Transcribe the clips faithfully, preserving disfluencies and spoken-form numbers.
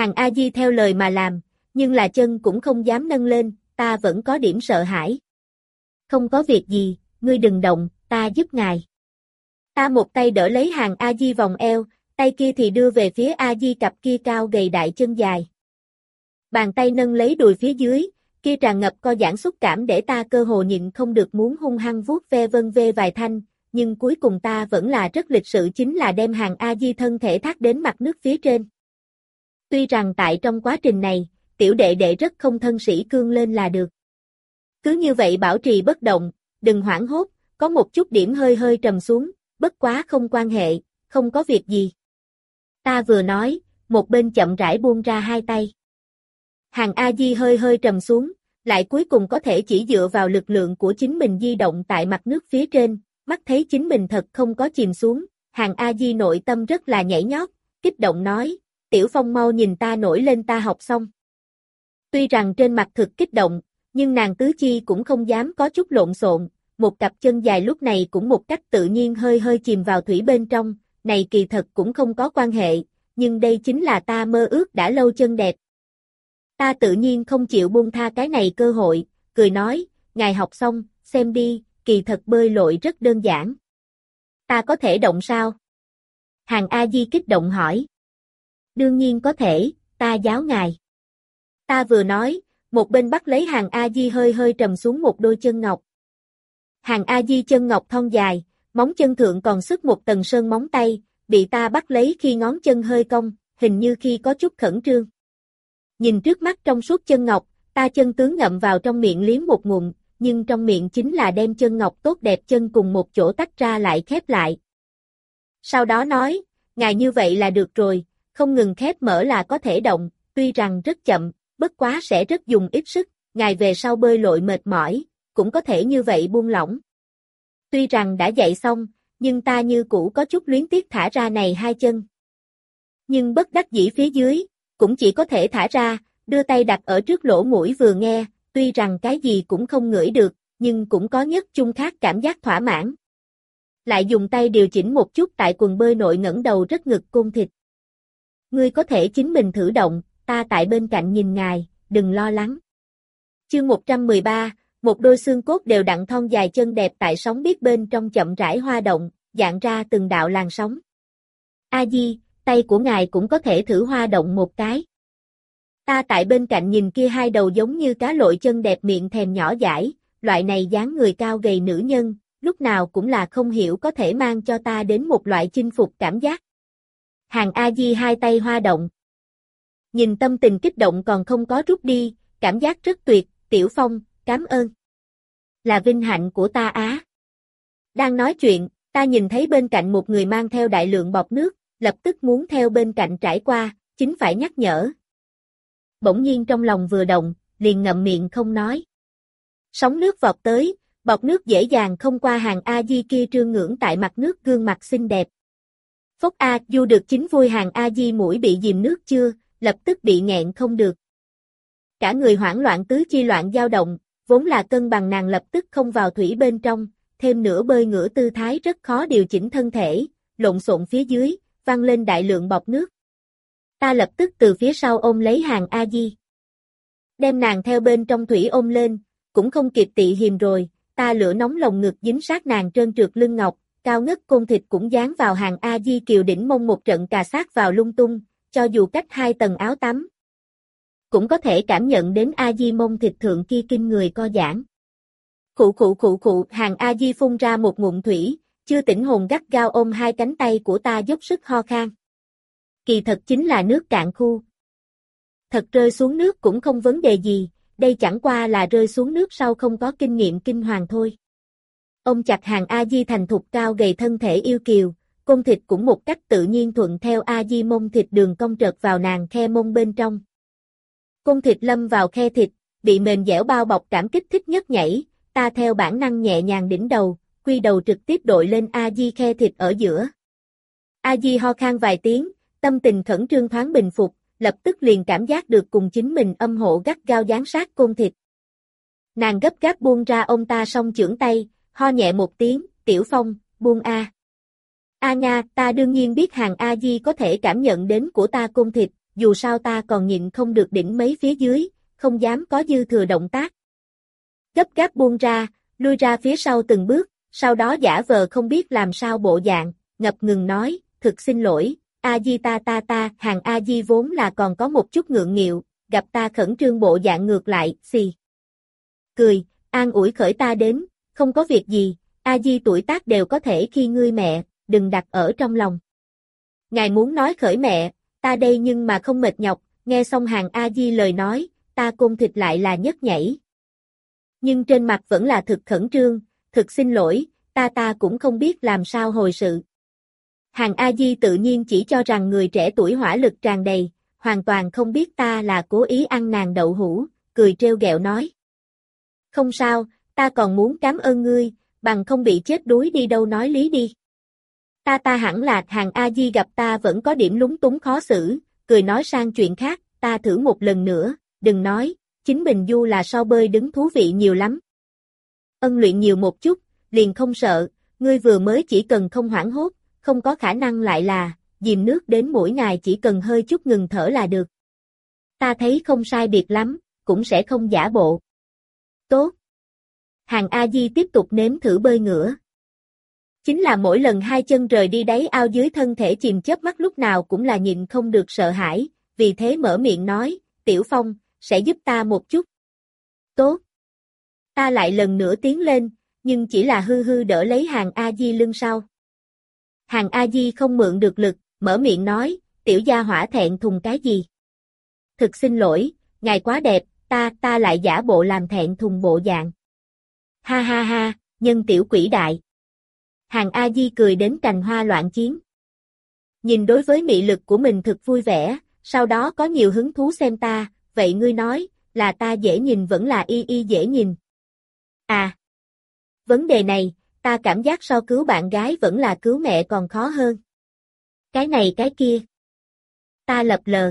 Hàng A Di theo lời mà làm, nhưng là chân cũng không dám nâng lên, ta vẫn có điểm sợ hãi. Không có việc gì, ngươi đừng động, ta giúp ngài. Ta một tay đỡ lấy Hàng A Di vòng eo, tay kia thì đưa về phía A Di cặp kia cao gầy đại chân dài. Bàn tay nâng lấy đùi phía dưới, kia tràn ngập co giãn xúc cảm để ta cơ hồ nhịn không được muốn hung hăng vuốt ve vân vê vài thanh, nhưng cuối cùng ta vẫn là rất lịch sự chính là đem Hàng A Di thân thể thác đến mặt nước phía trên. Tuy rằng tại trong quá trình này, tiểu đệ đệ rất không thân sĩ cương lên là được. Cứ như vậy bảo trì bất động, đừng hoảng hốt, có một chút điểm hơi hơi trầm xuống, bất quá không quan hệ, không có việc gì. Ta vừa nói, một bên chậm rãi buông ra hai tay. Hàng A Di hơi hơi trầm xuống, lại cuối cùng có thể chỉ dựa vào lực lượng của chính mình di động tại mặt nước phía trên, mắt thấy chính mình thật không có chìm xuống, Hàng A Di nội tâm rất là nhảy nhót, kích động nói, Tiểu Phong mau nhìn ta nổi lên ta học xong. Tuy rằng trên mặt thực kích động, nhưng nàng tứ chi cũng không dám có chút lộn xộn, một cặp chân dài lúc này cũng một cách tự nhiên hơi hơi chìm vào thủy bên trong, này kỳ thật cũng không có quan hệ, nhưng đây chính là ta mơ ước đã lâu chân đẹp. Ta tự nhiên không chịu buông tha cái này cơ hội, cười nói, ngài học xong, xem đi, kỳ thật bơi lội rất đơn giản. Ta có thể động sao? Hàng A Di kích động hỏi. Đương nhiên có thể, ta giáo ngài. Ta vừa nói, một bên bắt lấy Hàng A Di hơi hơi trầm xuống một đôi chân ngọc. Hàng A Di chân ngọc thon dài, móng chân thượng còn sức một tầng sơn móng tay, bị ta bắt lấy khi ngón chân hơi cong, hình như khi có chút khẩn trương. Nhìn trước mắt trong suốt chân ngọc, ta chân tướng ngậm vào trong miệng liếm một ngụm, nhưng trong miệng chính là đem chân ngọc tốt đẹp chân cùng một chỗ tách ra lại khép lại. Sau đó nói, ngài như vậy là được rồi, không ngừng khép mở là có thể động, tuy rằng rất chậm, bất quá sẽ rất dùng ít sức, ngài về sau bơi lội mệt mỏi, cũng có thể như vậy buông lỏng. Tuy rằng đã dạy xong, nhưng ta như cũ có chút luyến tiếc thả ra này hai chân. Nhưng bất đắc dĩ phía dưới, cũng chỉ có thể thả ra, đưa tay đặt ở trước lỗ mũi vừa nghe, tuy rằng cái gì cũng không ngửi được, nhưng cũng có nhất chung khác cảm giác thỏa mãn. Lại dùng tay điều chỉnh một chút tại quần bơi nội ngẩng đầu rất ngực côn thịt. Ngươi có thể chính mình thử động, ta tại bên cạnh nhìn ngài, đừng lo lắng. Chương một trăm mười ba, một đôi xương cốt đều đặn thon dài chân đẹp tại sóng biết bên trong chậm rãi hoa động, dạng ra từng đạo làn sóng. A Di, tay của ngài cũng có thể thử hoa động một cái. Ta tại bên cạnh nhìn kia hai đầu giống như cá lội chân đẹp miệng thèm nhỏ dãi, loại này dáng người cao gầy nữ nhân, lúc nào cũng là không hiểu có thể mang cho ta đến một loại chinh phục cảm giác. Hàng A Di hai tay hoa động. Nhìn tâm tình kích động còn không có rút đi, cảm giác rất tuyệt, Tiểu Phong, cảm ơn. Là vinh hạnh của ta á. Đang nói chuyện, ta nhìn thấy bên cạnh một người mang theo đại lượng bọt nước, lập tức muốn theo bên cạnh trải qua, chính phải nhắc nhở. Bỗng nhiên trong lòng vừa động, liền ngậm miệng không nói. Sóng nước vọt tới, bọt nước dễ dàng không qua Hàng A Di kia trương ngưỡng tại mặt nước gương mặt xinh đẹp. Phốc A Du được chính vui Hàng A Di mũi bị dìm nước chưa, lập tức bị nghẹn không được. Cả người hoảng loạn tứ chi loạn dao động, vốn là cân bằng nàng lập tức không vào thủy bên trong, thêm nữa bơi ngửa tư thái rất khó điều chỉnh thân thể, lộn xộn phía dưới, văng lên đại lượng bọt nước. Ta lập tức từ phía sau ôm lấy Hàng A Di. Đem nàng theo bên trong thủy ôm lên, cũng không kịp tị hiềm rồi, ta lửa nóng lồng ngực dính sát nàng trơn trượt lưng ngọc, cao ngất côn thịt cũng dán vào Hàng A Di kiều đỉnh mông một trận cà sát vào lung tung, cho dù cách hai tầng áo tắm. Cũng có thể cảm nhận đến A Di mông thịt thượng kia kinh người co giãn. Khụ khụ khụ khụ, Hàng A Di phun ra một ngụm thủy, chưa tỉnh hồn gắt gao ôm hai cánh tay của ta dốc sức ho khan. Kỳ thật chính là nước cạn khu. Thật rơi xuống nước cũng không vấn đề gì, đây chẳng qua là rơi xuống nước sau không có kinh nghiệm kinh hoàng thôi. Ôm chặt Hàng A Di thành thục cao gầy thân thể yêu kiều, côn thịt cũng một cách tự nhiên thuận theo A Di mông thịt đường cong trợt vào nàng khe mông bên trong. Côn thịt lâm vào khe thịt, bị mềm dẻo bao bọc cảm kích thích nhất nhảy, ta theo bản năng nhẹ nhàng đỉnh đầu, quy đầu trực tiếp đội lên A Di khe thịt ở giữa. A Di ho khan vài tiếng, tâm tình khẩn trương thoáng bình phục, lập tức liền cảm giác được cùng chính mình âm hộ gắt gao dán sát côn thịt. Nàng gấp gáp buông ra ông ta song chưởng tay, ho nhẹ một tiếng, Tiểu Phong, buông A. A nha, ta đương nhiên biết Hàng A Di có thể cảm nhận đến của ta côn thịt, dù sao ta còn nhịn không được đỉnh mấy phía dưới, không dám có dư thừa động tác. Gấp gáp buông ra, lui ra phía sau từng bước, sau đó giả vờ không biết làm sao bộ dạng, ngập ngừng nói, thực xin lỗi, A-di ta ta ta, hàng A-di vốn là còn có một chút ngượng nghịu, gặp ta khẩn trương bộ dạng ngược lại, xì. Cười, an ủi khởi ta đến, không có việc gì, A-di tuổi tác đều có thể khi ngươi mẹ, đừng đặt ở trong lòng. Ngài muốn nói khởi mẹ, ta đây nhưng mà không mệt nhọc, nghe xong hàng A-di lời nói, ta côn thịt lại là nhấc nhảy. Nhưng trên mặt vẫn là thực khẩn trương, thực xin lỗi, ta ta cũng không biết làm sao hồi sự. Hàng A-di tự nhiên chỉ cho rằng người trẻ tuổi hỏa lực tràn đầy, hoàn toàn không biết ta là cố ý ăn nàng đậu hũ, cười trêu ghẹo nói. Không sao, ta còn muốn cảm ơn ngươi, bằng không bị chết đuối đi đâu nói lý đi. Ta ta hẳn là hàng A-di gặp ta vẫn có điểm lúng túng khó xử, cười nói sang chuyện khác, ta thử một lần nữa, đừng nói, chính mình du là so bơi đứng thú vị nhiều lắm. Ân luyện nhiều một chút, liền không sợ, ngươi vừa mới chỉ cần không hoảng hốt, không có khả năng lại là, dìm nước đến mỗi ngày chỉ cần hơi chút ngừng thở là được. Ta thấy không sai biệt lắm, cũng sẽ không giả bộ. Tốt. Hàng A-di tiếp tục nếm thử bơi ngửa. Chính là mỗi lần hai chân rời đi đáy ao dưới thân thể chìm chớp mắt lúc nào cũng là nhịn không được sợ hãi, vì thế mở miệng nói, Tiểu Phong, sẽ giúp ta một chút. Tốt. Ta lại lần nữa tiến lên, nhưng chỉ là hư hư đỡ lấy hàng A-di lưng sau. Hàng A-di không mượn được lực, mở miệng nói, tiểu gia hỏa thẹn thùng cái gì? Thực xin lỗi, ngài quá đẹp, ta, ta lại giả bộ làm thẹn thùng bộ dạng. Ha ha ha, nhân tiểu quỷ đại. Hàng A-di cười đến cành hoa loạn chiến. Nhìn đối với mị lực của mình thực vui vẻ, sau đó có nhiều hứng thú xem ta, vậy ngươi nói, là ta dễ nhìn vẫn là y y dễ nhìn. À, vấn đề này, ta cảm giác so cứu bạn gái vẫn là cứu mẹ còn khó hơn. Cái này cái kia. Ta lập lờ.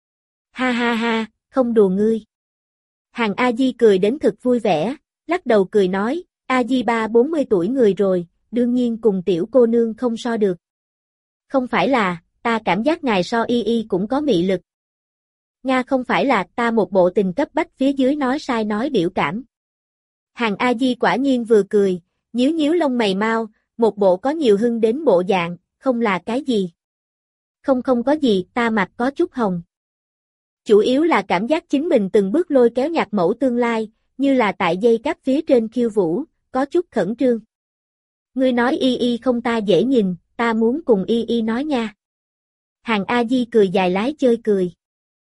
Ha ha ha, không đùa ngươi. Hàng A-di cười đến thực vui vẻ, lắc đầu cười nói, A-di ba bốn mươi tuổi người rồi, đương nhiên cùng tiểu cô nương không so được. Không phải là, ta cảm giác ngài so y y cũng có mị lực. Nga không phải là ta một bộ tình cấp bách phía dưới nói sai nói biểu cảm. Hàng A-di quả nhiên vừa cười, nhíu nhíu lông mày mau, một bộ có nhiều hưng đến bộ dạng, không là cái gì. Không không có gì, ta mặt có chút hồng. Chủ yếu là cảm giác chính mình từng bước lôi kéo nhạc mẫu tương lai, như là tại dây cáp phía trên khiêu vũ, có chút khẩn trương. Ngươi nói y y không ta dễ nhìn, ta muốn cùng y y nói nha. Hàng A-di cười dài lái chơi cười.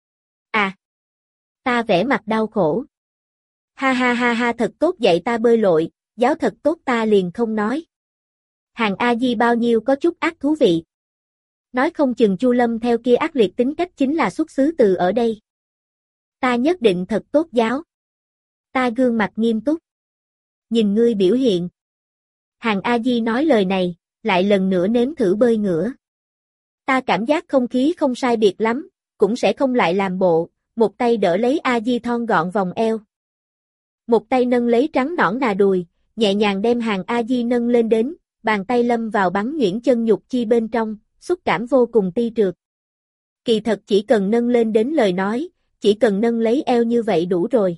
À! Ta vẽ mặt đau khổ. Ha ha ha ha thật tốt dạy ta bơi lội, giáo thật tốt ta liền không nói. Hàng A-di bao nhiêu có chút ác thú vị. Nói không chừng Chu Lâm theo kia ác liệt tính cách chính là xuất xứ từ ở đây. Ta nhất định thật tốt giáo. Ta gương mặt nghiêm túc. Nhìn ngươi biểu hiện. Hàng A-di nói lời này, lại lần nữa nếm thử bơi ngửa. Ta cảm giác không khí không sai biệt lắm, cũng sẽ không lại làm bộ, một tay đỡ lấy A-di thon gọn vòng eo. Một tay nâng lấy trắng nõn nà đùi, nhẹ nhàng đem hàng A-di nâng lên đến, bàn tay lâm vào bắn nhuyễn chân nhục chi bên trong, xúc cảm vô cùng ti trượt. Kỳ thật chỉ cần nâng lên đến lời nói, chỉ cần nâng lấy eo như vậy đủ rồi.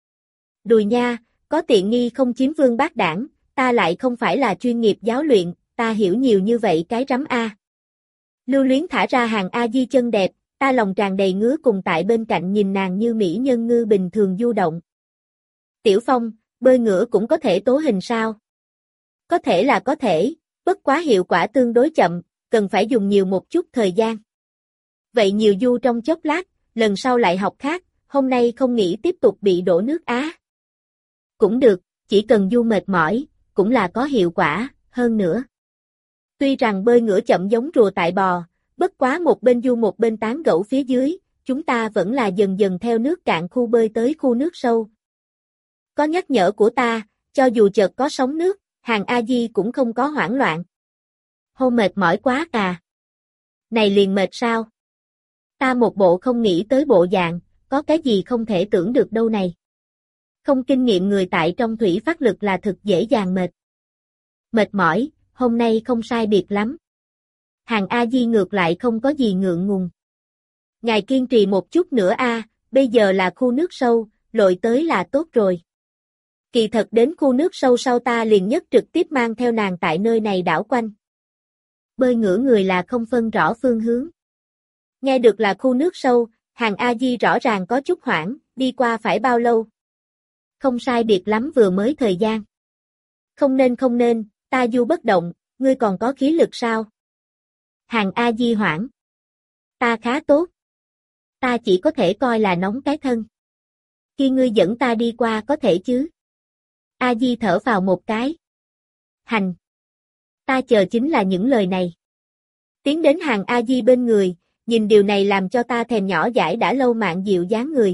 Đùi nha, có tiện nghi không chiếm vương bát đảng, ta lại không phải là chuyên nghiệp giáo luyện, ta hiểu nhiều như vậy cái rắm A. Lưu luyến thả ra hàng A-di chân đẹp, ta lòng tràn đầy ngứa cùng tại bên cạnh nhìn nàng như mỹ nhân ngư bình thường du động. Tiểu Phong, bơi ngửa cũng có thể tố hình sao? Có thể là có thể, bất quá hiệu quả tương đối chậm, cần phải dùng nhiều một chút thời gian. Vậy nhiều du trong chốc lát, lần sau lại học khác, hôm nay không nghĩ tiếp tục bị đổ nước á. Cũng được, chỉ cần du mệt mỏi, cũng là có hiệu quả, hơn nữa. Tuy rằng bơi ngửa chậm giống rùa tại bò, bất quá một bên du một bên tán gẫu phía dưới, chúng ta vẫn là dần dần theo nước cạn khu bơi tới khu nước sâu. Có nhắc nhở của ta, cho dù chợt có sóng nước, hàng A-di cũng không có hoảng loạn. Hô mệt mỏi quá à. Này liền mệt sao? Ta một bộ không nghĩ tới bộ dạng, có cái gì không thể tưởng được đâu này. Không kinh nghiệm người tại trong thủy phát lực là thực dễ dàng mệt. Mệt mỏi, hôm nay không sai biệt lắm. Hàng A-di ngược lại không có gì ngượng ngùng. Ngài kiên trì một chút nữa a, bây giờ là khu nước sâu, lội tới là tốt rồi. Kỳ thật đến khu nước sâu sau ta liền nhất trực tiếp mang theo nàng tại nơi này đảo quanh. Bơi ngửa người là không phân rõ phương hướng. Nghe được là khu nước sâu, Hàng A Di rõ ràng có chút hoảng, đi qua phải bao lâu? Không sai biệt lắm vừa mới thời gian. Không nên không nên, ta du bất động, ngươi còn có khí lực sao? Hàng A Di hoảng. Ta khá tốt. Ta chỉ có thể coi là nóng cái thân. Khi ngươi dẫn ta đi qua có thể chứ? A Di thở vào một cái. Hành. Ta chờ chính là những lời này. Tiến đến Hàng A Di bên người, nhìn điều này làm cho ta thèm nhỏ dãi đã lâu mạng dịu dáng người.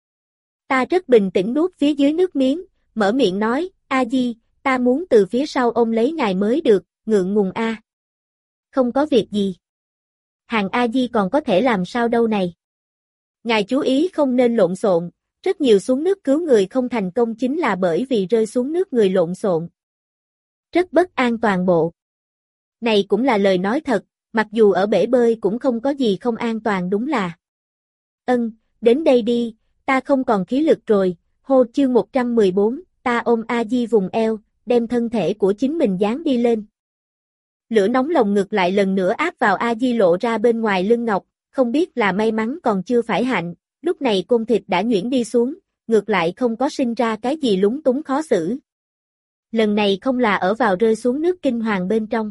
Ta rất bình tĩnh nuốt phía dưới nước miếng, mở miệng nói, A Di, ta muốn từ phía sau ôm lấy ngài mới được, ngượng ngùng a. Không có việc gì. Hàng A Di còn có thể làm sao đâu này. Ngài chú ý không nên lộn xộn, rất nhiều xuống nước cứu người không thành công chính là bởi vì rơi xuống nước người lộn xộn. Rất bất an toàn bộ. Này cũng là lời nói thật, mặc dù ở bể bơi cũng không có gì không an toàn đúng là. Ân, đến đây đi, ta không còn khí lực rồi, hô chương một trăm mười bốn, ta ôm A Di vùng eo, đem thân thể của chính mình dán đi lên. Lửa nóng lồng ngực lại lần nữa áp vào A Di lộ ra bên ngoài lưng ngọc, không biết là may mắn còn chưa phải hạnh, lúc này côn thịt đã nhuyễn đi xuống, ngược lại không có sinh ra cái gì lúng túng khó xử. Lần này không là ở vào rơi xuống nước kinh hoàng bên trong.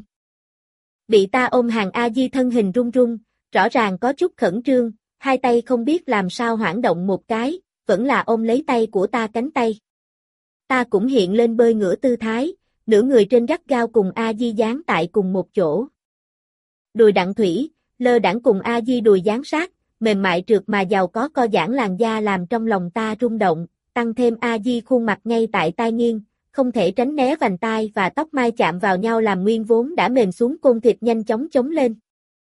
Bị ta ôm Hàng A Di thân hình run run, rõ ràng có chút khẩn trương, hai tay không biết làm sao hoảng động một cái, vẫn là ôm lấy tay của ta cánh tay. Ta cũng hiện lên bơi ngửa tư thái, nửa người trên gắt gao cùng A Di dán tại cùng một chỗ. Đùi đặng thủy, lơ đãng cùng A Di đùi dán sát, mềm mại trượt mà giàu có co giãn làn da làm trong lòng ta rung động, tăng thêm A Di khuôn mặt ngay tại tai nghiêng, không thể tránh né vành tai và tóc mai chạm vào nhau làm nguyên vốn đã mềm xuống côn thịt nhanh chóng chống lên.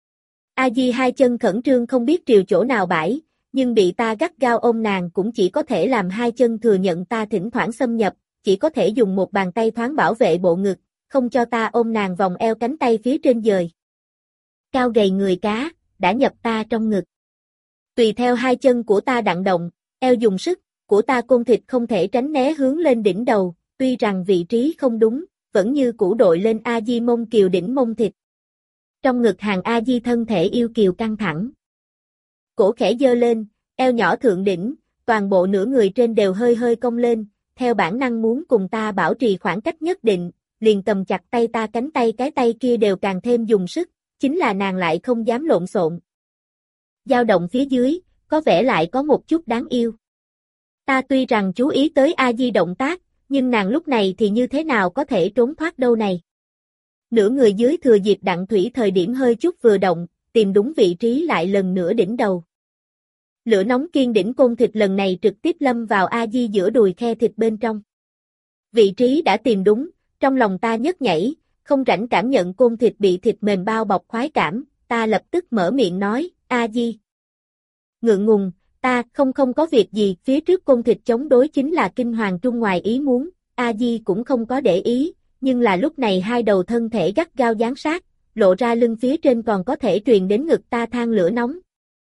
A Di hai chân khẩn trương không biết triều chỗ nào bãi, nhưng bị ta gắt gao ôm nàng cũng chỉ có thể làm hai chân thừa nhận ta thỉnh thoảng xâm nhập, chỉ có thể dùng một bàn tay thoáng bảo vệ bộ ngực, không cho ta ôm nàng vòng eo cánh tay phía trên dời. Cao gầy người cá, đã nhập ta trong ngực. Tùy theo hai chân của ta đặng động, eo dùng sức, của ta côn thịt không thể tránh né hướng lên đỉnh đầu, tuy rằng vị trí không đúng, vẫn như cũ đội lên A Di mông kiều đỉnh mông thịt. Trong ngực Hàng A Di thân thể yêu kiều căng thẳng. Cổ khẽ dơ lên, eo nhỏ thượng đỉnh, toàn bộ nửa người trên đều hơi hơi cong lên, theo bản năng muốn cùng ta bảo trì khoảng cách nhất định, liền cầm chặt tay ta cánh tay cái tay kia đều càng thêm dùng sức, chính là nàng lại không dám lộn xộn. Dao động phía dưới, có vẻ lại có một chút đáng yêu. Ta tuy rằng chú ý tới A Di động tác, nhưng nàng lúc này thì như thế nào có thể trốn thoát đâu này. Nửa người dưới thừa dịp đặng thủy thời điểm hơi chút vừa động, tìm đúng vị trí lại lần nữa đỉnh đầu. Lửa nóng kiên đỉnh côn thịt lần này trực tiếp lâm vào A Di giữa đùi khe thịt bên trong. Vị trí đã tìm đúng, trong lòng ta nhấc nhảy, không rảnh cảm nhận côn thịt bị thịt mềm bao bọc khoái cảm, ta lập tức mở miệng nói, A Di. Ngượng ngùng, ta không không có việc gì, phía trước côn thịt chống đối chính là kinh hoàng trung ngoài ý muốn, A Di cũng không có để ý, nhưng là lúc này hai đầu thân thể gắt gao dán sát, lộ ra lưng phía trên còn có thể truyền đến ngực ta than lửa nóng.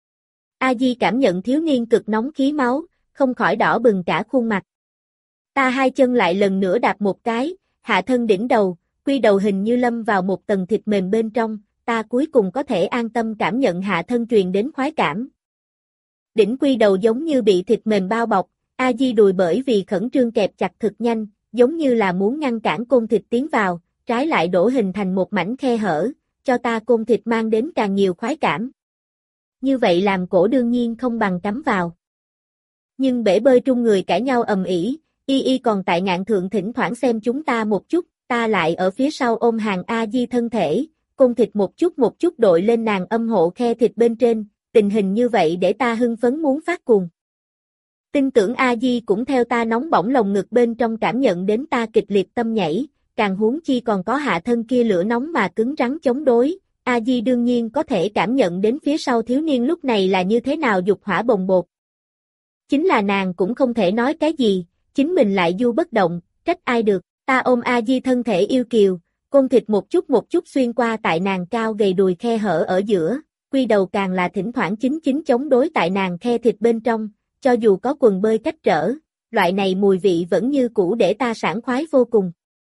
A Di cảm nhận thiếu niên cực nóng khí máu, không khỏi đỏ bừng cả khuôn mặt. Ta hai chân lại lần nữa đạp một cái, hạ thân đỉnh đầu, quy đầu hình như lâm vào một tầng thịt mềm bên trong, ta cuối cùng có thể an tâm cảm nhận hạ thân truyền đến khoái cảm. Đỉnh quy đầu giống như bị thịt mềm bao bọc, A Di đùi bởi vì khẩn trương kẹp chặt thực nhanh, giống như là muốn ngăn cản côn thịt tiến vào, trái lại đổ hình thành một mảnh khe hở, cho ta côn thịt mang đến càng nhiều khoái cảm. Như vậy làm cổ đương nhiên không bằng cắm vào. Nhưng bể bơi trung người cãi nhau ầm ĩ, y y còn tại ngạn thượng thỉnh thoảng xem chúng ta một chút, ta lại ở phía sau ôm Hàng A Di thân thể, côn thịt một chút một chút đội lên nàng âm hộ khe thịt bên trên, tình hình như vậy để ta hưng phấn muốn phát cuồng. Tin tưởng A Di cũng theo ta nóng bỏng lồng ngực bên trong cảm nhận đến ta kịch liệt tâm nhảy, càng huống chi còn có hạ thân kia lửa nóng mà cứng rắn chống đối, A Di đương nhiên có thể cảm nhận đến phía sau thiếu niên lúc này là như thế nào dục hỏa bồng bột. Chính là nàng cũng không thể nói cái gì, chính mình lại du bất động, trách ai được, ta ôm A Di thân thể yêu kiều, côn thịt một chút một chút xuyên qua tại nàng cao gầy đùi khe hở ở giữa, quy đầu càng là thỉnh thoảng chính chính chống đối tại nàng khe thịt bên trong, cho dù có quần bơi cách trở, loại này mùi vị vẫn như cũ để ta sảng khoái vô cùng.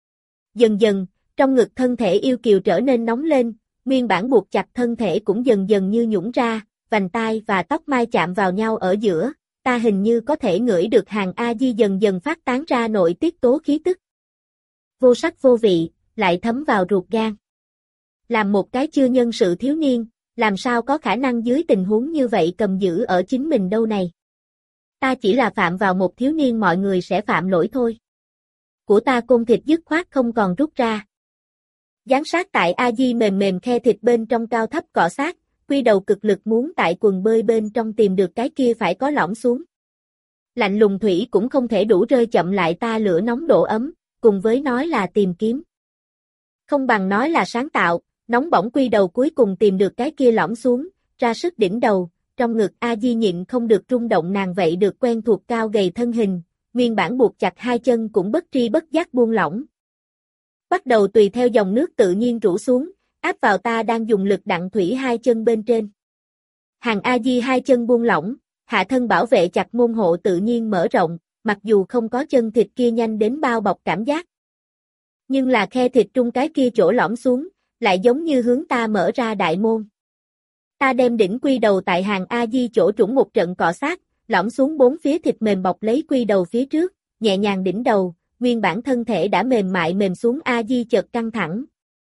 Dần dần, trong ngực thân thể yêu kiều trở nên nóng lên, nguyên bản buộc chặt thân thể cũng dần dần như nhũn ra, vành tai và tóc mai chạm vào nhau ở giữa, ta hình như có thể ngửi được Hàn A Di dần dần phát tán ra nội tiết tố khí tức. Vô sắc vô vị, lại thấm vào ruột gan. Làm một cái chưa nhân sự thiếu niên, làm sao có khả năng dưới tình huống như vậy cầm giữ ở chính mình đâu này. Ta chỉ là phạm vào một thiếu niên mọi người sẽ phạm lỗi thôi. Của ta côn thịt dứt khoát không còn rút ra. Giáng sát tại A Di mềm mềm khe thịt bên trong cao thấp cọ sát, quy đầu cực lực muốn tại quần bơi bên trong tìm được cái kia phải có lõm xuống. Lạnh lùng thủy cũng không thể đủ rơi chậm lại ta lửa nóng độ ấm, cùng với nói là tìm kiếm. Không bằng nói là sáng tạo, nóng bỏng quy đầu cuối cùng tìm được cái kia lõm xuống, ra sức đỉnh đầu, trong ngực A Di nhịn không được rung động nàng vậy được quen thuộc cao gầy thân hình, nguyên bản buộc chặt hai chân cũng bất tri bất giác buông lỏng. Bắt đầu tùy theo dòng nước tự nhiên rũ xuống, áp vào ta đang dùng lực đặng thủy hai chân bên trên. Hàng A Di hai chân buông lỏng, hạ thân bảo vệ chặt môn hộ tự nhiên mở rộng, mặc dù không có chân thịt kia nhanh đến bao bọc cảm giác. Nhưng là khe thịt trung cái kia chỗ lõm xuống, lại giống như hướng ta mở ra đại môn. Ta đem đỉnh quy đầu tại Hàng A Di chỗ trũng một trận cọ sát, lõm xuống bốn phía thịt mềm bọc lấy quy đầu phía trước, nhẹ nhàng đỉnh đầu, nguyên bản thân thể đã mềm mại mềm xuống A Di chợt căng thẳng.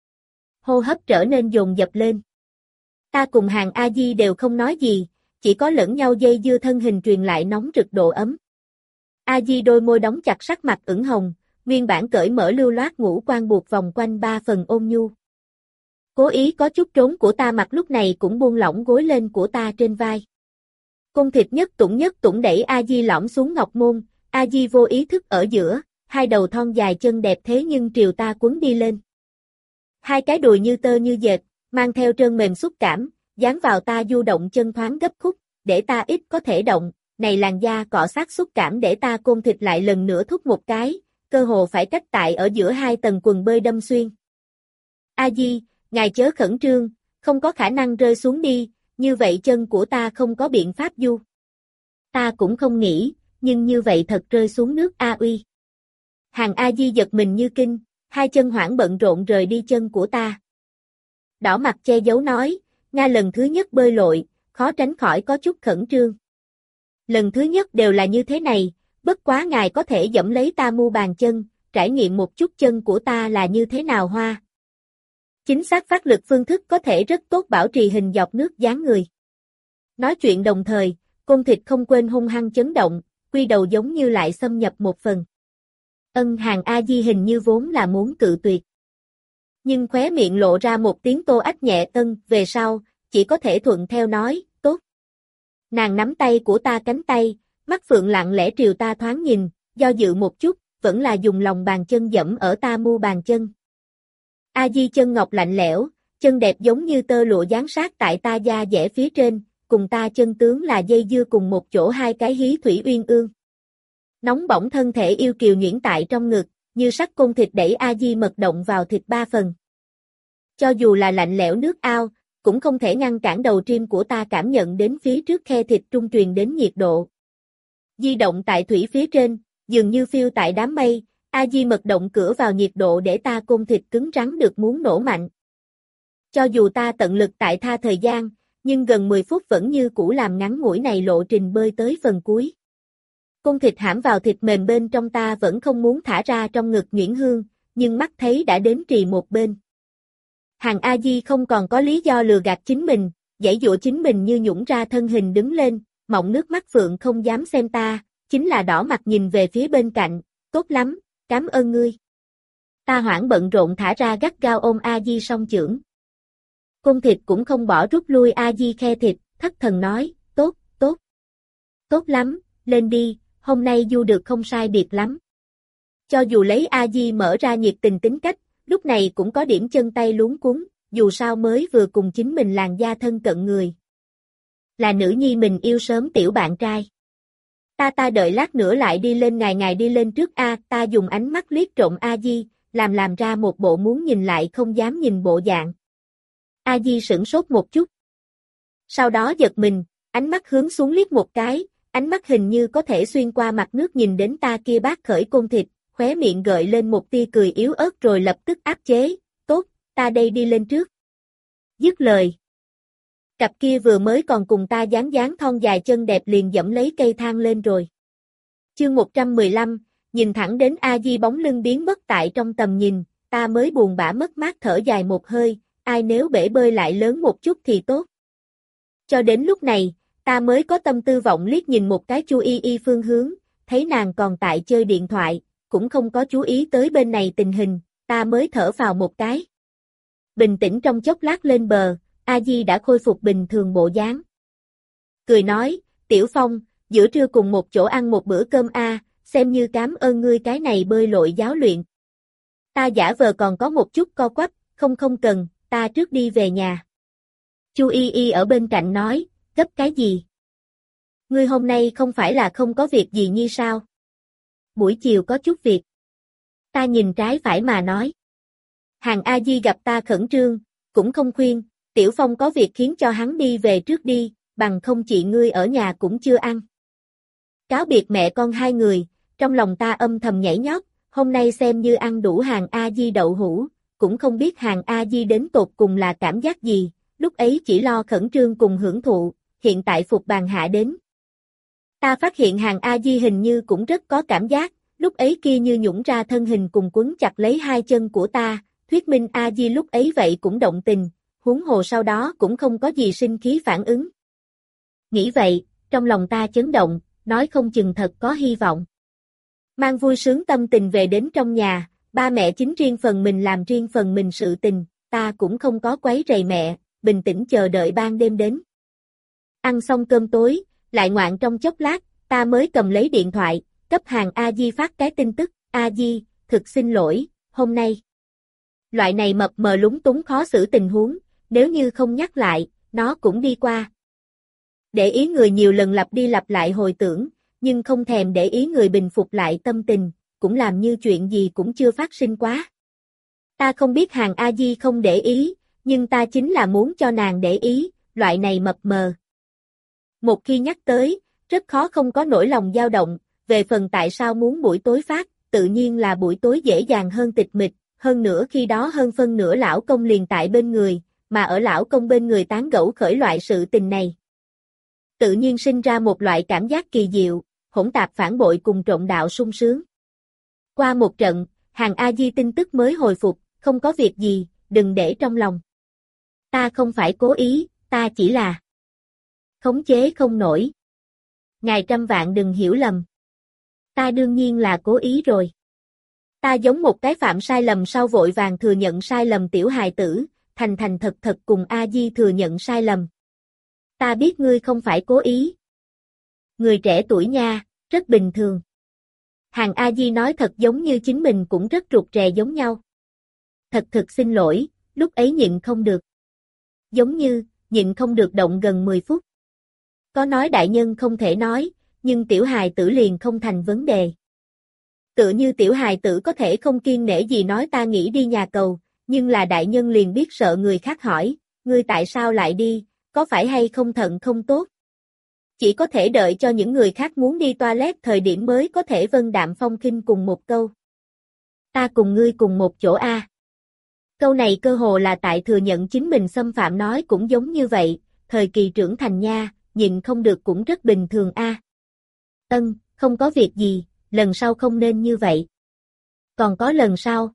Hô hấp trở nên dồn dập lên. Ta cùng Hàng A Di đều không nói gì, chỉ có lẫn nhau dây dưa thân hình truyền lại nóng rực độ ấm. A Di đôi môi đóng chặt sắc mặt ửng hồng, nguyên bản cởi mở lưu loát ngũ quan buộc vòng quanh ba phần ôn nhu. Cố ý có chút trốn của ta mặt lúc này cũng buông lỏng gối lên của ta trên vai. Cung thịt nhất tủng nhất tủng đẩy A Di lõm xuống ngọc môn, A Di vô ý thức ở giữa, hai đầu thon dài chân đẹp thế nhưng triều ta quấn đi lên. Hai cái đùi như tơ như dệt, mang theo trơn mềm xúc cảm, dán vào ta du động chân thoáng gấp khúc, để ta ít có thể động, này làn da cọ sát xúc cảm để ta côn thịt lại lần nữa thúc một cái, cơ hồ phải cách tại ở giữa hai tầng quần bơi đâm xuyên. A Di, ngài chớ khẩn trương, không có khả năng rơi xuống đi, như vậy chân của ta không có biện pháp du. Ta cũng không nghĩ, nhưng như vậy thật rơi xuống nước A Uy. Hàng A Di giật mình như kinh, hai chân hoảng bận rộn rời đi chân của ta. Đỏ mặt che giấu nói, Nga lần thứ nhất bơi lội, khó tránh khỏi có chút khẩn trương. Lần thứ nhất đều là như thế này, bất quá ngài có thể dẫm lấy ta mu bàn chân, trải nghiệm một chút chân của ta là như thế nào hoa. Chính xác phát lực phương thức có thể rất tốt bảo trì hình dọc nước dáng người. Nói chuyện đồng thời, côn thịt không quên hung hăng chấn động, quy đầu giống như lại xâm nhập một phần. Ân Hàng A Di hình như vốn là muốn cự tuyệt. Nhưng khóe miệng lộ ra một tiếng tô ách nhẹ ân, về sau, chỉ có thể thuận theo nói, tốt. Nàng nắm tay của ta cánh tay, mắt phượng lặng lẽ triều ta thoáng nhìn, do dự một chút, vẫn là dùng lòng bàn chân dẫm ở ta mu bàn chân. A Di chân ngọc lạnh lẽo, chân đẹp giống như tơ lụa dán sát tại ta da dẻ phía trên, cùng ta chân tướng là dây dưa cùng một chỗ hai cái hí thủy uyên ương. Nóng bỏng thân thể yêu kiều nhuyễn tại trong ngực, như sắc côn thịt đẩy A Di mật động vào thịt ba phần. Cho dù là lạnh lẽo nước ao, cũng không thể ngăn cản đầu trim của ta cảm nhận đến phía trước khe thịt trung truyền đến nhiệt độ. Di động tại thủy phía trên, dường như phiêu tại đám mây, A Di mật động cửa vào nhiệt độ để ta côn thịt cứng rắn được muốn nổ mạnh. Cho dù ta tận lực tại tha thời gian, nhưng gần mười phút vẫn như cũ làm ngắn ngủi này lộ trình bơi tới phần cuối. Côn thịt hãm vào thịt mềm bên trong ta vẫn không muốn thả ra trong ngực nhuyễn hương, nhưng mắt thấy đã đến trì một bên. Hàng A Di không còn có lý do lừa gạt chính mình, giãy giụa chính mình như nhũng ra thân hình đứng lên, mọng nước mắt phượng không dám xem ta, chính là đỏ mặt nhìn về phía bên cạnh, tốt lắm, cảm ơn ngươi. Ta hoảng bận rộn thả ra gắt gao ôm A Di song chưởng. Côn thịt cũng không bỏ rút lui A Di khe thịt, thất thần nói, tốt, tốt. Tốt lắm, lên đi, hôm nay du được không sai biệt lắm. Cho dù lấy A Di mở ra nhiệt tình tính cách, lúc này cũng có điểm chân tay luống cuống, dù sao mới vừa cùng chính mình làn da thân cận người. Là nữ nhi mình yêu sớm tiểu bạn trai. Ta ta đợi lát nữa lại đi lên ngài ngài đi lên trước A, ta dùng ánh mắt liếc trộm A Di, làm làm ra một bộ muốn nhìn lại không dám nhìn bộ dạng. A Di sửng sốt một chút. Sau đó giật mình, ánh mắt hướng xuống liếc một cái, ánh mắt hình như có thể xuyên qua mặt nước nhìn đến ta kia bát khởi côn thịt, khóe miệng gợi lên một tia cười yếu ớt rồi lập tức áp chế, tốt, ta đây đi lên trước. Dứt lời. Cặp kia vừa mới còn cùng ta dáng dáng thon dài chân đẹp liền dẫm lấy cây thang lên rồi. Chương một trăm mười lăm, nhìn thẳng đến A Di bóng lưng biến mất tại trong tầm nhìn, ta mới buồn bã mất mát thở dài một hơi, ai nếu bể bơi lại lớn một chút thì tốt. Cho đến lúc này, ta mới có tâm tư vọng liếc nhìn một cái Chu Y Y phương hướng, thấy nàng còn tại chơi điện thoại, cũng không có chú ý tới bên này tình hình, ta mới thở vào một cái. Bình tĩnh trong chốc lát lên bờ, A Di đã khôi phục bình thường bộ dáng. Cười nói, Tiểu Phong, giữa trưa cùng một chỗ ăn một bữa cơm a, xem như cảm ơn ngươi cái này bơi lội giáo luyện. Ta giả vờ còn có một chút co quắp, không không cần, ta trước đi về nhà. Chu Y Y ở bên cạnh nói, gấp cái gì? Ngươi hôm nay không phải là không có việc gì như sao? Buổi chiều có chút việc. Ta nhìn trái phải mà nói. Hàng A Di gặp ta khẩn trương, cũng không khuyên, Tiểu Phong có việc khiến cho hắn đi về trước đi, bằng không chị ngươi ở nhà cũng chưa ăn. Cáo biệt mẹ con hai người, trong lòng ta âm thầm nhảy nhót, hôm nay xem như ăn đủ Hàng A Di đậu hũ, cũng không biết Hàng A Di đến tột cùng là cảm giác gì, lúc ấy chỉ lo khẩn trương cùng hưởng thụ, hiện tại phục bàn hạ đến. Ta phát hiện Hàng A Di hình như cũng rất có cảm giác, lúc ấy kia như nhũng ra thân hình cùng quấn chặt lấy hai chân của ta, thuyết minh A Di lúc ấy vậy cũng động tình, huống hồ sau đó cũng không có gì sinh khí phản ứng. Nghĩ vậy, trong lòng ta chấn động, nói không chừng thật có hy vọng. Mang vui sướng tâm tình về đến trong nhà, ba mẹ chính riêng phần mình làm riêng phần mình sự tình, ta cũng không có quấy rầy mẹ, bình tĩnh chờ đợi ban đêm đến. Ăn xong cơm tối, lại ngoạn trong chốc lát, ta mới cầm lấy điện thoại, cấp Hàng A Di phát cái tin tức, A Di, thực xin lỗi, hôm nay. Loại này mập mờ lúng túng khó xử tình huống, nếu như không nhắc lại, nó cũng đi qua. Để ý người nhiều lần lặp đi lặp lại hồi tưởng, nhưng không thèm để ý người bình phục lại tâm tình, cũng làm như chuyện gì cũng chưa phát sinh quá. Ta không biết Hàng A Di không để ý, nhưng ta chính là muốn cho nàng để ý, loại này mập mờ. Một khi nhắc tới, rất khó không có nỗi lòng dao động, về phần tại sao muốn buổi tối phát, tự nhiên là buổi tối dễ dàng hơn tịch mịch, hơn nữa khi đó hơn phân nửa lão công liền tại bên người, mà ở lão công bên người tán gẫu khởi loại sự tình này. Tự nhiên sinh ra một loại cảm giác kỳ diệu, hỗn tạp phản bội cùng trộn đạo sung sướng. Qua một trận, Hàng A Di tin tức mới hồi phục, không có việc gì, đừng để trong lòng. Ta không phải cố ý, ta chỉ là khống chế không nổi. Ngài trăm vạn đừng hiểu lầm. Ta đương nhiên là cố ý rồi. Ta giống một cái phạm sai lầm sau vội vàng thừa nhận sai lầm tiểu hài tử, thành thành thật thật cùng A Di thừa nhận sai lầm. Ta biết ngươi không phải cố ý. Người trẻ tuổi nha, rất bình thường. Hàng A Di nói thật giống như chính mình cũng rất rụt rè giống nhau. Thật thực xin lỗi, lúc ấy nhịn không được. Giống như, nhịn không được động gần mười phút. Có nói đại nhân không thể nói, nhưng tiểu hài tử liền không thành vấn đề. Tựa như tiểu hài tử có thể không kiêng nể gì nói ta nghĩ đi nhà cầu, nhưng là đại nhân liền biết sợ người khác hỏi, ngươi tại sao lại đi, có phải hay không thận không tốt? Chỉ có thể đợi cho những người khác muốn đi toilet thời điểm mới có thể vân đạm phong khinh cùng một câu. Ta cùng ngươi cùng một chỗ a. Câu này cơ hồ là tại thừa nhận chính mình xâm phạm nói cũng giống như vậy, thời kỳ trưởng thành nha, nhịn không được cũng rất bình thường a. Ân, không có việc gì, lần sau không nên như vậy. Còn có lần sau.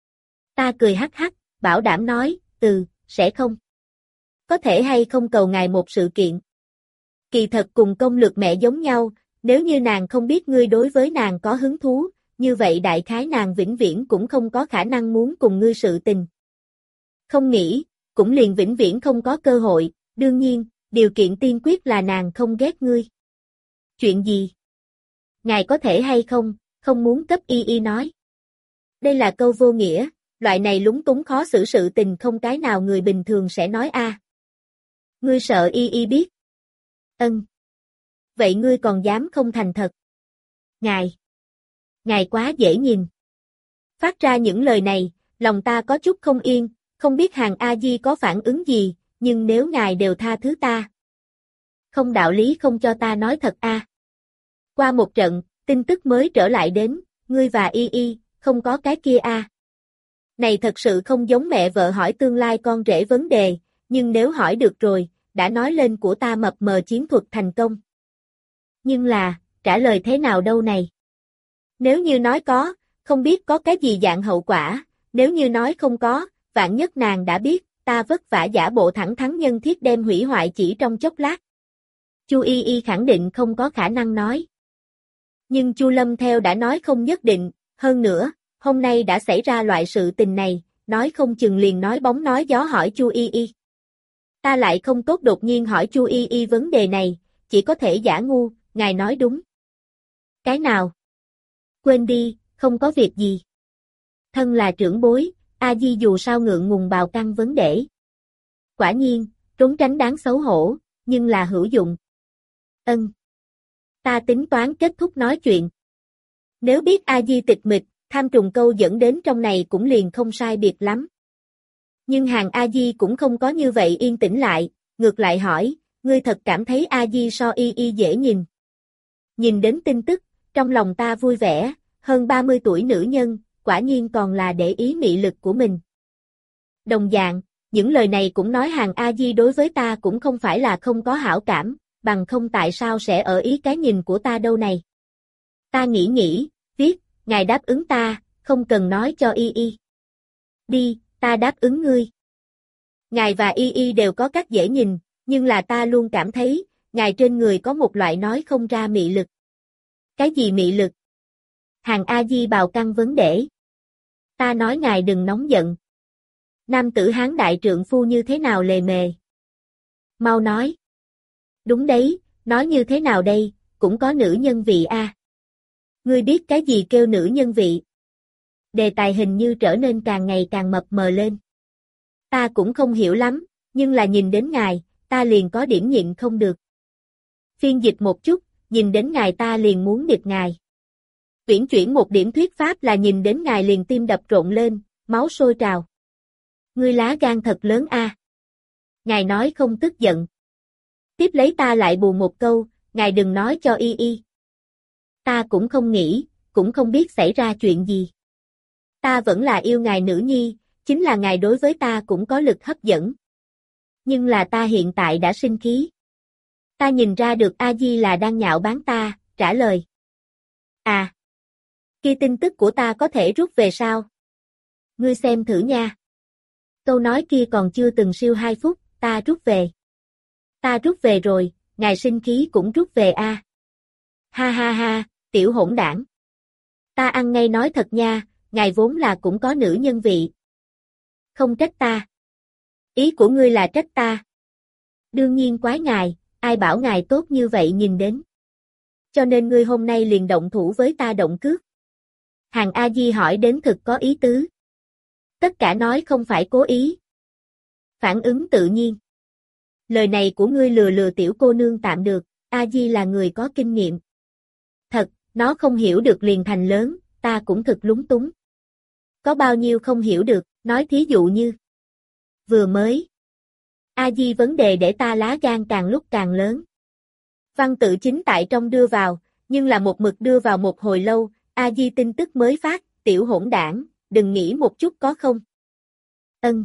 Ta cười hắc hắc, bảo đảm nói, ừ, sẽ không. Có thể hay không cầu ngài một sự kiện. Kỳ thật cùng công lược mẹ giống nhau, nếu như nàng không biết ngươi đối với nàng có hứng thú, như vậy đại khái nàng vĩnh viễn cũng không có khả năng muốn cùng ngươi sự tình. Không nghĩ, cũng liền vĩnh viễn không có cơ hội, đương nhiên, điều kiện tiên quyết là nàng không ghét ngươi. Chuyện gì? Ngài có thể hay không, không muốn cấp Y Y nói. Đây là câu vô nghĩa, loại này lúng túng khó xử sự tình không cái nào người bình thường sẽ nói a. Ngươi sợ Y Y biết. Ân. Vậy ngươi còn dám không thành thật? Ngài. Ngài quá dễ nhìn. Phát ra những lời này, lòng ta có chút không yên, không biết Hàng A Di có phản ứng gì, nhưng nếu ngài đều tha thứ ta, Không đạo lý không cho ta nói thật a. À. Qua một trận, tin tức mới trở lại đến, ngươi và Y Y, không có cái kia a. À. Này thật sự không giống mẹ vợ hỏi tương lai con rể vấn đề, nhưng nếu hỏi được rồi, đã nói lên của ta mập mờ chiến thuật thành công. Nhưng là, trả lời thế nào đâu này? Nếu như nói có, không biết có cái gì dạng hậu quả, nếu như nói không có, vạn nhất nàng đã biết, ta vất vả giả bộ thẳng thắn nhân thiết đem hủy hoại chỉ trong chốc lát. Chu Y Y khẳng định không có khả năng nói. Nhưng Chu Lâm theo đã nói không nhất định, hơn nữa, hôm nay đã xảy ra loại sự tình này, nói không chừng liền nói bóng nói gió hỏi Chu Y Y. Ta lại không tốt đột nhiên hỏi Chu Y Y vấn đề này, chỉ có thể giả ngu, ngài nói đúng. Cái nào? Quên đi, không có việc gì. Thân là trưởng bối, A Di dù sao ngượng ngùng bào căng vấn đề. Quả nhiên, trốn tránh đáng xấu hổ, nhưng là hữu dụng. Ân. Ta tính toán kết thúc nói chuyện. Nếu biết A Di tịch mịch, tham trùng câu dẫn đến trong này cũng liền không sai biệt lắm. Nhưng hàng A Di cũng không có như vậy yên tĩnh lại, ngược lại hỏi, ngươi thật cảm thấy A Di so Y Y dễ nhìn. Nhìn đến tin tức, trong lòng ta vui vẻ, hơn ba mươi tuổi nữ nhân, quả nhiên còn là để ý mị lực của mình. Đồng dạng, những lời này cũng nói hàng A Di đối với ta cũng không phải là không có hảo cảm, bằng không tại sao sẽ ở ý cái nhìn của ta đâu này. Ta nghĩ nghĩ, viết, ngài đáp ứng ta, không cần nói cho Y Y. Đi, ta đáp ứng ngươi. Ngài và Y Y đều có cách dễ nhìn, nhưng là ta luôn cảm thấy, ngài trên người có một loại nói không ra mị lực. Cái gì mị lực? Hàng A Di bào căng vấn đề. Ta nói ngài đừng nóng giận. Nam tử Hán đại trượng phu như thế nào lề mề? Mau nói. Đúng đấy, nói như thế nào đây, cũng có nữ nhân vị a. À. Ngươi biết cái gì kêu nữ nhân vị? Đề tài hình như trở nên càng ngày càng mập mờ lên. Ta cũng không hiểu lắm, nhưng là nhìn đến ngài, ta liền có điểm nhịn không được. Phiên dịch một chút, nhìn đến ngài ta liền muốn điệp ngài. Uyển chuyển một điểm thuyết pháp là nhìn đến ngài liền tim đập rộn lên, máu sôi trào. Ngươi lá gan thật lớn a. À. Ngài nói không tức giận. Tiếp lấy ta lại bù một câu, ngài đừng nói cho Y Y. Ta cũng không nghĩ, cũng không biết xảy ra chuyện gì. Ta vẫn là yêu ngài nữ nhi, chính là ngài đối với ta cũng có lực hấp dẫn. Nhưng là ta hiện tại đã sinh khí. Ta nhìn ra được A Di là đang nhạo báng ta, trả lời. À, kia tin tức của ta có thể rút về sao? Ngươi xem thử nha. Câu nói kia còn chưa từng siêu hai phút, ta rút về. Ta rút về rồi, ngài sinh khí cũng rút về a. À. Ha ha ha, tiểu hỗn đảng. Ta ăn ngay nói thật nha, ngài vốn là cũng có nữ nhân vị. Không trách ta. Ý của ngươi là trách ta. Đương nhiên quái ngài, ai bảo ngài tốt như vậy nhìn đến. Cho nên ngươi hôm nay liền động thủ với ta động cước. Hàng A Di hỏi đến thực có ý tứ. Tất cả nói không phải cố ý. Phản ứng tự nhiên. Lời này của ngươi lừa lừa tiểu cô nương tạm được, A Di là người có kinh nghiệm. Thật, nó không hiểu được liền thành lớn, ta cũng thực lúng túng. Có bao nhiêu không hiểu được, nói thí dụ như. Vừa mới. A Di vấn đề để ta lá gan càng lúc càng lớn. Văn tự chính tại trong đưa vào, nhưng là một mực đưa vào một hồi lâu, A Di tin tức mới phát, tiểu hỗn đảng, đừng nghĩ một chút có không. Ân.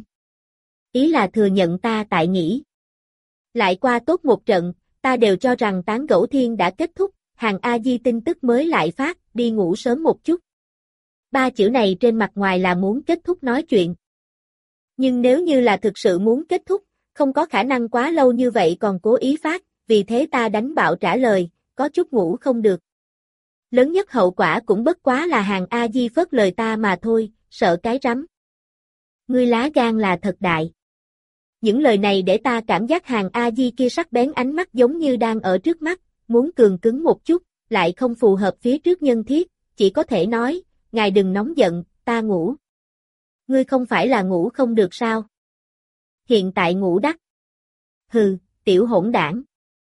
Ý là thừa nhận ta tại nghĩ. Lại qua tốt một trận, ta đều cho rằng tán gẫu thiên đã kết thúc, hàng A Di tin tức mới lại phát, đi ngủ sớm một chút. Ba chữ này trên mặt ngoài là muốn kết thúc nói chuyện. Nhưng nếu như là thực sự muốn kết thúc, không có khả năng quá lâu như vậy còn cố ý phát, vì thế ta đánh bạo trả lời, có chút ngủ không được. Lớn nhất hậu quả cũng bất quá là hàng A Di phớt lời ta mà thôi, sợ cái rắm. Ngươi lá gan là thật đại. Những lời này để ta cảm giác hàng A Di kia sắc bén ánh mắt giống như đang ở trước mắt, muốn cường cứng một chút, lại không phù hợp phía trước nhân thiết, chỉ có thể nói, ngài đừng nóng giận, ta ngủ. Ngươi không phải là ngủ không được sao? Hiện tại ngủ đắt. Hừ, tiểu hỗn đảng.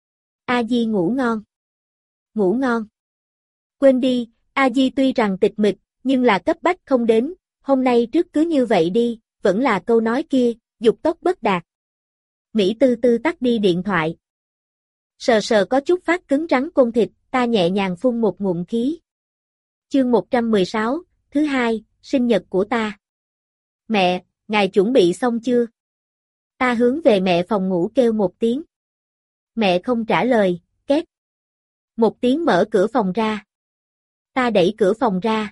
A Di ngủ ngon. Ngủ ngon. Quên đi, A Di tuy rằng tịch mịch, nhưng là cấp bách không đến, hôm nay trước cứ như vậy đi, vẫn là câu nói kia, dục tốc bất đạt. Mỹ Tư Tư tắt đi điện thoại. Sờ sờ có chút phát cứng rắn côn thịt, ta nhẹ nhàng phun một ngụm khí. Chương một trăm mười sáu, thứ hai, sinh nhật của ta. Mẹ, ngài chuẩn bị xong chưa? Ta hướng về mẹ phòng ngủ kêu một tiếng. Mẹ không trả lời, két. Một tiếng mở cửa phòng ra. Ta đẩy cửa phòng ra.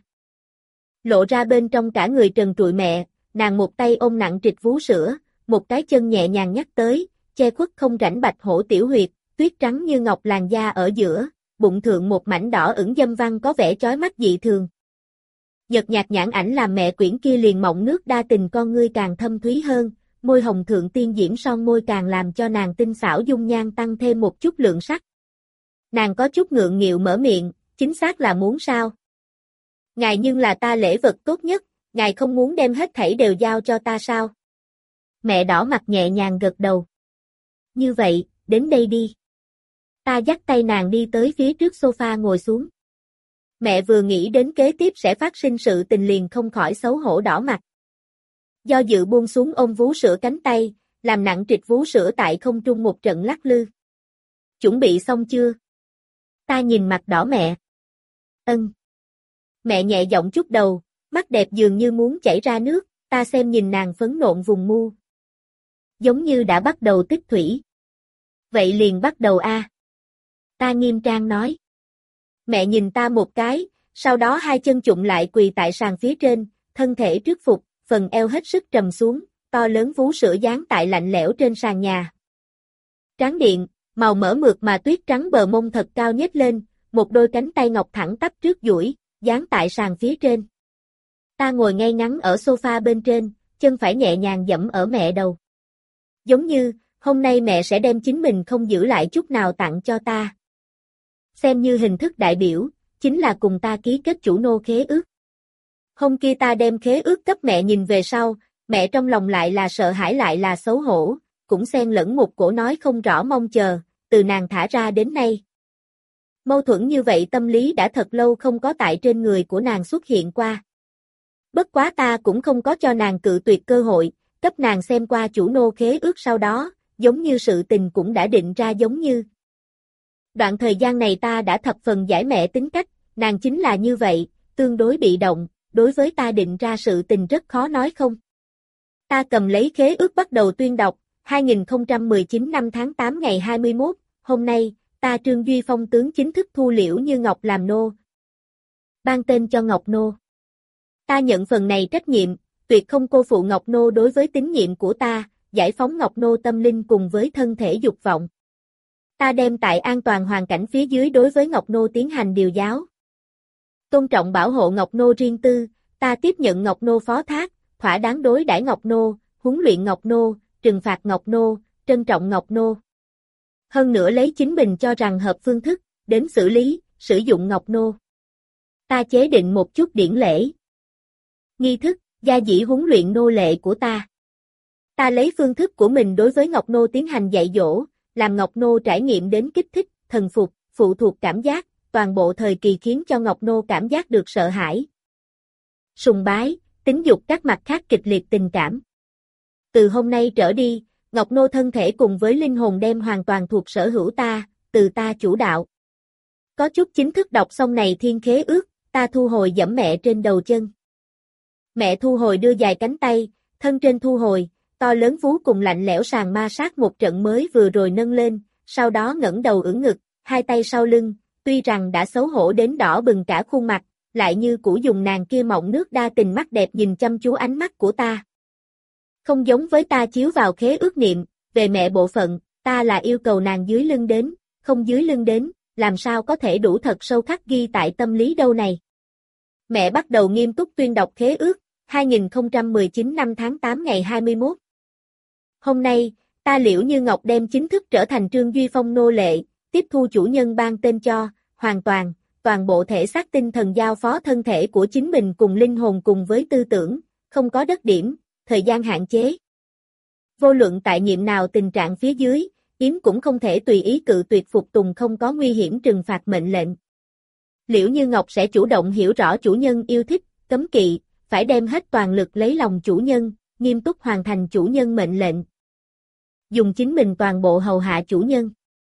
Lộ ra bên trong cả người trần trụi mẹ, nàng một tay ôm nặng trịch vú sữa, một cái chân nhẹ nhàng nhắc tới, che khuất không rãnh bạch hổ tiểu huyệt, tuyết trắng như ngọc làn da ở giữa, bụng thượng một mảnh đỏ ửng dâm văn có vẻ chói mắt dị thường. Nhợt nhạt nhãn ảnh làm mẹ quyển kia liền mộng nước đa tình con ngươi càng thâm thúy hơn, môi hồng thượng tiên diễm son môi càng làm cho nàng tinh xảo dung nhan tăng thêm một chút lượng sắc. Nàng có chút ngượng nghịu mở miệng, chính xác là muốn sao? Ngài nhưng là ta lễ vật tốt nhất, ngài không muốn đem hết thảy đều giao cho ta sao? Mẹ đỏ mặt nhẹ nhàng gật đầu. Như vậy, đến đây đi. Ta dắt tay nàng đi tới phía trước sofa ngồi xuống. Mẹ vừa nghĩ đến kế tiếp sẽ phát sinh sự tình liền không khỏi xấu hổ đỏ mặt. Do dự buông xuống ôm vú sữa cánh tay, làm nặng trịch vú sữa tại không trung một trận lắc lư. Chuẩn bị xong chưa? Ta nhìn mặt đỏ mẹ. Ân. Mẹ nhẹ giọng chút đầu, mắt đẹp dường như muốn chảy ra nước, ta xem nhìn nàng phấn nộn vùng mu. Giống như đã bắt đầu tích thủy. Vậy liền bắt đầu a. Ta nghiêm trang nói. Mẹ nhìn ta một cái, sau đó hai chân chụm lại quỳ tại sàn phía trên, thân thể trước phục, phần eo hết sức trầm xuống, to lớn vú sữa dán tại lạnh lẽo trên sàn nhà. Tráng điện, màu mỡ mượt mà tuyết trắng bờ mông thật cao nhếch lên, một đôi cánh tay ngọc thẳng tắp trước duỗi, dán tại sàn phía trên. Ta ngồi ngay ngắn ở sofa bên trên, chân phải nhẹ nhàng dẫm ở mẹ đầu. Giống như, hôm nay mẹ sẽ đem chính mình không giữ lại chút nào tặng cho ta. Xem như hình thức đại biểu, chính là cùng ta ký kết chủ nô khế ước. Hôm kia ta đem khế ước cấp mẹ nhìn về sau, mẹ trong lòng lại là sợ hãi lại là xấu hổ, cũng xen lẫn một cổ nói không rõ mong chờ, từ nàng thả ra đến nay. Mâu thuẫn như vậy tâm lý đã thật lâu không có tại trên người của nàng xuất hiện qua. Bất quá ta cũng không có cho nàng cự tuyệt cơ hội, cấp nàng xem qua chủ nô khế ước sau đó, giống như sự tình cũng đã định ra giống như. Đoạn thời gian này ta đã thập phần giải mẹ tính cách, nàng chính là như vậy, tương đối bị động, đối với ta định ra sự tình rất khó nói không. Ta cầm lấy khế ước bắt đầu tuyên đọc, hai nghìn không trăm mười chín năm tháng tám ngày hai mươi mốt, hôm nay, ta Trương Duy Phong tướng chính thức thu Liễu Như Ngọc làm nô. Ban tên cho Ngọc Nô. Ta nhận phần này trách nhiệm, tuyệt không cô phụ Ngọc Nô đối với tín nhiệm của ta, giải phóng Ngọc Nô tâm linh cùng với thân thể dục vọng. Ta đem tại an toàn hoàn cảnh phía dưới đối với Ngọc Nô tiến hành điều giáo. Tôn trọng bảo hộ Ngọc Nô riêng tư, ta tiếp nhận Ngọc Nô phó thác, thỏa đáng đối đãi Ngọc Nô, huấn luyện Ngọc Nô, trừng phạt Ngọc Nô, trân trọng Ngọc Nô. Hơn nữa lấy chính mình cho rằng hợp phương thức, đến xử lý, sử dụng Ngọc Nô. Ta chế định một chút điển lễ. Nghi thức, gia dĩ huấn luyện nô lệ của ta. Ta lấy phương thức của mình đối với Ngọc Nô tiến hành dạy dỗ, làm Ngọc Nô trải nghiệm đến kích thích, thần phục, phụ thuộc cảm giác, toàn bộ thời kỳ khiến cho Ngọc Nô cảm giác được sợ hãi, sùng bái, tính dục các mặt khác kịch liệt tình cảm. Từ hôm nay trở đi, Ngọc Nô thân thể cùng với linh hồn đem hoàn toàn thuộc sở hữu ta, từ ta chủ đạo. Có chút chính thức đọc xong này thiên khế ước, ta thu hồi dẫm mẹ trên đầu chân. Mẹ thu hồi đưa dài cánh tay, thân trên thu hồi, to lớn vú cùng lạnh lẽo sàn ma sát một trận mới vừa rồi nâng lên, sau đó ngẩng đầu ưỡn ngực, hai tay sau lưng, tuy rằng đã xấu hổ đến đỏ bừng cả khuôn mặt, lại như cũ dùng nàng kia mộng nước đa tình mắt đẹp nhìn chăm chú ánh mắt của ta. Không giống với ta chiếu vào khế ước niệm, về mẹ bộ phận, ta là yêu cầu nàng dưới lưng đến, không dưới lưng đến, làm sao có thể đủ thật sâu khắc ghi tại tâm lý đâu này. Mẹ bắt đầu nghiêm túc tuyên đọc khế ước, hai nghìn không trăm mười chín năm tháng tám ngày hai mươi mốt. Hôm nay, ta Liễu Như Ngọc đem chính thức trở thành Trương Duy Phong nô lệ, tiếp thu chủ nhân ban tên cho, hoàn toàn, toàn bộ thể xác tinh thần giao phó thân thể của chính mình cùng linh hồn cùng với tư tưởng, không có đất điểm, thời gian hạn chế. Vô luận tại nhiệm nào tình trạng phía dưới, Yếm cũng không thể tùy ý cự tuyệt phục tùng không có nguy hiểm trừng phạt mệnh lệnh. Liễu Như Ngọc sẽ chủ động hiểu rõ chủ nhân yêu thích, cấm kỵ, phải đem hết toàn lực lấy lòng chủ nhân, nghiêm túc hoàn thành chủ nhân mệnh lệnh. Dùng chính mình toàn bộ hầu hạ chủ nhân.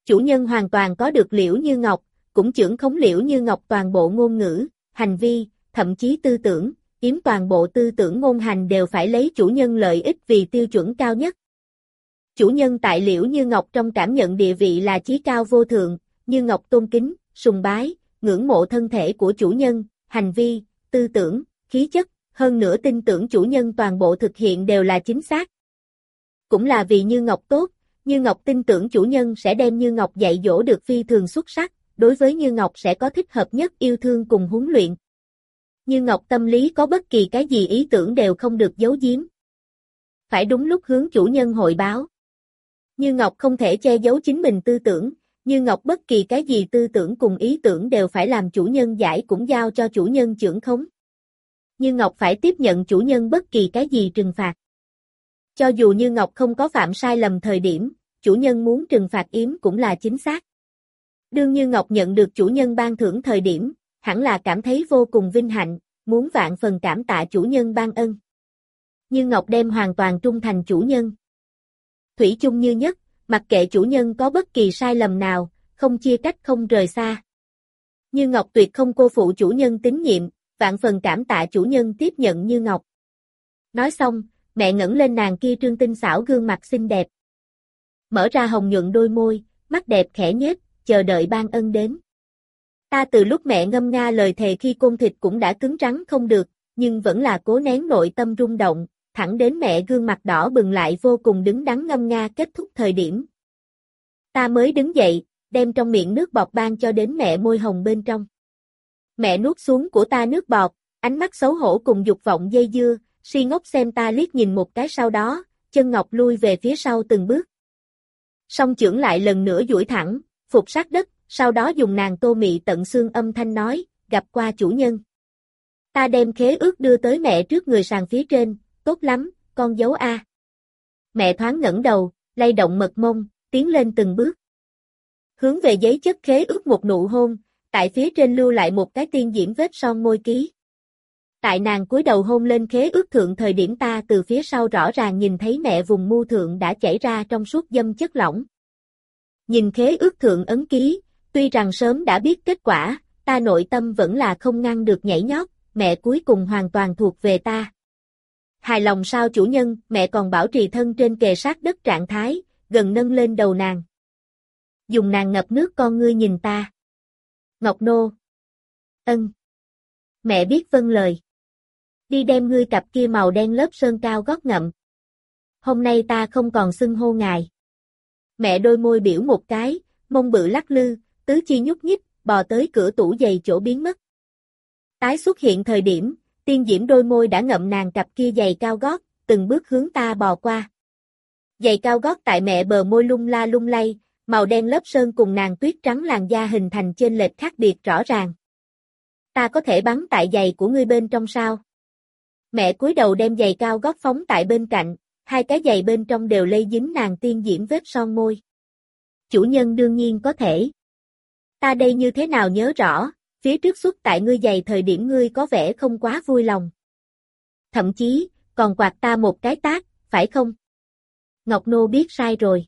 Chủ nhân hoàn toàn có được Liễu Như Ngọc, cũng chưởng khống Liễu Như Ngọc toàn bộ ngôn ngữ, hành vi, thậm chí tư tưởng, yếm toàn bộ tư tưởng ngôn hành đều phải lấy chủ nhân lợi ích vì tiêu chuẩn cao nhất. Chủ nhân tại Liễu Như Ngọc trong cảm nhận địa vị là chí cao vô thượng, Như Ngọc tôn kính, sùng bái, ngưỡng mộ thân thể của chủ nhân, hành vi, tư tưởng, khí chất, hơn nữa tin tưởng chủ nhân toàn bộ thực hiện đều là chính xác. Cũng là vì Như Ngọc tốt, Như Ngọc tin tưởng chủ nhân sẽ đem Như Ngọc dạy dỗ được phi thường xuất sắc, đối với Như Ngọc sẽ có thích hợp nhất yêu thương cùng huấn luyện. Như Ngọc tâm lý có bất kỳ cái gì ý tưởng đều không được giấu giếm. Phải đúng lúc hướng chủ nhân hội báo. Như Ngọc không thể che giấu chính mình tư tưởng, Như Ngọc bất kỳ cái gì tư tưởng cùng ý tưởng đều phải làm chủ nhân giải cũng giao cho chủ nhân chưởng khống. Như Ngọc phải tiếp nhận chủ nhân bất kỳ cái gì trừng phạt. Cho dù Như Ngọc không có phạm sai lầm thời điểm, chủ nhân muốn trừng phạt yếm cũng là chính xác. Đương Như Ngọc nhận được chủ nhân ban thưởng thời điểm, hẳn là cảm thấy vô cùng vinh hạnh, muốn vạn phần cảm tạ chủ nhân ban ân. Như Ngọc đem hoàn toàn trung thành chủ nhân. Thủy chung như nhất, mặc kệ chủ nhân có bất kỳ sai lầm nào, không chia cách không rời xa. Như Ngọc tuyệt không cô phụ chủ nhân tín nhiệm, vạn phần cảm tạ chủ nhân tiếp nhận Như Ngọc. Nói xong, mẹ ngẩng lên nàng kia trương tinh xảo gương mặt xinh đẹp. Mở ra hồng nhuận đôi môi, mắt đẹp khẽ nhếch, chờ đợi ban ân đến. Ta từ lúc mẹ ngâm nga lời thề khi côn thịt cũng đã cứng rắn không được, nhưng vẫn là cố nén nội tâm rung động, thẳng đến mẹ gương mặt đỏ bừng lại vô cùng đứng đắn ngâm nga kết thúc thời điểm. Ta mới đứng dậy, đem trong miệng nước bọt ban cho đến mẹ môi hồng bên trong. Mẹ nuốt xuống của ta nước bọt, ánh mắt xấu hổ cùng dục vọng dây dưa, si ngốc xem ta liếc nhìn một cái sau đó, chân ngọc lui về phía sau từng bước. Song chưởng lại lần nữa duỗi thẳng, phục sát đất, sau đó dùng nàng tô mị tận xương âm thanh nói, gặp qua chủ nhân. Ta đem khế ước đưa tới mẹ trước người sàn phía trên, tốt lắm, con dấu A. Mẹ thoáng ngẩng đầu, lay động mật mông, tiến lên từng bước. Hướng về giấy chất khế ước một nụ hôn, tại phía trên lưu lại một cái tiên diễm vết son môi ký. Tại nàng cúi đầu hôn lên khế ước thượng thời điểm ta từ phía sau rõ ràng nhìn thấy mẹ vùng mu thượng đã chảy ra trong suốt dâm chất lỏng. Nhìn khế ước thượng ấn ký, tuy rằng sớm đã biết kết quả, ta nội tâm vẫn là không ngăn được nhảy nhót, mẹ cuối cùng hoàn toàn thuộc về ta. Hài lòng sao chủ nhân, mẹ còn bảo trì thân trên kề sát đất trạng thái, gần nâng lên đầu nàng. Dùng nàng ngập nước con ngươi nhìn ta. Ngọc nô. Ân. Mẹ biết vâng lời. Đi đem ngươi cặp kia màu đen lớp sơn cao gót ngậm. Hôm nay ta không còn xưng hô ngài. Mẹ đôi môi biểu một cái, mông bự lắc lư, tứ chi nhúc nhích, bò tới cửa tủ giày chỗ biến mất. Tái xuất hiện thời điểm, tiên diễm đôi môi đã ngậm nàng cặp kia giày cao gót, từng bước hướng ta bò qua. Giày cao gót tại mẹ bờ môi lung la lung lay, màu đen lớp sơn cùng nàng tuyết trắng làn da hình thành chênh lệch khác biệt rõ ràng. Ta có thể bắn tại giày của ngươi bên trong sao? Mẹ cúi đầu đem giày cao gót phóng tại bên cạnh, hai cái giày bên trong đều lây dính nàng tiên diễm vết son môi. Chủ nhân đương nhiên có thể. Ta đây như thế nào nhớ rõ, phía trước xuất tại ngươi giày thời điểm ngươi có vẻ không quá vui lòng. Thậm chí, còn quạt ta một cái tát, phải không? Ngọc nô biết sai rồi.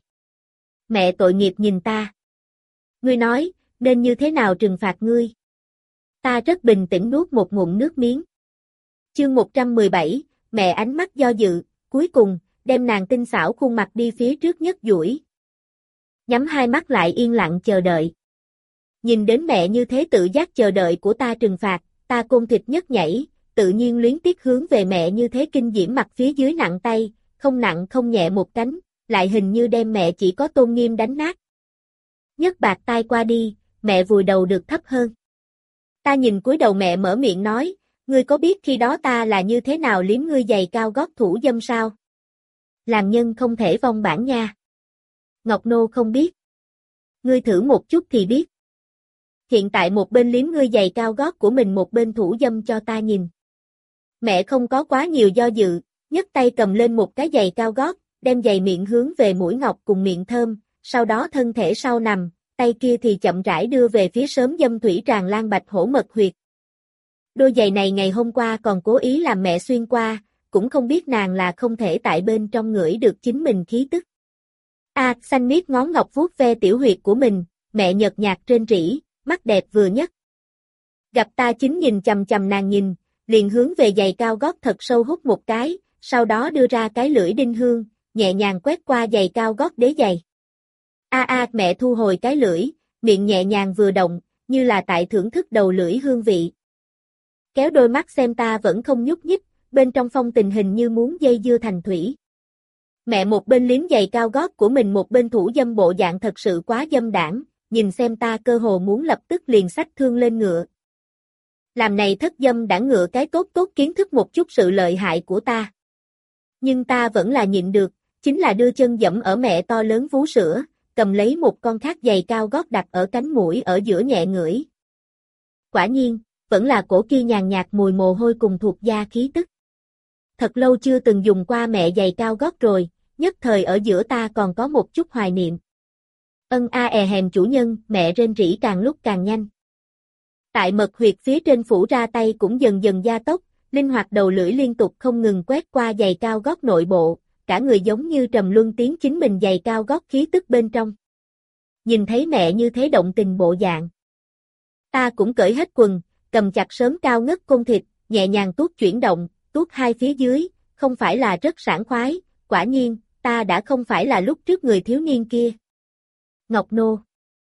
Mẹ tội nghiệp nhìn ta. Ngươi nói, nên như thế nào trừng phạt ngươi? Ta rất bình tĩnh nuốt một ngụm nước miếng. Chương một trăm mười bảy, mẹ ánh mắt do dự, cuối cùng, đem nàng tinh xảo khuôn mặt đi phía trước nhất duỗi. Nhắm hai mắt lại yên lặng chờ đợi. Nhìn đến mẹ như thế tự giác chờ đợi của ta trừng phạt, ta côn thịt nhất nhảy, tự nhiên luyến tiếc hướng về mẹ như thế kinh diễm mặt phía dưới nặng tay, không nặng không nhẹ một cánh, lại hình như đem mẹ chỉ có tôn nghiêm đánh nát. Nhất bạc tai qua đi, mẹ vùi đầu được thấp hơn. Ta nhìn cúi đầu mẹ mở miệng nói, ngươi có biết khi đó ta là như thế nào liếm ngươi giày cao gót thủ dâm sao? Làm nhân không thể vong bản nha. Ngọc nô không biết. Ngươi thử một chút thì biết. Hiện tại một bên liếm ngươi giày cao gót của mình một bên thủ dâm cho ta nhìn. Mẹ không có quá nhiều do dự, nhấc tay cầm lên một cái giày cao gót, đem giày miệng hướng về mũi ngọc cùng miệng thơm, sau đó thân thể sau nằm, tay kia thì chậm rãi đưa về phía sớm dâm thủy tràn lan bạch hổ mật huyệt. Đôi giày này ngày hôm qua còn cố ý làm mẹ xuyên qua, cũng không biết nàng là không thể tại bên trong ngửi được chính mình khí tức. a, xanh miết ngón ngọc vuốt ve tiểu huyệt của mình, mẹ nhợt nhạt trên rỉ, mắt đẹp vừa nhất. Gặp ta chính nhìn chằm chằm nàng nhìn, liền hướng về giày cao gót thật sâu hút một cái, sau đó đưa ra cái lưỡi đinh hương, nhẹ nhàng quét qua giày cao gót đế giày. A a mẹ thu hồi cái lưỡi, miệng nhẹ nhàng vừa động, như là tại thưởng thức đầu lưỡi hương vị. Kéo đôi mắt xem ta vẫn không nhúc nhích, bên trong phong tình hình như muốn dây dưa thành thủy. Mẹ một bên liếm giày cao gót của mình một bên thủ dâm bộ dạng thật sự quá dâm đảng, nhìn xem ta cơ hồ muốn lập tức liền xách thương lên ngựa. Làm này thất dâm đảng ngựa cái tốt tốt kiến thức một chút sự lợi hại của ta. Nhưng ta vẫn là nhịn được, chính là đưa chân dẫm ở mẹ to lớn vú sữa, cầm lấy một con khác giày cao gót đặt ở cánh mũi ở giữa nhẹ ngửi. Quả nhiên, vẫn là cổ kia nhàn nhạt mùi mồ hôi cùng thuộc da khí tức. Thật lâu chưa từng dùng qua mẹ giày cao gót rồi, nhất thời ở giữa ta còn có một chút hoài niệm. Ân a è hèm chủ nhân, mẹ rên rỉ càng lúc càng nhanh. Tại mật huyệt phía trên phủ ra tay cũng dần dần gia tốc, linh hoạt đầu lưỡi liên tục không ngừng quét qua giày cao gót nội bộ, cả người giống như trầm luân tiến chính mình giày cao gót khí tức bên trong. Nhìn thấy mẹ như thế động tình bộ dạng. Ta cũng cởi hết quần, cầm chặt sớm cao ngất côn thịt, nhẹ nhàng tuốt chuyển động, tuốt hai phía dưới, không phải là rất sảng khoái, quả nhiên, ta đã không phải là lúc trước người thiếu niên kia. Ngọc nô.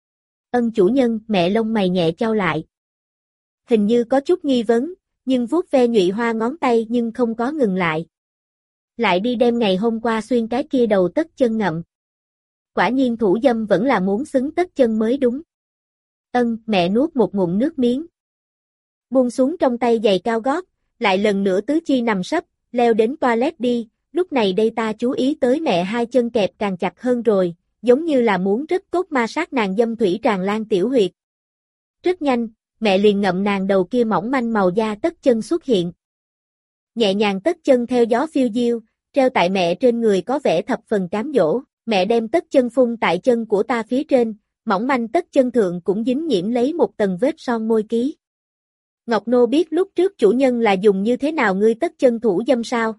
Ân chủ nhân, mẹ lông mày nhẹ chau lại. Hình như có chút nghi vấn, nhưng vuốt ve nhụy hoa ngón tay nhưng không có ngừng lại. Lại đi đem ngày hôm qua xuyên cái kia đầu tất chân ngậm. Quả nhiên thủ dâm vẫn là muốn xứng tất chân mới đúng. Ân, mẹ nuốt một ngụm nước miếng. Buông xuống trong tay giày cao gót, lại lần nữa tứ chi nằm sấp, leo đến toilet đi, lúc này đây ta chú ý tới mẹ hai chân kẹp càng chặt hơn rồi, giống như là muốn rất cốt ma sát nàng dâm thủy tràn lan tiểu huyệt. Rất nhanh, mẹ liền ngậm nàng đầu kia mỏng manh màu da tất chân xuất hiện. Nhẹ nhàng tất chân theo gió phiêu diêu, treo tại mẹ trên người có vẻ thập phần cám dỗ, mẹ đem tất chân phun tại chân của ta phía trên, mỏng manh tất chân thượng cũng dính nhiễm lấy một tầng vết son môi ký. Ngọc nô biết lúc trước chủ nhân là dùng như thế nào ngươi tất chân thủ dâm sao?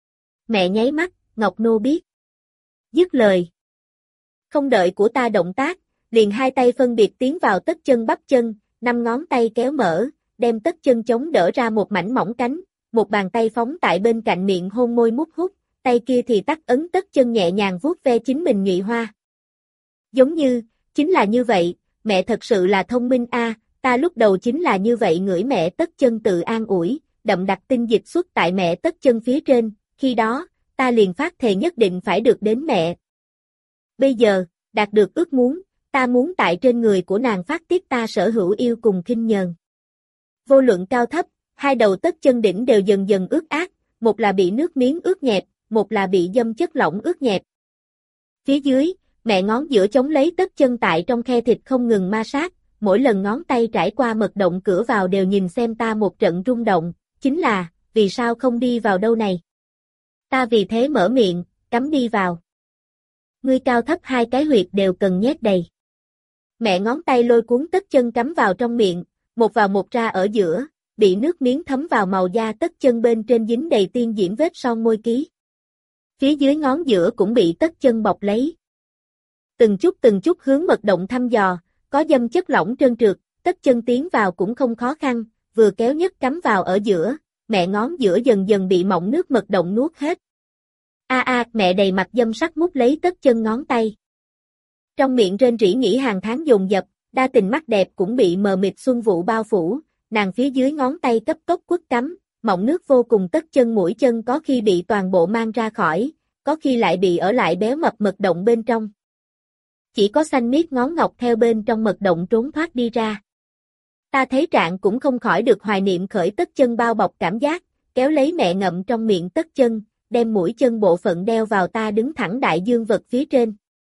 Mẹ nháy mắt, Ngọc nô biết. Dứt lời. Không đợi của ta động tác, liền hai tay phân biệt tiến vào tất chân bắp chân, năm ngón tay kéo mở, đem tất chân chống đỡ ra một mảnh mỏng cánh, một bàn tay phóng tại bên cạnh miệng hôn môi mút hút, tay kia thì tắt ấn tất chân nhẹ nhàng vuốt ve chính mình nhụy hoa. Giống như, chính là như vậy, mẹ thật sự là thông minh a, ta lúc đầu chính là như vậy ngửi mẹ tất chân tự an ủi, đậm đặc tinh dịch xuất tại mẹ tất chân phía trên, khi đó, ta liền phát thề nhất định phải được đến mẹ. Bây giờ, đạt được ước muốn, ta muốn tại trên người của nàng phát tiết ta sở hữu yêu cùng khinh nhờn. Vô luận cao thấp, hai đầu tất chân đỉnh đều dần dần ướt át, một là bị nước miếng ướt nhẹp, một là bị dâm chất lỏng ướt nhẹp. Phía dưới, mẹ ngón giữa chống lấy tất chân tại trong khe thịt không ngừng ma sát, mỗi lần ngón tay trải qua mật động cửa vào đều nhìn xem ta một trận rung động, chính là, vì sao không đi vào đâu này? Ta vì thế mở miệng, cắm đi vào. Ngươi cao thấp hai cái huyệt đều cần nhét đầy. Mẹ ngón tay lôi cuốn tất chân cắm vào trong miệng, một vào một ra ở giữa, bị nước miếng thấm vào màu da tất chân bên trên dính đầy tiên diễm vết son môi ký. Phía dưới ngón giữa cũng bị tất chân bọc lấy. Từng chút từng chút hướng mật động thăm dò, có dâm chất lỏng trơn trượt, tất chân tiến vào cũng không khó khăn, vừa kéo nhất cắm vào ở giữa, mẹ ngón giữa dần dần bị mọng nước mật động nuốt hết. A a, mẹ đầy mặt dâm sắc mút lấy tất chân ngón tay. Trong miệng rên rỉ nghĩ hàng tháng dồn dập, đa tình mắt đẹp cũng bị mờ mịt xuân vụ bao phủ, nàng phía dưới ngón tay cấp tốc quất cắm, mọng nước vô cùng tất chân mũi chân có khi bị toàn bộ mang ra khỏi, có khi lại bị ở lại béo mập mật động bên trong. Chỉ có xanh miết ngón ngọc theo bên trong mật động trốn thoát đi ra. Ta thấy trạng cũng không khỏi được hoài niệm khởi tất chân bao bọc cảm giác, kéo lấy mẹ ngậm trong miệng tất chân, đem mũi chân bộ phận đeo vào ta đứng thẳng đại dương vật phía trên.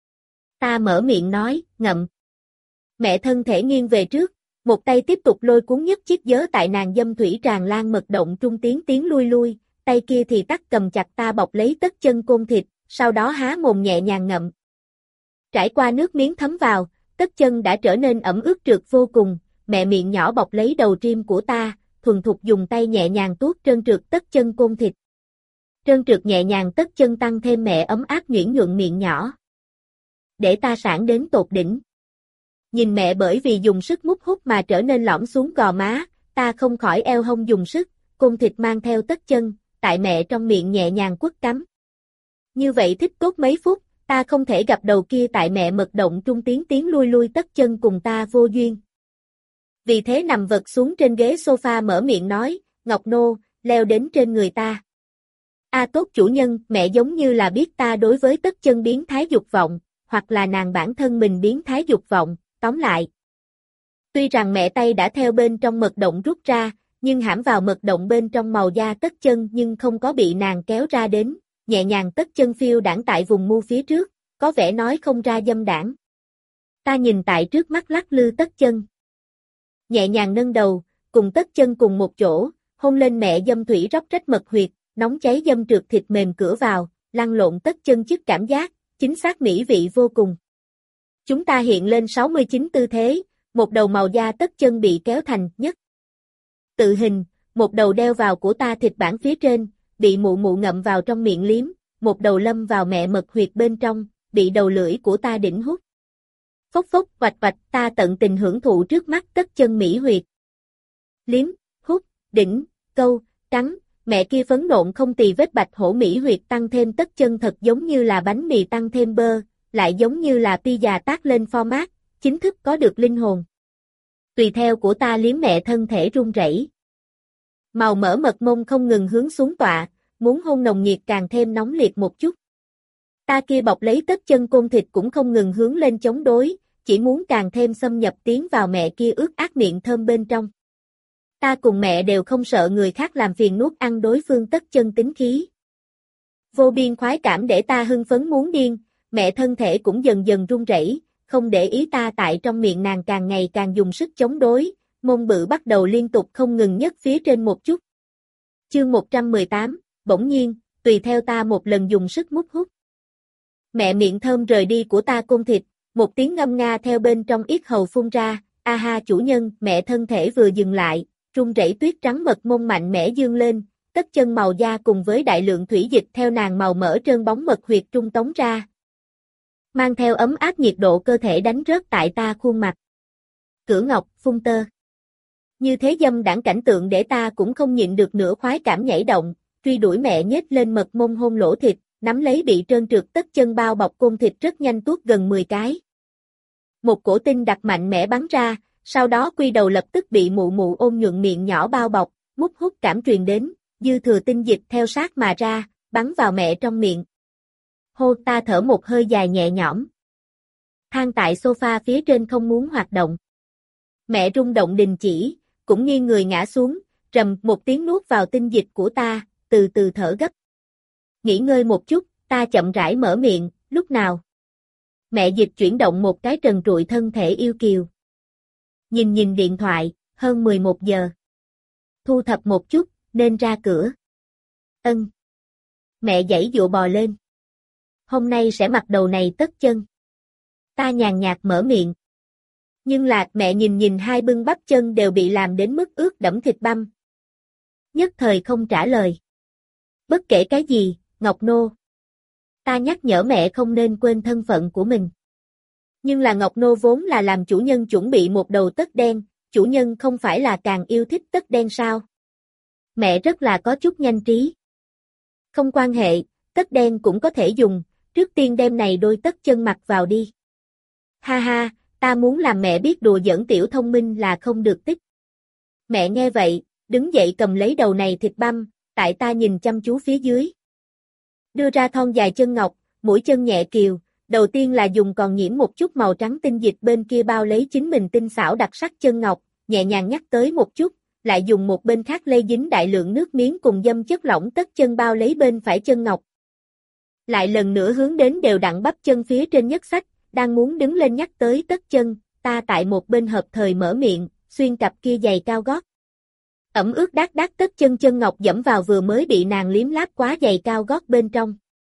Ta mở miệng nói, ngậm. Mẹ thân thể nghiêng về trước, một tay tiếp tục lôi cuốn nhất chiếc giớ tại nàng dâm thủy tràn lan mật động trung tiến tiến lui lui, tay kia thì tắt cầm chặt ta bọc lấy tất chân côn thịt, sau đó há mồm nhẹ nhàng ngậm. Trải qua nước miếng thấm vào, tất chân đã trở nên ẩm ướt trượt vô cùng, mẹ miệng nhỏ bọc lấy đầu trim của ta, thuần thục dùng tay nhẹ nhàng tuốt trơn trượt tất chân côn thịt. Trơn trượt nhẹ nhàng tất chân tăng thêm mẹ ấm áp nhuyễn nhuận miệng nhỏ. để ta sản đến tột đỉnh. Nhìn mẹ bởi vì dùng sức mút hút mà trở nên lõm xuống gò má, ta không khỏi eo hông dùng sức, côn thịt mang theo tất chân, tại mẹ trong miệng nhẹ nhàng quất cắm. Như vậy thích cốt mấy phút, ta không thể gặp đầu kia tại mẹ mật động trung tiến tiến lui lui tất chân cùng ta vô duyên. Vì thế nằm vật xuống trên ghế sofa mở miệng nói, Ngọc Nô, leo đến trên người ta. A tốt chủ nhân, mẹ giống như là biết ta đối với tất chân biến thái dục vọng, hoặc là nàng bản thân mình biến thái dục vọng, tóm lại. Tuy rằng mẹ tay đã theo bên trong mật động rút ra, nhưng hãm vào mật động bên trong màu da tất chân nhưng không có bị nàng kéo ra đến, nhẹ nhàng tất chân phiêu đãng tại vùng mu phía trước, có vẻ nói không ra dâm đảng. Ta nhìn tại trước mắt lắc lư tất chân. Nhẹ nhàng nâng đầu, cùng tất chân cùng một chỗ, hôn lên mẹ dâm thủy róc rách mật huyệt, nóng cháy dâm trượt thịt mềm cửa vào, lăn lộn tất chân chức cảm giác, chính xác mỹ vị vô cùng. Chúng ta hiện lên sáu mươi chín tư thế, một đầu màu da tất chân bị kéo thành nhất. Tự hình, một đầu đeo vào của ta thịt bản phía trên, bị mụ mụ ngậm vào trong miệng liếm, một đầu lâm vào mẹ mật huyệt bên trong, bị đầu lưỡi của ta đỉnh hút. Phốc phốc vạch vạch ta tận tình hưởng thụ trước mắt tất chân mỹ huyệt. Liếm, hút, đỉnh, câu, cắn, mẹ kia phấn nộn không tì vết bạch hổ mỹ huyệt tăng thêm tất chân thật giống như là bánh mì tăng thêm bơ, lại giống như là pizza tác lên format, chính thức có được linh hồn. Tùy theo của ta liếm mẹ thân thể run rẩy. Màu mỡ mật mông không ngừng hướng xuống tọa, muốn hôn nồng nhiệt càng thêm nóng liệt một chút. Ta kia bọc lấy tất chân côn thịt cũng không ngừng hướng lên chống đối, chỉ muốn càng thêm xâm nhập tiến vào mẹ kia ướt át miệng thơm bên trong. Ta cùng mẹ đều không sợ người khác làm phiền nuốt ăn đối phương tất chân tính khí. Vô biên khoái cảm để ta hưng phấn muốn điên, mẹ thân thể cũng dần dần run rẩy, không để ý ta tại trong miệng nàng càng ngày càng dùng sức chống đối, mông bự bắt đầu liên tục không ngừng nhấc phía trên một chút. Chương một trăm mười tám, bỗng nhiên, tùy theo ta một lần dùng sức mút hút. Mẹ miệng thơm rời đi của ta côn thịt, một tiếng ngâm nga theo bên trong yết hầu phun ra, a ha chủ nhân, mẹ thân thể vừa dừng lại, run rẩy tuyết trắng mật mông mạnh mẽ dương lên, tất chân màu da cùng với đại lượng thủy dịch theo nàng màu mỡ trơn bóng mật huyệt trung tống ra. Mang theo ấm áp nhiệt độ cơ thể đánh rớt tại ta khuôn mặt. Cửa ngọc, phun tơ. Như thế dâm đãng cảnh tượng để ta cũng không nhịn được nửa khoái cảm nhảy động, truy đuổi mẹ nhếch lên mật mông hôn lỗ thịt, nắm lấy bị trơn trượt tất chân bao bọc côn thịt rất nhanh tuốt gần mười cái. Một cổ tinh đặc mạnh mẽ bắn ra, sau đó quy đầu lập tức bị mụ mụ ôm nhuận miệng nhỏ bao bọc, mút hút cảm truyền đến, dư thừa tinh dịch theo sát mà ra, bắn vào mẹ trong miệng. Hô ta thở một hơi dài nhẹ nhõm. Than tại sofa phía trên không muốn hoạt động. Mẹ rung động đình chỉ, cũng nghiêng người ngã xuống, rầm một tiếng nuốt vào tinh dịch của ta, từ từ thở gấp. Nghỉ ngơi một chút, ta chậm rãi mở miệng, lúc nào? Mẹ dịch chuyển động một cái trần trụi thân thể yêu kiều. Nhìn nhìn điện thoại, hơn mười một giờ. Thu thập một chút, nên ra cửa. Ân. Mẹ giãy dụa bò lên. Hôm nay sẽ mặc đầu này tất chân. Ta nhàn nhạt mở miệng. Nhưng là mẹ nhìn nhìn hai bưng bắp chân đều bị làm đến mức ướt đẫm thịt băm. Nhất thời không trả lời. Bất kể cái gì, Ngọc Nô. Ta nhắc nhở mẹ không nên quên thân phận của mình. Nhưng là Ngọc Nô vốn là làm chủ nhân chuẩn bị một đầu tất đen, chủ nhân không phải là càng yêu thích tất đen sao? Mẹ rất là có chút nhanh trí. Không quan hệ, tất đen cũng có thể dùng, trước tiên đem này đôi tất chân mặc vào đi. Ha ha, ta muốn làm mẹ biết đùa giỡn tiểu thông minh là không được tích. Mẹ nghe vậy, đứng dậy cầm lấy đầu này thịt băm, tại ta nhìn chăm chú phía dưới. Đưa ra thon dài chân ngọc, mũi chân nhẹ kiều, đầu tiên là dùng còn nhiễm một chút màu trắng tinh dịch bên kia bao lấy chính mình tinh xảo đặc sắc chân ngọc, nhẹ nhàng nhắc tới một chút, lại dùng một bên khác lây dính đại lượng nước miếng cùng dâm chất lỏng tất chân bao lấy bên phải chân ngọc. Lại lần nữa hướng đến đều đặn bắp chân phía trên nhất sách, đang muốn đứng lên nhắc tới tất chân, ta tại một bên hợp thời mở miệng, xuyên cặp kia giày cao gót. Ẩm ướt đát đát tất chân chân ngọc dẫm vào vừa mới bị nàng liếm láp quá giày cao gót bên trong.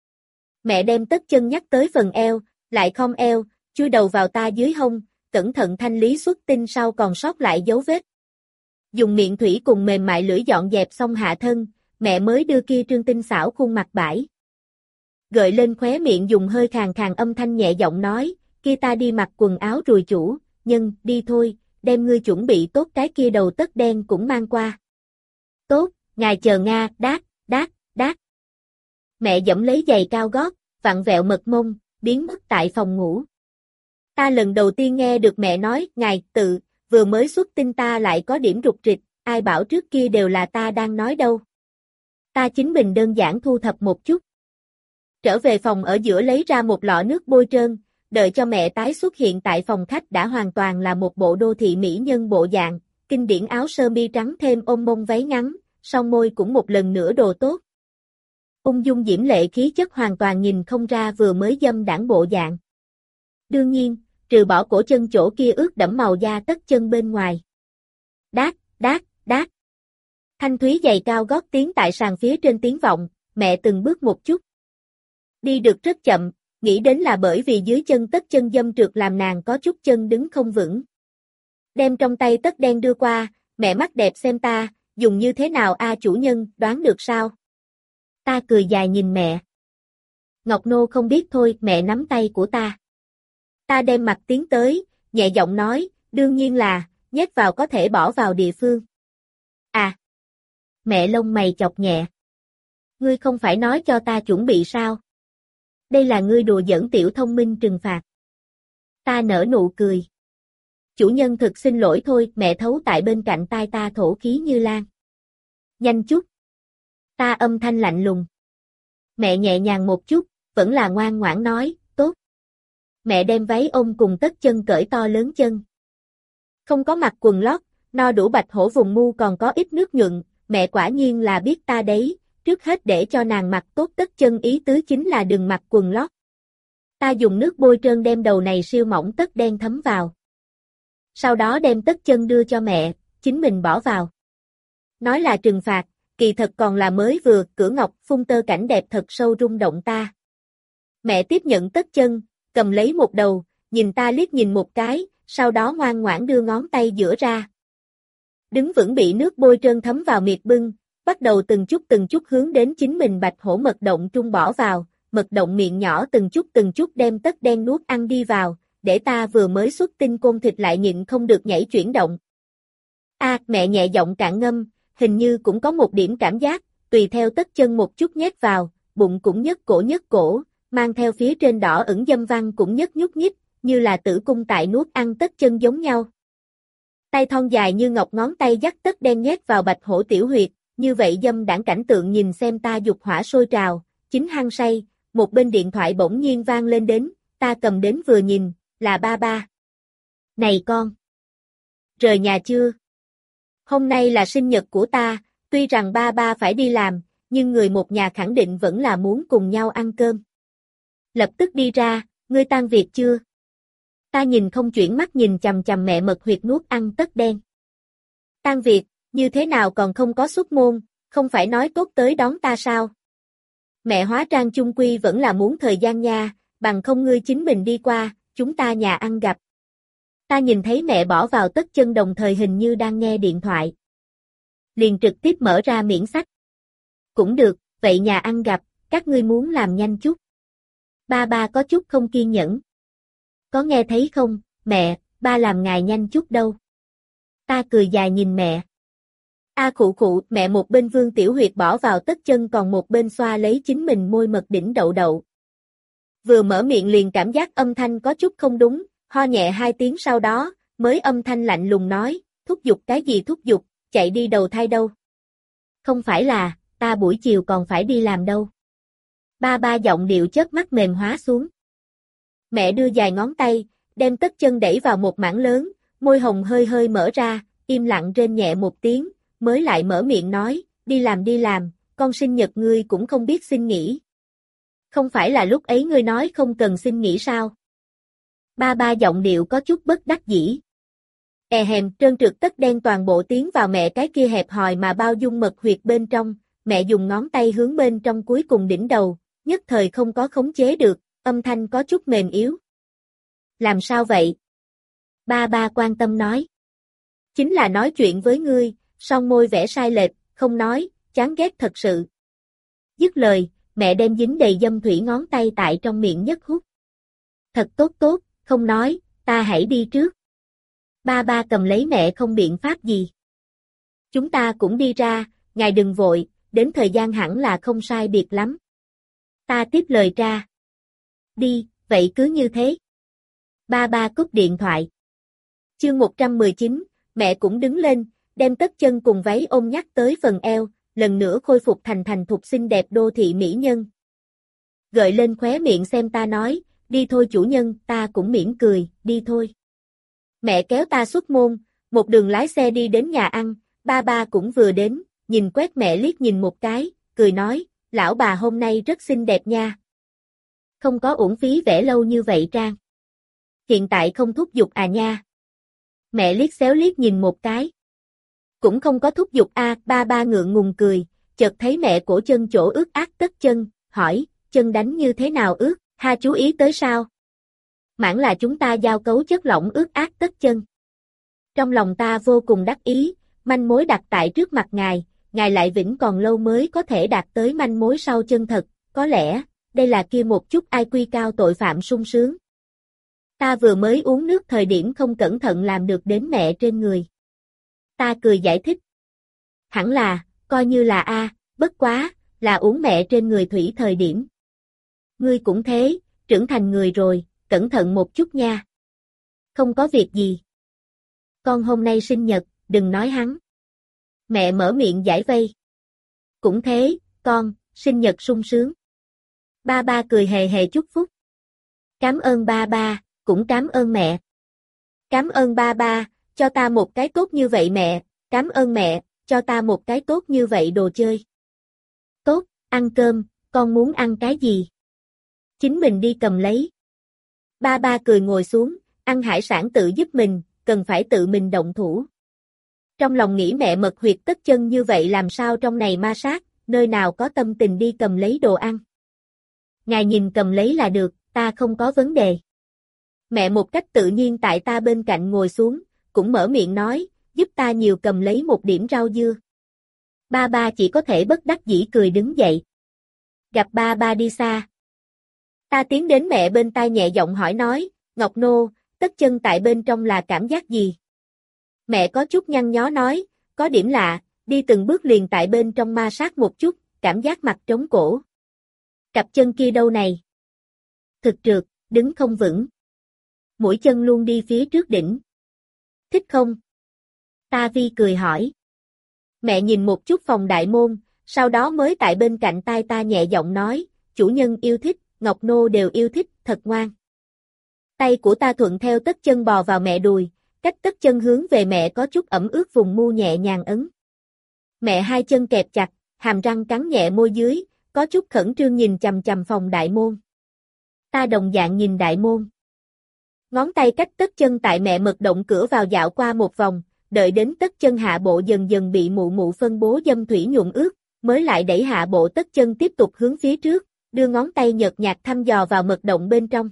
Mẹ đem tất chân nhắc tới phần eo, lại không eo, chui đầu vào ta dưới hông, cẩn thận thanh lý xuất tinh sau còn sót lại dấu vết. Dùng miệng thủy cùng mềm mại lưỡi dọn dẹp xong hạ thân, mẹ mới đưa kia trương tinh xảo khuôn mặt bãi. gợi lên khóe miệng dùng hơi khàn khàn âm thanh nhẹ giọng nói, kia ta đi mặc quần áo rùi chủ, nhân, đi thôi, đem ngươi chuẩn bị tốt cái kia đầu tất đen cũng mang qua. Tốt, ngài chờ Nga, đát, đát, đát. Mẹ dẫm lấy giày cao gót, vặn vẹo mật mông, biến mất tại phòng ngủ. Ta lần đầu tiên nghe được mẹ nói, ngài, tự, vừa mới xuất tinh ta lại có điểm rụt rịch, ai bảo trước kia đều là ta đang nói đâu. Ta chính mình đơn giản thu thập một chút. Trở về phòng ở giữa lấy ra một lọ nước bôi trơn, đợi cho mẹ tái xuất hiện tại phòng khách đã hoàn toàn là một bộ đô thị mỹ nhân bộ dạng, kinh điển áo sơ mi trắng thêm ôm mông váy ngắn, son môi cũng một lần nữa đồ tốt. Ung dung diễm lệ khí chất hoàn toàn nhìn không ra vừa mới dâm đãng bộ dạng. Đương nhiên, trừ bỏ cổ chân chỗ kia ướt đẫm màu da tất chân bên ngoài. Đát, đát, đát. Thanh thúy giày cao gót tiếng tại sàn phía trên tiếng vọng, mẹ từng bước một chút. Đi được rất chậm, nghĩ đến là bởi vì dưới chân tất chân dâm trượt làm nàng có chút chân đứng không vững. Đem trong tay tất đen đưa qua, mẹ mắt đẹp xem ta, dùng như thế nào a chủ nhân, đoán được sao? Ta cười dài nhìn mẹ. Ngọc Nô không biết thôi, mẹ nắm tay của ta. Ta đem mặt tiến tới, nhẹ giọng nói, đương nhiên là, nhét vào có thể bỏ vào địa phương. À! Mẹ lông mày chọc nhẹ. Ngươi không phải nói cho ta chuẩn bị sao? Đây là ngươi đùa giỡn tiểu thông minh trừng phạt. Ta nở nụ cười. Chủ nhân thực xin lỗi thôi, mẹ thấu tại bên cạnh tai ta thổ khí như lan. Nhanh chút. Ta âm thanh lạnh lùng. Mẹ nhẹ nhàng một chút, vẫn là ngoan ngoãn nói, tốt. Mẹ đem váy ôm cùng tất chân cởi to lớn chân. Không có mặc quần lót, no đủ bạch hổ vùng mu còn có ít nước nhuận, mẹ quả nhiên là biết ta đấy, trước hết để cho nàng mặc tốt tất chân ý tứ chính là đừng mặc quần lót. Ta dùng nước bôi trơn đem đầu này siêu mỏng tất đen thấm vào. Sau đó đem tất chân đưa cho mẹ, chính mình bỏ vào. Nói là trừng phạt, kỳ thật còn là mới vừa, cửa ngọc phun tơ cảnh đẹp thật sâu rung động ta. Mẹ tiếp nhận tất chân, cầm lấy một đầu, nhìn ta liếc nhìn một cái, sau đó ngoan ngoãn đưa ngón tay giữa ra. Đứng vững bị nước bôi trơn thấm vào miệt bưng, bắt đầu từng chút từng chút hướng đến chính mình bạch hổ mật động trung bỏ vào, mật động miệng nhỏ từng chút từng chút đem tất đen nuốt ăn đi vào, để ta vừa mới xuất tinh côn thịt lại nhịn không được nhảy chuyển động. A, à, mẹ nhẹ giọng cạn ngâm, hình như cũng có một điểm cảm giác, tùy theo tất chân một chút nhét vào, bụng cũng nhấc cổ nhấc cổ, mang theo phía trên đỏ ửng dâm văn cũng nhấc nhúc nhích, như là tử cung tại nuốt ăn tất chân giống nhau. Tay thon dài như ngọc ngón tay dắt tất đen nhét vào bạch hổ tiểu huyệt, như vậy dâm đãng cảnh tượng nhìn xem ta dục hỏa sôi trào, chính hăng say, một bên điện thoại bỗng nhiên vang lên đến, ta cầm đến vừa nhìn, là ba ba. Này con! Rời nhà chưa? Hôm nay là sinh nhật của ta, tuy rằng ba ba phải đi làm, nhưng người một nhà khẳng định vẫn là muốn cùng nhau ăn cơm. Lập tức đi ra, ngươi tan việc chưa? Ta nhìn không chuyển mắt nhìn chằm chằm mẹ mật huyệt nuốt ăn tất đen. Tan việc, như thế nào còn không có xuất môn, không phải nói tốt tới đón ta sao? Mẹ hóa trang chung quy vẫn là muốn thời gian nha, bằng không ngươi chính mình đi qua, chúng ta nhà ăn gặp. Ta nhìn thấy mẹ bỏ vào tất chân đồng thời hình như đang nghe điện thoại. Liền trực tiếp mở ra miễn sách. Cũng được, vậy nhà ăn gặp, các ngươi muốn làm nhanh chút. Ba ba có chút không kiên nhẫn. Có nghe thấy không, mẹ, ba làm ngài nhanh chút đâu. Ta cười dài nhìn mẹ. A khụ khụ, mẹ một bên vương tiểu huyệt bỏ vào tất chân còn một bên xoa lấy chính mình môi mật đỉnh đậu đậu. Vừa mở miệng liền cảm giác âm thanh có chút không đúng, ho nhẹ hai tiếng sau đó, mới âm thanh lạnh lùng nói, thúc giục cái gì thúc giục, chạy đi đầu thai đâu. Không phải là, ta buổi chiều còn phải đi làm đâu. Ba ba giọng điệu chớp mắt mềm hóa xuống. Mẹ đưa dài ngón tay, đem tất chân đẩy vào một mảng lớn, môi hồng hơi hơi mở ra, im lặng rên nhẹ một tiếng, mới lại mở miệng nói, đi làm đi làm, con sinh nhật ngươi cũng không biết xin nghỉ. Không phải là lúc ấy ngươi nói không cần xin nghỉ sao? Ba ba giọng điệu có chút bất đắc dĩ. E hèm trơn trượt tất đen toàn bộ tiến vào mẹ cái kia hẹp hòi mà bao dung mật huyệt bên trong, mẹ dùng ngón tay hướng bên trong cuối cùng đỉnh đầu, nhất thời không có khống chế được, âm thanh có chút mềm yếu. Làm sao vậy? Ba ba quan tâm nói. Chính là nói chuyện với ngươi, son môi vẽ sai lệch, không nói, chán ghét thật sự. Dứt lời, mẹ đem dính đầy dâm thủy ngón tay tại trong miệng nhất hút. Thật tốt tốt, không nói, ta hãy đi trước. Ba ba cầm lấy mẹ không biện pháp gì. Chúng ta cũng đi ra, ngài đừng vội, đến thời gian hẳn là không sai biệt lắm. Ta tiếp lời ra. Đi, vậy cứ như thế. Ba ba cúp điện thoại. Chương một trăm mười chín, mẹ cũng đứng lên, đem tất chân cùng váy ôm nhắc tới phần eo, lần nữa khôi phục thành thành thục xinh đẹp đô thị mỹ nhân. Gợi lên khóe miệng xem ta nói, đi thôi chủ nhân, ta cũng mỉm cười, đi thôi. Mẹ kéo ta xuất môn, một đường lái xe đi đến nhà ăn, ba ba cũng vừa đến, nhìn quét mẹ liếc nhìn một cái, cười nói, lão bà hôm nay rất xinh đẹp nha. Không có uổng phí vẽ lâu như vậy Trang. Hiện tại không thúc giục à nha. Mẹ liếc xéo liếc nhìn một cái. Cũng không có thúc giục a, à, ba ba ngượng ngùng cười, chợt thấy mẹ cổ chân chỗ ướt át tất chân, hỏi, chân đánh như thế nào ướt, ha chú ý tới sao? Mãn là chúng ta giao cấu chất lỏng ướt át tất chân. Trong lòng ta vô cùng đắc ý, manh mối đặt tại trước mặt ngài, ngài lại vĩnh còn lâu mới có thể đạt tới manh mối sau chân thật, có lẽ, đây là kia một chút i kiu cao tội phạm sung sướng. Ta vừa mới uống nước thời điểm không cẩn thận làm được đến mẹ trên người. Ta cười giải thích. Hẳn là, coi như là a, bất quá, là uống mẹ trên người thủy thời điểm. Ngươi cũng thế, trưởng thành người rồi, cẩn thận một chút nha. Không có việc gì. Con hôm nay sinh nhật, đừng nói hắn. Mẹ mở miệng giải vây. Cũng thế, con, sinh nhật sung sướng. Ba ba cười hề hề chúc phúc. Cảm ơn ba ba, cũng cảm ơn mẹ. Cảm ơn ba ba, cho ta một cái tốt như vậy mẹ, cảm ơn mẹ, cho ta một cái tốt như vậy đồ chơi. Tốt, ăn cơm, con muốn ăn cái gì? Chính mình đi cầm lấy. Ba ba cười ngồi xuống, ăn hải sản tự giúp mình, cần phải tự mình động thủ. Trong lòng nghĩ mẹ mật huyệt tất chân như vậy làm sao trong này ma sát, nơi nào có tâm tình đi cầm lấy đồ ăn. Ngài nhìn cầm lấy là được, ta không có vấn đề. Mẹ một cách tự nhiên tại ta bên cạnh ngồi xuống, cũng mở miệng nói, giúp ta nhiều cầm lấy một điểm rau dưa. Ba ba chỉ có thể bất đắc dĩ cười đứng dậy. Gặp ba ba đi xa. Ta tiến đến mẹ bên tai nhẹ giọng hỏi nói, Ngọc Nô, tất chân tại bên trong là cảm giác gì? Mẹ có chút nhăn nhó nói, có điểm lạ, đi từng bước liền tại bên trong ma sát một chút, cảm giác mặt trống cổ. Cặp chân kia đâu này? Thực trượt, đứng không vững. Mũi chân luôn đi phía trước đỉnh. Thích không? Ta vi cười hỏi. Mẹ nhìn một chút phòng đại môn, sau đó mới tại bên cạnh tai ta nhẹ giọng nói, chủ nhân yêu thích, Ngọc Nô đều yêu thích, thật ngoan. Tay của ta thuận theo tất chân bò vào mẹ đùi, cách tất chân hướng về mẹ có chút ẩm ướt vùng mu nhẹ nhàng ấn. Mẹ hai chân kẹp chặt, hàm răng cắn nhẹ môi dưới, có chút khẩn trương nhìn chằm chằm phòng đại môn. Ta đồng dạng nhìn đại môn. Ngón tay cách tất chân tại mẹ mật động cửa vào dạo qua một vòng, đợi đến tất chân hạ bộ dần dần bị mụ mụ phân bố dâm thủy nhuộm ướt, mới lại đẩy hạ bộ tất chân tiếp tục hướng phía trước, đưa ngón tay nhợt nhạt thăm dò vào mật động bên trong.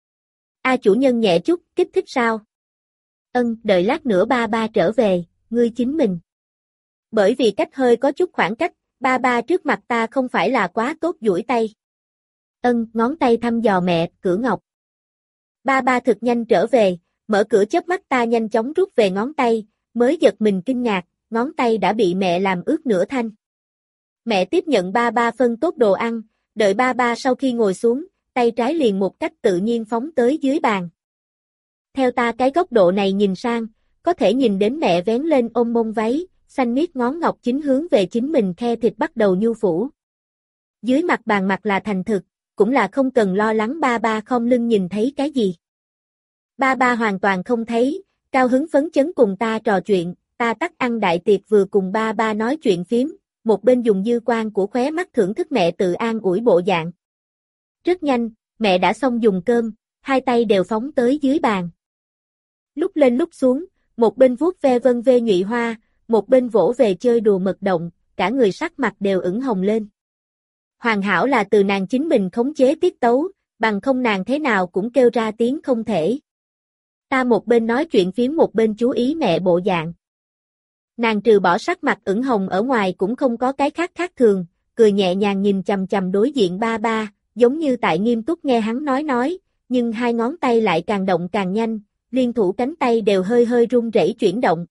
A chủ nhân nhẹ chút, kích thích sao? Ân, đợi lát nữa ba ba trở về, ngươi chính mình. Bởi vì cách hơi có chút khoảng cách, ba ba trước mặt ta không phải là quá tốt duỗi tay. Ân, ngón tay thăm dò mẹ, cửa ngọc. Ba ba thực nhanh trở về, mở cửa chớp mắt ta nhanh chóng rút về ngón tay, mới giật mình kinh ngạc, ngón tay đã bị mẹ làm ướt nửa thanh. Mẹ tiếp nhận ba ba phân tốt đồ ăn, đợi ba ba sau khi ngồi xuống, tay trái liền một cách tự nhiên phóng tới dưới bàn. Theo ta cái góc độ này nhìn sang, có thể nhìn đến mẹ vén lên ôm mông váy, xanh miết ngón ngọc chính hướng về chính mình khe thịt bắt đầu nhu phủ. Dưới mặt bàn mặt là thành thực, cũng là không cần lo lắng ba ba không lưng nhìn thấy cái gì. Ba ba hoàn toàn không thấy, cao hứng phấn chấn cùng ta trò chuyện, ta tắt ăn đại tiệc vừa cùng ba ba nói chuyện phím, một bên dùng dư quan của khóe mắt thưởng thức mẹ tự an ủi bộ dạng. Rất nhanh, mẹ đã xong dùng cơm, hai tay đều phóng tới dưới bàn. Lúc lên lúc xuống, một bên vuốt ve vân vê nhụy hoa, một bên vỗ về chơi đùa mật động, cả người sắc mặt đều ửng hồng lên. Hoàn hảo là từ nàng chính mình khống chế tiết tấu, bằng không nàng thế nào cũng kêu ra tiếng không thể. Ta một bên nói chuyện phím một bên chú ý mẹ bộ dạng. Nàng trừ bỏ sắc mặt ửng hồng ở ngoài cũng không có cái khác khác thường, cười nhẹ nhàng nhìn chằm chằm đối diện ba ba, giống như tại nghiêm túc nghe hắn nói nói, nhưng hai ngón tay lại càng động càng nhanh, liên thủ cánh tay đều hơi hơi run rẩy chuyển động.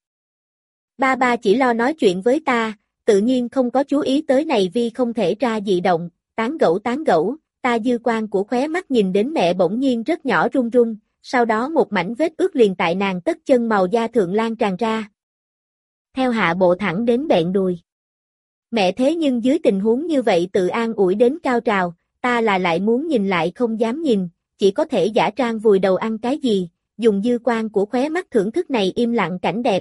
Ba ba chỉ lo nói chuyện với ta, tự nhiên không có chú ý tới này vi không thể ra dị động, tán gẫu tán gẫu, ta dư quan của khóe mắt nhìn đến mẹ bỗng nhiên rất nhỏ run run, sau đó một mảnh vết ướt liền tại nàng tất chân màu da thượng lan tràn ra. Theo hạ bộ thẳng đến bẹn đùi. Mẹ thế nhưng dưới tình huống như vậy tự an ủi đến cao trào, ta là lại muốn nhìn lại không dám nhìn, chỉ có thể giả trang vùi đầu ăn cái gì, dùng dư quan của khóe mắt thưởng thức này im lặng cảnh đẹp.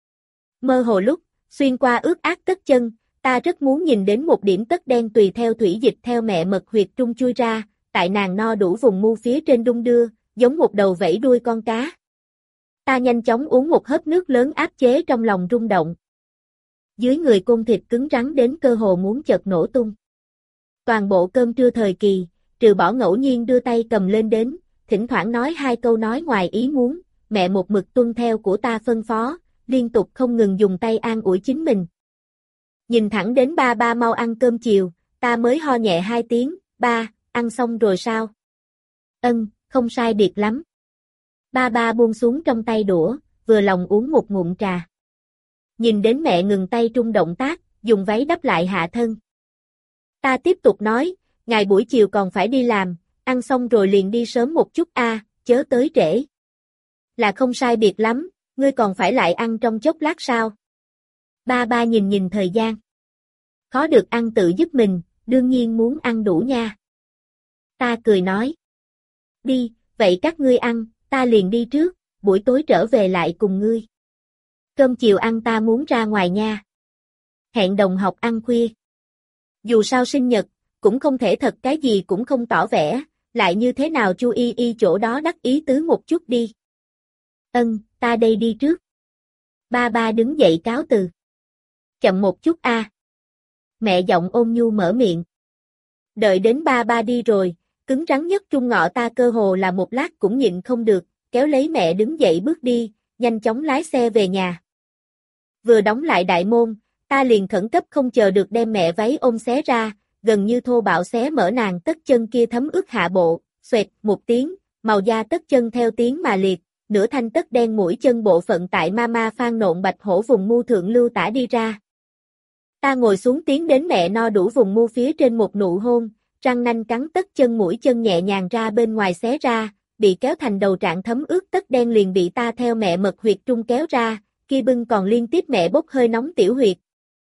Mơ hồ lúc, xuyên qua ướt át tất chân, ta rất muốn nhìn đến một điểm tất đen tùy theo thủy dịch theo mẹ mật huyệt trung chui ra, tại nàng no đủ vùng mu phía trên đung đưa, giống một đầu vẫy đuôi con cá. Ta nhanh chóng uống một hớp nước lớn áp chế trong lòng rung động. Dưới người côn thịt cứng rắn đến cơ hồ muốn chợt nổ tung. Toàn bộ cơm trưa thời kỳ, trừ bỏ ngẫu nhiên đưa tay cầm lên đến, thỉnh thoảng nói hai câu nói ngoài ý muốn, mẹ một mực tuân theo của ta phân phó, liên tục không ngừng dùng tay an ủi chính mình. Nhìn thẳng đến ba ba mau ăn cơm chiều, ta mới ho nhẹ hai tiếng, ba, ăn xong rồi sao? Ân, không sai biệt lắm. Ba ba buông xuống trong tay đũa, vừa lòng uống một ngụm trà. Nhìn đến mẹ ngừng tay trung động tác, dùng váy đắp lại hạ thân. Ta tiếp tục nói, ngày buổi chiều còn phải đi làm, ăn xong rồi liền đi sớm một chút a, à, chớ tới trễ. Là không sai biệt lắm, ngươi còn phải lại ăn trong chốc lát sao? Ba ba nhìn nhìn thời gian. Khó được ăn tự giúp mình, đương nhiên muốn ăn đủ nha. Ta cười nói. Đi, vậy các ngươi ăn, ta liền đi trước, buổi tối trở về lại cùng ngươi. Cơm chiều ăn ta muốn ra ngoài nha. Hẹn đồng học ăn khuya. Dù sao sinh nhật, cũng không thể thật cái gì cũng không tỏ vẻ, lại như thế nào Chu Y Y chỗ đó đắc ý tứ một chút đi. Ân, ta đây đi trước. Ba ba đứng dậy cáo từ. Chậm một chút a. À. Mẹ giọng ôn nhu mở miệng. Đợi đến ba ba đi rồi, cứng rắn nhất trung ngọ ta cơ hồ là một lát cũng nhịn không được, kéo lấy mẹ đứng dậy bước đi, nhanh chóng lái xe về nhà. Vừa đóng lại đại môn, ta liền khẩn cấp không chờ được đem mẹ váy ôm xé ra, gần như thô bạo xé mở nàng tất chân kia thấm ướt hạ bộ, xoẹt một tiếng, màu da tất chân theo tiếng mà liệt, nửa thanh tất đen mũi chân bộ phận tại mama phan nộn bạch hổ vùng mu thượng lưu tả đi ra. Ta ngồi xuống tiến đến mẹ no đủ vùng mu phía trên một nụ hôn, răng nanh cắn tất chân mũi chân nhẹ nhàng ra bên ngoài xé ra, bị kéo thành đầu trạng thấm ướt tất đen liền bị ta theo mẹ mật huyệt trung kéo ra, kia bưng còn liên tiếp mẹ bốc hơi nóng tiểu huyệt.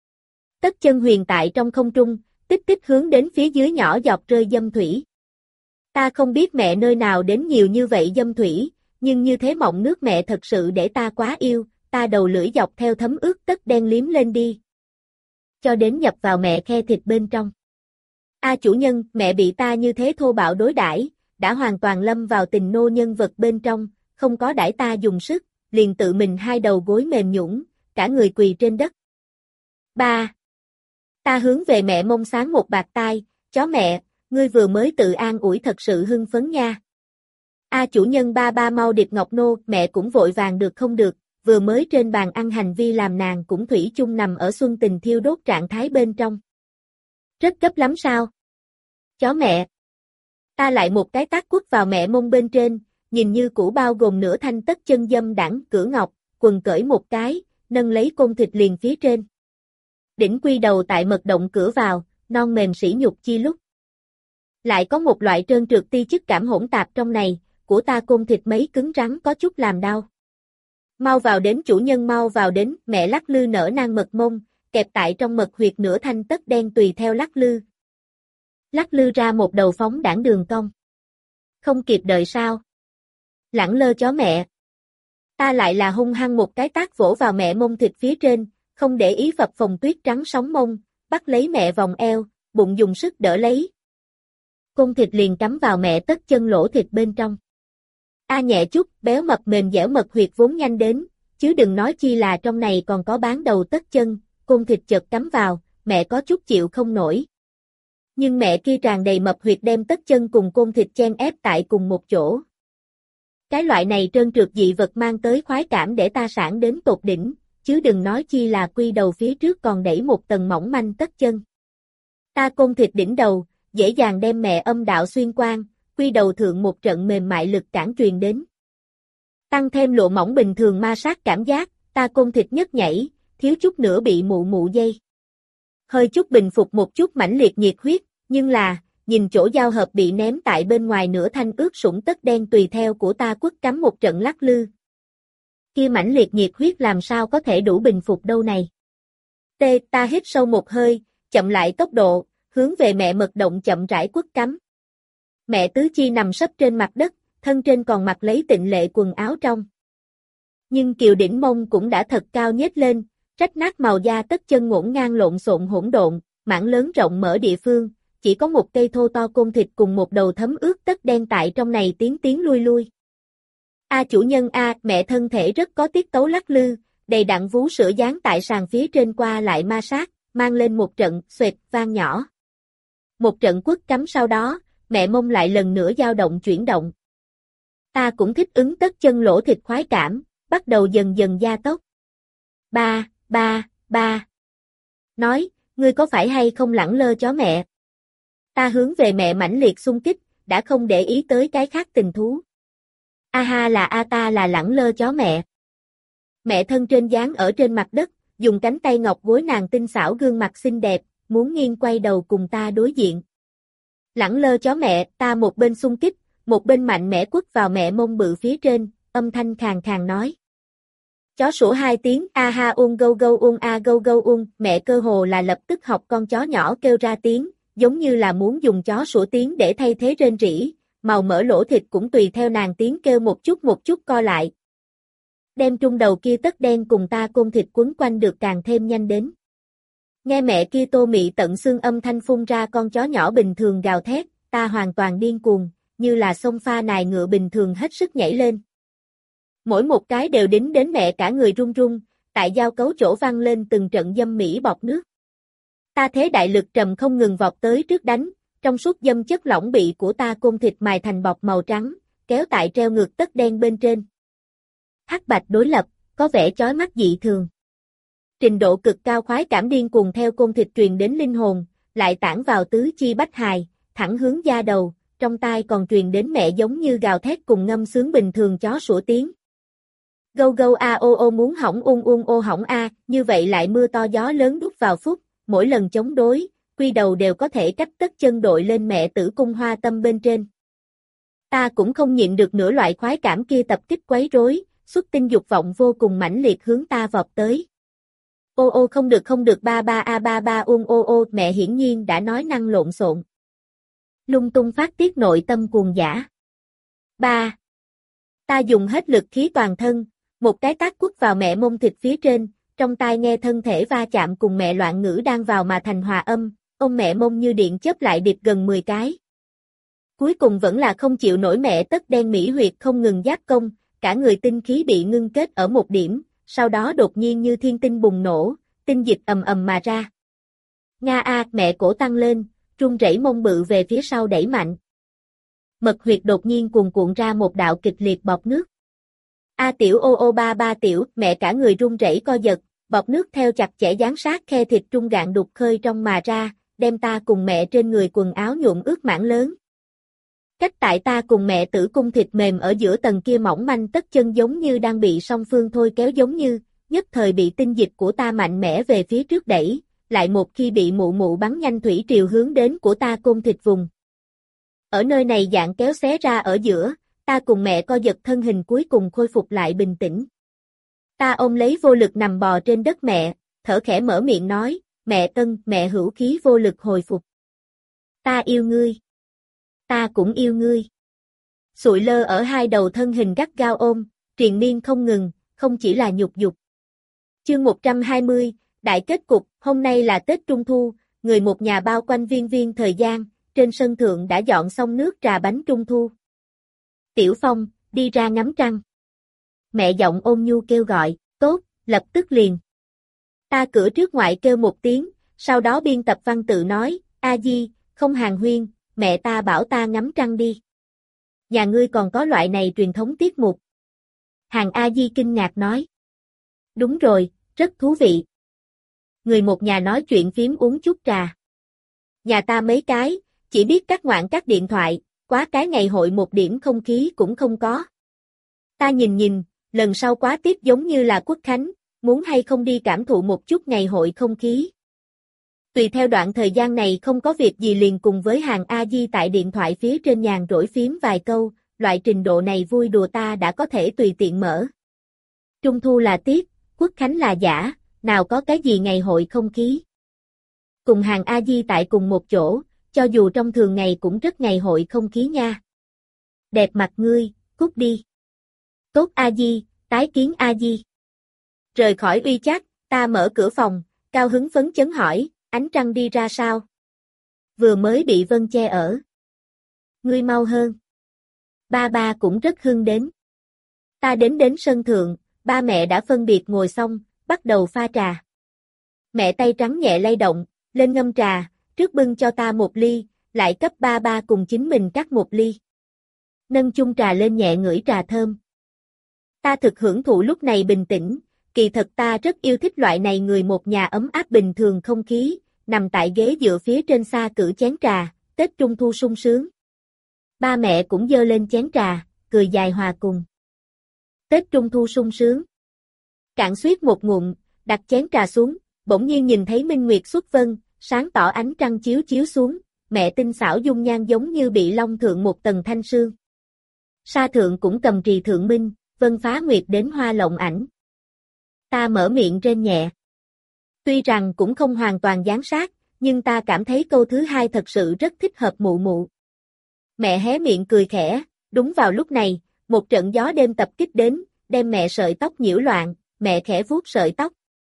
Tất chân huyền tại trong không trung, tích tích hướng đến phía dưới nhỏ giọt rơi dâm thủy. Ta không biết mẹ nơi nào đến nhiều như vậy dâm thủy, nhưng như thế mọng nước mẹ thật sự để ta quá yêu, ta đầu lưỡi dọc theo thấm ướt tất đen liếm lên đi. Cho đến nhập vào mẹ khe thịt bên trong. A chủ nhân, mẹ bị ta như thế thô bạo đối đãi, đã hoàn toàn lâm vào tình nô nhân vật bên trong, không có đãi ta dùng sức, liền tự mình hai đầu gối mềm nhũn, cả người quỳ trên đất. Ba. Ta hướng về mẹ mông sáng một bạt tai, chó mẹ, ngươi vừa mới tự an ủi thật sự hưng phấn nha. A chủ nhân ba ba mau điệp ngọc nô, mẹ cũng vội vàng được không được, vừa mới trên bàn ăn hành vi làm nàng cũng thủy chung nằm ở xuân tình thiêu đốt trạng thái bên trong. Rất gấp lắm sao? Chó mẹ. Ta lại một cái tát quất vào mẹ mông bên trên, nhìn như cũ bao gồm nửa thanh tất chân dâm đẳng cửa ngọc, quần cởi một cái, nâng lấy côn thịt liền phía trên. Đỉnh quy đầu tại mật động cửa vào, non mềm sỉ nhục chi lúc. Lại có một loại trơn trượt ti chức cảm hỗn tạp trong này, của ta côn thịt mấy cứng rắn có chút làm đau. Mau vào đến chủ nhân mau vào đến, mẹ lắc lư nở nang mật mông, kẹp tại trong mật huyệt nửa thanh tất đen tùy theo lắc lư. Lắc lư ra một đầu phóng đảng đường cong. Không kịp đợi sao? Lẳng lơ chó mẹ. Ta lại là hung hăng một cái tát vỗ vào mẹ mông thịt phía trên, không để ý phập phồng tuyết trắng sóng mông, bắt lấy mẹ vòng eo, bụng dùng sức đỡ lấy. Côn thịt liền cắm vào mẹ tất chân lỗ thịt bên trong. A nhẹ chút, béo mập mềm dẻo mật huyệt vốn nhanh đến, chứ đừng nói chi là trong này còn có bán đầu tất chân, côn thịt chợt cắm vào, mẹ có chút chịu không nổi. Nhưng mẹ kia tràn đầy mập huyệt đem tất chân cùng côn thịt chen ép tại cùng một chỗ. Cái loại này trơn trượt dị vật mang tới khoái cảm để ta sảng đến tột đỉnh, chứ đừng nói chi là quy đầu phía trước còn đẩy một tầng mỏng manh tất chân. Ta Côn Thịt đỉnh đầu, dễ dàng đem mẹ âm đạo xuyên qua, quy đầu thượng một trận mềm mại lực cản truyền đến. Tăng thêm lụa mỏng bình thường ma sát cảm giác, Ta Côn Thịt nhất nhảy, thiếu chút nữa bị mụ mụ dây. Hơi chút bình phục một chút mãnh liệt nhiệt huyết, nhưng là, nhìn chỗ giao hợp bị ném tại bên ngoài nửa thanh ướt sũng tất đen tùy theo của ta quất cắm một trận lắc lư. Kia mãnh liệt nhiệt huyết làm sao có thể đủ bình phục đâu này. Tê, ta hít sâu một hơi, chậm lại tốc độ, hướng về mẹ mật động chậm rãi quất cắm. Mẹ tứ chi nằm sấp trên mặt đất, thân trên còn mặc lấy tịnh lệ quần áo trong. Nhưng kiều đỉnh mông cũng đã thật cao nhếch lên, rách nát màu da tất chân ngổn ngang lộn xộn hỗn độn, mảng lớn rộng mở địa phương, chỉ có một cây thô to côn thịt cùng một đầu thấm ướt tất đen tại trong này tiến tiến lui lui. A chủ nhân a, mẹ thân thể rất có tiết tấu lắc lư, đầy đặn vú sữa dán tại sàn phía trên qua lại ma sát, mang lên một trận xoẹt vang nhỏ. Một trận quất cắm sau đó, mẹ mông lại lần nữa dao động chuyển động. Ta cũng thích ứng tất chân lỗ thịt khoái cảm, bắt đầu dần dần gia tốc. Ba, ba, ba. Nói, ngươi có phải hay không lẳng lơ chó mẹ? Ta hướng về mẹ mãnh liệt xung kích, đã không để ý tới cái khác tình thú. A ha là a ta là lẳng lơ chó mẹ. Mẹ thân trên dán ở trên mặt đất, dùng cánh tay ngọc gối nàng tinh xảo gương mặt xinh đẹp, muốn nghiêng quay đầu cùng ta đối diện. Lẳng lơ chó mẹ, ta một bên xung kích, một bên mạnh mẽ quất vào mẹ mông bự phía trên, âm thanh khàn khàn nói. Chó sủa hai tiếng, a ha uông gâu gâu uông a gâu gâu uông, mẹ cơ hồ là lập tức học con chó nhỏ kêu ra tiếng, giống như là muốn dùng chó sủa tiếng để thay thế rên rỉ, màu mỡ lỗ thịt cũng tùy theo nàng tiếng kêu một chút một chút co lại. Đem trung đầu kia tất đen cùng Ta Côn Thịt quấn quanh được càng thêm nhanh đến. Nghe mẹ kia tô mị tận xương âm thanh phun ra con chó nhỏ bình thường gào thét, ta hoàn toàn điên cuồng, như là sông pha nài ngựa bình thường hết sức nhảy lên. Mỗi một cái đều đính đến mẹ cả người run run, tại giao cấu chỗ vang lên từng trận dâm mỹ bọt nước. Ta thế đại lực trầm không ngừng vọt tới trước đánh, trong suốt dâm chất lỏng bị của Ta Côn Thịt mài thành bọt màu trắng, kéo tại treo ngược tất đen bên trên. Hắc bạch đối lập, có vẻ chói mắt dị thường. Trình độ cực cao khoái cảm điên cuồng theo côn thịt truyền đến linh hồn, lại tản vào tứ chi bách hài, thẳng hướng da đầu, trong tai còn truyền đến mẹ giống như gào thét cùng ngâm sướng bình thường chó sủa tiếng. Gâu gâu a ô ô muốn hỏng uông uông ô hỏng a, như vậy lại mưa to gió lớn đút vào phút, mỗi lần chống đối, quy đầu đều có thể cách tất chân đội lên mẹ tử cung hoa tâm bên trên. Ta cũng không nhịn được nửa loại khoái cảm kia tập kích quấy rối, xuất tinh dục vọng vô cùng mãnh liệt hướng ta vọt tới. Ô ô không được không được ba ba a ba ba uông ô ô, mẹ hiển nhiên đã nói năng lộn xộn. Lung tung phát tiết nội tâm cuồng dã. Ba. Ta dùng hết lực khí toàn thân, một cái tát quất vào mẹ mông thịt phía trên, trong tai nghe thân thể va chạm cùng mẹ loạn ngữ đang vào mà thành hòa âm, ông mẹ mông như điện chớp lại điệp gần mười cái. Cuối cùng vẫn là không chịu nổi mẹ tất đen mỹ huyệt không ngừng giáp công, cả người tinh khí bị ngưng kết ở một điểm, sau đó đột nhiên như thiên tinh bùng nổ, tinh dịch ầm ầm mà ra. Nga a, mẹ cổ tăng lên, run rẩy mông bự về phía sau đẩy mạnh. Mật huyệt đột nhiên cuồn cuộn ra một đạo kịch liệt bọt nước. A tiểu ô ô ba ba tiểu, mẹ cả người run rẩy co giật, bọt nước theo chặt chẽ dán sát khe thịt trung gạn đục khơi trong mà ra, đem ta cùng mẹ trên người quần áo nhuộm ướt mảng lớn. Cách tại ta cùng mẹ tử cung thịt mềm ở giữa tầng kia mỏng manh tất chân giống như đang bị song phương thôi kéo giống như, nhất thời bị tinh dịch của ta mạnh mẽ về phía trước đẩy, lại một khi bị mụ mụ bắn nhanh thủy triều hướng đến của ta côn thịt vùng. Ở nơi này dạng kéo xé ra ở giữa, ta cùng mẹ co giật thân hình cuối cùng khôi phục lại bình tĩnh. Ta ôm lấy vô lực nằm bò trên đất mẹ, thở khẽ mở miệng nói, mẹ Tân, mẹ hữu khí vô lực hồi phục. Ta yêu ngươi. Ta cũng yêu ngươi. Sụi lơ ở hai đầu thân hình gắt gao ôm, triền miên không ngừng, không chỉ là nhục dục. Chương một trăm hai mươi, đại kết cục, hôm nay là Tết Trung Thu, người một nhà bao quanh viên viên thời gian, trên sân thượng đã dọn xong nước trà bánh Trung Thu. Tiểu Phong, đi ra ngắm trăng. Mẹ giọng ôn nhu kêu gọi, tốt, lập tức liền. Ta cửa trước ngoại kêu một tiếng, sau đó biên tập văn tự nói, A Di, không hàng huyên, mẹ ta bảo ta ngắm trăng đi. Nhà ngươi còn có loại này truyền thống tiết mục. Hàng A Di kinh ngạc nói. Đúng rồi, rất thú vị. Người một nhà nói chuyện phím uống chút trà. Nhà ta mấy cái, chỉ biết cắt ngoạn cắt điện thoại, quá cái ngày hội một điểm không khí cũng không có. Ta nhìn nhìn, lần sau quá tiếp giống như là Quốc Khánh, muốn hay không đi cảm thụ một chút ngày hội không khí. Tùy theo đoạn thời gian này không có việc gì liền cùng với hàng A Di tại điện thoại phía trên nhàn rỗi phím vài câu, loại trình độ này vui đùa ta đã có thể tùy tiện mở. Trung thu là tiết, Quốc Khánh là giả, nào có cái gì ngày hội không khí. Cùng hàng A Di tại cùng một chỗ, cho dù trong thường ngày cũng rất ngày hội không khí nha. Đẹp mặt ngươi, cút đi. Tốt A Di, tái kiến A Di. Rời khỏi uy chắc, ta mở cửa phòng, cao hứng phấn chấn hỏi, ánh trăng đi ra sao? Vừa mới bị Vân che ở. Ngươi mau hơn. Ba ba cũng rất hưng đến. Ta đến đến sân thượng, ba mẹ đã phân biệt ngồi xong, bắt đầu pha trà. Mẹ tay trắng nhẹ lay động, lên ngâm trà, trước bưng cho ta một ly, lại cấp ba ba cùng chính mình cắt một ly. Nâng chung trà lên nhẹ ngửi trà thơm. Ta thực hưởng thụ lúc này bình tĩnh, kỳ thật ta rất yêu thích loại này người một nhà ấm áp bình thường không khí, nằm tại ghế dựa phía trên xa cử chén trà, Tết Trung Thu sung sướng. Ba mẹ cũng dơ lên chén trà, cười dài hòa cùng. Tết Trung Thu sung sướng. Cạn suýt một ngụm, đặt chén trà xuống, bỗng nhiên nhìn thấy minh nguyệt xuất vân, sáng tỏ ánh trăng chiếu chiếu xuống, mẹ tinh xảo dung nhan giống như bị long thượng một tầng thanh sương. Sa thượng cũng cầm trì thượng minh, vân phá nguyệt đến hoa lộng ảnh. Ta mở miệng rên nhẹ. Tuy rằng cũng không hoàn toàn giám sát, nhưng ta cảm thấy câu thứ hai thật sự rất thích hợp mụ mụ. Mẹ hé miệng cười khẽ, đúng vào lúc này, một trận gió đêm tập kích đến, đem mẹ sợi tóc nhiễu loạn, mẹ khẽ vuốt sợi tóc.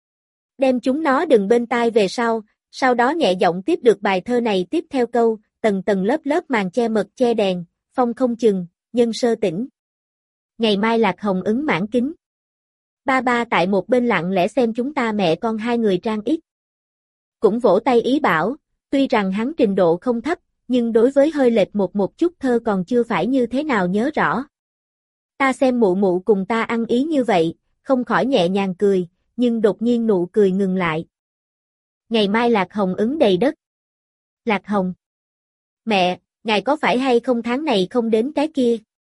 Đem chúng nó đừng bên tai về sau, sau đó nhẹ giọng tiếp được bài thơ này tiếp theo câu, tầng tầng lớp lớp màn che mật che đèn, phong không chừng, nhân sơ tỉnh. Ngày mai lạc hồng ứng mãn kính. Ba ba tại một bên lặng lẽ xem chúng ta mẹ con hai người trang ít. Cũng vỗ tay ý bảo, tuy rằng hắn trình độ không thấp, nhưng đối với hơi lệch một một chút thơ còn chưa phải như thế nào nhớ rõ. Ta xem mụ mụ cùng ta ăn ý như vậy, không khỏi nhẹ nhàng cười, nhưng đột nhiên nụ cười ngừng lại. Ngày mai lạc hồng ứng đầy đất. Lạc hồng. Mẹ, ngài có phải hay không tháng này không đến cái kia?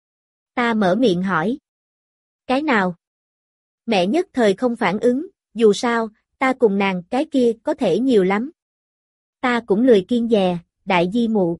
Ta mở miệng hỏi. Cái nào? Mẹ nhất thời không phản ứng, dù sao, ta cùng nàng cái kia có thể nhiều lắm. Ta cũng lười kiên dè, đại di mụ.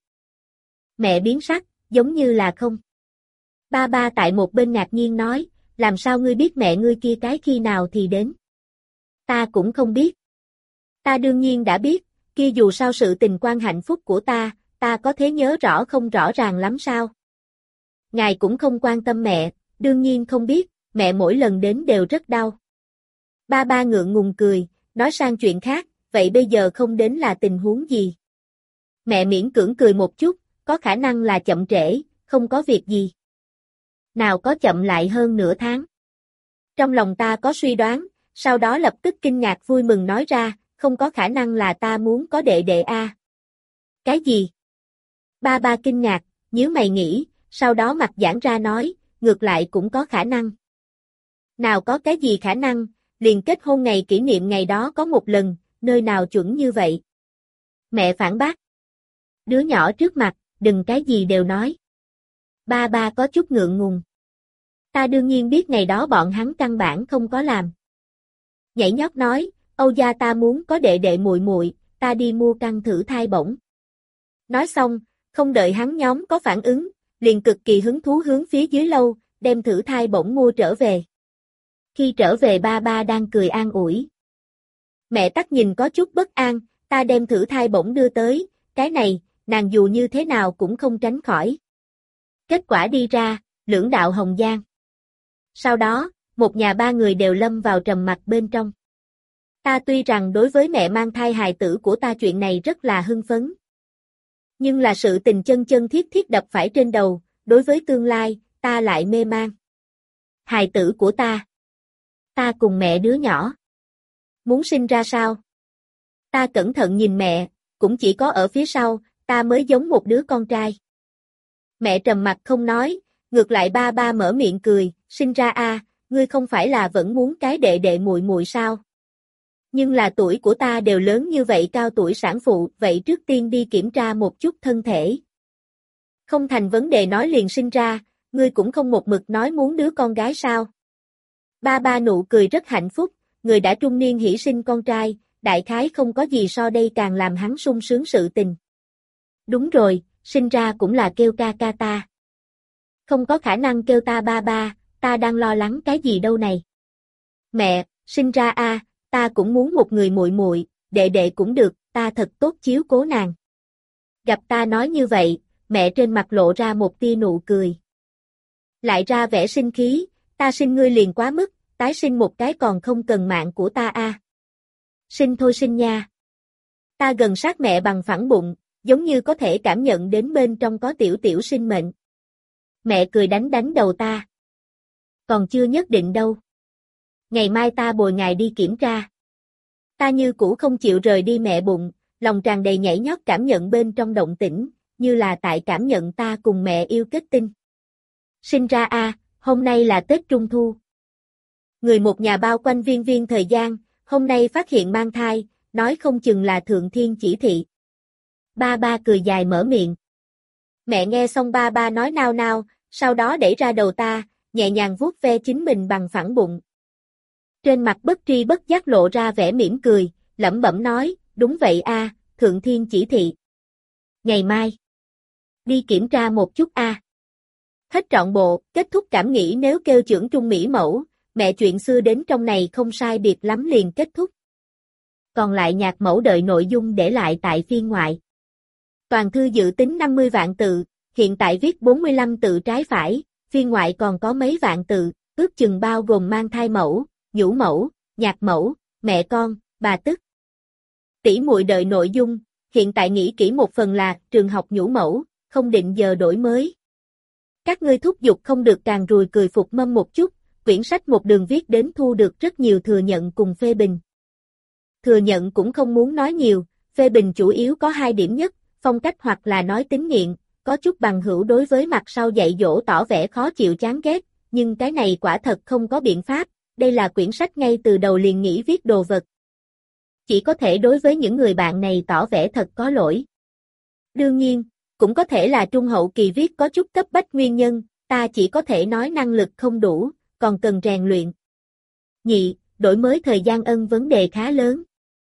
Mẹ biến sắc, giống như là không. Ba ba tại một bên ngạc nhiên nói, làm sao ngươi biết mẹ ngươi kia cái khi nào thì đến? Ta cũng không biết. Ta đương nhiên đã biết, kia dù sao sự tình quan hạnh phúc của ta, ta có thể nhớ rõ không rõ ràng lắm sao? Ngài cũng không quan tâm mẹ, đương nhiên không biết, mẹ mỗi lần đến đều rất đau. Ba ba ngượng ngùng cười, nói sang chuyện khác, vậy bây giờ không đến là tình huống gì? Mẹ miễn cưỡng cười một chút, có khả năng là chậm trễ, không có việc gì. Nào có chậm lại hơn nửa tháng. Trong lòng ta có suy đoán, sau đó lập tức kinh ngạc vui mừng nói ra, không có khả năng là ta muốn có đệ đệ a. Cái gì? Ba ba kinh ngạc, nhíu mày nghĩ, sau đó mặt giãn ra nói, ngược lại cũng có khả năng. Nào có cái gì khả năng, liền kết hôn ngày kỷ niệm ngày đó có một lần, nơi nào chuẩn như vậy. Mẹ phản bác. Đứa nhỏ trước mặt, đừng cái gì đều nói. Ba ba có chút ngượng ngùng. Ta đương nhiên biết ngày đó bọn hắn căn bản không có làm. Nhảy nhót nói, Âu gia ta muốn có đệ đệ muội muội, ta đi mua căn thử thai bổng. Nói xong, không đợi hắn nhóm có phản ứng, liền cực kỳ hứng thú hướng phía dưới lâu, đem thử thai bổng mua trở về. Khi trở về ba ba đang cười an ủi. Mẹ tắc nhìn có chút bất an, ta đem thử thai bổng đưa tới, cái này, nàng dù như thế nào cũng không tránh khỏi. Kết quả đi ra, lưỡng đạo hồng giang. Sau đó, một nhà ba người đều lâm vào trầm mặc bên trong. Ta tuy rằng đối với mẹ mang thai hài tử của ta chuyện này rất là hưng phấn. Nhưng là sự tình chân chân thiết thiết đập phải trên đầu, đối với tương lai, ta lại mê man. Hài tử của ta. Ta cùng mẹ đứa nhỏ. Muốn sinh ra sao? Ta cẩn thận nhìn mẹ, cũng chỉ có ở phía sau, ta mới giống một đứa con trai. Mẹ trầm mặt không nói, ngược lại ba ba mở miệng cười, sinh ra a, ngươi không phải là vẫn muốn cái đệ đệ muội muội sao? Nhưng là tuổi của ta đều lớn như vậy cao tuổi sản phụ, vậy trước tiên đi kiểm tra một chút thân thể. Không thành vấn đề nói liền sinh ra, ngươi cũng không một mực nói muốn đứa con gái sao. Ba ba nụ cười rất hạnh phúc, người đã trung niên hỷ sinh con trai, đại khái không có gì so đây càng làm hắn sung sướng sự tình. Đúng rồi, sinh ra cũng là kêu ca ca ta. Không có khả năng kêu ta ba ba, ta đang lo lắng cái gì đâu này. Mẹ, sinh ra a, ta cũng muốn một người muội muội, đệ đệ cũng được, ta thật tốt chiếu cố nàng. Gặp ta nói như vậy, mẹ trên mặt lộ ra một tia nụ cười. Lại ra vẻ sinh khí, ta sinh ngươi liền quá mức, tái sinh một cái còn không cần mạng của ta a. Sinh thôi sinh nha. Ta gần sát mẹ bằng phẳng bụng, giống như có thể cảm nhận đến bên trong có tiểu tiểu sinh mệnh. Mẹ cười đánh đánh đầu ta. Còn chưa nhất định đâu. Ngày mai ta bồi ngài đi kiểm tra. Ta như cũ không chịu rời đi mẹ bụng, lòng tràn đầy nhảy nhót cảm nhận bên trong động tĩnh, như là tại cảm nhận ta cùng mẹ yêu kết tinh. Sinh ra a, hôm nay là Tết Trung Thu. Người một nhà bao quanh viên viên thời gian, hôm nay phát hiện mang thai, nói không chừng là thượng thiên chỉ thị. Ba ba cười dài mở miệng. Mẹ nghe xong ba ba nói nao nao, sau đó đẩy ra đầu ta, nhẹ nhàng vuốt ve chính mình bằng phẳng bụng. Trên mặt bất tri bất giác lộ ra vẻ mỉm cười, lẩm bẩm nói, đúng vậy a, thượng thiên chỉ thị. Ngày mai, đi kiểm tra một chút a. Hết trọn bộ, kết thúc cảm nghĩ nếu kêu trưởng trung mỹ mẫu, mẹ chuyện xưa đến trong này không sai biệt lắm liền kết thúc. Còn lại nhạc mẫu đợi nội dung để lại tại phiên ngoại. Toàn thư dự tính năm mươi vạn tự, hiện tại viết bốn mươi lăm tự trái phải, phiên ngoại còn có mấy vạn tự, ước chừng bao gồm mang thai mẫu, nhũ mẫu, nhạc mẫu, mẹ con, bà tức. Tỷ muội đợi nội dung, hiện tại nghĩ kỹ một phần là trường học nhũ mẫu, không định giờ đổi mới. Các ngươi thúc giục không được càng rùi cười phục mâm một chút, quyển sách một đường viết đến thu được rất nhiều thừa nhận cùng phê bình. Thừa nhận cũng không muốn nói nhiều, phê bình chủ yếu có hai điểm nhất, phong cách hoặc là nói tính nghiện, có chút bằng hữu đối với mặt sau dạy dỗ tỏ vẻ khó chịu chán ghét, nhưng cái này quả thật không có biện pháp, đây là quyển sách ngay từ đầu liền nghĩ viết đồ vật. Chỉ có thể đối với những người bạn này tỏ vẻ thật có lỗi. Đương nhiên, cũng có thể là trung hậu kỳ viết có chút cấp bách nguyên nhân, ta chỉ có thể nói năng lực không đủ, còn cần rèn luyện. Nhị, đổi mới thời gian ân vấn đề khá lớn.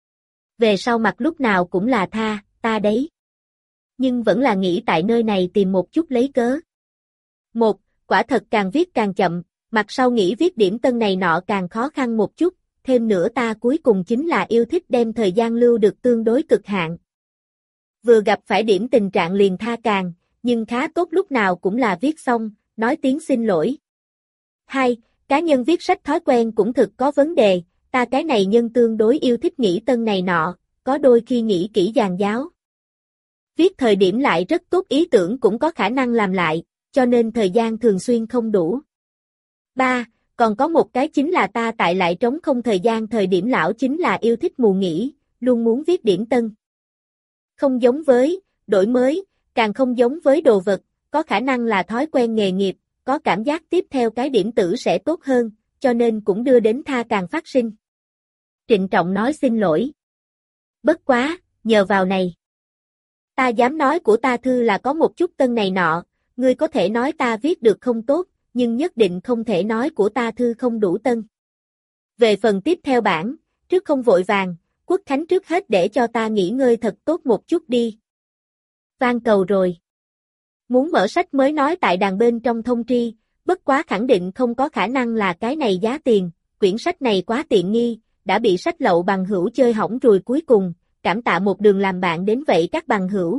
Về sau mặt lúc nào cũng là tha, ta đấy. Nhưng vẫn là nghĩ tại nơi này tìm một chút lấy cớ. Một, quả thật càng viết càng chậm, mặt sau nghĩ viết điểm tân này nọ càng khó khăn một chút, thêm nữa ta cuối cùng chính là yêu thích đem thời gian lưu được tương đối cực hạn. Vừa gặp phải điểm tình trạng liền tha càng, nhưng khá tốt lúc nào cũng là viết xong, nói tiếng xin lỗi. Hai, cá nhân viết sách thói quen cũng thực có vấn đề, ta cái này nhân tương đối yêu thích nghĩ tân này nọ, có đôi khi nghĩ kỹ dàn giáo. Viết thời điểm lại rất tốt ý tưởng cũng có khả năng làm lại, cho nên thời gian thường xuyên không đủ. Ba, còn có một cái chính là ta tại lại trống không thời gian thời điểm lão chính là yêu thích mù nghỉ, luôn muốn viết điểm tân. Không giống với, đổi mới, càng không giống với đồ vật, có khả năng là thói quen nghề nghiệp, có cảm giác tiếp theo cái điểm tử sẽ tốt hơn, cho nên cũng đưa đến tha càng phát sinh. Trịnh trọng nói xin lỗi. Bất quá, nhờ vào này. Ta dám nói của ta thư là có một chút tân này nọ, ngươi có thể nói ta viết được không tốt, nhưng nhất định không thể nói của ta thư không đủ tân. Về phần tiếp theo bản, trước không vội vàng, Quốc Khánh trước hết để cho ta nghỉ ngơi thật tốt một chút đi. Van cầu rồi. Muốn mở sách mới nói tại đàn bên trong thông tri, bất quá khẳng định không có khả năng là cái này giá tiền, quyển sách này quá tiện nghi, đã bị sách lậu bằng hữu chơi hỏng rồi cuối cùng, cảm tạ một đường làm bạn đến vậy các bằng hữu.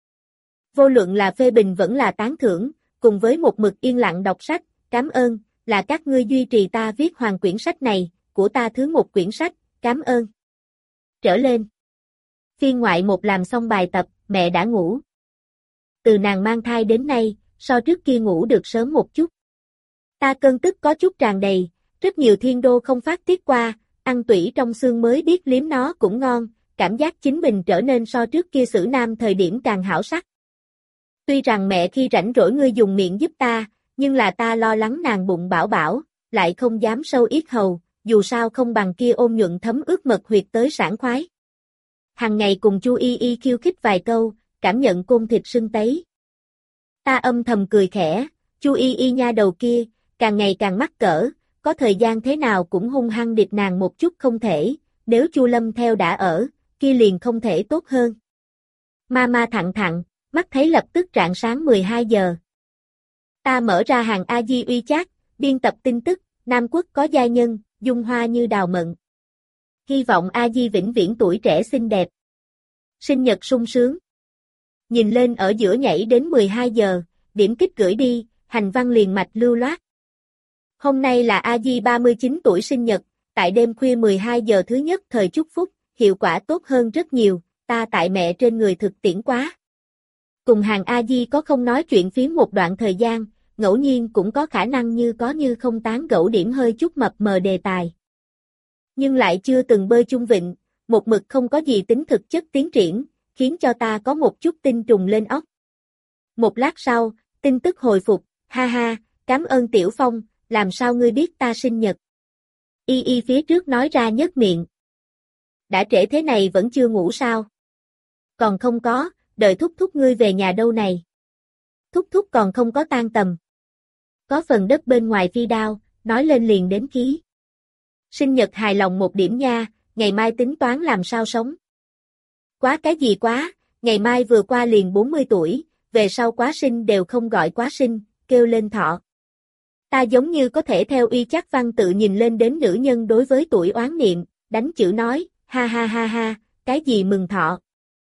Vô luận là phê bình vẫn là tán thưởng, cùng với một mực yên lặng đọc sách, cảm ơn, là các ngươi duy trì ta viết hoàn quyển sách này, của ta thứ một quyển sách, cảm ơn. Trở lên. Phiên ngoại một làm xong bài tập, mẹ đã ngủ. Từ nàng mang thai đến nay, so trước kia ngủ được sớm một chút. Ta cơn tức có chút tràn đầy, rất nhiều thiên đô không phát tiết qua, ăn tủy trong xương mới biết liếm nó cũng ngon, cảm giác chính mình trở nên so trước kia xử nam thời điểm càng hảo sắc. Tuy rằng mẹ khi rảnh rỗi ngươi dùng miệng giúp ta, nhưng là ta lo lắng nàng bụng bảo bảo, lại không dám sâu yết hầu, dù sao không bằng kia ôn nhuận thấm ướt mật huyệt tới sảng khoái. Hằng ngày cùng Chu Y Y khiêu khích vài câu, cảm nhận côn thịt sưng tấy. Ta âm thầm cười khẽ, Chu Y Y nha đầu kia, càng ngày càng mắc cỡ, có thời gian thế nào cũng hung hăng địch nàng một chút không thể, nếu Chu Lâm theo đã ở, kia liền không thể tốt hơn. Ma ma thẳng thẳng, mắt thấy lập tức rạng sáng mười hai giờ. Ta mở ra hàng A Di uy chat, biên tập tin tức, Nam Quốc có giai nhân, dung hoa như đào mận. Hy vọng A Di vĩnh viễn tuổi trẻ xinh đẹp. Sinh nhật sung sướng. Nhìn lên ở giữa nhảy đến mười hai giờ, điểm kích gửi đi, hành văn liền mạch lưu loát. Hôm nay là A Di ba mươi chín tuổi sinh nhật, tại đêm khuya mười hai giờ thứ nhất thời chúc phúc, hiệu quả tốt hơn rất nhiều, ta tại mẹ trên người thực tiễn quá. Cùng hàng A Di có không nói chuyện phiếm một đoạn thời gian, ngẫu nhiên cũng có khả năng như có như không tán gẫu điểm hơi chút mập mờ đề tài. Nhưng lại chưa từng bơi chung vịnh, một mực không có gì tính thực chất tiến triển, khiến cho ta có một chút tinh trùng lên óc. Một lát sau, tin tức hồi phục, ha ha, cảm ơn Tiểu Phong, làm sao ngươi biết ta sinh nhật? Y Y phía trước nói ra nhếch miệng. Đã trễ thế này vẫn chưa ngủ sao? Còn không có, đợi thúc thúc ngươi về nhà đâu này. Thúc thúc còn không có tan tầm. Có phần đất bên ngoài phi đao, nói lên liền đến khí. Sinh nhật hài lòng một điểm nha, ngày mai tính toán làm sao sống. Quá cái gì quá, ngày mai vừa qua liền bốn mươi tuổi, về sau quá sinh đều không gọi quá sinh, kêu lên thọ. Ta giống như có thể theo uy chắc văn tự nhìn lên đến nữ nhân đối với tuổi oán niệm, đánh chữ nói, ha ha ha ha, cái gì mừng thọ.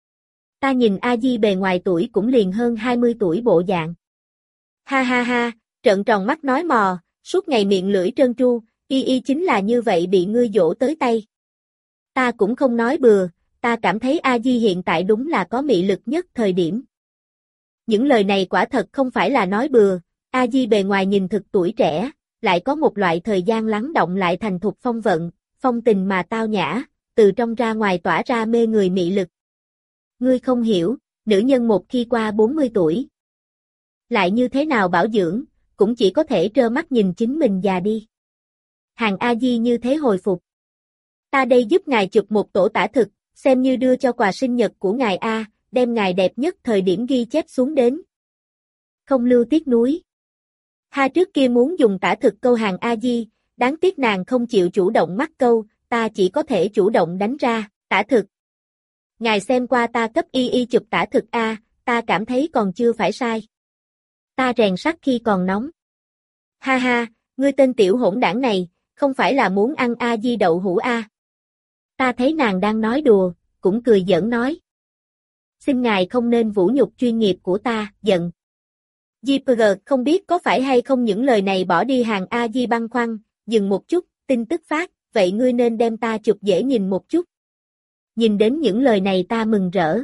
Ta nhìn A Di bề ngoài tuổi cũng liền hơn hai mươi tuổi bộ dạng. Ha ha ha, trợn tròn mắt nói mò, suốt ngày miệng lưỡi trơn tru, Y Y chính là như vậy bị ngươi dỗ tới tay. Ta cũng không nói bừa, ta cảm thấy A Di hiện tại đúng là có mị lực nhất thời điểm. Những lời này quả thật không phải là nói bừa, A Di bề ngoài nhìn thực tuổi trẻ, lại có một loại thời gian lắng động lại thành thục phong vận, phong tình mà tao nhã, từ trong ra ngoài tỏa ra mê người mị lực. Ngươi không hiểu, nữ nhân một khi qua bốn mươi tuổi, lại như thế nào bảo dưỡng, cũng chỉ có thể trơ mắt nhìn chính mình già đi. Hàng A Di như thế hồi phục. Ta đây giúp ngài chụp một tổ tả thực, xem như đưa cho quà sinh nhật của ngài A, đem ngài đẹp nhất thời điểm ghi chép xuống đến. Không lưu tiếc nuối. Ha trước kia muốn dùng tả thực câu hàng A Di, đáng tiếc nàng không chịu chủ động mắc câu, ta chỉ có thể chủ động đánh ra, tả thực. Ngài xem qua ta cấp Y Y chụp tả thực A, ta cảm thấy còn chưa phải sai. Ta rèn sắt khi còn nóng. Ha ha, ngươi tên tiểu hỗn đảng này, không phải là muốn ăn A Di đậu hũ A. Ta thấy nàng đang nói đùa, cũng cười giỡn nói. Xin ngài không nên vũ nhục chuyên nghiệp của ta, giận. giê pê giê không biết có phải hay không những lời này bỏ đi hàng A Di băn khoăn, dừng một chút, tin tức phát, vậy ngươi nên đem ta chụp dễ nhìn một chút. Nhìn đến những lời này ta mừng rỡ.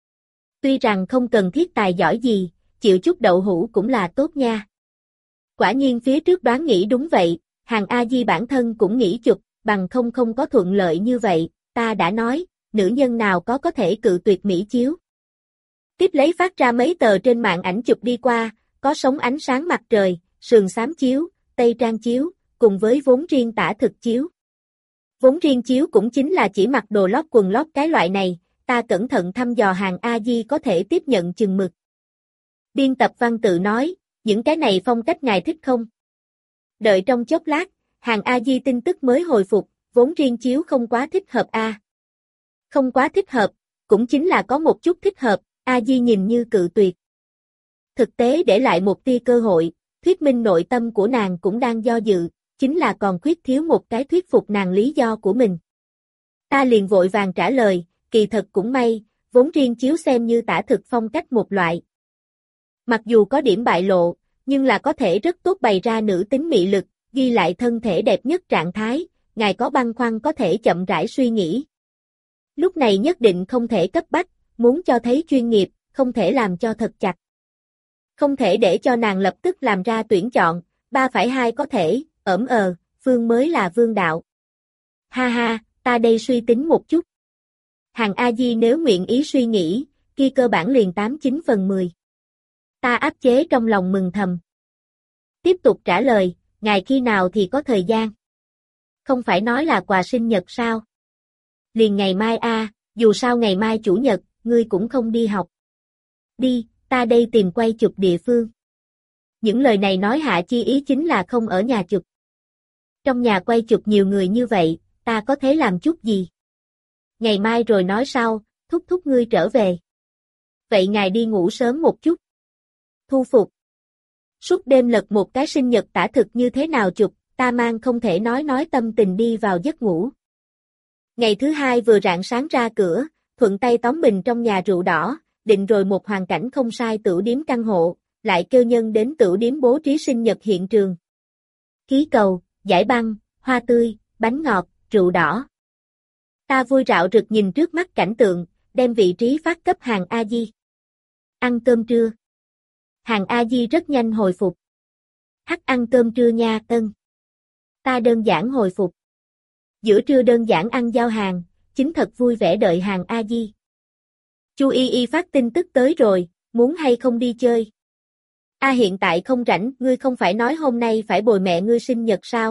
Tuy rằng không cần thiết tài giỏi gì, chịu chút đậu hũ cũng là tốt nha. Quả nhiên phía trước đoán nghĩ đúng vậy, hàng A Di bản thân cũng nghĩ chụp, bằng không không có thuận lợi như vậy, ta đã nói, nữ nhân nào có có thể cự tuyệt mỹ chiếu. Tiếp lấy phát ra mấy tờ trên mạng ảnh chụp đi qua, có sống ánh sáng mặt trời, sườn xám chiếu, tây trang chiếu, cùng với vốn riêng tả thực chiếu. Vốn riêng chiếu cũng chính là chỉ mặc đồ lót quần lót cái loại này, ta cẩn thận thăm dò hàng A Di có thể tiếp nhận chừng mực. Biên tập văn tự nói, những cái này phong cách ngài thích không? Đợi trong chốc lát, hàng A Di tin tức mới hồi phục, vốn riêng chiếu không quá thích hợp A. Không quá thích hợp, cũng chính là có một chút thích hợp, A Di nhìn như cự tuyệt. Thực tế để lại một tia cơ hội, thuyết minh nội tâm của nàng cũng đang do dự, chính là còn khuyết thiếu một cái thuyết phục nàng lý do của mình. Ta liền vội vàng trả lời, kỳ thật cũng may, vốn riêng chiếu xem như tả thực phong cách một loại. Mặc dù có điểm bại lộ, nhưng là có thể rất tốt bày ra nữ tính mị lực, ghi lại thân thể đẹp nhất trạng thái, ngài có băn khoăn có thể chậm rãi suy nghĩ. Lúc này nhất định không thể cấp bách, muốn cho thấy chuyên nghiệp, không thể làm cho thật chặt. Không thể để cho nàng lập tức làm ra tuyển chọn, ba phải hai có thể, ỡm ờ, phương mới là vương đạo. Ha ha, ta đây suy tính một chút. Hàng A Di nếu nguyện ý suy nghĩ, kia cơ bản liền tám chín phần mười. Ta áp chế trong lòng mừng thầm. Tiếp tục trả lời, ngài khi nào thì có thời gian? Không phải nói là quà sinh nhật sao? Liền ngày mai a, dù sao ngày mai chủ nhật, ngươi cũng không đi học. Đi, ta đây tìm quay chụp địa phương. Những lời này nói Hạ Chi ý chính là không ở nhà chụp. Trong nhà quay chụp nhiều người như vậy, ta có thể làm chút gì? Ngày mai rồi nói sau, thúc thúc ngươi trở về. Vậy ngài đi ngủ sớm một chút. Thu phục. Suốt đêm lật một cái sinh nhật tả thực như thế nào chụp, ta mang không thể nói nói tâm tình đi vào giấc ngủ. Ngày thứ hai vừa rạng sáng ra cửa, thuận tay tóm bình trong nhà rượu đỏ, định rồi một hoàn cảnh không sai tửu điếm căn hộ, lại kêu nhân đến tửu điếm bố trí sinh nhật hiện trường. Khí cầu, giải băng, hoa tươi, bánh ngọt, rượu đỏ. Ta vui rạo rực nhìn trước mắt cảnh tượng, đem vị trí phát cấp hàng A Di. Ăn cơm trưa. Hàng A Di rất nhanh hồi phục. Hắc ăn cơm trưa nha Tân. Ta đơn giản hồi phục. Giữa trưa đơn giản ăn giao hàng, chính thật vui vẻ đợi hàng A Di. Chu Y Y phát tin tức tới rồi, muốn hay không đi chơi? A hiện tại không rảnh, ngươi không phải nói hôm nay phải bồi mẹ ngươi sinh nhật sao?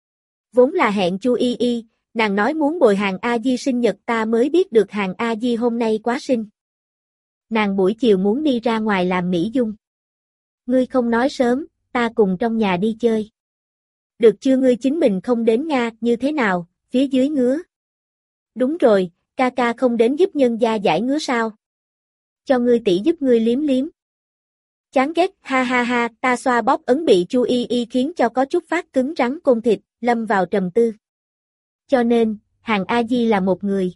Vốn là hẹn Chu Y Y, nàng nói muốn bồi hàng A Di sinh nhật ta mới biết được hàng A Di hôm nay quá sinh. Nàng buổi chiều muốn đi ra ngoài làm mỹ dung. Ngươi không nói sớm, ta cùng trong nhà đi chơi. Được chưa ngươi chính mình không đến Nga, như thế nào, phía dưới ngứa. Đúng rồi, ca ca không đến giúp nhân gia giải ngứa sao? Cho ngươi tỷ giúp ngươi liếm liếm. Chán ghét, ha ha ha, ta xoa bóp ấn bị Chu Y Y khiến cho có chút phát cứng rắn côn thịt, lâm vào trầm tư. Cho nên, hàng A Di là một người.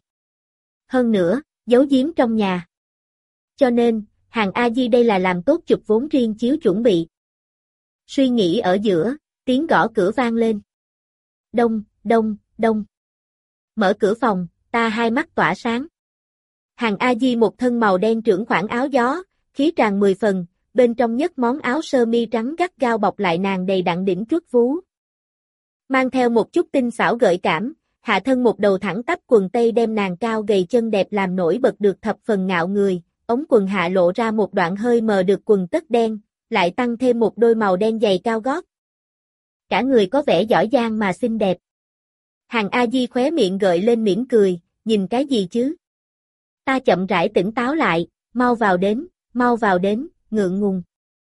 Hơn nữa, giấu giếm trong nhà. Cho nên, hàng A Di đây là làm tốt chụp vốn riêng chiếu chuẩn bị. Suy nghĩ ở giữa, tiếng gõ cửa vang lên. Đông, đông, đông. Mở cửa phòng, ta hai mắt tỏa sáng. Hàng A Di một thân màu đen trưởng khoảng áo gió, khí tràn mười phần, bên trong nhất món áo sơ mi trắng gắt gao bọc lại nàng đầy đặn đỉnh truất vú. Mang theo một chút tinh xảo gợi cảm, hạ thân một đầu thẳng tắp quần tây đem nàng cao gầy chân đẹp làm nổi bật được thập phần ngạo người, ống quần hạ lộ ra một đoạn hơi mờ được quần tất đen, lại tăng thêm một đôi màu đen giày cao gót. Cả người có vẻ giỏi giang mà xinh đẹp. Hàng A Di khóe miệng gợi lên mỉm cười, nhìn cái gì chứ? Ta chậm rãi tỉnh táo lại, mau vào đến, mau vào đến, ngượng ngùng.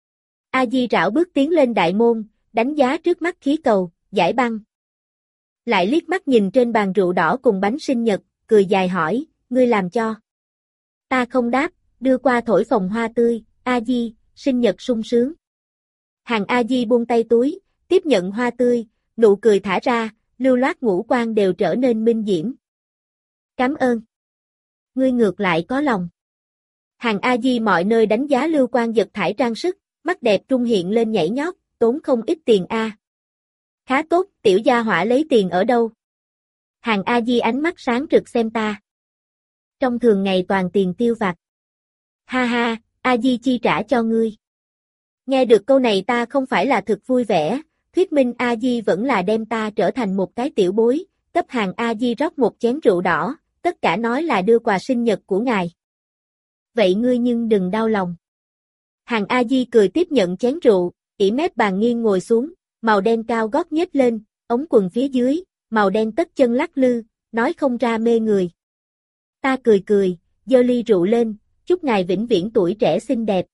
A Di rảo bước tiến lên đại môn, đánh giá trước mắt khí cầu, giải băng. Lại liếc mắt nhìn trên bàn rượu đỏ cùng bánh sinh nhật, cười dài hỏi, ngươi làm cho. Ta không đáp, đưa qua thổi phồng hoa tươi, A Di, sinh nhật sung sướng. Hàng A Di buông tay túi, tiếp nhận hoa tươi, nụ cười thả ra, lưu loát ngũ quan đều trở nên minh diễm. Cảm ơn. Ngươi ngược lại có lòng. Hàng A Di mọi nơi đánh giá lưu quan giật thải trang sức, mắt đẹp trung hiện lên nhảy nhót, tốn không ít tiền a. Khá tốt, tiểu gia hỏa lấy tiền ở đâu? Hàng A Di ánh mắt sáng rực xem ta. Trong thường ngày toàn tiền tiêu vặt. Ha ha, A Di chi trả cho ngươi. Nghe được câu này ta không phải là thực vui vẻ, thuyết minh A Di vẫn là đem ta trở thành một cái tiểu bối, cấp hàng A Di rót một chén rượu đỏ, tất cả nói là đưa quà sinh nhật của ngài. Vậy ngươi nhưng đừng đau lòng. Hàng A Di cười tiếp nhận chén rượu, ỉ mép bàn nghiêng ngồi xuống, màu đen cao gót nhếch lên, ống quần phía dưới, màu đen tất chân lắc lư, nói không ra mê người. Ta cười cười, giơ ly rượu lên, chúc ngài vĩnh viễn tuổi trẻ xinh đẹp.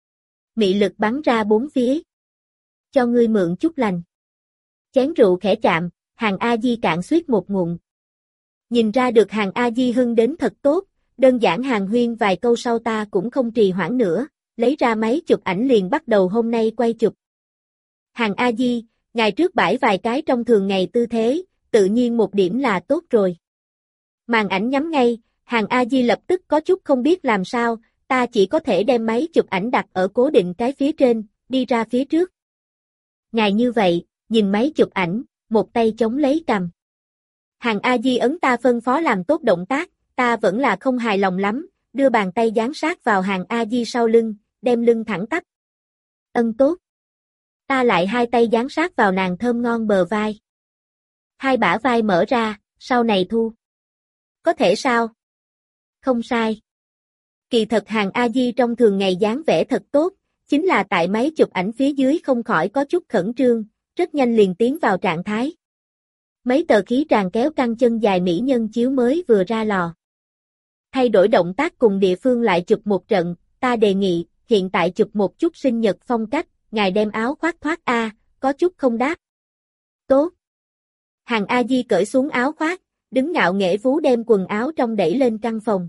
Mị lực bắn ra bốn phía. Cho ngươi mượn chút lành. Chén rượu khẽ chạm, hàng A Di cạn suýt một ngụm. Nhìn ra được hàng A Di hưng đến thật tốt, đơn giản hàng huyên vài câu sau ta cũng không trì hoãn nữa, lấy ra máy chụp ảnh liền bắt đầu hôm nay quay chụp. Hàng A Di, ngày trước bãi vài cái trong thường ngày tư thế, tự nhiên một điểm là tốt rồi. Màn ảnh nhắm ngay, hàng A Di lập tức có chút không biết làm sao, ta chỉ có thể đem máy chụp ảnh đặt ở cố định cái phía trên, đi ra phía trước. Ngài như vậy, nhìn máy chụp ảnh, một tay chống lấy cằm. Hàng A Di ấn ta phân phó làm tốt động tác, ta vẫn là không hài lòng lắm, đưa bàn tay dán sát vào hàng A Di sau lưng, đem lưng thẳng tắp. Ân tốt. Ta lại hai tay dán sát vào nàng thơm ngon bờ vai. Hai bả vai mở ra, sau này thu. Có thể sao? Không sai. Kỳ thật hàng A Di trong thường ngày dáng vẻ thật tốt, chính là tại máy chụp ảnh phía dưới không khỏi có chút khẩn trương, rất nhanh liền tiến vào trạng thái. Mấy tờ khí tràn kéo căng chân dài mỹ nhân chiếu mới vừa ra lò. Thay đổi động tác cùng địa phương lại chụp một trận, ta đề nghị, hiện tại chụp một chút sinh nhật phong cách, ngài đem áo khoác thoát a, có chút không đáp. Tốt. Hàng A Di cởi xuống áo khoác, đứng ngạo nghễ vú đem quần áo trong đẩy lên căn phòng.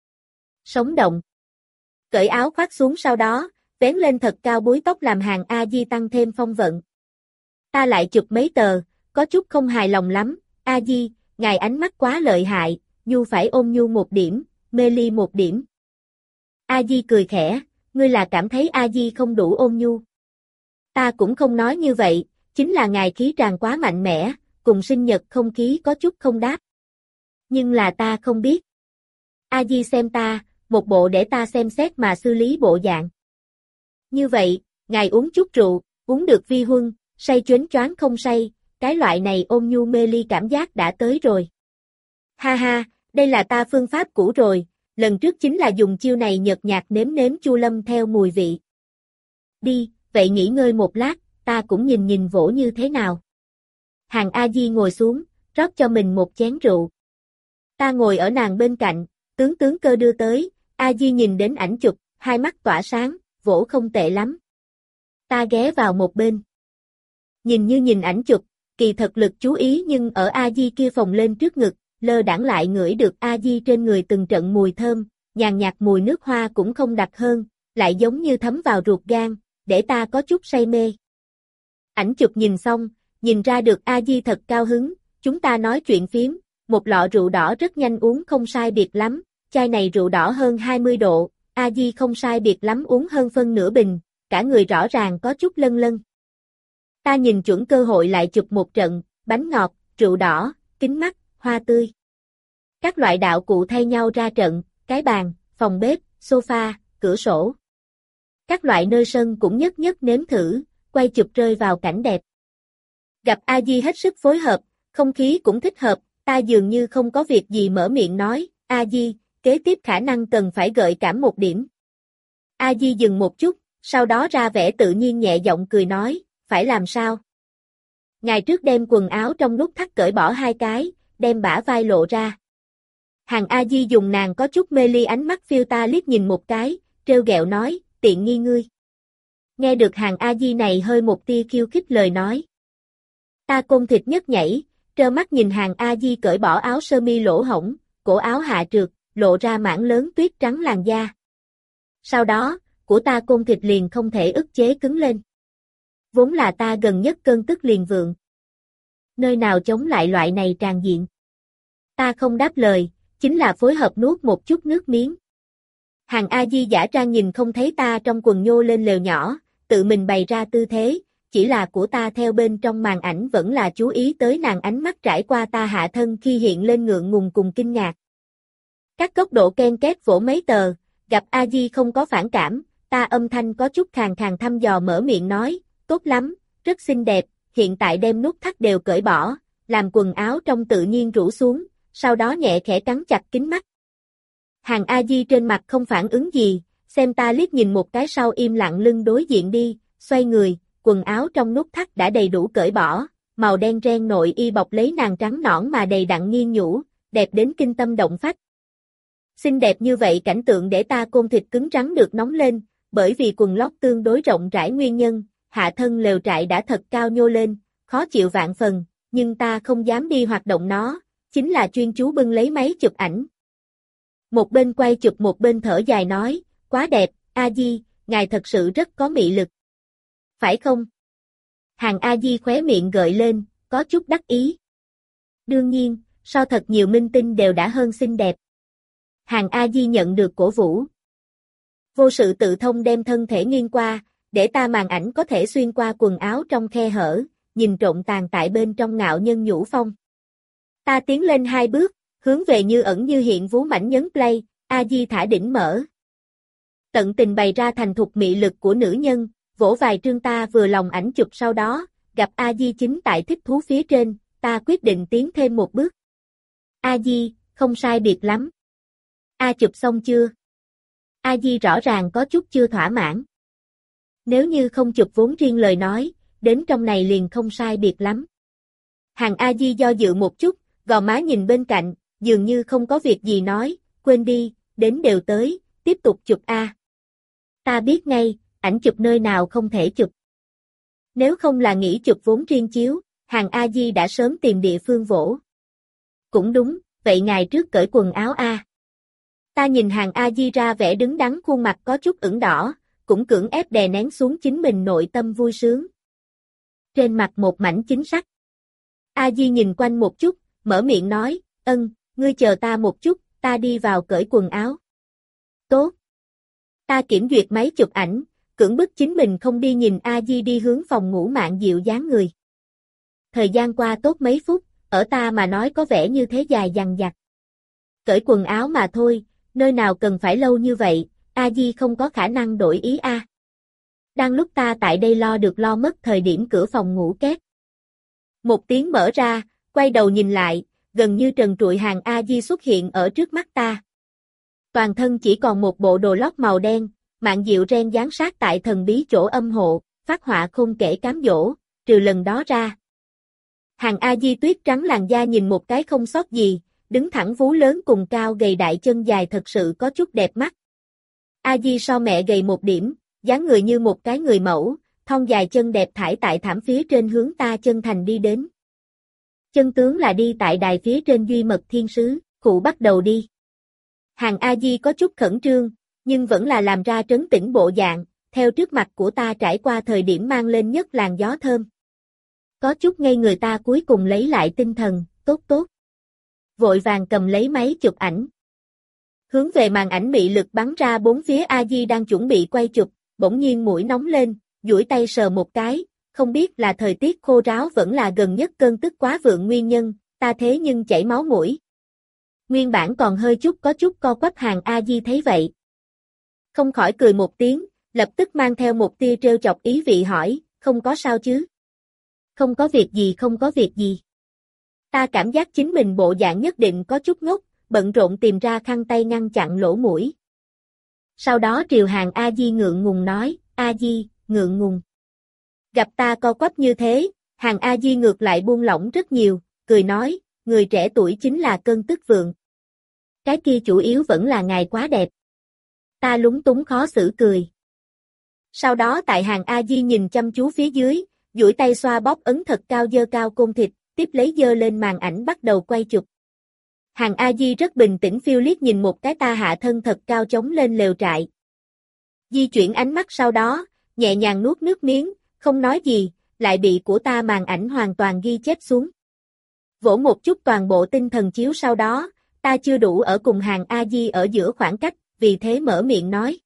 Sống động. Cởi áo khoác xuống sau đó, vén lên thật cao búi tóc làm Hàng A Di tăng thêm phong vận. Ta lại chụp mấy tờ, có chút không hài lòng lắm, A Di, ngài ánh mắt quá lợi hại, Nhu phải ôm nhu một điểm, mê ly một điểm. A Di cười khẽ, ngươi là cảm thấy A Di không đủ ôm nhu. Ta cũng không nói như vậy, chính là ngài khí tràn quá mạnh mẽ, cùng sinh nhật không khí có chút không đáp. Nhưng là ta không biết. A Di xem ta, một bộ để ta xem xét mà xử lý bộ dạng. Như vậy, ngài uống chút rượu, uống được vi huân, say choáng choáng không say, cái loại này ôm nhu mê ly cảm giác đã tới rồi. Ha ha, đây là ta phương pháp cũ rồi, lần trước chính là dùng chiêu này nhợt nhạt nếm nếm Chu Lâm theo mùi vị. Đi, vậy nghỉ ngơi một lát, ta cũng nhìn nhìn vỗ như thế nào. Hàng A Di ngồi xuống, rót cho mình một chén rượu. Ta ngồi ở nàng bên cạnh, tướng tướng cơ đưa tới, A Di nhìn đến ảnh chụp, hai mắt tỏa sáng, vỗ không tệ lắm. Ta ghé vào một bên. Nhìn như nhìn ảnh chụp, kỳ thật lực chú ý nhưng ở A Di kia phồng lên trước ngực, lơ đãng lại ngửi được A Di trên người từng trận mùi thơm, nhàn nhạt mùi nước hoa cũng không đặc hơn, lại giống như thấm vào ruột gan, để ta có chút say mê. Ảnh chụp nhìn xong, nhìn ra được A Di thật cao hứng, chúng ta nói chuyện phiếm, một lọ rượu đỏ rất nhanh uống không sai biệt lắm, chai này rượu đỏ hơn hai mươi độ, A Di không sai biệt lắm uống hơn phân nửa bình, cả người rõ ràng có chút lân lân. Ta nhìn chuẩn cơ hội lại chụp một trận, bánh ngọt, rượu đỏ, kính mắt, hoa tươi. Các loại đạo cụ thay nhau ra trận, cái bàn, phòng bếp, sofa, cửa sổ. Các loại nơi sân cũng nhất nhất nếm thử, quay chụp rơi vào cảnh đẹp. Gặp A Di hết sức phối hợp, không khí cũng thích hợp, ta dường như không có việc gì mở miệng nói, A Di, kế tiếp khả năng cần phải gợi cảm một điểm. A Di dừng một chút, sau đó ra vẻ tự nhiên nhẹ giọng cười nói, phải làm sao? Ngày trước đem quần áo trong nút thắt cởi bỏ hai cái, đem bả vai lộ ra. Hàng A Di dùng nàng có chút mê ly ánh mắt phiêu ta liếc nhìn một cái, trêu ghẹo nói, tiện nghi ngươi. Nghe được Hàng A Di này hơi một tia khiêu khích lời nói. Ta côn thịt nhất nhảy, trơ mắt nhìn Hàng A Di cởi bỏ áo sơ mi lỗ hổng, cổ áo hạ trượt, lộ ra mảng lớn tuyết trắng làn da. Sau đó, của ta côn thịt liền không thể ức chế cứng lên. Vốn là ta gần nhất cơn tức liền vượng. Nơi nào chống lại loại này tràn diện. Ta không đáp lời, chính là phối hợp nuốt một chút nước miếng. Hàng A Di giả trang nhìn không thấy ta trong quần nhô lên lều nhỏ, tự mình bày ra tư thế, chỉ là của ta theo bên trong màn ảnh vẫn là chú ý tới nàng ánh mắt trải qua ta hạ thân khi hiện lên ngượng ngùng cùng kinh ngạc. Các góc độ ken két vỗ mấy tờ, gặp A Di không có phản cảm, ta âm thanh có chút khàn khàn thăm dò mở miệng nói, tốt lắm, rất xinh đẹp, hiện tại đem nút thắt đều cởi bỏ, làm quần áo trong tự nhiên rũ xuống, sau đó nhẹ khẽ cắn chặt kính mắt. Hàng A Di trên mặt không phản ứng gì, xem ta liếc nhìn một cái sau im lặng lưng đối diện đi, xoay người, quần áo trong nút thắt đã đầy đủ cởi bỏ, màu đen ren nội y bọc lấy nàng trắng nõn mà đầy đặn nghiêng nhũ, đẹp đến kinh tâm động phách. Xinh đẹp như vậy cảnh tượng để ta côn thịt cứng rắn được nóng lên, bởi vì quần lót tương đối rộng rãi nguyên nhân, hạ thân lều trại đã thật cao nhô lên, khó chịu vạn phần, nhưng ta không dám đi hoạt động nó, chính là chuyên chú bưng lấy máy chụp ảnh. Một bên quay chụp một bên thở dài nói, quá đẹp, A Di, ngài thật sự rất có mị lực. Phải không? Hàng A Di khóe miệng gợi lên, có chút đắc ý. Đương nhiên, so thật nhiều minh tinh đều đã hơn xinh đẹp. Hàng A Di nhận được cổ vũ. Vô sự tự thông đem thân thể nghiêng qua, để ta màn ảnh có thể xuyên qua quần áo trong khe hở, nhìn trộn tàn tại bên trong ngạo nhân nhũ phong. Ta tiến lên hai bước, hướng về như ẩn như hiện vú mảnh nhấn play, A Di thả đỉnh mở. Tận tình bày ra thành thục mị lực của nữ nhân, vỗ vài trương ta vừa lòng ảnh chụp sau đó, gặp A Di chính tại thích thú phía trên, ta quyết định tiến thêm một bước. A Di, không sai biệt lắm. A chụp xong chưa? A Di rõ ràng có chút chưa thỏa mãn. Nếu như không chụp vốn riêng lời nói, đến trong này liền không sai biệt lắm. Hàng A Di do dự một chút, gò má nhìn bên cạnh, dường như không có việc gì nói, quên đi, đến đều tới, tiếp tục chụp A. Ta biết ngay, ảnh chụp nơi nào không thể chụp. Nếu không là nghĩ chụp vốn riêng chiếu, Hàng A Di đã sớm tìm địa phương vỗ. Cũng đúng, vậy ngài trước cởi quần áo A. Ta nhìn Hàng A Di ra vẻ đứng đắn, khuôn mặt có chút ửng đỏ, cũng cưỡng ép đè nén xuống chính mình nội tâm vui sướng. Trên mặt một mảnh chính sắc. A Di nhìn quanh một chút, mở miệng nói, ân, ngươi chờ ta một chút, ta đi vào cởi quần áo. Tốt. Ta kiểm duyệt máy chụp ảnh, cưỡng bức chính mình không đi nhìn A Di đi hướng phòng ngủ mạn dịu dáng người. Thời gian qua tốt mấy phút, ở ta mà nói có vẻ như thế dài dằng dặc. Cởi quần áo mà thôi, nơi nào cần phải lâu như vậy, A Di không có khả năng đổi ý a. Đang lúc ta tại đây lo được lo mất thời điểm cửa phòng ngủ két. Một tiếng mở ra, quay đầu nhìn lại, gần như trần trụi Hàng A Di xuất hiện ở trước mắt ta. Toàn thân chỉ còn một bộ đồ lót màu đen, mạn diệu ren dán sát tại thần bí chỗ âm hộ, phát họa không kể cám dỗ, trừ lần đó ra. Hàng A Di tuyết trắng làn da nhìn một cái không sót gì, đứng thẳng vú lớn cùng cao gầy đại chân dài thật sự có chút đẹp mắt. A Di so mẹ gầy một điểm, dáng người như một cái người mẫu, thon dài chân đẹp thải tại thảm phía trên hướng ta chân thành đi đến. Chân tướng là đi tại đài phía trên duy mật thiên sứ, cụ bắt đầu đi. Hàng A Di có chút khẩn trương, nhưng vẫn là làm ra trấn tĩnh bộ dạng, theo trước mặt của ta trải qua thời điểm mang lên nhất làn gió thơm. Có chút ngây người ta cuối cùng lấy lại tinh thần, tốt tốt. Vội vàng cầm lấy máy chụp ảnh. Hướng về màn ảnh mị lực bắn ra bốn phía. A Di đang chuẩn bị quay chụp, bỗng nhiên mũi nóng lên, duỗi tay sờ một cái, không biết là thời tiết khô ráo vẫn là gần nhất cơn tức quá vượng nguyên nhân, ta thế nhưng chảy máu mũi. Nguyên bản còn hơi chút có chút co quắp Hàng A Di thấy vậy. Không khỏi cười một tiếng, lập tức mang theo một tia trêu chọc ý vị hỏi, không có sao chứ? Không có việc gì không có việc gì. Ta cảm giác chính mình bộ dạng nhất định có chút ngốc, bận rộn tìm ra khăn tay ngăn chặn lỗ mũi. Sau đó triều Hàng A Di ngượng ngùng nói, A Di, ngượng ngùng. Gặp ta co quắp như thế, Hàng A Di ngược lại buông lỏng rất nhiều, cười nói, người trẻ tuổi chính là cơn tức vượng. Cái kia chủ yếu vẫn là ngài quá đẹp. Ta lúng túng khó xử cười. Sau đó tại Hàng A Di nhìn chăm chú phía dưới, duỗi tay xoa bóp ấn thật cao dơ cao côn thịt, tiếp lấy dơ lên màn ảnh bắt đầu quay chụp. Hàng A Di rất bình tĩnh phiêu liếc nhìn một cái ta hạ thân thật cao chống lên lều trại. Di chuyển ánh mắt sau đó, nhẹ nhàng nuốt nước miếng, không nói gì, lại bị của ta màn ảnh hoàn toàn ghi chép xuống. Vỗ một chút toàn bộ tinh thần chiếu sau đó, ta chưa đủ ở cùng Hàng A Di ở giữa khoảng cách, vì thế mở miệng nói.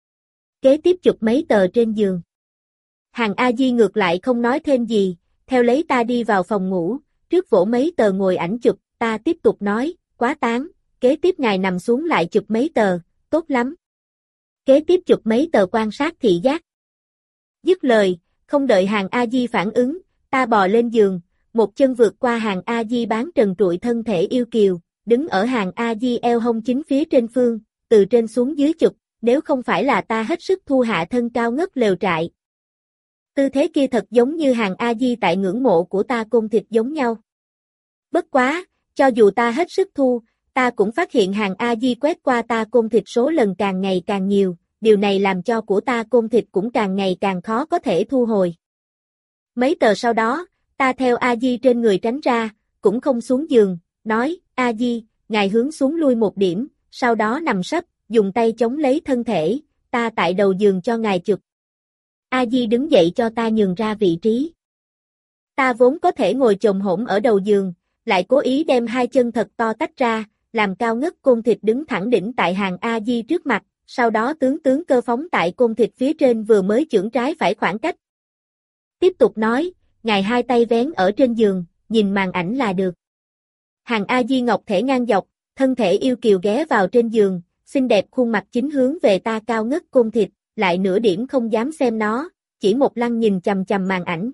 Kế tiếp chụp mấy tờ trên giường. Hàng A Di ngược lại không nói thêm gì, theo lấy ta đi vào phòng ngủ, trước vỗ mấy tờ ngồi ảnh chụp, ta tiếp tục nói, quá tán, kế tiếp ngài nằm xuống lại chụp mấy tờ, tốt lắm. Kế tiếp chụp mấy tờ quan sát thị giác. Dứt lời, không đợi Hàng A Di phản ứng, ta bò lên giường, một chân vượt qua Hàng A Di bán trần trụi thân thể yêu kiều, đứng ở Hàng A Di eo hông chính phía trên phương, từ trên xuống dưới chụp, nếu không phải là ta hết sức thu hạ thân cao ngất lều trại. Tư thế kia thật giống như Hàng A Di tại ngưỡng mộ của ta côn thịt giống nhau. Bất quá, cho dù ta hết sức thu, ta cũng phát hiện Hàng A Di quét qua ta côn thịt số lần càng ngày càng nhiều, điều này làm cho của ta côn thịt cũng càng ngày càng khó có thể thu hồi. Mấy tờ sau đó, ta theo A Di trên người tránh ra, cũng không xuống giường, nói, A Di, ngài hướng xuống lui một điểm, sau đó nằm sấp, dùng tay chống lấy thân thể, ta tại đầu giường cho ngài chụp. A Di đứng dậy cho ta nhường ra vị trí. Ta vốn có thể ngồi chồm hổm ở đầu giường, lại cố ý đem hai chân thật to tách ra, làm cao ngất côn thịt đứng thẳng đỉnh tại Hàng A Di trước mặt, sau đó tướng tướng cơ phóng tại côn thịt phía trên vừa mới chưởng trái phải khoảng cách. Tiếp tục nói, ngài hai tay vén ở trên giường, nhìn màn ảnh là được. Hàng A Di ngọc thể ngang dọc, thân thể yêu kiều ghé vào trên giường, xinh đẹp khuôn mặt chính hướng về ta cao ngất côn thịt, lại nửa điểm không dám xem nó, chỉ một lăng nhìn chằm chằm màn ảnh.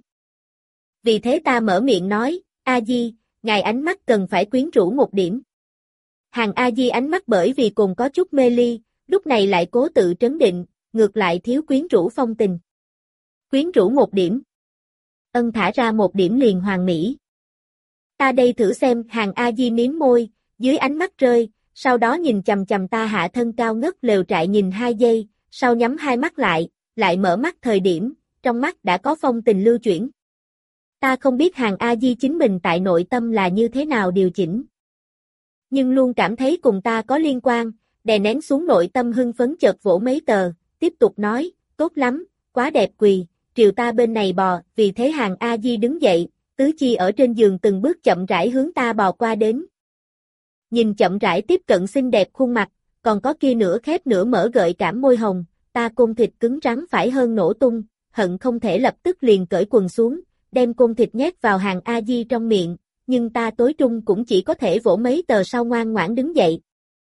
Vì thế ta mở miệng nói, A Di, ngài ánh mắt cần phải quyến rũ một điểm. Hàng A Di ánh mắt bởi vì cùng có chút mê ly, lúc này lại cố tự trấn định, ngược lại thiếu quyến rũ phong tình. Quyến rũ một điểm. Ân thả ra một điểm liền hoàn mỹ. Ta đây thử xem, Hàng A Di miếm môi, dưới ánh mắt rơi, sau đó nhìn chằm chằm ta hạ thân cao ngất lều trại nhìn hai giây, sau nhắm hai mắt lại, lại mở mắt thời điểm, trong mắt đã có phong tình lưu chuyển. Ta không biết Hàng A Di chính mình tại nội tâm là như thế nào điều chỉnh. Nhưng luôn cảm thấy cùng ta có liên quan, đè nén xuống nội tâm hưng phấn chợt vỗ mấy tờ, tiếp tục nói, tốt lắm, quá đẹp quỳ, triều ta bên này bò, vì thế Hàng A Di đứng dậy, tứ chi ở trên giường từng bước chậm rãi hướng ta bò qua đến. Nhìn chậm rãi tiếp cận xinh đẹp khuôn mặt, còn có kia nửa khép nửa mở gợi cảm môi hồng, ta côn thịt cứng rắn phải hơn nổ tung, hận không thể lập tức liền cởi quần xuống, đem côn thịt nhét vào Hàng A Di trong miệng, nhưng ta tối trung cũng chỉ có thể vỗ mấy tờ sau ngoan ngoãn đứng dậy.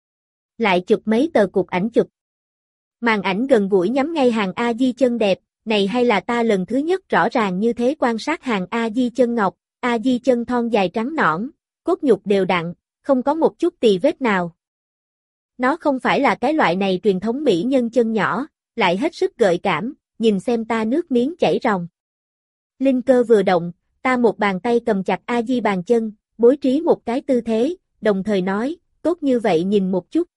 Lại chụp mấy tờ cục ảnh chụp. Màn ảnh gần gũi nhắm ngay Hàng A Di chân đẹp, này hay là ta lần thứ nhất rõ ràng như thế quan sát Hàng A Di chân ngọc, A Di chân thon dài trắng nõn, cốt nhục đều đặn, không có một chút tì vết nào. Nó không phải là cái loại này truyền thống mỹ nhân chân nhỏ, lại hết sức gợi cảm, nhìn xem ta nước miếng chảy ròng. Linh cơ vừa động, ta một bàn tay cầm chặt A Di bàn chân, bố trí một cái tư thế, đồng thời nói, tốt như vậy nhìn một chút.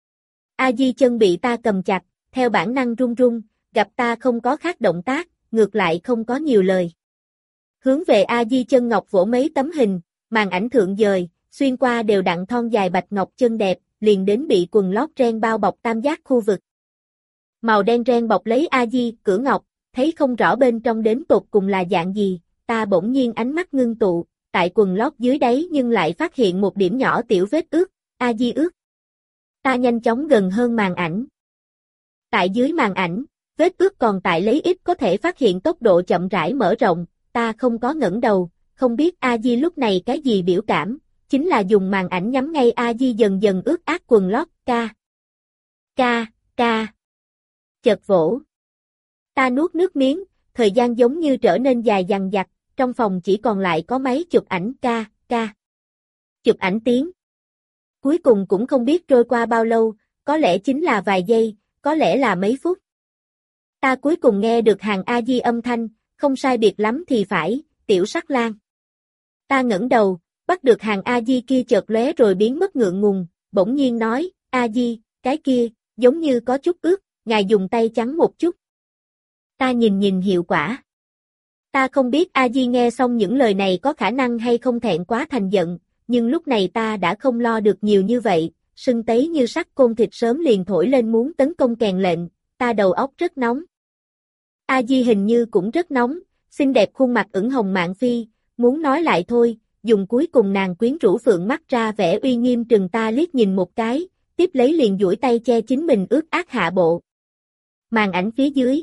A Di chân bị ta cầm chặt, theo bản năng run run, gặp ta không có khác động tác, ngược lại không có nhiều lời. Hướng về A Di chân ngọc vỗ mấy tấm hình, màn ảnh thượng dời, xuyên qua đều đặn thon dài bạch ngọc chân đẹp, liền đến bị quần lót ren bao bọc tam giác khu vực. Màu đen ren bọc lấy A Di, cửa ngọc, thấy không rõ bên trong đến tột cùng là dạng gì, ta bỗng nhiên ánh mắt ngưng tụ, tại quần lót dưới đáy nhưng lại phát hiện một điểm nhỏ tiểu vết ướt, A Di ướt. Ta nhanh chóng gần hơn màn ảnh. Tại dưới màn ảnh, vết ướt còn tại lấy ít có thể phát hiện tốc độ chậm rãi mở rộng, ta không có ngẩng đầu, không biết A Di lúc này cái gì biểu cảm, chính là dùng màn ảnh nhắm ngay A Di dần dần ướt át quần lót, ca. Ca, ca. Chợt vỗ. Ta nuốt nước miếng, thời gian giống như trở nên dài dằng dặc, trong phòng chỉ còn lại có máy chụp ảnh ca, ca. Chụp ảnh tiếng. Cuối cùng cũng không biết trôi qua bao lâu, có lẽ chính là vài giây, có lẽ là mấy phút. Ta cuối cùng nghe được Hàng A Di âm thanh, không sai biệt lắm thì phải, tiểu sắc lang. Ta ngẩng đầu, bắt được Hàng A Di kia chợt lóe rồi biến mất ngượng ngùng, bỗng nhiên nói, A Di, cái kia, giống như có chút ướt, ngài dùng tay trắng một chút. Ta nhìn nhìn hiệu quả. Ta không biết A Di nghe xong những lời này có khả năng hay không thẹn quá thành giận, nhưng lúc này ta đã không lo được nhiều như vậy, sưng tấy như sắt côn thịt sớm liền thổi lên muốn tấn công kèn lệnh, ta đầu óc rất nóng. A Di hình như cũng rất nóng, xinh đẹp khuôn mặt ửng hồng mạn phi, muốn nói lại thôi, dùng cuối cùng nàng quyến rũ phượng mắt ra vẻ uy nghiêm trừng ta liếc nhìn một cái, tiếp lấy liền duỗi tay che chính mình ướt át hạ bộ. Màn ảnh phía dưới.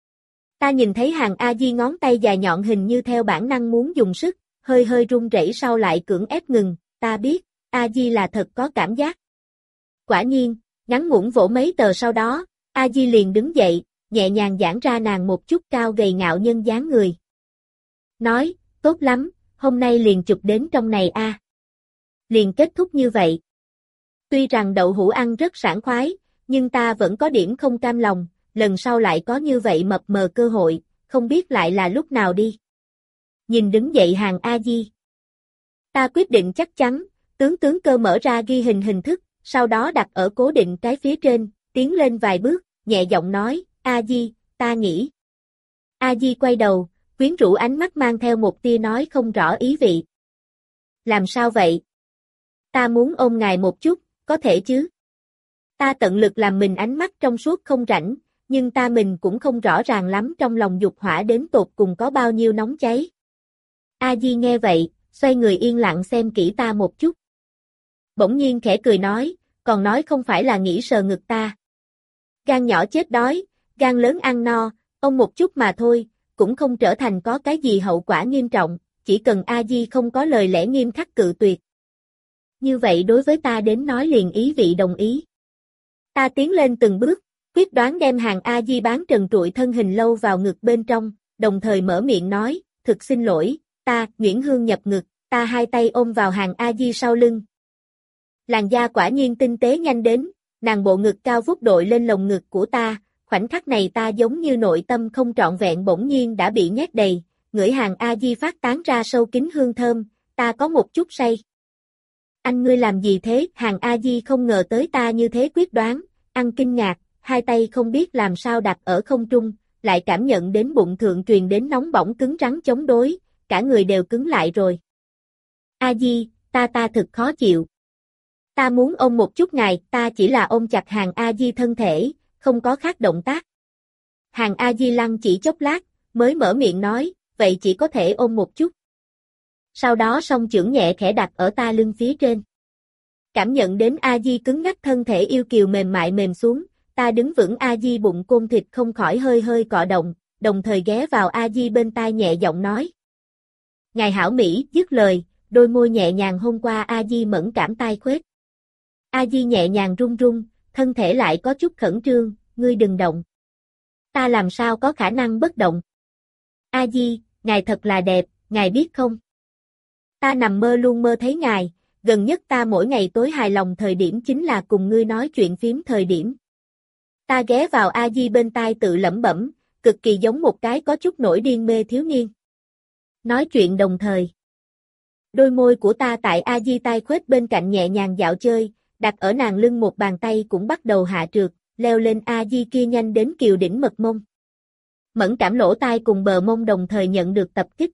Ta nhìn thấy Hàng A Di ngón tay dài nhọn hình như theo bản năng muốn dùng sức, hơi hơi run rẩy sau lại cưỡng ép ngừng, ta biết, A Di là thật có cảm giác. Quả nhiên, ngắn ngủn vỗ mấy tờ sau đó, A Di liền đứng dậy, nhẹ nhàng giãn ra nàng một chút cao gầy ngạo nhân dáng người. Nói, tốt lắm, hôm nay liền chụp đến trong này a. À. Liền kết thúc như vậy. Tuy rằng đậu hũ ăn rất sảng khoái, nhưng ta vẫn có điểm không cam lòng, lần sau lại có như vậy mập mờ cơ hội, không biết lại là lúc nào đi. Nhìn đứng dậy Hàng A Di. Ta quyết định chắc chắn, tướng tướng cơ mở ra ghi hình hình thức, sau đó đặt ở cố định cái phía trên, tiến lên vài bước, nhẹ giọng nói, A Di, ta nghĩ. A Di quay đầu, quyến rũ ánh mắt mang theo một tia nói không rõ ý vị. Làm sao vậy? Ta muốn ôm ngài một chút, có thể chứ? Ta tận lực làm mình ánh mắt trong suốt không rảnh, nhưng ta mình cũng không rõ ràng lắm trong lòng dục hỏa đến tột cùng có bao nhiêu nóng cháy. A Di nghe vậy, xoay người yên lặng xem kỹ ta một chút. Bỗng nhiên khẽ cười nói, còn nói không phải là nghĩ sờ ngực ta. Gan nhỏ chết đói, gan lớn ăn no, ông một chút mà thôi, cũng không trở thành có cái gì hậu quả nghiêm trọng, chỉ cần A Di không có lời lẽ nghiêm khắc cự tuyệt. Như vậy đối với ta đến nói liền ý vị đồng ý. Ta tiến lên từng bước, quyết đoán đem Hàng A Di bán trần trụi thân hình lâu vào ngực bên trong, đồng thời mở miệng nói, thực xin lỗi, ta, Nguyễn Hương nhập ngực, ta hai tay ôm vào Hàng A Di sau lưng. Làn da quả nhiên tinh tế nhanh đến, nàng bộ ngực cao vút đội lên lồng ngực của ta, khoảnh khắc này ta giống như nội tâm không trọn vẹn bỗng nhiên đã bị nhét đầy, ngửi Hàng A Di phát tán ra sâu kín hương thơm, ta có một chút say. Anh ngươi làm gì thế? Hàng A Di không ngờ tới ta như thế quyết đoán, ăn kinh ngạc, hai tay không biết làm sao đặt ở không trung, lại cảm nhận đến bụng thượng truyền đến nóng bỏng cứng rắn chống đối, cả người đều cứng lại rồi. A Di, ta ta thực khó chịu. Ta muốn ôm một chút ngài, ta chỉ là ôm chặt Hàng A Di thân thể, không có khác động tác. Hàng A Di lăng chỉ chốc lát, mới mở miệng nói, vậy chỉ có thể ôm một chút. Sau đó song chưởng nhẹ khẽ đặt ở ta lưng phía trên. Cảm nhận đến A Di cứng ngắc thân thể yêu kiều mềm mại mềm xuống, ta đứng vững A Di bụng côn thịt không khỏi hơi hơi cọ động, đồng thời ghé vào A Di bên tai nhẹ giọng nói. Ngài hảo Mỹ, dứt lời, đôi môi nhẹ nhàng hôn qua A Di mẫn cảm tai khuếch. A Di nhẹ nhàng run run, thân thể lại có chút khẩn trương, ngươi đừng động. Ta làm sao có khả năng bất động? A Di, ngài thật là đẹp, ngài biết không? Ta nằm mơ luôn mơ thấy ngài, gần nhất ta mỗi ngày tối hài lòng thời điểm chính là cùng ngươi nói chuyện phím thời điểm. Ta ghé vào A Di bên tai tự lẩm bẩm, cực kỳ giống một cái có chút nổi điên mê thiếu niên. Nói chuyện đồng thời. Đôi môi của ta tại A Di tai khuếch bên cạnh nhẹ nhàng dạo chơi, đặt ở nàng lưng một bàn tay cũng bắt đầu hạ trượt, leo lên A Di kia nhanh đến kiều đỉnh mật mông. Mẫn cảm lỗ tai cùng bờ mông đồng thời nhận được tập kích.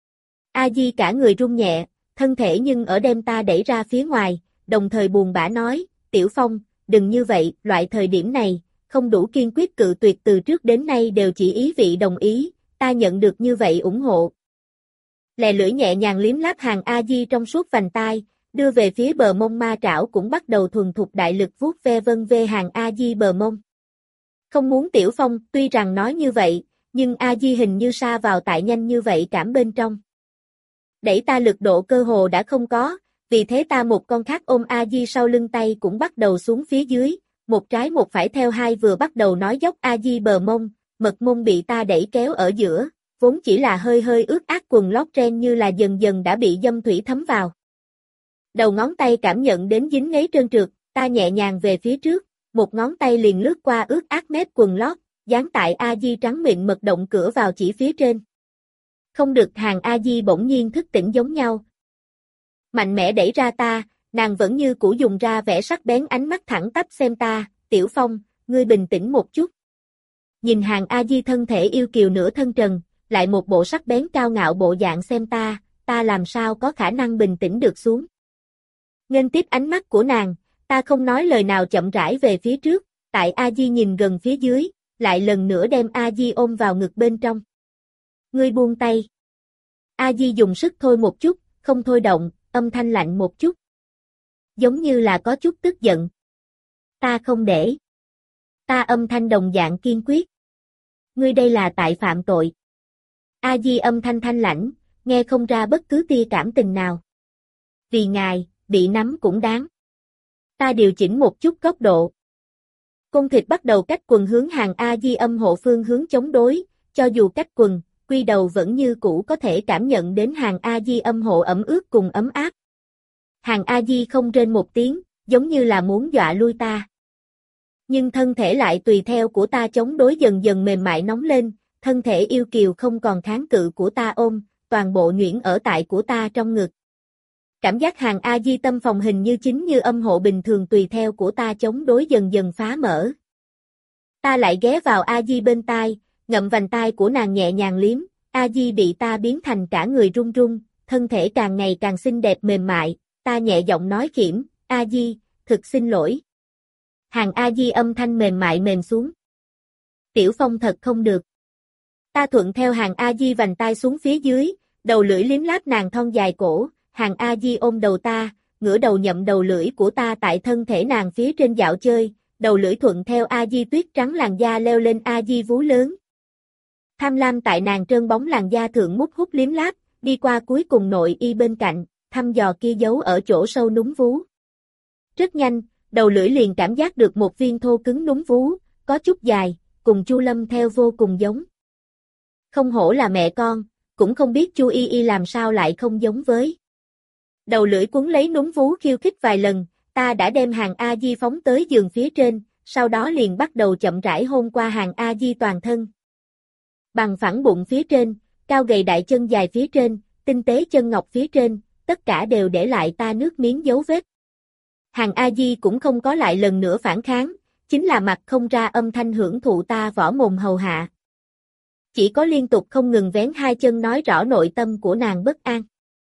A Di cả người run nhẹ, thân thể nhưng ở đem ta đẩy ra phía ngoài, đồng thời buồn bã nói, Tiểu Phong, đừng như vậy, loại thời điểm này, không đủ kiên quyết cự tuyệt từ trước đến nay đều chỉ ý vị đồng ý, ta nhận được như vậy ủng hộ. Lè lưỡi nhẹ nhàng liếm láp Hàng A Di trong suốt vành tai, đưa về phía bờ mông ma trảo cũng bắt đầu thuần thục đại lực vuốt ve vân vê Hàng A Di bờ mông. Không muốn Tiểu Phong, tuy rằng nói như vậy, nhưng A Di hình như sa vào tại nhanh như vậy cảm bên trong. Đẩy ta lực độ cơ hồ đã không có, vì thế ta một con khác ôm A Di sau lưng tay cũng bắt đầu xuống phía dưới, một trái một phải theo hai vừa bắt đầu nói dốc A Di bờ mông, mật mông bị ta đẩy kéo ở giữa, vốn chỉ là hơi hơi ướt át quần lót ren như là dần dần đã bị dâm thủy thấm vào. Đầu ngón tay cảm nhận đến dính ngấy trơn trượt, ta nhẹ nhàng về phía trước, một ngón tay liền lướt qua ướt át mép quần lót, dán tại A Di trắng mịn mật động cửa vào chỉ phía trên. Không được, Hàng A Di bỗng nhiên thức tỉnh giống nhau. Mạnh mẽ đẩy ra ta, nàng vẫn như cũ dùng ra vẻ sắc bén ánh mắt thẳng tắp xem ta, Tiểu Phong, ngươi bình tĩnh một chút. Nhìn Hàng A Di thân thể yêu kiều nửa thân trần, lại một bộ sắc bén cao ngạo bộ dạng xem ta, ta làm sao có khả năng bình tĩnh được xuống. Nghênh tiếp ánh mắt của nàng, ta không nói lời nào chậm rãi về phía trước, tại A Di nhìn gần phía dưới, lại lần nữa đem A Di ôm vào ngực bên trong. Ngươi buông tay. A Di dùng sức thôi một chút, không thôi động, âm thanh lạnh một chút. Giống như là có chút tức giận. Ta không để. Ta âm thanh đồng dạng kiên quyết. Ngươi đây là tại phạm tội. A Di âm thanh thanh lãnh, nghe không ra bất cứ tia cảm tình nào. Vì ngài, bị nắm cũng đáng. Ta điều chỉnh một chút góc độ. Côn thịt bắt đầu cách quần hướng Hàng A Di âm hộ phương hướng chống đối, cho dù cách quần, quy đầu vẫn như cũ có thể cảm nhận đến Hàng A Di âm hộ ẩm ướt cùng ấm áp. Hàng A Di không rên một tiếng, giống như là muốn dọa lui ta. Nhưng thân thể lại tùy theo của ta chống đối dần dần mềm mại nóng lên, thân thể yêu kiều không còn kháng cự của ta ôm, toàn bộ nhuyễn ở tại của ta trong ngực. Cảm giác Hàng A Di tâm phòng hình như chính như âm hộ bình thường tùy theo của ta chống đối dần dần phá mở. Ta lại ghé vào A Di bên tai, ngậm vành tai của nàng nhẹ nhàng liếm, A Di bị ta biến thành cả người run run, thân thể càng ngày càng xinh đẹp mềm mại, ta nhẹ giọng nói khiểm, A Di, thực xin lỗi. Hàng A Di âm thanh mềm mại mềm xuống. Tiểu Phong thật không được. Ta thuận theo Hàng A Di vành tai xuống phía dưới, đầu lưỡi liếm láp nàng thon dài cổ, Hàng A Di ôm đầu ta, ngửa đầu nhậm đầu lưỡi của ta tại thân thể nàng phía trên dạo chơi, đầu lưỡi thuận theo A Di tuyết trắng làn da leo lên A Di vú lớn. Tham lam tại nàng trơn bóng làn da thượng mút hút liếm láp, đi qua cuối cùng nội y bên cạnh, thăm dò kia giấu ở chỗ sâu núm vú. Rất nhanh, đầu lưỡi liền cảm giác được một viên thô cứng núm vú, có chút dài, cùng Chu Lâm theo vô cùng giống. Không hổ là mẹ con, cũng không biết Chu Y Y làm sao lại không giống với. Đầu lưỡi cuốn lấy núm vú khiêu khích vài lần, ta đã đem Hàng A Di phóng tới giường phía trên, sau đó liền bắt đầu chậm rãi hôn qua Hàng A Di toàn thân. Bằng phẳng bụng phía trên, cao gầy đại chân dài phía trên, tinh tế chân ngọc phía trên, tất cả đều để lại ta nước miếng dấu vết. Hàng A Di cũng không có lại lần nữa phản kháng, chính là mặt không ra âm thanh hưởng thụ ta võ mồm hầu hạ. Chỉ có liên tục không ngừng vén hai chân nói rõ nội tâm của nàng bất an.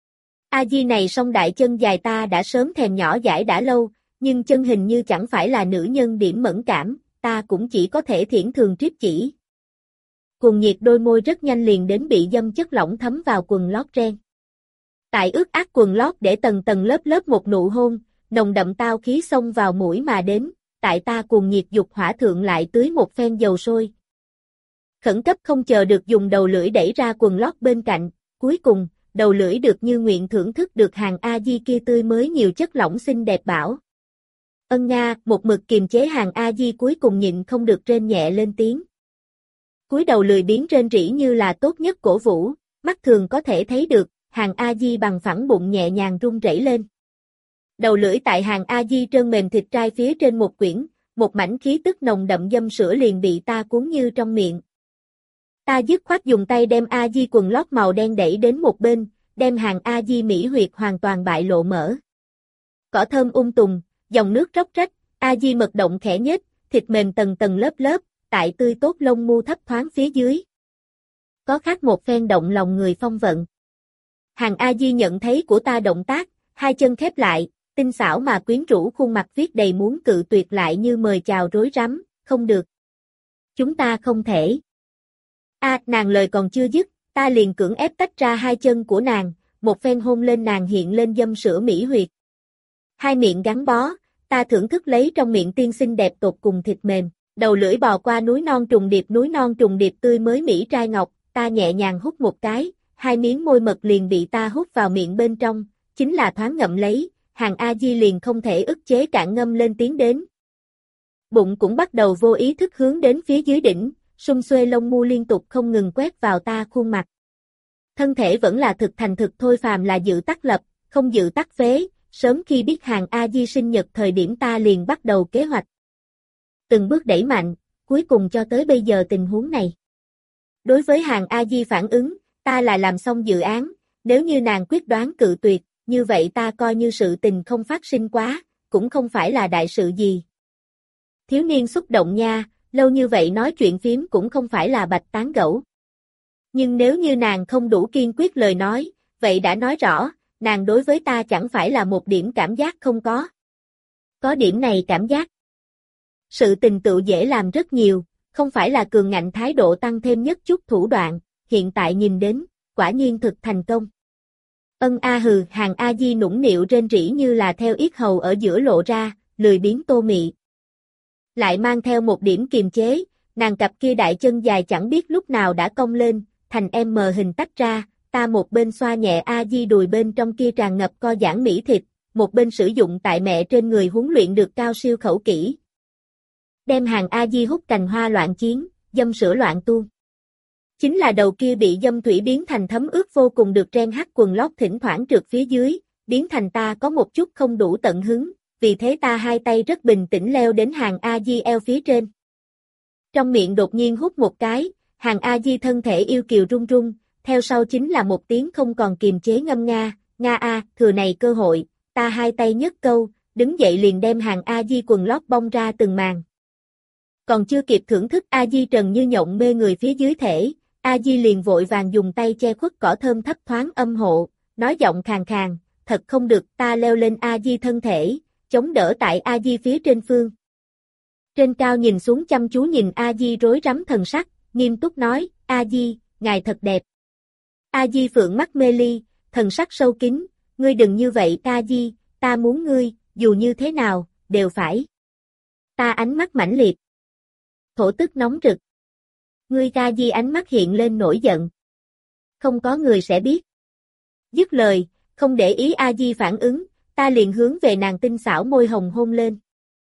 A Di này song đại chân dài ta đã sớm thèm nhỏ dãi đã lâu, nhưng chân hình như chẳng phải là nữ nhân điểm mẫn cảm, ta cũng chỉ có thể thiển thường triếp chỉ. Cuồng nhiệt đôi môi rất nhanh liền đến bị dâm chất lỏng thấm vào quần lót ren. Tại ướt át quần lót để tầng tầng lớp lớp một nụ hôn, nồng đậm tao khí xông vào mũi mà đến, tại ta cuồng nhiệt dục hỏa thượng lại tưới một phen dầu sôi. Khẩn cấp không chờ được dùng đầu lưỡi đẩy ra quần lót bên cạnh, cuối cùng, đầu lưỡi được như nguyện thưởng thức được hàng A Di kia tươi mới nhiều chất lỏng xinh đẹp bảo. Ân Nga, một mực kiềm chế hàng A Di cuối cùng nhịn không được rên nhẹ lên tiếng. Cúi đầu lười biếng rên rỉ như là tốt nhất cổ vũ, mắt thường có thể thấy được, hàng A Di bằng phẳng bụng nhẹ nhàng rung rẩy lên. Đầu lưỡi tại hàng A Di trơn mềm thịt trai phía trên một quyển, một mảnh khí tức nồng đậm dâm sữa liền bị ta cuốn như trong miệng. Ta dứt khoát dùng tay đem A Di quần lót màu đen đẩy đến một bên, đem hàng A Di mỹ huyệt hoàn toàn bại lộ mở. Cỏ thơm ung tùng, dòng nước róc rách, A Di mật động khẽ nhếch, thịt mềm tầng tầng lớp lớp, tại tươi tốt lông mu thấp thoáng phía dưới. Có khác một phen động lòng người phong vận. Hàng A Di nhận thấy của ta động tác, hai chân khép lại, tinh xảo mà quyến rũ khuôn mặt viết đầy muốn cự tuyệt lại như mời chào rối rắm, không được. Chúng ta không thể. A, à, nàng lời còn chưa dứt, ta liền cưỡng ép tách ra hai chân của nàng, một phen hôn lên nàng hiện lên dâm sữa mỹ huyệt. Hai miệng gắn bó, ta thưởng thức lấy trong miệng tiên xinh đẹp tột cùng thịt mềm, đầu lưỡi bò qua núi non trùng điệp núi non trùng điệp tươi mới mỹ trai ngọc, ta nhẹ nhàng hút một cái, hai miếng môi mật liền bị ta hút vào miệng bên trong, chính là thoáng ngậm lấy, hàng A Di liền không thể ức chế cạn ngâm lên tiếng đến. Bụng cũng bắt đầu vô ý thức hướng đến phía dưới đỉnh, sum xuê lông mu liên tục không ngừng quét vào ta khuôn mặt. Thân thể vẫn là thực thành thực thôi, phàm là dự tắc lập, không dự tắc phế, sớm khi biết hàng A Di sinh nhật thời điểm ta liền bắt đầu kế hoạch. Từng bước đẩy mạnh, cuối cùng cho tới bây giờ tình huống này. Đối với hàng A Di phản ứng, ta là làm xong dự án, nếu như nàng quyết đoán cự tuyệt, như vậy ta coi như sự tình không phát sinh quá, cũng không phải là đại sự gì. Thiếu niên xúc động nha, lâu như vậy nói chuyện phím cũng không phải là bạch tán gẫu. Nhưng nếu như nàng không đủ kiên quyết lời nói, vậy đã nói rõ, nàng đối với ta chẳng phải là một điểm cảm giác không có. Có điểm này cảm giác. Sự tình tự dễ làm rất nhiều, không phải là cường ngạnh thái độ tăng thêm nhất chút thủ đoạn, hiện tại nhìn đến, quả nhiên thực thành công. Ân a hừ, hàng A Di nũng nịu rên rỉ như là theo yết hầu ở giữa lộ ra, lười biếng tô mị. Lại mang theo một điểm kiềm chế, nàng cặp kia đại chân dài chẳng biết lúc nào đã cong lên, thành em mờ hình tách ra, ta một bên xoa nhẹ A Di đùi bên trong kia tràn ngập co giãn mỹ thịt, một bên sử dụng tại mẹ trên người huấn luyện được cao siêu khẩu kỹ. Đem hàng A Di hút cành hoa loạn chiến, dâm sữa loạn tuôn. Chính là đầu kia bị dâm thủy biến thành thấm ướt vô cùng được ren hắt quần lót thỉnh thoảng trượt phía dưới, biến thành ta có một chút không đủ tận hứng, vì thế ta hai tay rất bình tĩnh leo đến hàng A Di eo phía trên. Trong miệng đột nhiên hút một cái, hàng A Di thân thể yêu kiều run run, theo sau chính là một tiếng không còn kiềm chế ngâm nga, nga a, thừa này cơ hội, ta hai tay nhấc câu, đứng dậy liền đem hàng A Di quần lót bong ra từng màn. Còn chưa kịp thưởng thức A Di trần như nhộng mê người phía dưới thể, A Di liền vội vàng dùng tay che khuất cỏ thơm thấp thoáng âm hộ, nói giọng khàn khàn, thật không được, ta leo lên A Di thân thể, chống đỡ tại A Di phía trên phương. Trên cao nhìn xuống chăm chú nhìn A Di rối rắm thần sắc, nghiêm túc nói, A Di, ngài thật đẹp. A Di phượng mắt mê ly, thần sắc sâu kín, ngươi đừng như vậy A Di, ta muốn ngươi, dù như thế nào, đều phải. Ta ánh mắt mãnh liệt. Thổ tức nóng rực. Ngươi A Di ánh mắt hiện lên nổi giận. Không có người sẽ biết. Dứt lời, không để ý A Di phản ứng, ta liền hướng về nàng tinh xảo môi hồng hôn lên.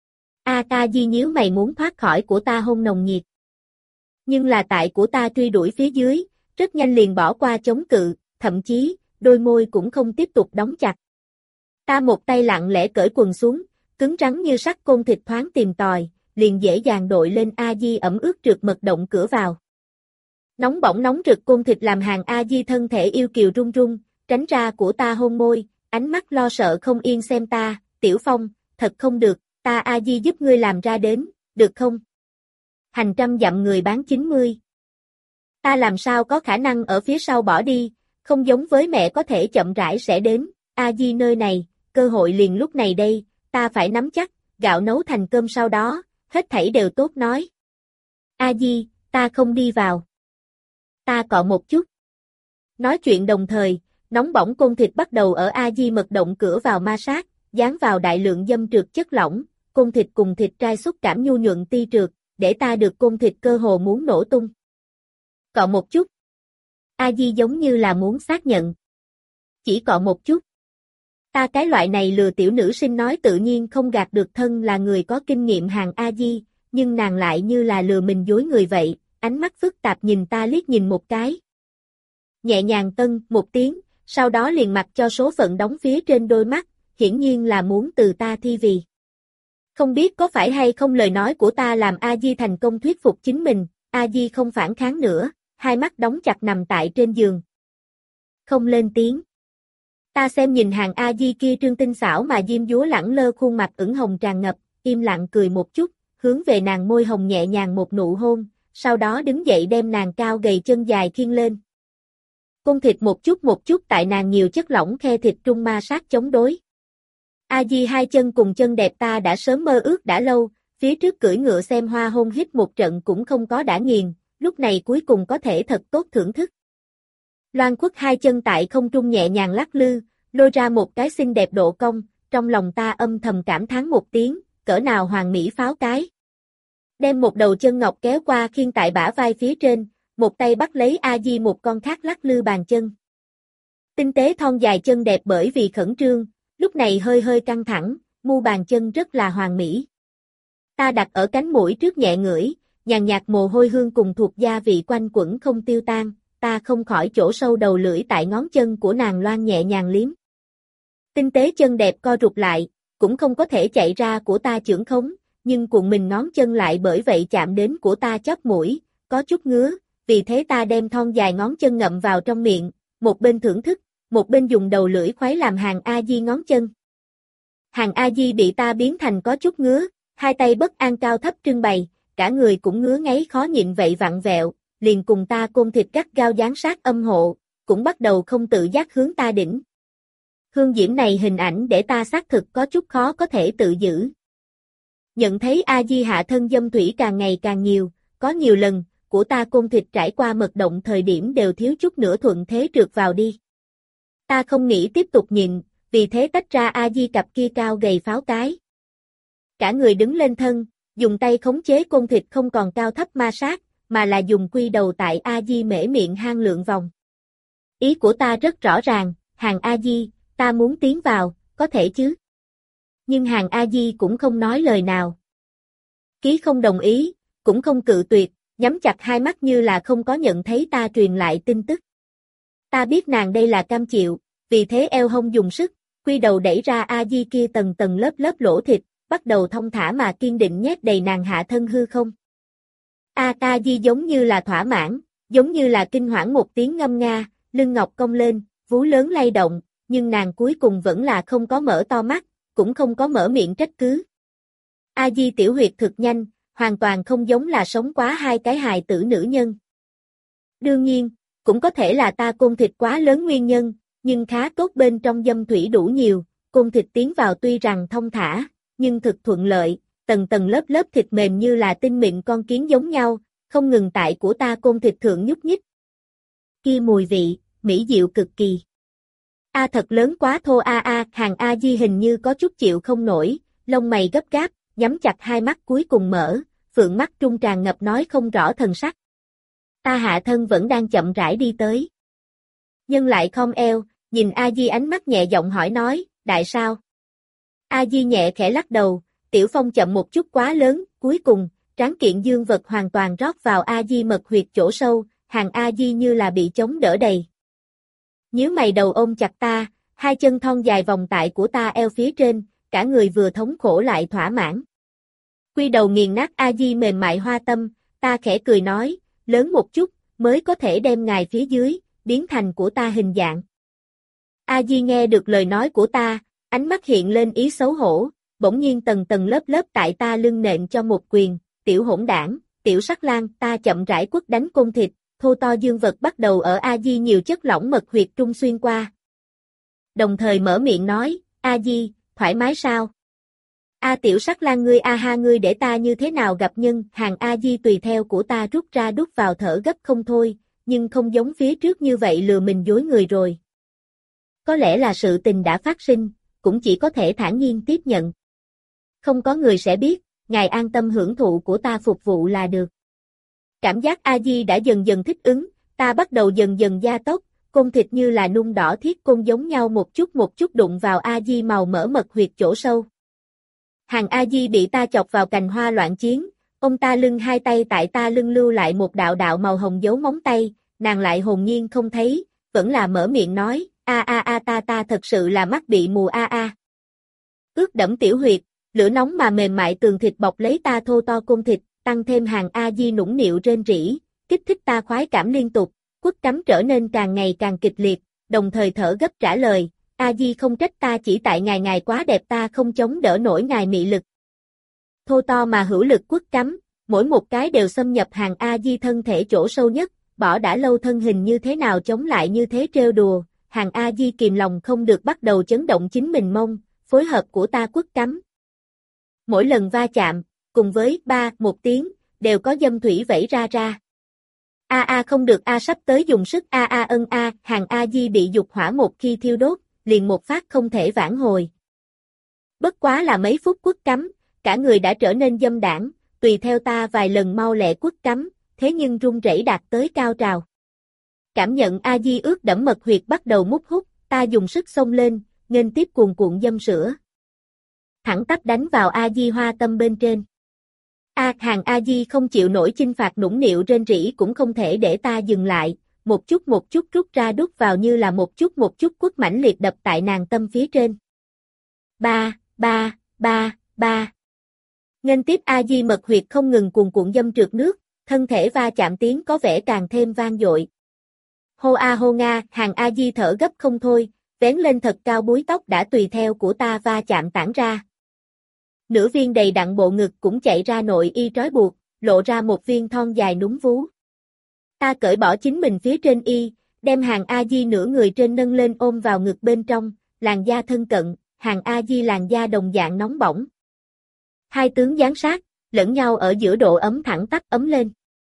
A A Di nhíu mày muốn thoát khỏi của ta hôn nồng nhiệt. Nhưng là tại của ta truy đuổi phía dưới, rất nhanh liền bỏ qua chống cự, thậm chí, đôi môi cũng không tiếp tục đóng chặt. Ta một tay lặng lẽ cởi quần xuống, cứng rắn như sắt côn thịt thoáng tìm tòi, liền dễ dàng đội lên A Di ẩm ướt trượt mật động cửa vào. Nóng bỏng nóng rực côn thịt làm hàng A Di thân thể yêu kiều run run, tránh ra của ta hôn môi, ánh mắt lo sợ không yên xem ta, Tiểu Phong, thật không được, ta A Di giúp ngươi làm ra đến, được không? Hành trăm dặm người bán chín mươi. Ta làm sao có khả năng ở phía sau bỏ đi, không giống với mẹ có thể chậm rãi sẽ đến, A Di nơi này, cơ hội liền lúc này đây, ta phải nắm chắc, gạo nấu thành cơm sau đó, hết thảy đều tốt nói. A Di, ta không đi vào. Ta cọ một chút. Nói chuyện đồng thời, nóng bỏng côn thịt bắt đầu ở A Di mật động cửa vào ma sát, dán vào đại lượng dâm trượt chất lỏng, côn thịt cùng thịt trai xúc cảm nhu nhuận ti trượt, để ta được côn thịt cơ hồ muốn nổ tung. Cọ một chút. A Di giống như là muốn xác nhận. Chỉ cọ một chút. Ta cái loại này lừa tiểu nữ sinh nói tự nhiên không gạt được thân là người có kinh nghiệm hàng A Di, nhưng nàng lại như là lừa mình dối người vậy, ánh mắt phức tạp nhìn ta liếc nhìn một cái. Nhẹ nhàng tân một tiếng, sau đó liền mặc cho số phận đóng phía trên đôi mắt, hiển nhiên là muốn từ ta thi vì. Không biết có phải hay không lời nói của ta làm A Di thành công thuyết phục chính mình, A Di không phản kháng nữa, hai mắt đóng chặt nằm tại trên giường. Không lên tiếng. Ta xem nhìn hàng A Di kia trương tinh xảo mà diêm dúa lẳng lơ khuôn mặt ửng hồng tràn ngập, im lặng cười một chút, hướng về nàng môi hồng nhẹ nhàng một nụ hôn, sau đó đứng dậy đem nàng cao gầy chân dài khiêng lên. Côn thịt một chút một chút tại nàng nhiều chất lỏng khe thịt trung ma sát chống đối. A Di hai chân cùng chân đẹp ta đã sớm mơ ước đã lâu, phía trước cưỡi ngựa xem hoa hôn hít một trận cũng không có đã nghiền, lúc này cuối cùng có thể thật tốt thưởng thức. Loan Khuất hai chân tại không trung nhẹ nhàng lắc lư, lôi ra một cái xinh đẹp độ cong, trong lòng ta âm thầm cảm thán một tiếng, cỡ nào hoàng mỹ pháo cái. Đem một đầu chân ngọc kéo qua khiêng tại bả vai phía trên, một tay bắt lấy A Di một con khác lắc lư bàn chân. Tinh tế thon dài chân đẹp bởi vì khẩn trương, lúc này hơi hơi căng thẳng, mu bàn chân rất là hoàn mỹ. Ta đặt ở cánh mũi trước nhẹ ngửi, nhàn nhạt mồ hôi hương cùng thuộc gia vị quanh quẩn không tiêu tan, ta không khỏi chỗ sâu đầu lưỡi tại ngón chân của nàng loan nhẹ nhàng liếm. Tinh tế chân đẹp co rụt lại, cũng không có thể chạy ra của ta chưởng khống, nhưng cuộn mình ngón chân lại bởi vậy chạm đến của ta chóp mũi, có chút ngứa, vì thế ta đem thon dài ngón chân ngậm vào trong miệng, một bên thưởng thức, một bên dùng đầu lưỡi khuấy làm hàng A Di ngón chân. Hàng A Di bị ta biến thành có chút ngứa, hai tay bất an cao thấp trưng bày, cả người cũng ngứa ngáy khó nhịn vậy vặn vẹo, liền cùng ta côn thịt gắt gao dán sát âm hộ, cũng bắt đầu không tự giác hướng ta đỉnh. Hương diễm này hình ảnh để ta xác thực có chút khó có thể tự giữ. Nhận thấy A Di hạ thân dâm thủy càng ngày càng nhiều, có nhiều lần, của ta côn thịt trải qua mật động thời điểm đều thiếu chút nữa thuận thế trượt vào đi. Ta không nghĩ tiếp tục nhịn, vì thế tách ra A Di cặp kia cao gầy pháo cái. Cả người đứng lên thân, dùng tay khống chế côn thịt không còn cao thấp ma sát, mà là dùng quy đầu tại A Di mễ miệng hang lượng vòng. Ý của ta rất rõ ràng, hàng A Di, ta muốn tiến vào, có thể chứ? Nhưng hàng A Di cũng không nói lời nào. Ký không đồng ý, cũng không cự tuyệt, nhắm chặt hai mắt như là không có nhận thấy ta truyền lại tin tức. Ta biết nàng đây là cam chịu, vì thế eo hông dùng sức, quy đầu đẩy ra A Di kia tầng tầng lớp lớp lỗ thịt, bắt đầu thông thả mà kiên định nhét đầy nàng hạ thân hư không. A A Di giống như là thỏa mãn, giống như là kinh hoảng một tiếng ngâm nga, lưng ngọc cong lên, vú lớn lay động, nhưng nàng cuối cùng vẫn là không có mở to mắt, cũng không có mở miệng trách cứ. A Di tiểu huyệt thực nhanh, hoàn toàn không giống là sống quá hai cái hài tử nữ nhân. Đương nhiên, cũng có thể là ta côn thịt quá lớn nguyên nhân, nhưng khá tốt bên trong dâm thủy đủ nhiều, côn thịt tiến vào tuy rằng thông thả, nhưng thực thuận lợi, tầng tầng lớp lớp thịt mềm như là tinh mịn con kiến giống nhau, không ngừng tại của ta côn thịt thượng nhúc nhích. Kia mùi vị, mỹ diệu cực kỳ. A thật lớn quá thô a a, hàng A Di hình như có chút chịu không nổi, lông mày gấp gáp, nhắm chặt hai mắt cuối cùng mở, phượng mắt trung tràn ngập nói không rõ thần sắc. Ta hạ thân vẫn đang chậm rãi đi tới. Nhân lại khom eo, nhìn A Di ánh mắt nhẹ giọng hỏi nói, đại sao? A Di nhẹ khẽ lắc đầu, Tiểu Phong chậm một chút quá lớn, cuối cùng, tráng kiện dương vật hoàn toàn rót vào A Di mật huyệt chỗ sâu, hàng A Di như là bị chống đỡ đầy. Nhíu mày đầu ôm chặt ta, hai chân thon dài vòng tại của ta eo phía trên, cả người vừa thống khổ lại thỏa mãn. Quy đầu nghiền nát A Di mềm mại hoa tâm, ta khẽ cười nói, lớn một chút, mới có thể đem ngài phía dưới, biến thành của ta hình dạng. A Di nghe được lời nói của ta, ánh mắt hiện lên ý xấu hổ, bỗng nhiên tầng tầng lớp lớp tại ta lưng nện cho một quyền, tiểu hỗn đảng, tiểu sắc lang, ta chậm rãi quất đánh côn thịt, thô to dương vật bắt đầu ở A Di nhiều chất lỏng mật huyệt trung xuyên qua. Đồng thời mở miệng nói, A Di, thoải mái sao? A tiểu sắc lang ngươi a ha ngươi để ta như thế nào gặp nhân, hàng A Di tùy theo của ta rút ra đút vào thở gấp không thôi, nhưng không giống phía trước như vậy lừa mình dối người rồi. Có lẽ là sự tình đã phát sinh, cũng chỉ có thể thản nhiên tiếp nhận. Không có người sẽ biết, ngài an tâm hưởng thụ của ta phục vụ là được. Cảm giác A Di đã dần dần thích ứng, ta bắt đầu dần dần gia tốc, côn thịt như là nung đỏ thiết côn giống nhau một chút một chút đụng vào A Di màu mỡ mật huyệt chỗ sâu. Hàng A Di bị ta chọc vào cành hoa loạn chiến, ông ta lưng hai tay tại ta lưng lưu lại một đạo đạo màu hồng dấu móng tay, nàng lại hồn nhiên không thấy, vẫn là mở miệng nói, a a a ta ta thật sự là mắt bị mù a a. Ướt đẫm tiểu huyệt, lửa nóng mà mềm mại tường thịt bọc lấy ta thô to côn thịt, tăng thêm hàng A Di nũng nịu rên rỉ, kích thích ta khoái cảm liên tục, quất cắm trở nên càng ngày càng kịch liệt, đồng thời thở gấp trả lời, A Di không trách ta chỉ tại ngài ngài quá đẹp ta không chống đỡ nổi ngài mị lực. Thô to mà hữu lực quất cắm, mỗi một cái đều xâm nhập hàng A Di thân thể chỗ sâu nhất, bỏ đã lâu thân hình như thế nào chống lại như thế trêu đùa, hàng A Di kìm lòng không được bắt đầu chấn động chính mình mông, phối hợp của ta quất cắm. Mỗi lần va chạm, cùng với ba một tiếng, đều có dâm thủy vẩy ra ra. A a không được a sắp tới dùng sức a a ân a, hàng A Di bị dục hỏa một khi thiêu đốt, liền một phát không thể vãn hồi. Bất quá là mấy phút quất cắm, cả người đã trở nên dâm đảng, tùy theo ta vài lần mau lẹ quất cắm, thế nhưng run rẩy đạt tới cao trào. Cảm nhận A Di ướt đẫm mật huyệt bắt đầu mút hút, ta dùng sức xông lên, nghênh tiếp cuồn cuộn dâm sữa. Thẳng tắp đánh vào A Di hoa tâm bên trên. A hàng A Di không chịu nổi chinh phạt nũng nịu rên rỉ cũng không thể để ta dừng lại, một chút một chút rút ra đút vào như là một chút một chút quất mãnh liệt đập tại nàng tâm phía trên. Ba, ba, ba, ba. Nghênh tiếp A Di mật huyệt không ngừng cuồn cuộn dâm trượt nước, thân thể va chạm tiếng có vẻ càng thêm vang dội. Hô a hô nga, hàng A Di thở gấp không thôi, vén lên thật cao búi tóc đã tùy theo của ta va chạm tản ra. Nửa viên đầy đặn bộ ngực cũng chạy ra nội y trói buộc, lộ ra một viên thon dài núm vú. Ta cởi bỏ chính mình phía trên y, đem hàng A Di nửa người trên nâng lên ôm vào ngực bên trong, làn da thân cận, hàng A Di làn da đồng dạng nóng bỏng. Hai tướng giáng sát, lẫn nhau ở giữa độ ấm thẳng tắp ấm lên.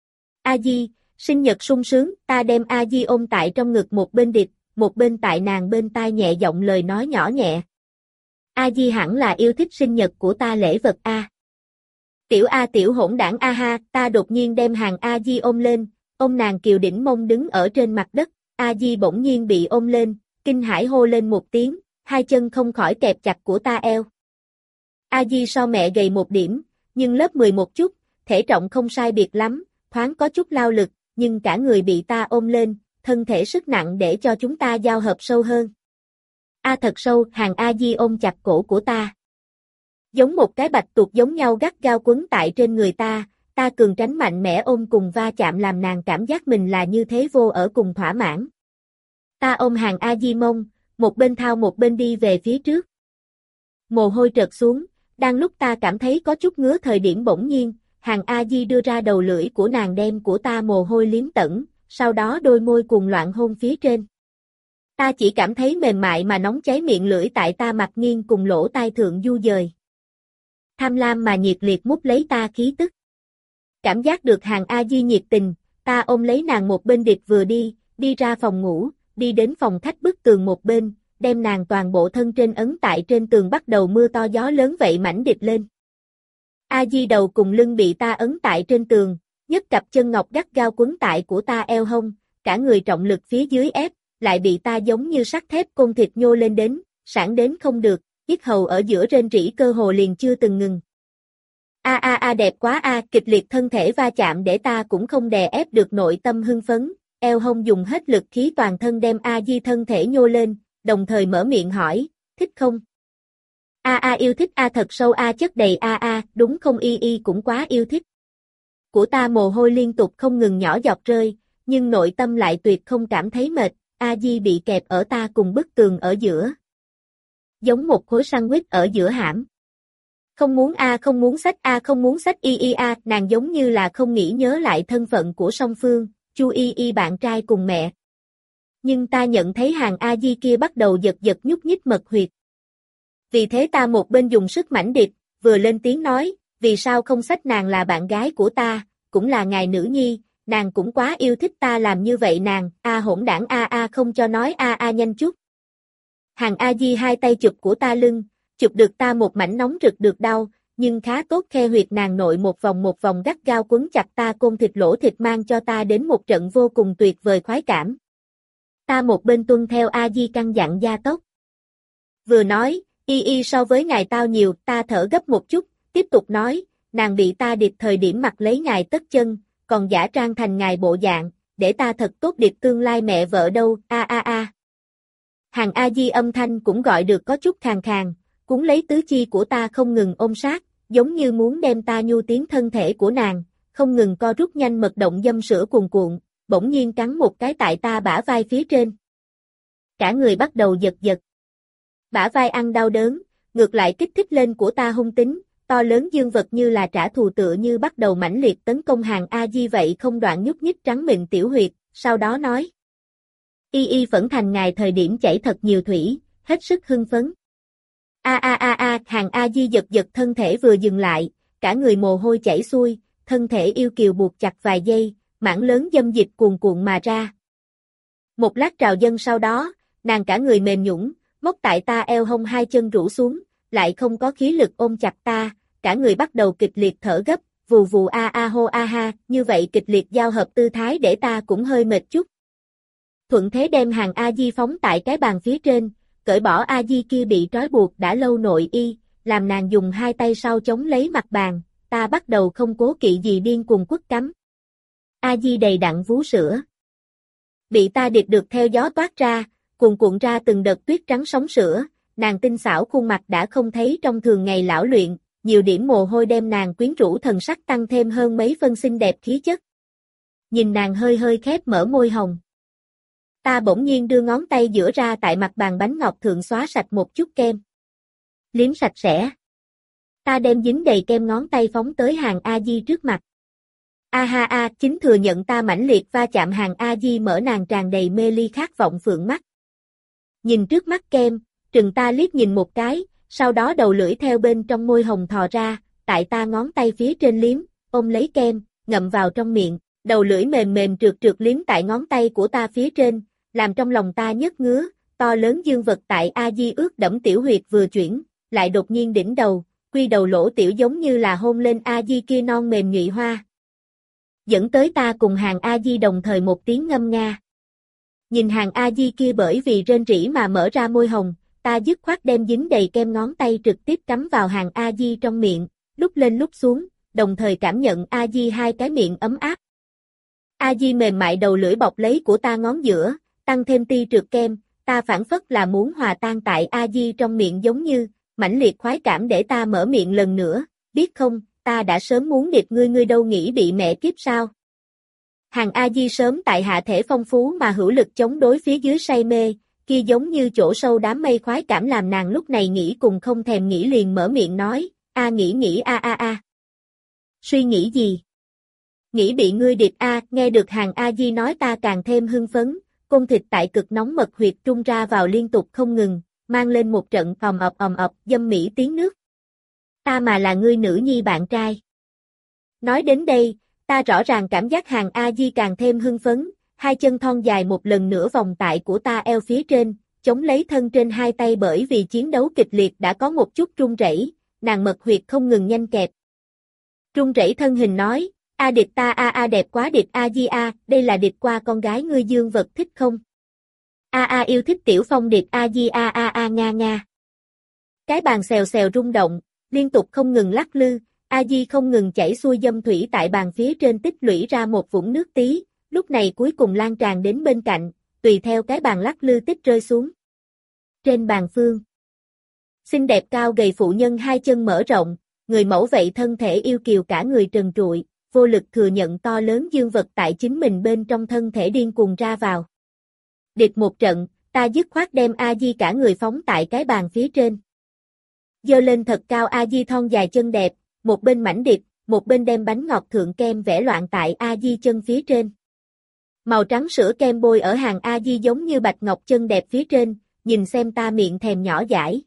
A Di, sinh nhật sung sướng, ta đem A Di ôm tại trong ngực một bên địch, một bên tại nàng bên tai nhẹ giọng lời nói nhỏ nhẹ. A Di hẳn là yêu thích sinh nhật của ta lễ vật A. Tiểu A tiểu hỗn đảng A ha, ta đột nhiên đem hàng A Di ôm lên, ôm nàng kiều đỉnh mông đứng ở trên mặt đất, A Di bỗng nhiên bị ôm lên, kinh hãi hô lên một tiếng, hai chân không khỏi kẹp chặt của ta eo. A Di so mẹ gầy một điểm, nhưng lớp mười một chút, thể trọng không sai biệt lắm, thoáng có chút lao lực, nhưng cả người bị ta ôm lên, thân thể sức nặng để cho chúng ta giao hợp sâu hơn. A thật sâu, hàng A Di ôm chặt cổ của ta. Giống một cái bạch tuộc giống nhau gắt gao quấn tại trên người ta, ta cường tránh mạnh mẽ ôm cùng va chạm làm nàng cảm giác mình là như thế vô ở cùng thỏa mãn. Ta ôm hàng A Di mông, một bên thao một bên đi về phía trước. Mồ hôi trợt xuống, đang lúc ta cảm thấy có chút ngứa thời điểm bỗng nhiên, hàng A Di đưa ra đầu lưỡi của nàng đem của ta mồ hôi liếm tẩn, sau đó đôi môi cuồng loạn hôn phía trên. Ta chỉ cảm thấy mềm mại mà nóng cháy miệng lưỡi tại ta mặt nghiêng cùng lỗ tai thượng du dời. Tham lam mà nhiệt liệt mút lấy ta khí tức. Cảm giác được hàng A Di nhiệt tình, ta ôm lấy nàng một bên địch vừa đi, đi ra phòng ngủ, đi đến phòng khách bức tường một bên, đem nàng toàn bộ thân trên ấn tại trên tường bắt đầu mưa to gió lớn vậy mảnh địch lên. A Di đầu cùng lưng bị ta ấn tại trên tường, nhất cặp chân ngọc gắt gao quấn tại của ta eo hông, cả người trọng lực phía dưới ép, lại bị ta giống như sắt thép côn thịt nhô lên đến, sảng đến không được, yết hầu ở giữa rên rỉ cơ hồ liền chưa từng ngừng. A a a đẹp quá a, kịch liệt thân thể va chạm để ta cũng không đè ép được nội tâm hưng phấn, eo hông dùng hết lực khí toàn thân đem A Di thân thể nhô lên, đồng thời mở miệng hỏi, thích không? A a yêu thích a thật sâu a chất đầy a a, đúng không y y cũng quá yêu thích. Của ta mồ hôi liên tục không ngừng nhỏ giọt rơi, nhưng nội tâm lại tuyệt không cảm thấy mệt, A Di bị kẹp ở ta cùng bức tường ở giữa. Giống một khối sandwich ở giữa hãm. Không muốn a không muốn sách a không muốn sách y y a, nàng giống như là không nghĩ nhớ lại thân phận của song phương, Chu y y bạn trai cùng mẹ. Nhưng ta nhận thấy hàng A Di kia bắt đầu giật giật nhúc nhích mật huyệt. Vì thế ta một bên dùng sức mãnh điệp, vừa lên tiếng nói, vì sao không sách nàng là bạn gái của ta, cũng là ngài nữ nhi, nàng cũng quá yêu thích ta làm như vậy nàng, a hỗn đảng a a không cho nói a a nhanh chút. Hàng A Di hai tay chụp của ta lưng, chụp được ta một mảnh nóng rực được đau, nhưng khá tốt khe huyệt nàng nội một vòng một vòng gắt gao quấn chặt ta côn thịt lỗ thịt mang cho ta đến một trận vô cùng tuyệt vời khoái cảm. Ta một bên tuân theo A Di căn dặn gia tốc. Vừa nói, y y so với ngài tao nhiều, ta thở gấp một chút, tiếp tục nói, nàng bị ta điệp thời điểm mặc lấy ngài tất chân, còn giả trang thành ngài bộ dạng, để ta thật tốt điệp tương lai mẹ vợ đâu, a a a. Hàng A Di âm thanh cũng gọi được có chút khàn khàn, cuốn lấy tứ chi của ta không ngừng ôm sát, giống như muốn đem ta nhu tiến thân thể của nàng, không ngừng co rút nhanh mật động dâm sữa cuồn cuộn, bỗng nhiên cắn một cái tại ta bả vai phía trên. Cả người bắt đầu giật giật. Bả vai ăn đau đớn, ngược lại kích thích lên của ta hung tính, to lớn dương vật như là trả thù tựa như bắt đầu mãnh liệt tấn công hàng A Di vậy không đoạn nhúc nhích trắng mịn tiểu huyệt, sau đó nói. Y y phẫn thành ngài thời điểm chảy thật nhiều thủy, hết sức hưng phấn. A a a a, hàng A Di giật giật thân thể vừa dừng lại, cả người mồ hôi chảy xuôi, thân thể yêu kiều buộc chặt vài giây, mảng lớn dâm dịch cuồn cuộn mà ra. Một lát trào dâng sau đó, nàng cả người mềm nhũn, móc tại ta eo hông hai chân rũ xuống, lại không có khí lực ôm chặt ta, cả người bắt đầu kịch liệt thở gấp, vù vù a a hô a ha, như vậy kịch liệt giao hợp tư thái để ta cũng hơi mệt chút. Thuận thế đem hàng A Di phóng tại cái bàn phía trên, cởi bỏ A Di kia bị trói buộc đã lâu nội y, làm nàng dùng hai tay sau chống lấy mặt bàn, ta bắt đầu không cố kỵ gì điên cuồng quất cắm. A Di đầy đặn vú sữa. Bị ta điệp được theo gió toát ra, cuồn cuộn ra từng đợt tuyết trắng sóng sữa, nàng tinh xảo khuôn mặt đã không thấy trong thường ngày lão luyện, nhiều điểm mồ hôi đem nàng quyến rũ thần sắc tăng thêm hơn mấy phân xinh đẹp khí chất. Nhìn nàng hơi hơi khép mở môi hồng. Ta bỗng nhiên đưa ngón tay giữa ra tại mặt bàn bánh ngọt thượng xóa sạch một chút kem. Liếm sạch sẽ. Ta đem dính đầy kem ngón tay phóng tới hàng A Di trước mặt. A ha a, chính thừa nhận ta mãnh liệt va chạm hàng A Di mở nàng tràn đầy mê ly khát vọng phượng mắt. Nhìn trước mắt kem, trừng ta liếc nhìn một cái, sau đó đầu lưỡi theo bên trong môi hồng thò ra, tại ta ngón tay phía trên liếm, ôm lấy kem, ngậm vào trong miệng, đầu lưỡi mềm mềm trượt trượt liếm tại ngón tay của ta phía trên, làm trong lòng ta nhức ngứa, to lớn dương vật tại A Di ướt đẫm tiểu huyệt vừa chuyển, lại đột nhiên đỉnh đầu, quy đầu lỗ tiểu giống như là hôn lên A Di kia non mềm nhụy hoa. Dẫn tới ta cùng hàng A Di đồng thời một tiếng ngâm nga. Nhìn hàng A Di kia bởi vì rên rỉ mà mở ra môi hồng, ta dứt khoát đem dính đầy kem ngón tay trực tiếp cắm vào hàng A Di trong miệng, lúc lên lúc xuống, đồng thời cảm nhận A Di hai cái miệng ấm áp. A Di mềm mại đầu lưỡi bọc lấy của ta ngón giữa, tăng thêm ti trượt kem, ta phản phất là muốn hòa tan tại A Di trong miệng giống như, mãnh liệt khoái cảm để ta mở miệng lần nữa, biết không, ta đã sớm muốn điệp ngươi ngươi đâu nghĩ bị mẹ kiếp sao. Hàng A Di sớm tại hạ thể phong phú mà hữu lực chống đối phía dưới say mê, kia giống như chỗ sâu đám mây khoái cảm làm nàng lúc này nghĩ cùng không thèm nghĩ liền mở miệng nói, a nghĩ nghĩ a a a. Suy nghĩ gì? Nghĩ bị ngươi điệp a, nghe được hàng A Di nói ta càng thêm hưng phấn, côn thịt tại cực nóng mật huyệt trung ra vào liên tục không ngừng, mang lên một trận ầm ập ầm ập dâm mỹ tiếng nước. Ta mà là ngươi nữ nhi bạn trai. Nói đến đây, ta rõ ràng cảm giác hàng A Di càng thêm hưng phấn, hai chân thon dài một lần nữa vòng tại của ta eo phía trên, chống lấy thân trên hai tay bởi vì chiến đấu kịch liệt đã có một chút run rẩy, nàng mật huyệt không ngừng nhanh kẹp. Run rẩy thân hình nói, a địch ta a a đẹp quá địch A Di a, đây là địch qua con gái ngươi dương vật thích không? A a yêu thích tiểu phong địch A Di a a a nga nga. Cái bàn xèo xèo rung động, liên tục không ngừng lắc lư, A Di không ngừng chảy xuôi dâm thủy tại bàn phía trên tích lũy ra một vũng nước tí, lúc này cuối cùng lan tràn đến bên cạnh, tùy theo cái bàn lắc lư tích rơi xuống. Trên bàn phương, xinh đẹp cao gầy phụ nhân hai chân mở rộng, người mẫu vậy thân thể yêu kiều cả người trần trụi, vô lực thừa nhận to lớn dương vật tại chính mình bên trong thân thể điên cuồng ra vào. Địch một trận, ta dứt khoát đem A Di cả người phóng tại cái bàn phía trên. Giơ lên thật cao A Di thon dài chân đẹp, một bên mảnh điệp, một bên đem bánh ngọt thượng kem vẽ loạn tại A Di chân phía trên. Màu trắng sữa kem bôi ở hàng A Di giống như bạch ngọc chân đẹp phía trên, nhìn xem ta miệng thèm nhỏ dãi.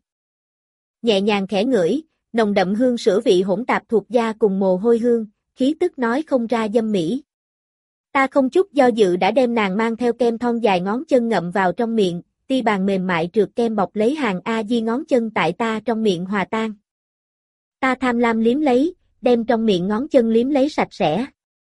Nhẹ nhàng khẽ ngửi, nồng đậm hương sữa vị hỗn tạp thuộc da cùng mồ hôi hương, khí tức nói không ra dâm mỹ. Ta không chút do dự đã đem nàng mang theo kem thon dài ngón chân ngậm vào trong miệng, ti bàn mềm mại trượt kem bọc lấy hàng A Di ngón chân tại ta trong miệng hòa tan. Ta tham lam liếm lấy, đem trong miệng ngón chân liếm lấy sạch sẽ.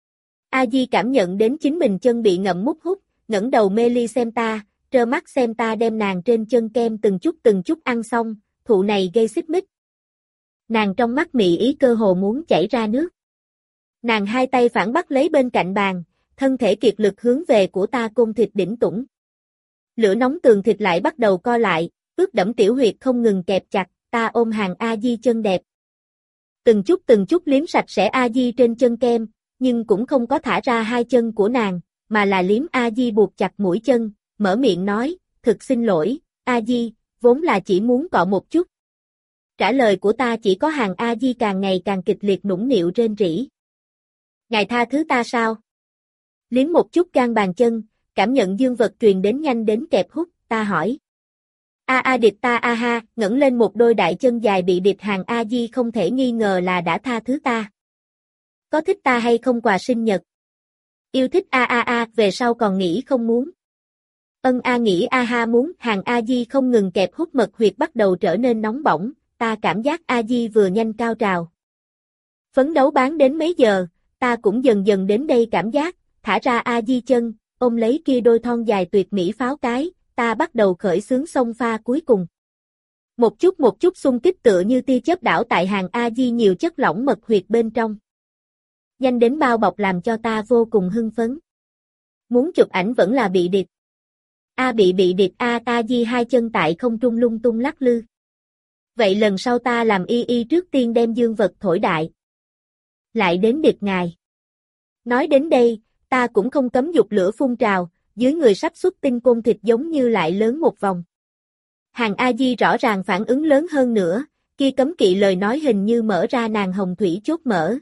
A Di cảm nhận đến chính mình chân bị ngậm mút hút, ngẩng đầu mê ly xem ta, trơ mắt xem ta đem nàng trên chân kem từng chút từng chút ăn xong, thụ này gây xích mích. Nàng trong mắt mị ý cơ hồ muốn chảy ra nước. Nàng hai tay phản bắt lấy bên cạnh bàn, thân thể kiệt lực hướng về của ta côn thịt đỉnh tủng. Lửa nóng tường thịt lại bắt đầu co lại, ướt đẫm tiểu huyệt không ngừng kẹp chặt, ta ôm hàng A Di chân đẹp. Từng chút từng chút liếm sạch sẽ A Di trên chân kem, nhưng cũng không có thả ra hai chân của nàng, mà là liếm A Di buộc chặt mũi chân, mở miệng nói, thực xin lỗi, A Di, vốn là chỉ muốn cọ một chút. Trả lời của ta chỉ có hàng A Di càng ngày càng kịch liệt nũng nịu rên rỉ. Ngài tha thứ ta sao? Liếm một chút gan bàn chân, cảm nhận dương vật truyền đến nhanh đến kẹp hút, ta hỏi. A a địch ta a ha, ngẩng lên một đôi đại chân dài bị địch hàng A Di không thể nghi ngờ là đã tha thứ ta. Có thích ta hay không quà sinh nhật? Yêu thích a a a, về sau còn nghĩ không muốn. Ân a nghĩ a ha muốn, hàng A Di không ngừng kẹp hút mật huyệt bắt đầu trở nên nóng bỏng, ta cảm giác A Di vừa nhanh cao trào. Phấn đấu bán đến mấy giờ, ta cũng dần dần đến đây cảm giác, thả ra A Di chân, ôm lấy kia đôi thon dài tuyệt mỹ pháo cái, ta bắt đầu khởi xướng xông pha cuối cùng. Một chút một chút xung kích tựa như tia chớp đảo tại hàng A Di nhiều chất lỏng mật huyệt bên trong. Nhanh đến bao bọc làm cho ta vô cùng hưng phấn. Muốn chụp ảnh vẫn là bị địch. A bị bị địch A A Di hai chân tại không trung lung tung lắc lư. Vậy lần sau ta làm y y trước tiên đem dương vật thổi đại. Lại đến địch ngài. Nói đến đây, ta cũng không cấm dục lửa phun trào, dưới người sắp xuất tinh côn thịt giống như lại lớn một vòng. Hàng A Di rõ ràng phản ứng lớn hơn nữa, kia cấm kỵ lời nói hình như mở ra nàng hồng thủy chốt mở.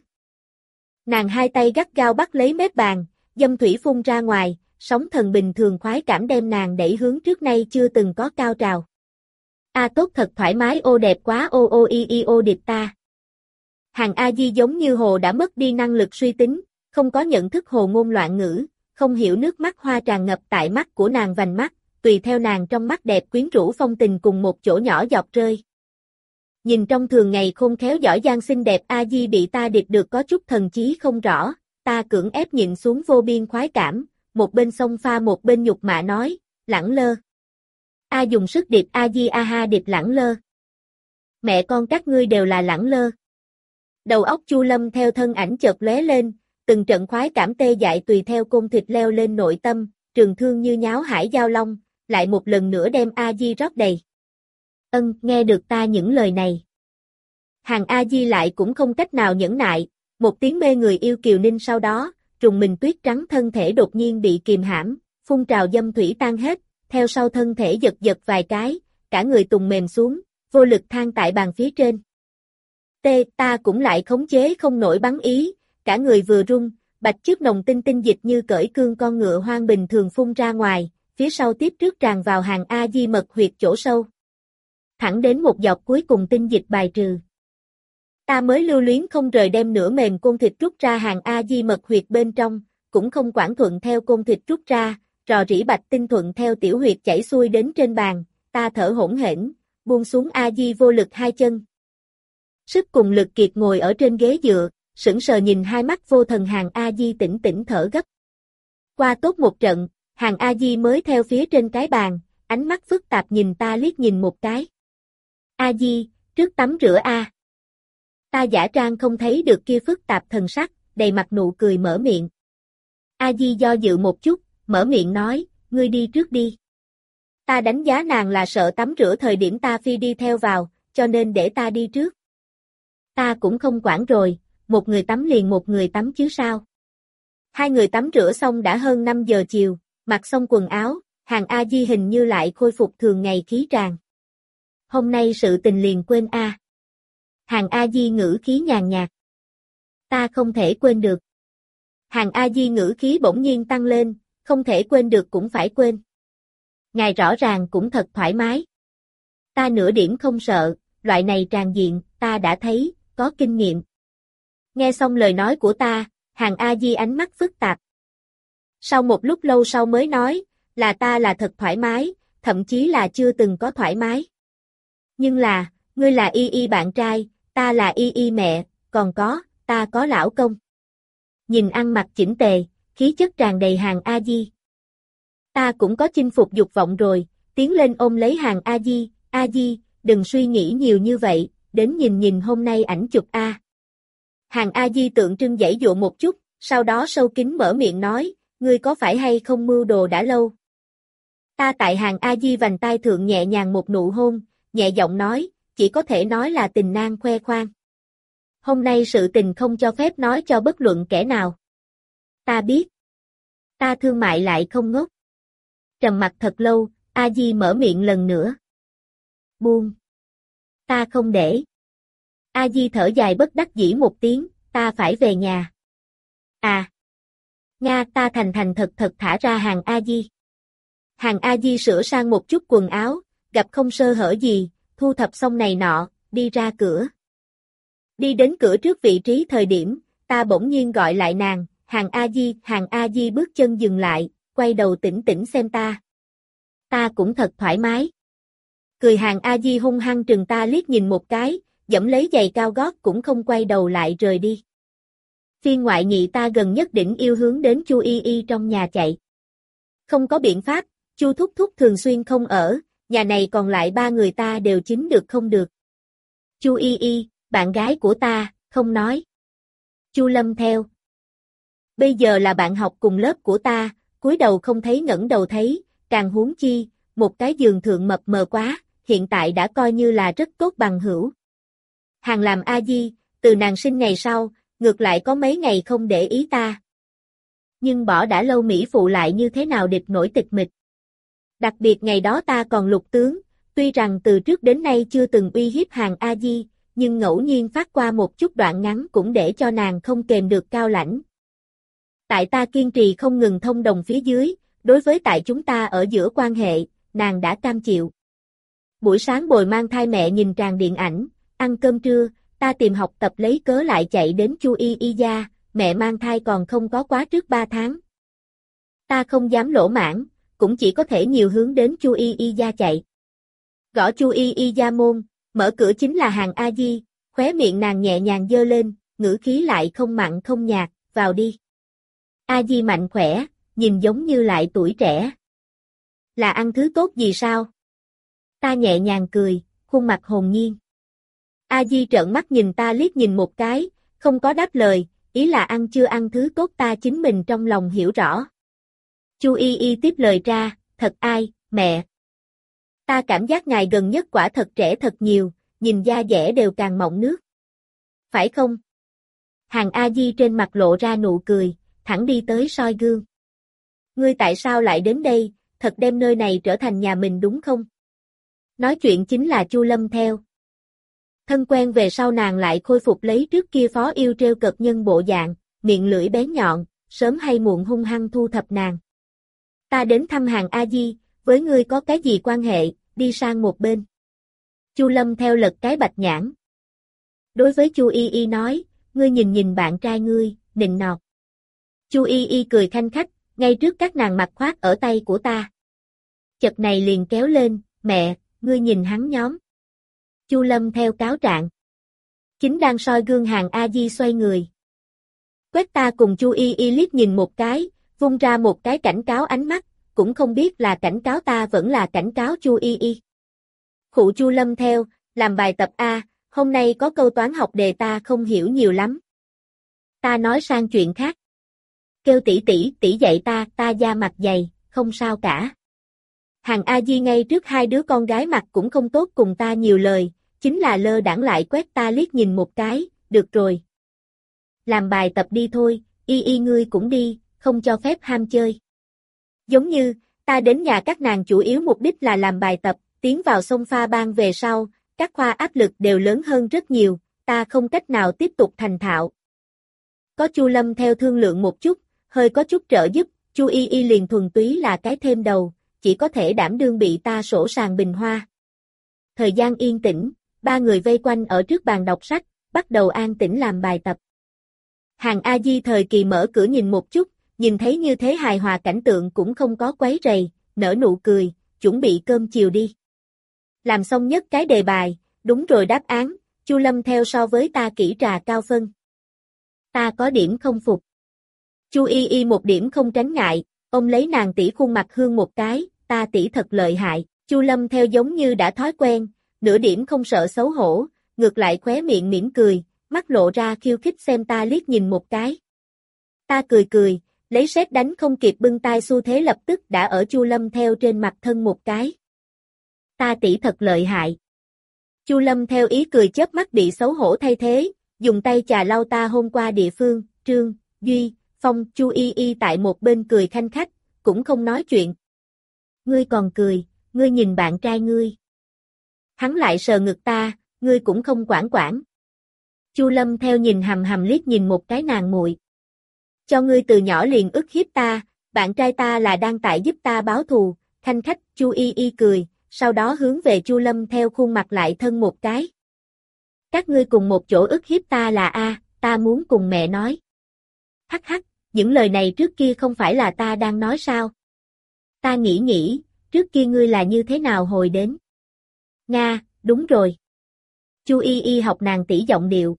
Nàng hai tay gắt gao bắt lấy mép bàn, dâm thủy phun ra ngoài, sóng thần bình thường khoái cảm đem nàng đẩy hướng trước nay chưa từng có cao trào. A tốt thật thoải mái ô đẹp quá ô ô y y ô điệp ta. Hàng A Di giống như hồ đã mất đi năng lực suy tính, không có nhận thức hồ ngôn loạn ngữ, không hiểu nước mắt hoa tràn ngập tại mắt của nàng vành mắt, tùy theo nàng trong mắt đẹp quyến rũ phong tình cùng một chỗ nhỏ giọt rơi. Nhìn trong thường ngày khôn khéo giỏi giang xinh đẹp A Di bị ta địch được có chút thần trí không rõ, ta cưỡng ép nhịn xuống vô biên khoái cảm, một bên xông pha một bên nhục mạ nói, lẳng lơ. A dùng sức địch A Di a ha địch lẳng lơ. Mẹ con các ngươi đều là lẳng lơ. Đầu óc Chu Lâm theo thân ảnh chợt lóe lên, từng trận khoái cảm tê dại tùy theo côn thịt leo lên nội tâm, trường thương như nháo hải giao long, lại một lần nữa đem A Di rót đầy. Ân, nghe được ta những lời này. Hàng A Di lại cũng không cách nào nhẫn nại, một tiếng mê người yêu kiều ninh sau đó, trùng mình tuyết trắng thân thể đột nhiên bị kìm hãm, phun trào dâm thủy tan hết, theo sau thân thể giật giật vài cái, cả người tùng mềm xuống, vô lực than tại bàn phía trên. Tê, ta cũng lại khống chế không nổi bắn ý, cả người vừa rung, bạch trước nồng tinh tinh dịch như cởi cương con ngựa hoang bình thường phun ra ngoài, phía sau tiếp trước tràn vào hàng A Di mật huyệt chỗ sâu. Thẳng đến một giọt cuối cùng tinh dịch bài trừ. Ta mới lưu luyến không rời đem nửa mềm côn thịt rút ra hàng A Di mật huyệt bên trong, cũng không quản thuận theo côn thịt rút ra, rò rỉ bạch tinh thuận theo tiểu huyệt chảy xuôi đến trên bàn, ta thở hỗn hển, buông xuống A Di vô lực hai chân. Sức cùng lực kiệt ngồi ở trên ghế dựa, sững sờ nhìn hai mắt vô thần hàng A Di tỉnh tỉnh thở gấp. Qua tốt một trận, hàng A Di mới theo phía trên cái bàn, ánh mắt phức tạp nhìn ta liếc nhìn một cái. A Di, trước tắm rửa A. Ta giả trang không thấy được kia phức tạp thần sắc, đầy mặt nụ cười mở miệng. A Di do dự một chút, mở miệng nói, ngươi đi trước đi. Ta đánh giá nàng là sợ tắm rửa thời điểm ta phi đi theo vào, cho nên để ta đi trước. Ta cũng không quản rồi, một người tắm liền một người tắm chứ sao. Hai người tắm rửa xong đã hơn năm giờ chiều, mặc xong quần áo, Hàng A Di hình như lại khôi phục thường ngày khí tràng. Hôm nay sự tình liền quên a. À. Hàng A Di ngữ khí nhàn nhạt. Ta không thể quên được. Hàng A Di ngữ khí bỗng nhiên tăng lên, không thể quên được cũng phải quên. Ngài rõ ràng cũng thật thoải mái. Ta nửa điểm không sợ, loại này tràn diện, ta đã thấy, có kinh nghiệm. Nghe xong lời nói của ta, Hàng A Di ánh mắt phức tạp. Sau một lúc lâu sau mới nói, là ta là thật thoải mái, thậm chí là chưa từng có thoải mái. Nhưng là, ngươi là Y Y bạn trai, ta là Y Y mẹ, còn có, ta có lão công. Nhìn ăn mặc chỉnh tề, khí chất tràn đầy Hàng A Di. Ta cũng có chinh phục dục vọng rồi, tiến lên ôm lấy Hàng A Di, A Di, đừng suy nghĩ nhiều như vậy, đến nhìn nhìn hôm nay ảnh chụp A. Hàng A Di tượng trưng giãy dụa một chút, sau đó sâu kín mở miệng nói, ngươi có phải hay không mưu đồ đã lâu? Ta tại Hàng A Di vành tai thượng nhẹ nhàng một nụ hôn, nhẹ giọng nói, chỉ có thể nói là tình nang khoe khoang. Hôm nay sự tình không cho phép nói cho bất luận kẻ nào. Ta biết. Ta thương mại lại không ngốc. Trầm mặc thật lâu, A Di mở miệng lần nữa. Buông. Ta không để. A Di thở dài bất đắc dĩ một tiếng, ta phải về nhà. À. Nga, ta thành thành thật thật thả ra Hàng A Di. Hàng A Di sửa sang một chút quần áo, gặp không sơ hở gì, thu thập xong này nọ, đi ra cửa. Đi đến cửa trước vị trí thời điểm, ta bỗng nhiên gọi lại nàng, Hàng A Di, Hàng A Di bước chân dừng lại, quay đầu tỉnh tỉnh xem ta. Ta cũng thật thoải mái. Cười Hàng A Di hung hăng trừng ta liếc nhìn một cái, dẫm lấy giày cao gót cũng không quay đầu lại rời đi. Phiên ngoại nhị ta gần nhất đỉnh yêu hướng đến Chu Y Y trong nhà chạy. Không có biện pháp, Chu thúc thúc thường xuyên không ở, nhà này còn lại ba người ta đều chính được không được. Chu Y Y, bạn gái của ta, không nói. Chu Lâm theo. Bây giờ là bạn học cùng lớp của ta, cúi đầu không thấy ngẩng đầu thấy, càng huống chi, một cái giường thượng mập mờ quá, hiện tại đã coi như là rất tốt bằng hữu. Hàng làm A Di, từ nàng sinh ngày sau, ngược lại có mấy ngày không để ý ta. Nhưng bỏ đã lâu Mỹ phụ lại như thế nào địch nổi tịch mịch. Đặc biệt ngày đó ta còn lục tướng, tuy rằng từ trước đến nay chưa từng uy hiếp Hàng A Di, nhưng ngẫu nhiên phát qua một chút đoạn ngắn cũng để cho nàng không kềm được cao lãnh. Tại ta kiên trì không ngừng thông đồng phía dưới, đối với tại chúng ta ở giữa quan hệ, nàng đã cam chịu. Buổi sáng bồi mang thai mẹ nhìn tràn điện ảnh, ăn cơm trưa, ta tìm học tập lấy cớ lại chạy đến Chu Y Y gia, mẹ mang thai còn không có quá trước ba tháng. Ta không dám lỗ mãn, cũng chỉ có thể nhiều hướng đến Chu Y Y gia chạy. Gõ Chu Y Y gia môn, mở cửa chính là Hàng A Di, khóe miệng nàng nhẹ nhàng giơ lên, ngữ khí lại không mặn không nhạt, vào đi. A Di mạnh khỏe, nhìn giống như lại tuổi trẻ. Là ăn thứ tốt gì sao? Ta nhẹ nhàng cười, khuôn mặt hồn nhiên. A Di trợn mắt nhìn ta liếc nhìn một cái, không có đáp lời, ý là ăn chưa ăn thứ tốt ta chính mình trong lòng hiểu rõ. Chu Y Y tiếp lời ra, thật ai, mẹ. Ta cảm giác ngài gần nhất quả thật trẻ thật nhiều, nhìn da dẻ đều càng mọng nước. Phải không? Hàng A Di trên mặt lộ ra nụ cười, thẳng đi tới soi gương. Ngươi tại sao lại đến đây, thật đem nơi này trở thành nhà mình đúng không? Nói chuyện chính là Chu Lâm theo. Thân quen về sau nàng lại khôi phục lấy trước kia phó yêu trêu cợt nhân bộ dạng, miệng lưỡi bén nhọn, sớm hay muộn hung hăng thu thập nàng. Ta đến thăm Hàng A Di, với ngươi có cái gì quan hệ, đi sang một bên. Chu Lâm theo lật cái bạch nhãn. Đối với Chu Y Y nói, ngươi nhìn nhìn bạn trai ngươi, nịnh nọt. Chu Y Y cười khanh khách, ngay trước các nàng mặt khoác ở tay của ta. Chật này liền kéo lên, mẹ, ngươi nhìn hắn nhóm. Chu Lâm theo cáo trạng. Chính đang soi gương Hàng A Di xoay người. Quét ta cùng Chu Y Y liếc nhìn một cái, vung ra một cái cảnh cáo ánh mắt, cũng không biết là cảnh cáo ta vẫn là cảnh cáo Chu Y Y. Khụ Chu Lâm theo, làm bài tập A, hôm nay có câu toán học đề ta không hiểu nhiều lắm. Ta nói sang chuyện khác. Kêu tỷ tỷ, tỷ dạy ta, ta da mặt dày, không sao cả. Hàng A Di ngay trước hai đứa con gái mặt cũng không tốt cùng ta nhiều lời, chính là lơ đãng lại quét ta liếc nhìn một cái, được rồi. Làm bài tập đi thôi, Y Y ngươi cũng đi, không cho phép ham chơi. Giống như, Ta đến nhà các nàng chủ yếu mục đích là làm bài tập, tiến vào sông pha bang về sau, các khoa áp lực đều lớn hơn rất nhiều, ta không cách nào tiếp tục thành thạo. Có Chu Lâm theo thương lượng một chút, hơi có chút trợ giúp, Chu Y Y liền thuần túy là cái thêm đầu, chỉ có thể đảm đương bị ta sổ sàng bình hoa. Thời gian yên tĩnh, ba người vây quanh ở trước bàn đọc sách, bắt đầu an tĩnh làm bài tập. Hàng A Di thời kỳ mở cửa nhìn một chút, nhìn thấy như thế hài hòa cảnh tượng cũng không có quấy rầy, nở nụ cười, chuẩn bị cơm chiều đi. Làm xong nhất cái đề bài, đúng rồi đáp án, Chu Lâm theo so với ta kỹ trà cao phân. Ta có điểm không phục. Chu Y Y một điểm không tránh ngại, ông lấy nàng tỷ khuôn mặt hương một cái, ta tỷ thật lợi hại, Chu Lâm theo giống như đã thói quen, nửa điểm không sợ xấu hổ, ngược lại khóe miệng mỉm cười, mắt lộ ra khiêu khích xem ta liếc nhìn một cái. Ta cười cười, lấy sét đánh không kịp bưng tay xu thế lập tức đã ở Chu Lâm theo trên mặt thân một cái. Ta tỷ thật lợi hại. Chu Lâm theo ý cười chớp mắt bị xấu hổ thay thế, dùng tay chà lau ta hôm qua địa phương, Trương, Duy, Phong, Chu Y Y tại một bên cười khanh khách, cũng không nói chuyện. Ngươi còn cười, ngươi nhìn bạn trai ngươi. Hắn lại sờ ngực ta, ngươi cũng không quản quản. Chu Lâm theo nhìn hầm hầm liếc nhìn một cái nàng muội. Cho ngươi từ nhỏ liền ức hiếp ta, bạn trai ta là đang tại giúp ta báo thù, khanh khách, Chu Y Y cười, sau đó hướng về Chu Lâm theo khuôn mặt lại thân một cái. Các ngươi cùng một chỗ ức hiếp ta là a, ta muốn cùng mẹ nói. Hắc hắc, những lời này trước kia không phải là ta đang nói sao? Ta nghĩ nghĩ, trước kia ngươi là như thế nào hồi đến? Nga, đúng rồi. Chu Y Y học nàng tỷ giọng điệu.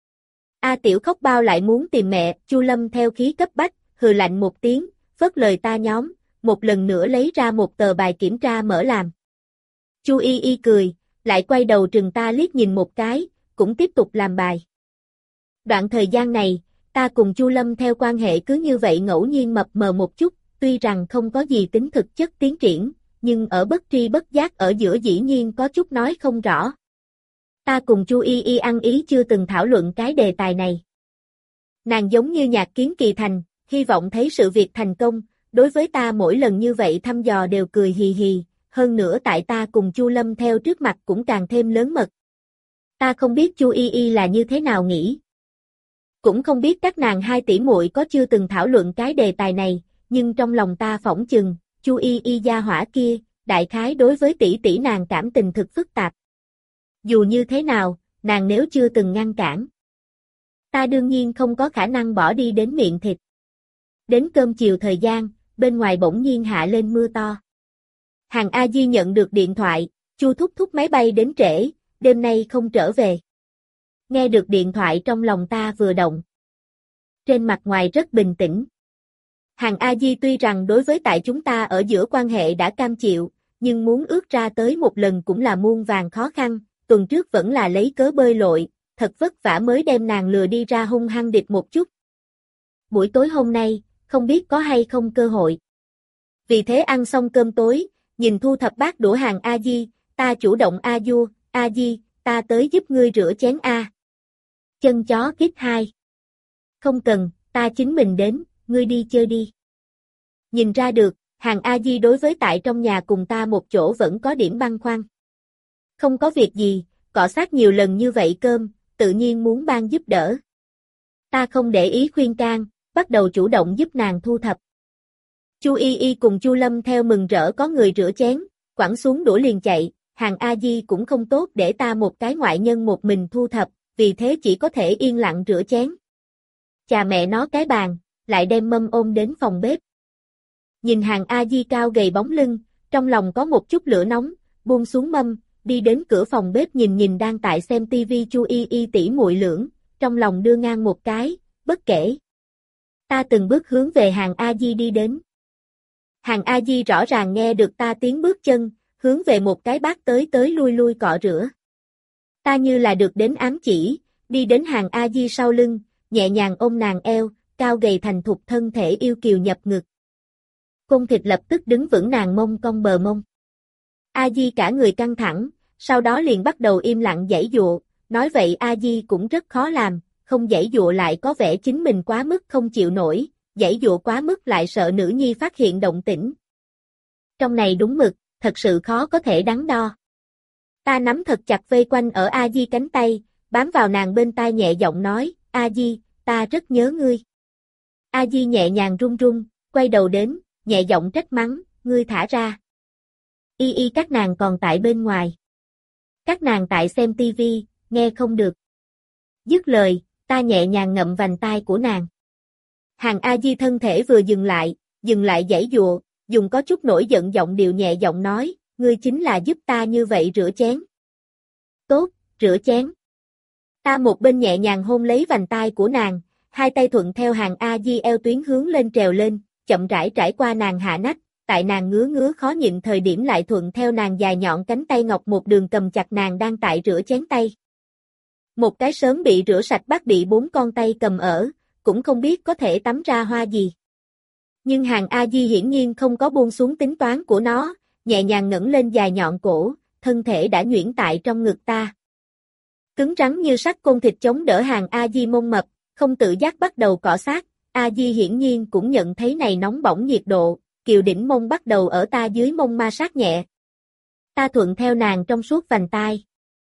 A Tiểu khóc bao lại muốn tìm mẹ, Chu Lâm theo khí cấp bách, hừ lạnh một tiếng, phớt lời ta nhóm, một lần nữa lấy ra một tờ bài kiểm tra mở làm. Chu Y Y cười, lại quay đầu trừng ta liếc nhìn một cái, cũng tiếp tục làm bài. Đoạn thời gian này, ta cùng Chu Lâm theo quan hệ cứ như vậy ngẫu nhiên mập mờ một chút, tuy rằng không có gì tính thực chất tiến triển, nhưng ở bất tri bất giác ở giữa dĩ nhiên có chút nói không rõ. Ta cùng Chu Y Y ăn ý chưa từng thảo luận cái đề tài này. Nàng giống như nhạc kiến kỳ thành, hy vọng thấy sự việc thành công, đối với ta mỗi lần như vậy thăm dò đều cười hì hì, hơn nữa tại ta cùng Chu Lâm theo trước mặt cũng càng thêm lớn mật. Ta không biết Chu Y Y là như thế nào nghĩ. Cũng không biết các nàng hai tỷ muội có chưa từng thảo luận cái đề tài này, nhưng trong lòng ta phỏng chừng, Chu Y Y gia hỏa kia, đại khái đối với tỷ tỷ nàng cảm tình thực phức tạp. Dù như thế nào, nàng nếu chưa từng ngăn cản, ta đương nhiên không có khả năng bỏ đi đến miệng thịt. Đến cơm chiều thời gian, bên ngoài bỗng nhiên hạ lên mưa to. Hàng A Di nhận được điện thoại, Chu thúc thúc máy bay đến trễ, đêm nay không trở về. Nghe được điện thoại trong lòng ta vừa động. Trên mặt ngoài rất bình tĩnh. Hàng A Di tuy rằng đối với tại chúng ta ở giữa quan hệ đã cam chịu, nhưng muốn ước ra tới một lần cũng là muôn vàn khó khăn, tuần trước vẫn là lấy cớ bơi lội, thật vất vả mới đem nàng lừa đi ra hung hăng địch một chút. Buổi tối hôm nay, không biết có hay không cơ hội. Vì thế ăn xong cơm tối, nhìn thu thập bát đũa Hàng A Di, ta chủ động A Du, A Di, ta tới giúp ngươi rửa chén A. Chân chó kít hai. Không cần, ta chính mình đến, ngươi đi chơi đi. Nhìn ra được, Hàng A Di đối với tại trong nhà cùng ta một chỗ vẫn có điểm băn khoăn. Không có việc gì, cọ sát nhiều lần như vậy cơm, tự nhiên muốn ban giúp đỡ. Ta không để ý khuyên can, bắt đầu chủ động giúp nàng thu thập. Chu Y Y cùng Chu Lâm theo mừng rỡ có người rửa chén, quẳng xuống đũa liền chạy, Hàng A Di cũng không tốt để ta một cái ngoại nhân một mình thu thập, vì thế chỉ có thể yên lặng rửa chén. Chà mẹ nó cái bàn, lại đem mâm ôm đến phòng bếp. Nhìn Hàng A Di cao gầy bóng lưng, trong lòng có một chút lửa nóng, buông xuống mâm, đi đến cửa phòng bếp nhìn nhìn đang tại xem tivi Chu Y Y tỷ muội lưỡng, trong lòng đưa ngang một cái, bất kể. Ta từng bước hướng về Hàng A Di đi đến. Hàng A Di rõ ràng nghe được ta tiếng bước chân, hướng về một cái bát tới tới lui lui cọ rửa. Ta như là được đến ám chỉ, đi đến Hàng A Di sau lưng, nhẹ nhàng ôm nàng eo, cao gầy thành thục thân thể yêu kiều nhập ngực. Cung thịt lập tức đứng vững nàng mông cong bờ mông. A Di cả người căng thẳng, sau đó liền bắt đầu im lặng giãy giụa, nói vậy A Di cũng rất khó làm, không giãy giụa lại có vẻ chính mình quá mức không chịu nổi, giãy giụa quá mức lại sợ nữ nhi phát hiện động tĩnh. Trong này đúng mực, thật sự khó có thể đắn đo. Ta nắm thật chặt vây quanh ở A Di cánh tay, bám vào nàng bên tai nhẹ giọng nói, A Di, ta rất nhớ ngươi. A Di nhẹ nhàng run run, quay đầu đến, nhẹ giọng trách mắng, ngươi thả ra. Y y các nàng còn tại bên ngoài. Các nàng tại xem tivi, nghe không được. Dứt lời, ta nhẹ nhàng ngậm vành tai của nàng. Hàng A Di thân thể vừa dừng lại, dừng lại giãy giụa, dùng có chút nổi giận giọng điệu nhẹ giọng nói, ngươi chính là giúp ta như vậy rửa chén. Tốt, rửa chén. Ta một bên nhẹ nhàng hôn lấy vành tai của nàng, hai tay thuận theo hàng A Di eo tuyến hướng lên trèo lên, chậm rãi trải qua nàng hạ nách, tại nàng ngứa ngứa khó nhịn thời điểm lại thuận theo nàng dài nhọn cánh tay ngọc một đường cầm chặt nàng đang tại rửa chén tay. Một cái sớm bị rửa sạch bát bị bốn con tay cầm ở, cũng không biết có thể tắm ra hoa gì. Nhưng hàng A Di hiển nhiên không có buông xuống tính toán của nó, nhẹ nhàng ngẩng lên dài nhọn cổ, thân thể đã nhuyễn tại trong ngực ta. Cứng rắn như sắt côn thịt chống đỡ hàng A Di mông mập, không tự giác bắt đầu cọ sát, A Di hiển nhiên cũng nhận thấy này nóng bỏng nhiệt độ, kiều đỉnh mông bắt đầu ở ta dưới mông ma sát nhẹ. Ta thuận theo nàng trong suốt vành tai.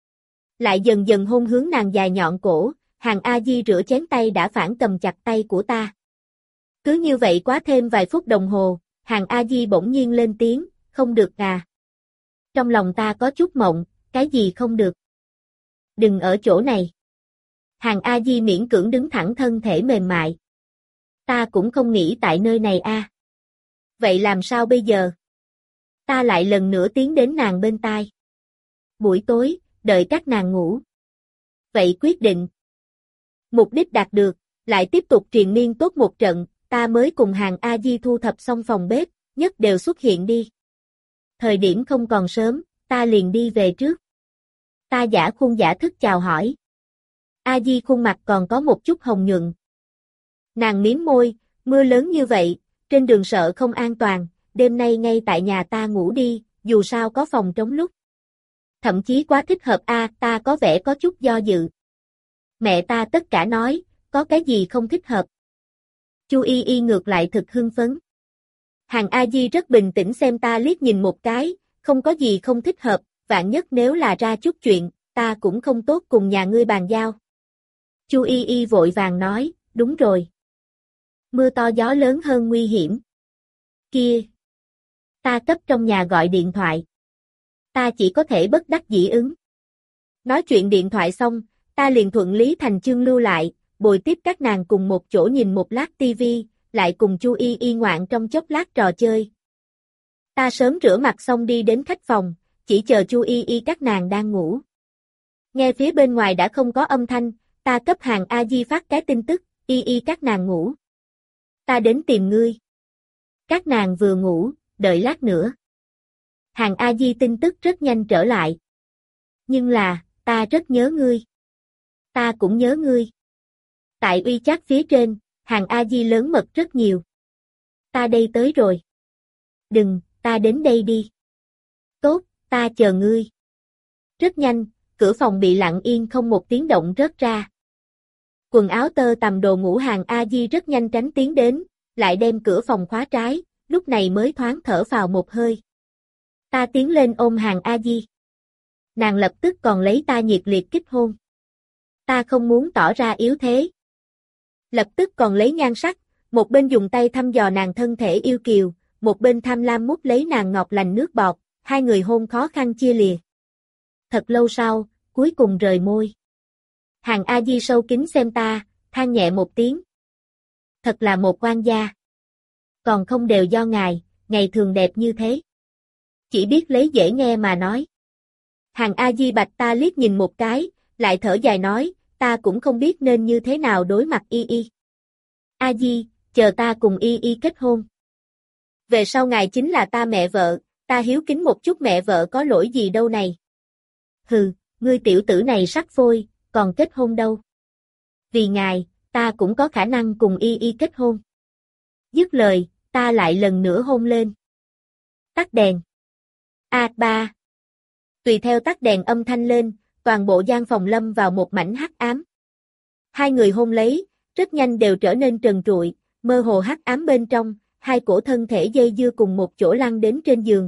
Lại dần dần hôn hướng nàng dài nhọn cổ, hàng A Di rửa chén tay đã phản cầm chặt tay của ta. Cứ như vậy quá thêm vài phút đồng hồ, hàng A Di bỗng nhiên lên tiếng, không được à. Trong lòng ta có chút mộng, cái gì không được. Đừng ở chỗ này. Hàng A Di miễn cưỡng đứng thẳng thân thể mềm mại. Ta cũng không nghĩ tại nơi này a. À. Vậy làm sao bây giờ? Ta lại lần nữa tiến đến nàng bên tai. Buổi tối, đợi các nàng ngủ. Vậy quyết định. Mục đích đạt được, lại tiếp tục triền miên tốt một trận, ta mới cùng hàng A Di thu thập xong phòng bếp, nhất đều xuất hiện đi. Thời điểm không còn sớm, ta liền đi về trước. Ta giả khuôn giả thức chào hỏi. A Di khuôn mặt còn có một chút hồng nhuận. Nàng mím môi, mưa lớn như vậy, trên đường sợ không an toàn, đêm nay ngay tại nhà ta ngủ đi, dù sao có phòng trống lúc. Thậm chí quá thích hợp a, à, ta có vẻ có chút do dự. Mẹ ta tất cả nói, có cái gì không thích hợp. Chu Y Y ngược lại thực hưng phấn. Hàng A Di rất bình tĩnh xem ta liếc nhìn một cái, không có gì không thích hợp, vạn nhất nếu là ra chút chuyện, ta cũng không tốt cùng nhà ngươi bàn giao. Chu Y Y vội vàng nói, đúng rồi. Mưa to gió lớn hơn nguy hiểm. Kia. Ta cấp trong nhà gọi điện thoại. Ta chỉ có thể bất đắc dĩ ứng. Nói chuyện điện thoại xong, ta liền thuận lý thành chương lưu lại, bồi tiếp các nàng cùng một chỗ nhìn một lát tivi, lại cùng Chu Y Y ngoạn trong chốc lát trò chơi. Ta sớm rửa mặt xong đi đến khách phòng, chỉ chờ Chu Y Y các nàng đang ngủ. Nghe phía bên ngoài đã không có âm thanh, ta cấp hàng A Di phát cái tin tức, Y Y các nàng ngủ. Ta đến tìm ngươi. Các nàng vừa ngủ, đợi lát nữa. Hàng A Di tin tức rất nhanh trở lại. Nhưng là, ta rất nhớ ngươi. Ta cũng nhớ ngươi. Tại uy chat phía trên, hàng A Di lớn mật rất nhiều. Ta đây tới rồi. Đừng, ta đến đây đi. Tốt, ta chờ ngươi. Rất nhanh, cửa phòng bị lặng yên không một tiếng động rớt ra. Quần áo tơ tằm đồ ngủ hàng A Di rất nhanh tránh tiến đến, lại đem cửa phòng khóa trái, lúc này mới thoáng thở phào một hơi. Ta tiến lên ôm hàng A Di. Nàng lập tức còn lấy ta nhiệt liệt kích hôn. Ta không muốn tỏ ra yếu thế. Lập tức còn lấy nhan sắc, một bên dùng tay thăm dò nàng thân thể yêu kiều, một bên tham lam mút lấy nàng ngọt lành nước bọt, hai người hôn khó khăn chia lìa. Thật lâu sau, cuối cùng rời môi. Hàng A Di sâu kín xem ta, than nhẹ một tiếng. Thật là một quan gia. Còn không đều do ngài, ngày thường đẹp như thế. Chỉ biết lấy dễ nghe mà nói. Hàng A Di bạch ta liếc nhìn một cái, lại thở dài nói, ta cũng không biết nên như thế nào đối mặt Y Y. A Di, chờ ta cùng Y Y kết hôn. Về sau ngài chính là ta mẹ vợ, ta hiếu kính một chút mẹ vợ có lỗi gì đâu này. Hừ, ngươi tiểu tử này sắc phôi, còn kết hôn đâu. Vì ngài, ta cũng có khả năng cùng Y Y kết hôn. Dứt lời, ta lại lần nữa hôn lên. Tắt đèn. A ba. Tùy theo tắt đèn âm thanh lên, toàn bộ gian phòng lâm vào một mảnh hắc ám. Hai người hôn lấy, rất nhanh đều trở nên trần trụi, mơ hồ hắc ám bên trong, hai cổ thân thể dây dưa cùng một chỗ lăn đến trên giường.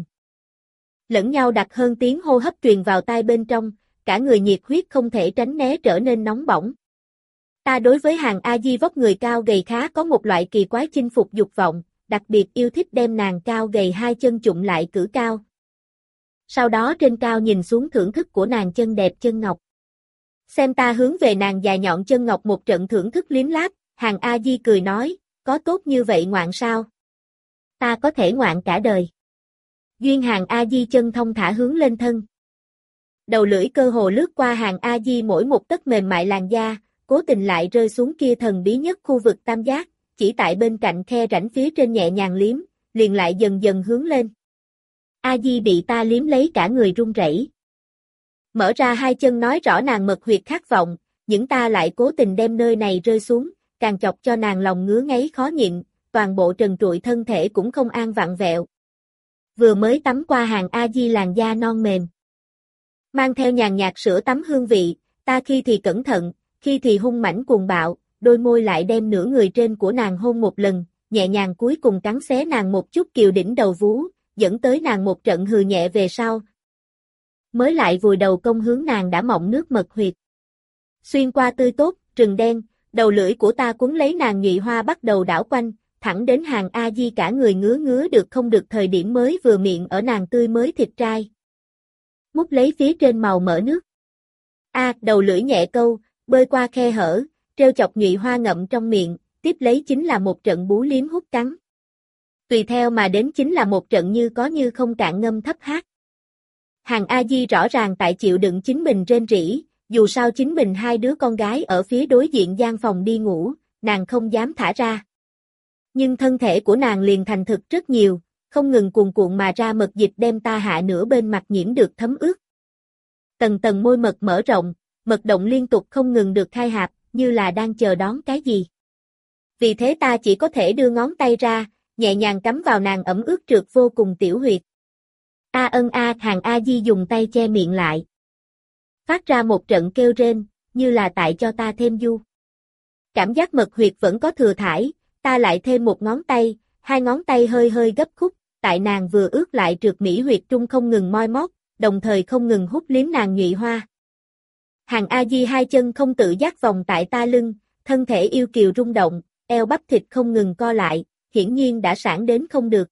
Lẫn nhau đặt hơn tiếng hô hấp truyền vào tai bên trong, cả người nhiệt huyết không thể tránh né trở nên nóng bỏng. Ta đối với Hàn A Di vóc người cao gầy khá có một loại kỳ quái chinh phục dục vọng, đặc biệt yêu thích đem nàng cao gầy hai chân chụm lại cử cao. Sau đó trên cao nhìn xuống thưởng thức của nàng chân đẹp chân ngọc. Xem ta hướng về nàng dài nhọn chân ngọc một trận thưởng thức liếm láp, Hàn A Di cười nói, có tốt như vậy ngoạn sao? Ta có thể ngoạn cả đời. Duyên Hàn A Di chân thông thả hướng lên thân. Đầu lưỡi cơ hồ lướt qua Hàn A Di mỗi một tấc mềm mại làn da, cố tình lại rơi xuống kia thần bí nhất khu vực tam giác, chỉ tại bên cạnh khe rãnh phía trên nhẹ nhàng liếm, liền lại dần dần hướng lên. A Di bị ta liếm lấy cả người run rẩy. Mở ra hai chân nói rõ nàng mật huyệt khát vọng, những ta lại cố tình đem nơi này rơi xuống, càng chọc cho nàng lòng ngứa ngáy khó nhịn, toàn bộ trần trụi thân thể cũng không an vặn vẹo. Vừa mới tắm qua Hàn A Di làn da non mềm, mang theo nhàn nhạt sữa tắm hương vị, ta khi thì cẩn thận, khi thì hung mãnh cuồng bạo, đôi môi lại đem nửa người trên của nàng hôn một lần, nhẹ nhàng cuối cùng cắn xé nàng một chút kiều đỉnh đầu vú, dẫn tới nàng một trận hừ nhẹ về sau. Mới lại vùi đầu công hướng nàng đã mọng nước mật huyệt. Xuyên qua tươi tốt, rừng đen, đầu lưỡi của ta cuốn lấy nàng nhụy hoa bắt đầu đảo quanh, thẳng đến Hàn A Di cả người ngứa ngứa được không được thời điểm mới vừa miệng ở nàng tươi mới thịt trai. Mút lấy phía trên màu mỡ nước. A, đầu lưỡi nhẹ câu, bơi qua khe hở, treo chọc nhụy hoa ngậm trong miệng, tiếp lấy chính là một trận bú liếm hút cắn. Tùy theo mà đến chính là một trận như có như không cạn ngâm thấp hát. Hàn A Di rõ ràng tại chịu đựng chính mình rên rỉ, dù sao chính mình hai đứa con gái ở phía đối diện gian phòng đi ngủ, nàng không dám thả ra. Nhưng thân thể của nàng liền thành thực rất nhiều, không ngừng cuồn cuộn mà ra mật dịch đem ta hạ nửa bên mặt nhiễm được thấm ướt. Tầng tầng môi mật mở rộng, mật động liên tục không ngừng được khai hạp, như là đang chờ đón cái gì. Vì thế ta chỉ có thể đưa ngón tay ra, nhẹ nhàng cắm vào nàng ẩm ướt trượt vô cùng tiểu huyệt. A ân a, Hàn A Di dùng tay che miệng lại. Phát ra một trận kêu rên, như là tại cho ta thêm du. Cảm giác mật huyệt vẫn có thừa thải, ta lại thêm một ngón tay, hai ngón tay hơi hơi gấp khúc, tại nàng vừa ướt lại trượt mỹ huyệt trung không ngừng moi mót, đồng thời không ngừng hút liếm nàng nhụy hoa. Hàn A Di hai chân không tự giác vòng tại ta lưng, thân thể yêu kiều rung động, eo bắp thịt không ngừng co lại, hiển nhiên đã sảng đến không được.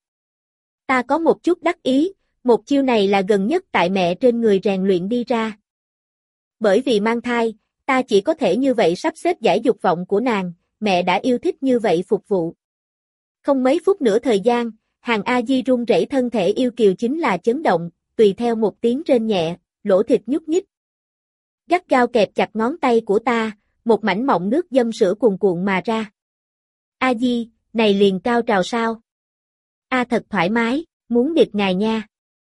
Ta có một chút đắc ý, một chiêu này là gần nhất tại mẹ trên người rèn luyện đi ra. Bởi vì mang thai, ta chỉ có thể như vậy sắp xếp giải dục vọng của nàng, mẹ đã yêu thích như vậy phục vụ. Không mấy phút nữa thời gian, Hàn A Di run rẩy thân thể yêu kiều chính là chấn động, tùy theo một tiếng rên nhẹ, lỗ thịt nhúc nhích. Gắt gao kẹp chặt ngón tay của ta, một mảnh mọng nước dâm sữa cuồn cuộn mà ra. A Di, này liền cao trào sao? A thật thoải mái, muốn điệp ngài nha.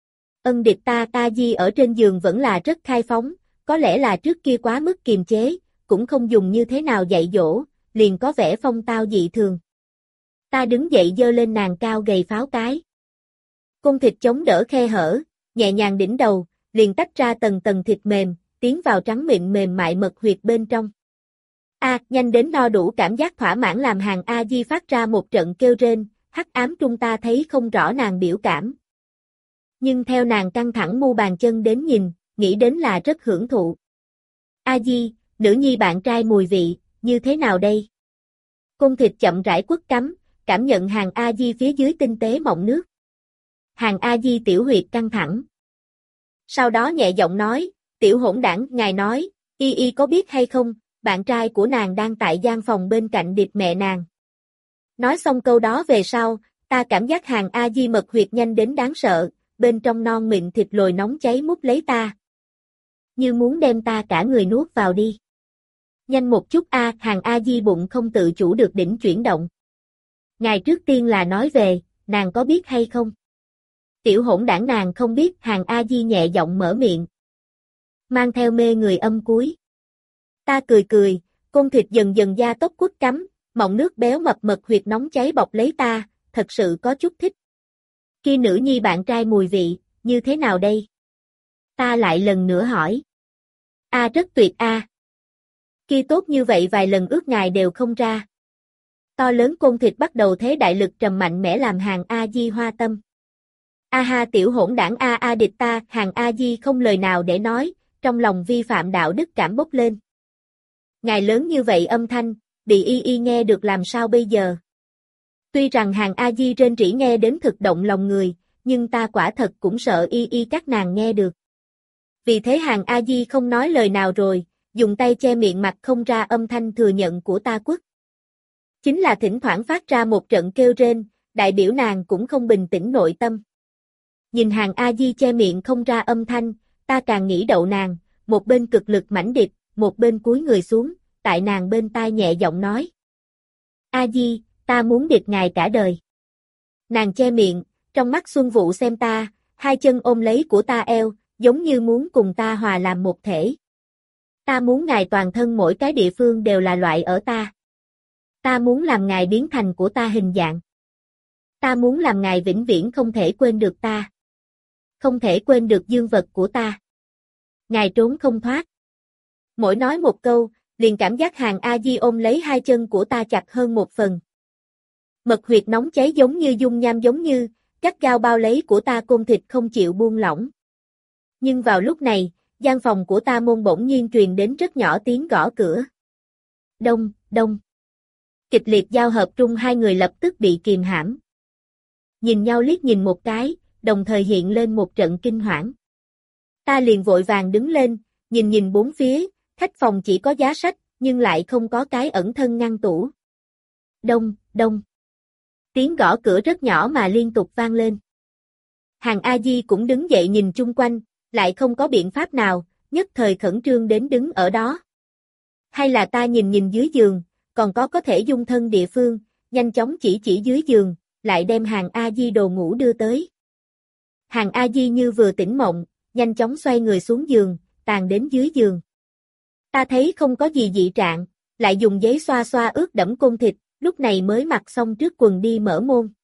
Ân điệp ta ta Di ở trên giường vẫn là rất khai phóng, có lẽ là trước kia quá mức kiềm chế, cũng không dùng như thế nào dạy dỗ, liền có vẻ phong tao dị thường. Ta đứng dậy giơ lên nàng cao gầy pháo cái. Cung thịt chống đỡ khe hở, nhẹ nhàng đỉnh đầu, liền tách ra tầng tầng thịt mềm, tiến vào trắng mịn mềm mại mật huyệt bên trong. A, nhanh đến no đủ cảm giác thỏa mãn làm Hàn A Di phát ra một trận kêu rên, hắc ám trung ta thấy không rõ nàng biểu cảm. Nhưng theo nàng căng thẳng mu bàn chân đến nhìn, nghĩ đến là rất hưởng thụ. A Di, nữ nhi bạn trai mùi vị, như thế nào đây? Cung thịt chậm rãi quất cắm, cảm nhận Hàn A Di phía dưới tinh tế mọng nước. Hàn A Di tiểu huyệt căng thẳng. Sau đó nhẹ giọng nói, tiểu hỗn đảng, ngài nói, y y có biết hay không, bạn trai của nàng đang tại gian phòng bên cạnh điệp mẹ nàng. Nói xong câu đó về sau, ta cảm giác Hàn A Di mật huyệt nhanh đến đáng sợ, bên trong non mịn thịt lồi nóng cháy mút lấy ta. Như muốn đem ta cả người nuốt vào đi. Nhanh một chút a, Hàn A Di bụng không tự chủ được đỉnh chuyển động. Ngài trước tiên là nói về, nàng có biết hay không? Tiểu hỗn đảng nàng không biết, Hàn A Di nhẹ giọng mở miệng. Mang theo mê người âm cuối. Ta cười cười, côn thịt dần dần da tốc quất cắm, mọng nước béo mập mật huyệt nóng cháy bọc lấy ta, thật sự có chút thích. Khi nữ nhi bạn trai mùi vị, như thế nào đây? Ta lại lần nữa hỏi. A rất tuyệt a. Khi tốt như vậy vài lần ước ngài đều không ra. To lớn côn thịt bắt đầu thế đại lực trầm mạnh mẽ làm Hàng A Di hoa tâm. A ha tiểu hỗn đảng a a địch ta, Hàng A Di không lời nào để nói, trong lòng vi phạm đạo đức cảm bốc lên. Ngài lớn như vậy âm thanh, bị y y nghe được làm sao bây giờ? Tuy rằng Hàng A Di rên rỉ nghe đến thực động lòng người, nhưng ta quả thật cũng sợ y y các nàng nghe được. Vì thế Hàng A Di không nói lời nào rồi, dùng tay che miệng mặt không ra âm thanh thừa nhận của ta quất. Chính là thỉnh thoảng phát ra một trận kêu rên, đại biểu nàng cũng không bình tĩnh nội tâm. Nhìn Hàng A Di che miệng không ra âm thanh, ta càng nghĩ đậu nàng, một bên cực lực mãnh địch, một bên cúi người xuống, tại nàng bên tai nhẹ giọng nói. A Di, ta muốn địch ngài cả đời. Nàng che miệng, trong mắt Xuân Vụ xem ta, hai chân ôm lấy của ta eo, giống như muốn cùng ta hòa làm một thể. Ta muốn ngài toàn thân mỗi cái địa phương đều là loại ở ta. Ta muốn làm ngài biến thành của ta hình dạng. Ta muốn làm ngài vĩnh viễn không thể quên được ta. Không thể quên được dương vật của ta. Ngài trốn không thoát. Mỗi nói một câu, liền cảm giác Hàng A Di ôm lấy hai chân của ta chặt hơn một phần. Mật huyệt nóng cháy giống như dung nham giống như, gắt gao bao lấy của ta côn thịt không chịu buông lỏng. Nhưng vào lúc này, gian phòng của ta môn bỗng nhiên truyền đến rất nhỏ tiếng gõ cửa. Đông, đông. Kịch liệt giao hợp trung hai người lập tức bị kìm hãm. Nhìn nhau liếc nhìn một cái, đồng thời hiện lên một trận kinh hoảng. Ta liền vội vàng đứng lên, nhìn nhìn bốn phía, khách phòng chỉ có giá sách, nhưng lại không có cái ẩn thân ngăn tủ. Đông, đông. Tiếng gõ cửa rất nhỏ mà liên tục vang lên. Hàng A Di cũng đứng dậy nhìn chung quanh, lại không có biện pháp nào, nhất thời khẩn trương đến đứng ở đó. Hay là ta nhìn nhìn dưới giường, còn có có thể dung thân địa phương, nhanh chóng chỉ chỉ dưới giường, lại đem Hàng A Di đồ ngủ đưa tới. Hàng A Di như vừa tỉnh mộng, nhanh chóng xoay người xuống giường, tàn đến dưới giường. Ta thấy không có gì dị trạng, lại dùng giấy xoa xoa ướt đẫm côn thịt, lúc này mới mặc xong trước quần đi mở môn.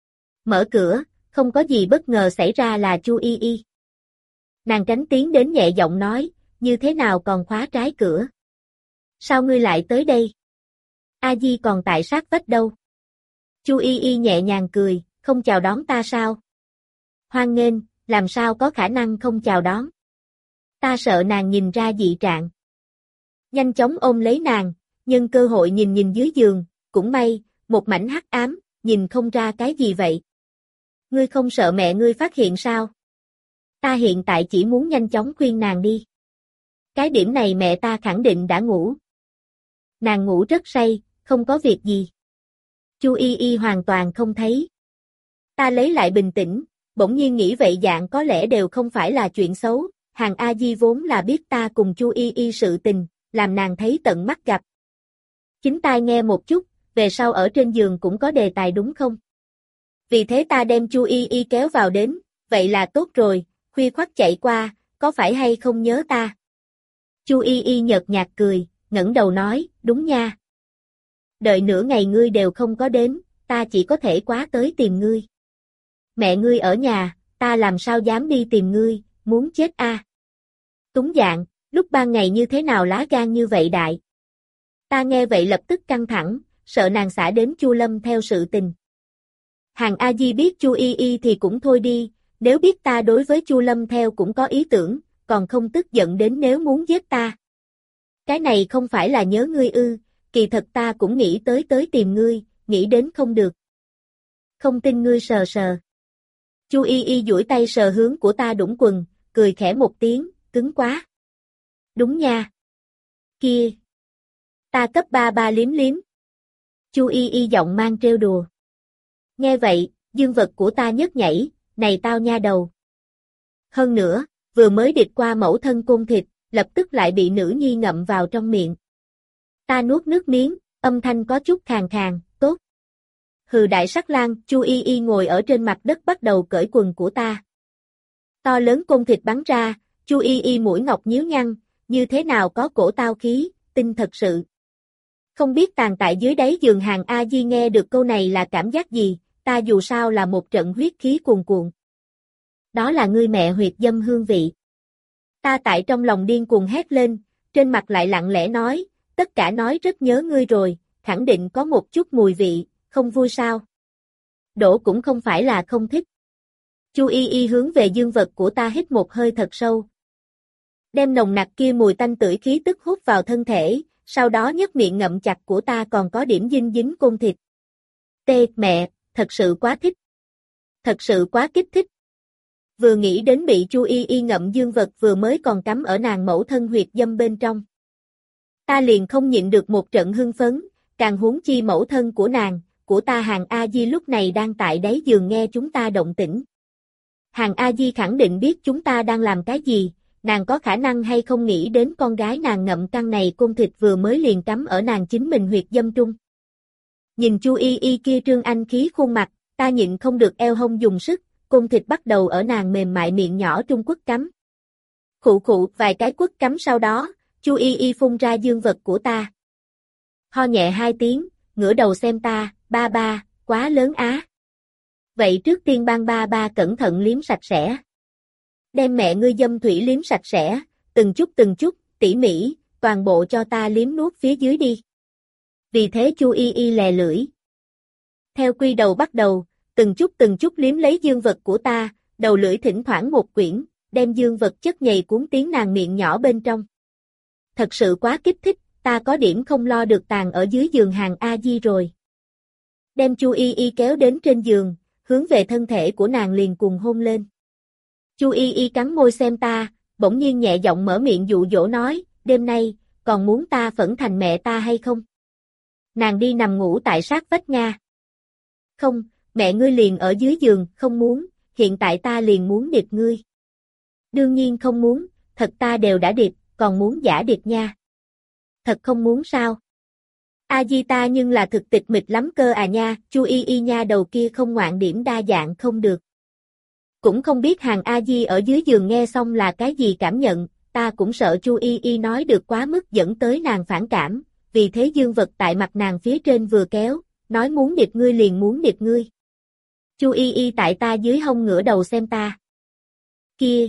Mở cửa, không có gì bất ngờ xảy ra là Chu Y Y. Nàng tránh tiến đến nhẹ giọng nói, như thế nào còn khóa trái cửa? Sao ngươi lại tới đây? A Di còn tại sát vách đâu? Chu Y Y nhẹ nhàng cười, không chào đón ta sao? Hoan nghênh, làm sao có khả năng không chào đón? Ta sợ nàng nhìn ra dị trạng. Nhanh chóng ôm lấy nàng, nhân cơ hội nhìn nhìn dưới giường, cũng may, một mảnh hắc ám, nhìn không ra cái gì vậy. Ngươi không sợ mẹ ngươi phát hiện sao? Ta hiện tại chỉ muốn nhanh chóng khuyên nàng đi. Cái điểm này mẹ ta khẳng định đã ngủ. Nàng ngủ rất say, không có việc gì. Chu Y Y hoàn toàn không thấy. Ta lấy lại bình tĩnh, bỗng nhiên nghĩ vậy dạng có lẽ đều không phải là chuyện xấu, Hàng A Di vốn là biết ta cùng Chu Y Y sự tình, làm nàng thấy tận mắt gặp. Chính tai nghe một chút, về sau ở trên giường cũng có đề tài đúng không? Vì thế ta đem Chu Y Y kéo vào đến, vậy là tốt rồi, khuya khoắt chạy qua, có phải hay không nhớ ta? Chu Y Y nhợt nhạt cười, ngẩng đầu nói, đúng nha. Đợi nửa ngày ngươi đều không có đến, ta chỉ có thể quá tới tìm ngươi. Mẹ ngươi ở nhà, ta làm sao dám đi tìm ngươi, muốn chết a. À. Túng dạng, lúc ban ngày như thế nào lá gan như vậy đại. Ta nghe vậy lập tức căng thẳng, sợ nàng xả đến Chu Lâm theo sự tình. Hàng A Di biết Chu Y Y thì cũng thôi đi, nếu biết ta đối với Chu Lâm theo cũng có ý tưởng, còn không tức giận đến nếu muốn giết ta. Cái này không phải là nhớ ngươi ư, kỳ thật ta cũng nghĩ tới tới tìm ngươi, nghĩ đến không được. Không tin ngươi sờ sờ. Chu Y Y duỗi tay sờ hướng của ta đũng quần, cười khẽ một tiếng, cứng quá. Đúng nha. Kia. Ta cấp ba ba liếm liếm. Chu Y Y giọng mang trêu đùa. Nghe vậy, dương vật của ta nhấc nhảy, này tao nha đầu. Hơn nữa, vừa mới địch qua mẫu thân côn thịt, lập tức lại bị nữ nhi ngậm vào trong miệng. Ta nuốt nước miếng, âm thanh có chút khàn khàn, tốt. Hừ đại sắc lang, Chu Y Y ngồi ở trên mặt đất bắt đầu cởi quần của ta. To lớn côn thịt bắn ra, Chu Y Y mũi ngọc nhíu nhăn, như thế nào có cổ tao khí, tinh thật sự. Không biết tàn tại dưới đáy giường Hàng A Di nghe được câu này là cảm giác gì, ta dù sao là một trận huyết khí cuồn cuộn. Đó là ngươi mẹ huyệt dâm hương vị. Ta tại trong lòng điên cuồng hét lên, trên mặt lại lặng lẽ nói, tất cả nói rất nhớ ngươi rồi, khẳng định có một chút mùi vị, không vui sao? Đổ cũng không phải là không thích. Chu Y Y hướng về dương vật của ta hít một hơi thật sâu. Đem nồng nặc kia mùi tanh tưởi khí tức hút vào thân thể, sau đó nhấc miệng ngậm chặt của ta còn có điểm dinh dính côn thịt. Tê, mẹ, thật sự quá thích. Thật sự quá kích thích. Vừa nghĩ đến bị Chu Y Y ngậm dương vật vừa mới còn cắm ở nàng mẫu thân huyệt dâm bên trong. Ta liền không nhịn được một trận hưng phấn, càng huống chi mẫu thân của nàng, của ta Hàng A Di lúc này đang tại đáy giường nghe chúng ta động tĩnh. Hàng A Di khẳng định biết chúng ta đang làm cái gì, nàng có khả năng hay không nghĩ đến con gái nàng ngậm căng này côn thịt vừa mới liền cắm ở nàng chính mình huyệt dâm trung. Nhìn Chu Y Y kia trương anh khí khuôn mặt, ta nhịn không được eo hông dùng sức, côn thịt bắt đầu ở nàng mềm mại miệng nhỏ trung quất cắm. Khụ khụ vài cái quất cắm sau đó, Chu Y Y phun ra dương vật của ta. Ho nhẹ hai tiếng, ngửa đầu xem ta, ba ba, quá lớn á. Vậy trước tiên ban ba ba cẩn thận liếm sạch sẽ. Đem mẹ ngươi dâm thủy liếm sạch sẽ, từng chút từng chút, tỉ mỉ, toàn bộ cho ta liếm nuốt phía dưới đi. Vì thế Chu Y Y lè lưỡi. Theo quy đầu bắt đầu, từng chút từng chút liếm lấy dương vật của ta, đầu lưỡi thỉnh thoảng một quyển, đem dương vật chất nhầy cuốn tiến nàng miệng nhỏ bên trong. Thật sự quá kích thích, ta có điểm không lo được tàn ở dưới giường Hàng A Di rồi. Đem Chu Y Y kéo đến trên giường, hướng về thân thể của nàng liền cùng hôn lên. Chu Y Y cắn môi xem ta, bỗng nhiên nhẹ giọng mở miệng dụ dỗ nói, đêm nay, còn muốn ta phẫn thành mẹ ta hay không? Nàng đi nằm ngủ tại sát vách Nga. Không, mẹ ngươi liền ở dưới giường, không muốn, hiện tại ta liền muốn điệp ngươi. Đương nhiên không muốn, thật ta đều đã điệp, còn muốn giả điệp nha. Thật không muốn sao? A Di ta nhưng là thực tịch mịch lắm cơ à nha, Chu Y Y nha đầu kia không ngoạn điểm đa dạng không được. Cũng không biết Hàng A Di ở dưới giường nghe xong là cái gì cảm nhận, ta cũng sợ Chu Y Y nói được quá mức dẫn tới nàng phản cảm, vì thế dương vật tại mặt nàng phía trên vừa kéo, nói muốn điệp ngươi liền muốn điệp ngươi. Chu Y Y tại ta dưới hông ngửa đầu xem ta. Kia!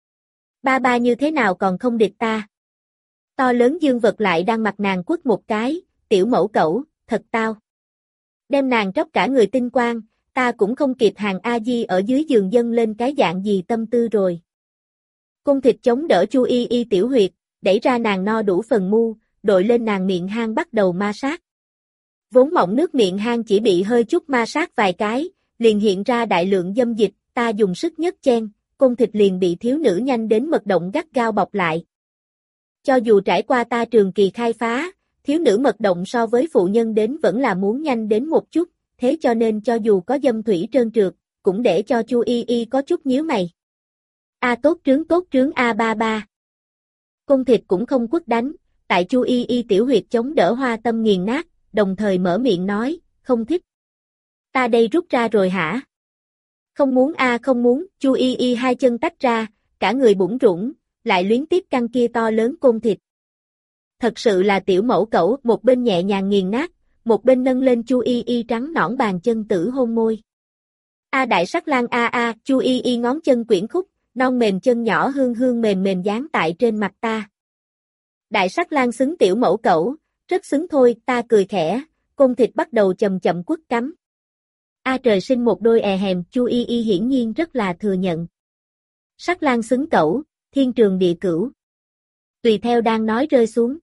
Ba ba như thế nào còn không điệp ta? To lớn dương vật lại đang mặt nàng quất một cái, tiểu mẫu cẩu, thật tao. Đem nàng tróc cả người tinh quang, ta cũng không kịp Hàng A Di ở dưới giường dâng lên cái dạng gì tâm tư rồi. Côn thịt chống đỡ Chu Y Y tiểu huyệt, đẩy ra nàng no đủ phần mu, đội lên nàng miệng hang bắt đầu ma sát. Vốn mỏng nước miệng hang chỉ bị hơi chút ma sát vài cái, liền hiện ra đại lượng dâm dịch, ta dùng sức nhấc chen, côn thịt liền bị thiếu nữ nhanh đến mật động gắt gao bọc lại. Cho dù trải qua ta trường kỳ khai phá, thiếu nữ mật động so với phụ nhân đến vẫn là muốn nhanh đến một chút, thế cho nên cho dù có dâm thủy trơn trượt, cũng để cho Chu Y Y có chút nhíu mày. A tốt trướng tốt trướng A ba ba. Côn thịt cũng không quất đánh, tại Chu Y Y tiểu huyệt chống đỡ hoa tâm nghiền nát, đồng thời mở miệng nói, không thích. Ta đây rút ra rồi hả? Không muốn a không muốn, Chu Y Y hai chân tách ra, cả người bủn rủn, lại luyến tiếc căn kia to lớn côn thịt. Thật sự là tiểu mẫu cẩu, một bên nhẹ nhàng nghiền nát, một bên nâng lên Chu Y Y trắng nõn bàn chân tử hôn môi. A đại sắc lang a a, Chu Y Y ngón chân quyển khúc, non mềm chân nhỏ hương hương mềm mềm dán tại trên mặt ta. Đại sắc lang xứng tiểu mẫu cẩu, rất xứng thôi, ta cười khẽ, côn thịt bắt đầu chậm chậm quất cắm. A trời sinh một đôi è hèm, Chu Y Y hiển nhiên rất là thừa nhận. Sắc lang xứng cẩu, thiên trường địa cửu. Tùy theo đang nói rơi xuống.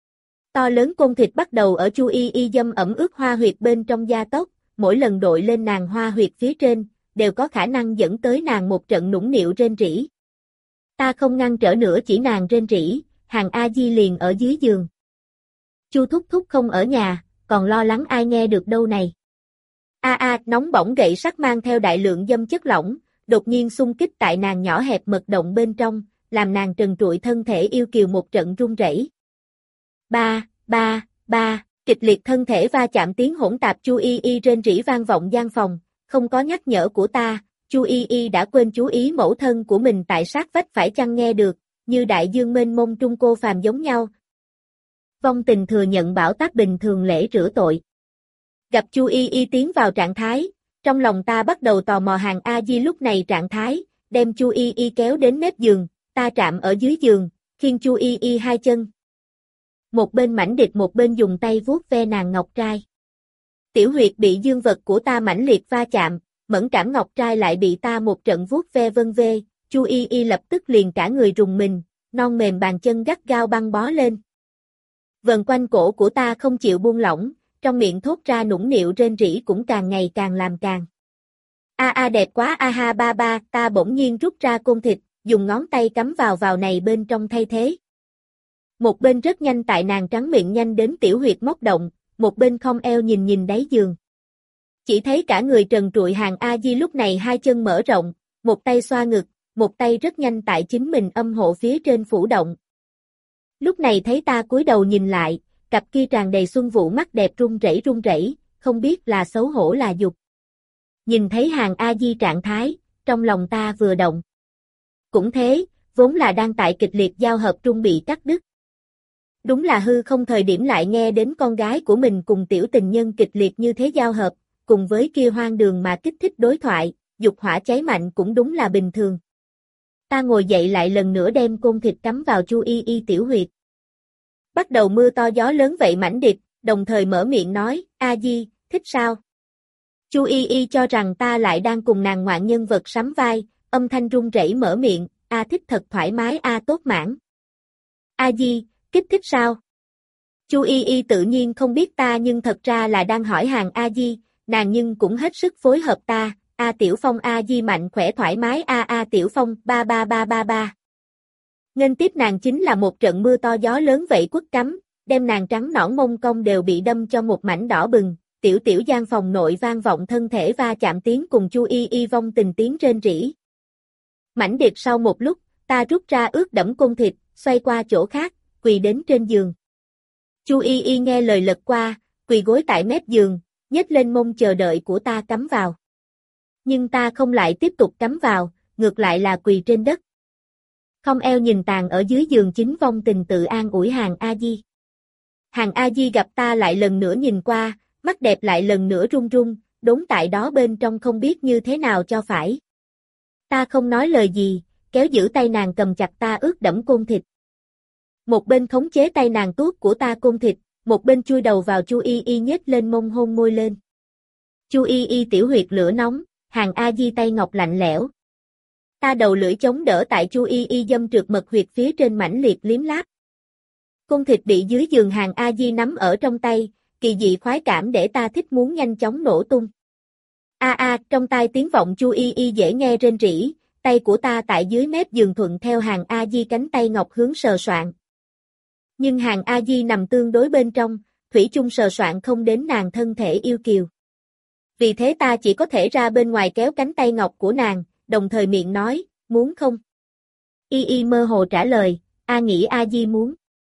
To lớn côn thịt bắt đầu ở Chu Y Y dâm ẩm ướt hoa huyệt bên trong da tóc, mỗi lần đội lên nàng hoa huyệt phía trên, đều có khả năng dẫn tới nàng một trận nũng nịu rên rỉ. Ta không ngăn trở nữa chỉ nàng rên rỉ, Hàng A Di liền ở dưới giường. Chu thúc thúc không ở nhà, còn lo lắng ai nghe được đâu này. A a, nóng bỏng gậy sắt mang theo đại lượng dâm chất lỏng, đột nhiên xung kích tại nàng nhỏ hẹp mật động bên trong, làm nàng trần trụi thân thể yêu kiều một trận run rẩy. Ba, ba, ba, kịch liệt thân thể va chạm tiếng hỗn tạp Chu Y Y rên rỉ vang vọng gian phòng, không có nhắc nhở của ta, Chu Y Y đã quên chú ý mẫu thân của mình tại sát vách phải chăng nghe được, như đại dương mênh mông trung cô phàm giống nhau. Vong tình thừa nhận bảo tác bình thường lễ rửa tội. Gặp Chu Y Y tiến vào trạng thái, trong lòng ta bắt đầu tò mò Hàng A Di lúc này trạng thái, đem Chu Y Y kéo đến mép giường, ta trạm ở dưới giường, khiêng Chu Y Y hai chân. Một bên mãnh địch một bên dùng tay vuốt ve nàng ngọc trai. Tiểu huyệt bị dương vật của ta mãnh liệt va chạm, mẫn cảm ngọc trai lại bị ta một trận vuốt ve vân vê, Chu Y Y lập tức liền cả người rùng mình, non mềm bàn chân gắt gao băng bó lên. Vần quanh cổ của ta không chịu buông lỏng, trong miệng thốt ra nũng nịu rên rỉ cũng càng ngày càng làm càng. A a đẹp quá a ha ba ba, ta bỗng nhiên rút ra côn thịt, dùng ngón tay cắm vào vào này bên trong thay thế. Một bên rất nhanh tại nàng trắng miệng nhanh đến tiểu huyệt móc động, một bên không eo nhìn nhìn đáy giường. Chỉ thấy cả người trần trụi Hàn A Di lúc này hai chân mở rộng, một tay xoa ngực, một tay rất nhanh tại chính mình âm hộ phía trên phủ động. Lúc này thấy ta cúi đầu nhìn lại, cặp kia tràn đầy xuân vũ mắt đẹp run rẩy run rẩy, không biết là xấu hổ là dục. Nhìn thấy Hàn A Di trạng thái, trong lòng ta vừa động. Cũng thế, vốn là đang tại kịch liệt giao hợp trung bị cắt đứt. Đúng là hư không thời điểm lại nghe đến con gái của mình cùng tiểu tình nhân kịch liệt như thế giao hợp, cùng với kia hoang đường mà kích thích đối thoại, dục hỏa cháy mạnh cũng đúng là bình thường. Ta ngồi dậy lại lần nữa đem côn thịt cắm vào Chu Y Y tiểu huyệt. Bắt đầu mưa to gió lớn vậy mãnh địch, đồng thời mở miệng nói, A Di, thích sao? Chu Y Y cho rằng ta lại đang cùng nàng ngoạn nhân vật sắm vai, âm thanh run rẩy mở miệng, A thích thật thoải mái A tốt mãn. A Di, kích thích sao? Chu Y Y tự nhiên không biết ta nhưng thật ra là đang hỏi Hàn A Di, nàng nhưng cũng hết sức phối hợp ta, A Tiểu Phong A Di mạnh khỏe thoải mái A A Tiểu Phong ba ba ba ba ba. Nghênh tiếp nàng chính là một trận mưa to gió lớn vậy quất cắm, đem nàng trắng nõn mông cong đều bị đâm cho một mảnh đỏ bừng, tiểu tiểu gian phòng nội vang vọng thân thể va chạm tiếng cùng Chu Y Y vong tình tiếng rên rỉ. Mãnh địch sau một lúc, ta rút ra ướt đẫm côn thịt, xoay qua chỗ khác, quỳ đến trên giường. Chu Y Y nghe lời lật qua, quỳ gối tại mép giường, nhếch lên mông chờ đợi của ta cắm vào. Nhưng ta không lại tiếp tục cắm vào, ngược lại là quỳ trên đất. Không eo nhìn tàn ở dưới giường chính vong tình tự an ủi Hàn A Di. Hàn A Di gặp ta lại lần nữa nhìn qua, mắt đẹp lại lần nữa run run, đốn tại đó bên trong không biết như thế nào cho phải. Ta không nói lời gì, kéo giữ tay nàng cầm chặt ta ướt đẫm côn thịt. Một bên khống chế tay nàng tuốt của ta côn thịt, một bên chui đầu vào Chu Y Y nhếch lên mông hôn môi lên. Chu Y Y tiểu huyệt lửa nóng, Hàn A Di tay ngọc lạnh lẽo. Ta đầu lưỡi chống đỡ tại Chu Y Y dâm trượt mật huyệt phía trên mãnh liệt liếm láp. Côn thịt bị dưới giường Hàn A Di nắm ở trong tay, kỳ dị khoái cảm để ta thích muốn nhanh chóng nổ tung. A a, trong tai tiếng vọng Chu Y Y dễ nghe rên rỉ, tay của ta tại dưới mép giường thuận theo Hàn A Di cánh tay ngọc hướng sờ soạng. Nhưng Hàn A Di nằm tương đối bên trong, thủy chung sờ soạng không đến nàng thân thể yêu kiều. Vì thế ta chỉ có thể ra bên ngoài kéo cánh tay ngọc của nàng, đồng thời miệng nói, muốn không? Y Y mơ hồ trả lời, A nghĩ A Di muốn.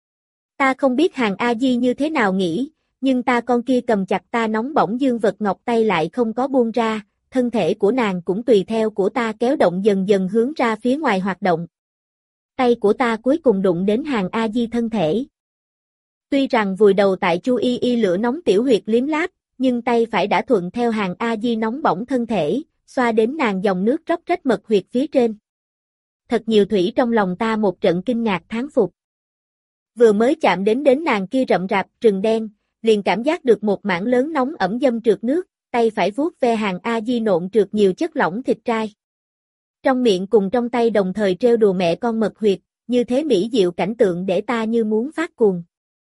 Ta không biết Hàn A Di như thế nào nghĩ, nhưng ta con kia cầm chặt ta nóng bỏng dương vật ngọc tay lại không có buông ra, thân thể của nàng cũng tùy theo của ta kéo động dần dần hướng ra phía ngoài hoạt động. Tay của ta cuối cùng đụng đến Hàn A Di thân thể. Tuy rằng vùi đầu tại Chu Y Y lửa nóng tiểu huyệt liếm láp, nhưng tay phải đã thuận theo Hàn A Di nóng bỏng thân thể, xoa đến nàng dòng nước róc rách mật huyệt phía trên. Thật nhiều thủy trong lòng ta một trận kinh ngạc thán phục. Vừa mới chạm đến đến nàng kia rậm rạp rừng đen, liền cảm giác được một mảng lớn nóng ẩm dâm trượt nước, tay phải vuốt ve Hàn A Di nộn trượt nhiều chất lỏng thịt trai. Trong miệng cùng trong tay đồng thời trêu đùa mẹ con mật huyệt, như thế mỹ diệu cảnh tượng để ta như muốn phát cuồng.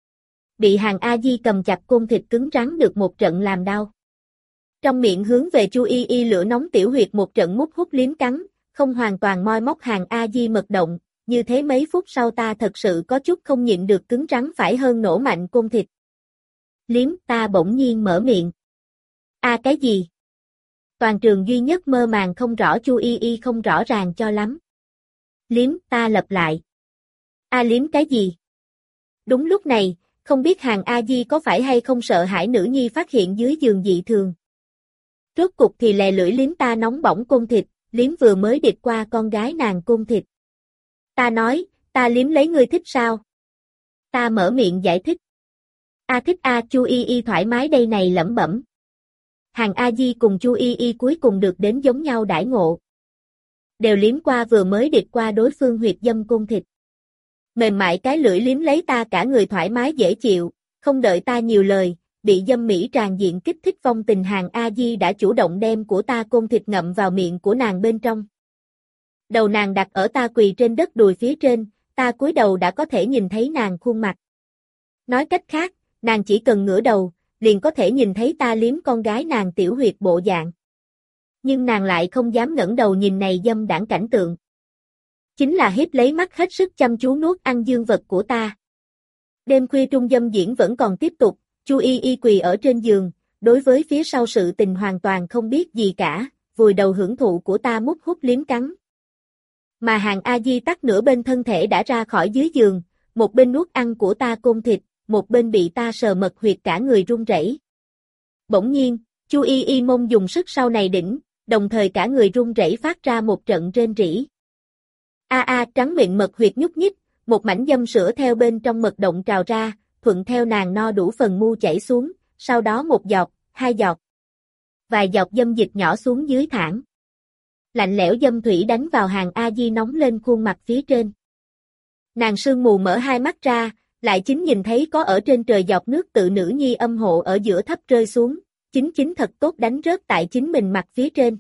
Bị Hàn A Di cầm chặt côn thịt cứng rắn được một trận làm đau. Trong miệng hướng về Chu Y Y lửa nóng tiểu huyệt một trận mút hút liếm cắn, không hoàn toàn moi móc Hàn A Di mật động, như thế mấy phút sau ta thật sự có chút không nhịn được cứng rắn phải hơn nổ mạnh côn thịt. Liếm ta bỗng nhiên mở miệng. A cái gì? Toàn trường duy nhất mơ màng không rõ Chu Y Y không rõ ràng cho lắm. Liếm ta lặp lại. A liếm cái gì? Đúng lúc này, không biết Hàn A Di có phải hay không sợ hãi nữ nhi phát hiện dưới giường dị thường. Rốt cục thì lè lưỡi liếm ta nóng bỏng côn thịt, liếm vừa mới địch qua con gái nàng côn thịt. Ta nói, ta liếm lấy ngươi thích sao? Ta mở miệng giải thích. A thích A Chu Y Y thoải mái đây này lẩm bẩm. Hàn A Di cùng Chu Y Y cuối cùng được đến giống nhau đãi ngộ. Đều liếm qua vừa mới địch qua đối phương huyệt dâm côn thịt. Mềm mại cái lưỡi liếm lấy ta cả người thoải mái dễ chịu, không đợi ta nhiều lời, bị dâm mỹ tràn diện kích thích vong tình Hàng A Di đã chủ động đem của ta côn thịt ngậm vào miệng của nàng bên trong. Đầu nàng đặt ở ta quỳ trên đất đùi phía trên, ta cúi đầu đã có thể nhìn thấy nàng khuôn mặt. Nói cách khác, nàng chỉ cần ngửa đầu, liền có thể nhìn thấy ta liếm con gái nàng tiểu huyệt bộ dạng. Nhưng nàng lại không dám ngẩng đầu nhìn này dâm đãng cảnh tượng. Chính là hiếp lấy mắt hết sức chăm chú nuốt ăn dương vật của ta. Đêm khuya trung dâm diễn vẫn còn tiếp tục, Chu Y Y quỳ ở trên giường, đối với phía sau sự tình hoàn toàn không biết gì cả, vùi đầu hưởng thụ của ta mút hút liếm cắn. Mà Hàng A Di tắt nửa bên thân thể đã ra khỏi dưới giường, một bên nuốt ăn của ta côn thịt, một bên bị ta sờ mật huyệt cả người run rẩy. Bỗng nhiên, Chu Y Y mông dùng sức sau này đỉnh, đồng thời cả người run rẩy phát ra một trận rên rỉ. A a trắng miệng mật huyệt nhúc nhích, một mảnh dâm sữa theo bên trong mật động trào ra, thuận theo nàng no đủ phần mu chảy xuống, sau đó một giọt, hai giọt. Vài giọt dâm dịch nhỏ xuống dưới thẳng. Lạnh lẽo dâm thủy đánh vào Hàng A Di nóng lên khuôn mặt phía trên. Nàng sương mù mở hai mắt ra, lại chính nhìn thấy có ở trên trời giọt nước tự nữ nhi âm hộ ở giữa thấp rơi xuống, chính chính thật tốt đánh rớt tại chính mình mặt phía trên.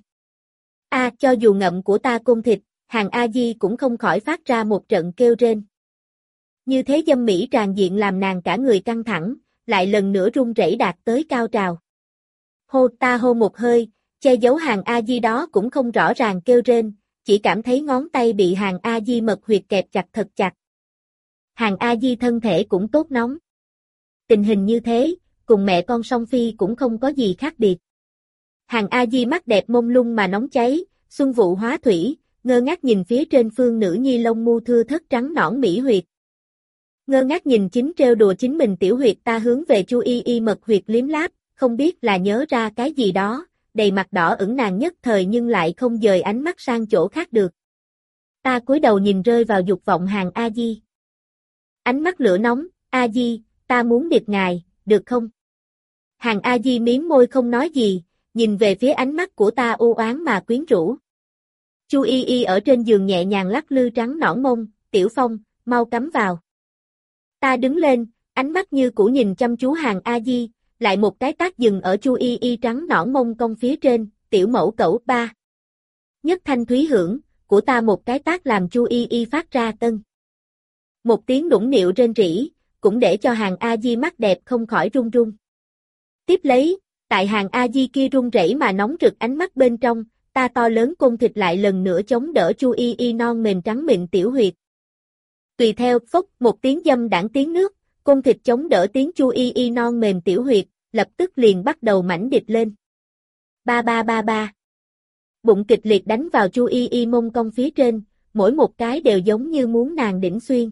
A à, cho dù ngậm của ta côn thịt, Hàng A Di cũng không khỏi phát ra một trận kêu rên. Như thế dâm mỹ tràn diện làm nàng cả người căng thẳng, lại lần nữa run rẩy đạt tới cao trào. Hô ta hô một hơi, che giấu Hàng A Di đó cũng không rõ ràng kêu rên, chỉ cảm thấy ngón tay bị Hàng A Di mật huyệt kẹp chặt thật chặt. Hàng A Di thân thể cũng tốt nóng. Tình hình như thế, cùng mẹ con song phi cũng không có gì khác biệt. Hàng A Di mắt đẹp mông lung mà nóng cháy, xuân vụ hóa thủy, ngơ ngác nhìn phía trên phương nữ nhi lông mu thưa thớt trắng nõn mỹ huyệt. Ngơ ngác nhìn chính trêu đùa chính mình tiểu huyệt ta hướng về Chu Y Y mật huyệt liếm láp, không biết là nhớ ra cái gì đó, đầy mặt đỏ ửng nàng nhất thời nhưng lại không dời ánh mắt sang chỗ khác được. Ta cúi đầu nhìn rơi vào dục vọng Hàng A Di. Ánh mắt lửa nóng, A Di, ta muốn điệp ngài, được không? Hàng A Di miếm môi không nói gì, nhìn về phía ánh mắt của ta u oán mà quyến rũ. Chu Y Y ở trên giường nhẹ nhàng lắc lư trắng nõn mông, Tiểu Phong, mau cắm vào. Ta đứng lên, ánh mắt như cũ nhìn chăm chú Hàng A Di, lại một cái tác dừng ở Chu Y Y trắng nõn mông cong phía trên, tiểu mẫu cẩu ba. Nhất thanh thúy hưởng, của ta một cái tác làm Chu Y Y phát ra tân. Một tiếng đũng nịu rên rỉ, cũng để cho Hàng A Di mắt đẹp không khỏi run run. Tiếp lấy, tại Hàng A Di kia run rẩy mà nóng rực ánh mắt bên trong, ta to lớn côn thịt lại lần nữa chống đỡ Chu Y Y non mềm trắng mịn tiểu huyệt. Tùy theo phốc một tiếng dâm đãng tiếng nước, côn thịt chống đỡ tiếng Chu Y Y non mềm tiểu huyệt, lập tức liền bắt đầu mãnh địch lên. Ba ba ba ba. Bụng kịch liệt đánh vào Chu Y Y mông cong phía trên, mỗi một cái đều giống như muốn nàng đỉnh xuyên.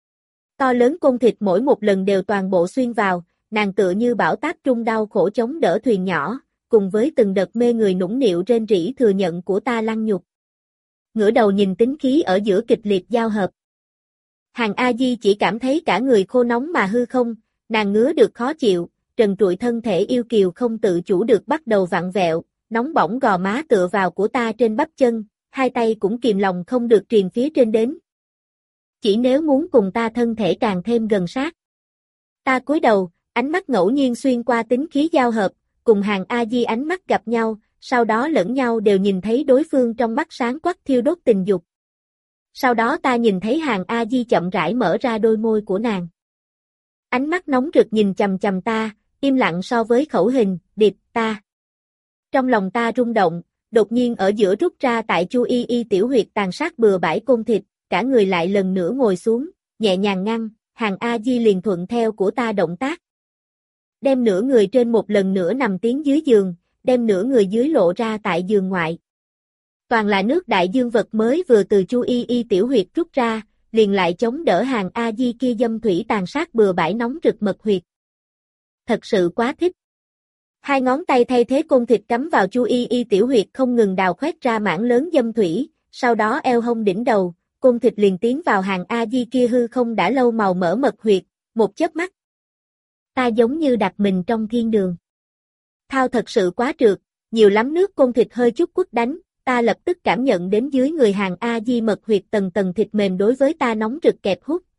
To lớn côn thịt mỗi một lần đều toàn bộ xuyên vào, nàng tựa như bão táp trung đau khổ chống đỡ thuyền nhỏ, cùng với từng đợt mê người nũng nịu rên rỉ thừa nhận của ta lăng nhục. Ngửa đầu nhìn tính khí ở giữa kịch liệt giao hợp. Hàng A Di chỉ cảm thấy cả người khô nóng mà hư không, nàng ngứa được khó chịu, trần trụi thân thể yêu kiều không tự chủ được bắt đầu vặn vẹo, nóng bỏng gò má tựa vào của ta trên bắp chân, hai tay cũng kìm lòng không được triền phía trên đến. Chỉ nếu muốn cùng ta thân thể càng thêm gần sát. Ta cúi đầu, ánh mắt ngẫu nhiên xuyên qua tính khí giao hợp, cùng Hàng A Di ánh mắt gặp nhau, sau đó lẫn nhau đều nhìn thấy đối phương trong mắt sáng quắc thiêu đốt tình dục. Sau đó ta nhìn thấy Hàng A Di chậm rãi mở ra đôi môi của nàng. Ánh mắt nóng rực nhìn chằm chằm ta, im lặng so với khẩu hình, điệp, ta. Trong lòng ta rung động, đột nhiên ở giữa rút ra tại Chu Y Y tiểu huyệt tàn sát bừa bãi côn thịt, cả người lại lần nữa ngồi xuống, nhẹ nhàng ngăn, Hàng A Di liền thuận theo của ta động tác. Đem nửa người trên một lần nữa nằm tiến dưới giường, đem nửa người dưới lộ ra tại giường ngoại. Toàn là nước đại dương vật mới vừa từ Chu Y Y tiểu huyệt rút ra, liền lại chống đỡ Hàng A Di kia dâm thủy tàn sát bừa bãi nóng rực mật huyệt. Thật sự quá thích. Hai ngón tay thay thế côn thịt cắm vào Chu Y Y tiểu huyệt không ngừng đào khoét ra mảng lớn dâm thủy, sau đó eo hông đỉnh đầu, côn thịt liền tiến vào Hàng A Di kia hư không đã lâu màu mỡ mật huyệt, một chớp mắt. Ta giống như đặt mình trong thiên đường. Thao thật sự quá trượt, nhiều lắm nước côn thịt hơi chút quất đánh, ta lập tức cảm nhận đến dưới người Hàng A Di mật huyệt tầng tầng thịt mềm đối với ta nóng rực kẹp hút,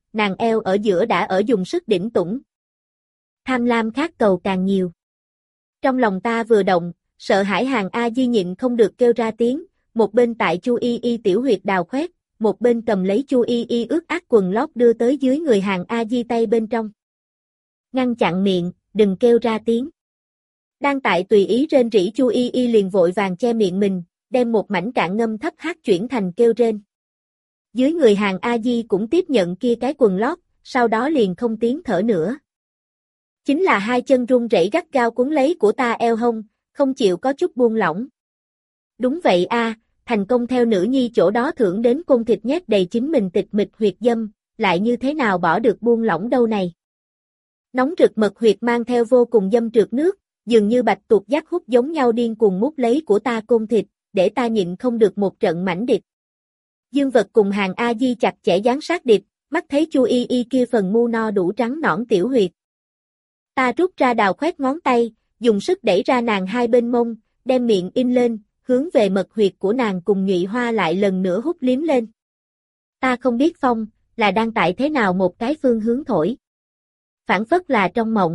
nàng eo ở giữa đã ở dùng sức đỉnh tủng. Tham lam khát cầu càng nhiều. Trong lòng ta vừa động, sợ hãi Hàng A Di nhịn không được kêu ra tiếng, một bên tại Chu Y Y tiểu huyệt đào khoét, một bên cầm lấy Chu Y Y ướt át quần lót đưa tới dưới người Hàng A Di tay bên trong. Ngăn chặn miệng, đừng kêu ra tiếng. Đang tại tùy ý rên rỉ Chu Y Y liền vội vàng che miệng mình, đem một mảnh cạn ngâm thấp hát chuyển thành kêu rên. Dưới người Hàng A Di cũng tiếp nhận kia cái quần lót, sau đó liền không tiếng thở nữa. Chính là hai chân run rẩy gắt gao cuốn lấy của ta eo hông, không chịu có chút buông lỏng. Đúng vậy a, thành công theo nữ nhi chỗ đó thưởng đến côn thịt nhét đầy chính mình tịch mịch huyệt dâm, lại như thế nào bỏ được buông lỏng đâu này. Nóng rực mật huyệt mang theo vô cùng dâm trượt nước, dường như bạch tuộc giác hút giống nhau điên cuồng mút lấy của ta côn thịt, để ta nhịn không được một trận mãnh điệp. Dương Vật cùng Hàng A Di chặt chẽ dán sát điệp, mắt thấy Chu Y Y kia phần mu no đủ trắng nõn tiểu huyệt. Ta rút ra đào khoét ngón tay, dùng sức đẩy ra nàng hai bên mông, đem miệng in lên, hướng về mật huyệt của nàng cùng nhụy hoa lại lần nữa hút liếm lên. Ta không biết phong, là đang tại thế nào một cái phương hướng thổi. Phản phất là trong mộng.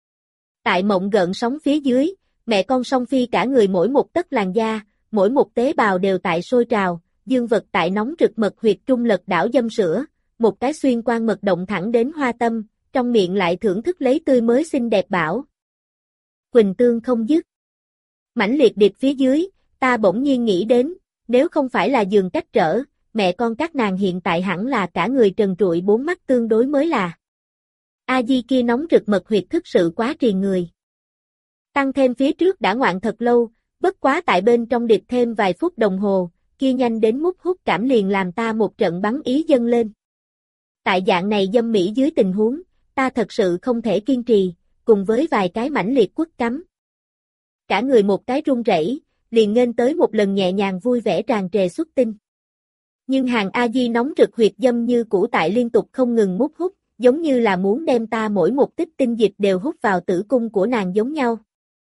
Tại mộng gợn sóng phía dưới, mẹ con song phi cả người mỗi một tấc làn da, mỗi một tế bào đều tại sôi trào, Dương Vật tại nóng rực mật huyệt trung lật đảo dâm sữa, một cái xuyên quan mật động thẳng đến hoa tâm, trong miệng lại thưởng thức lấy tươi mới xinh đẹp bảo. Quỳnh tương không dứt. Mãnh liệt điệp phía dưới, ta bỗng nhiên nghĩ đến, nếu không phải là giường cách trở, mẹ con các nàng hiện tại hẳn là cả người trần trụi bốn mắt tương đối mới là. A Di kia nóng rực mật huyệt thực sự quá triền người. Tăng thêm phía trước đã ngoạn thật lâu, bất quá tại bên trong điệp thêm vài phút đồng hồ, kia nhanh đến mút hút cảm liền làm ta một trận bắn ý dâng lên. Tại dạng này dâm mỹ dưới tình huống, ta thật sự không thể kiên trì, cùng với vài cái mãnh liệt quất cắm. Cả người một cái run rẩy, liền nghênh tới một lần nhẹ nhàng vui vẻ tràn trề xuất tinh. Nhưng Hàng A Di nóng rực huyệt dâm như cũ tại liên tục không ngừng mút hút, giống như là muốn đem ta mỗi một tích tinh dịch đều hút vào tử cung của nàng giống nhau.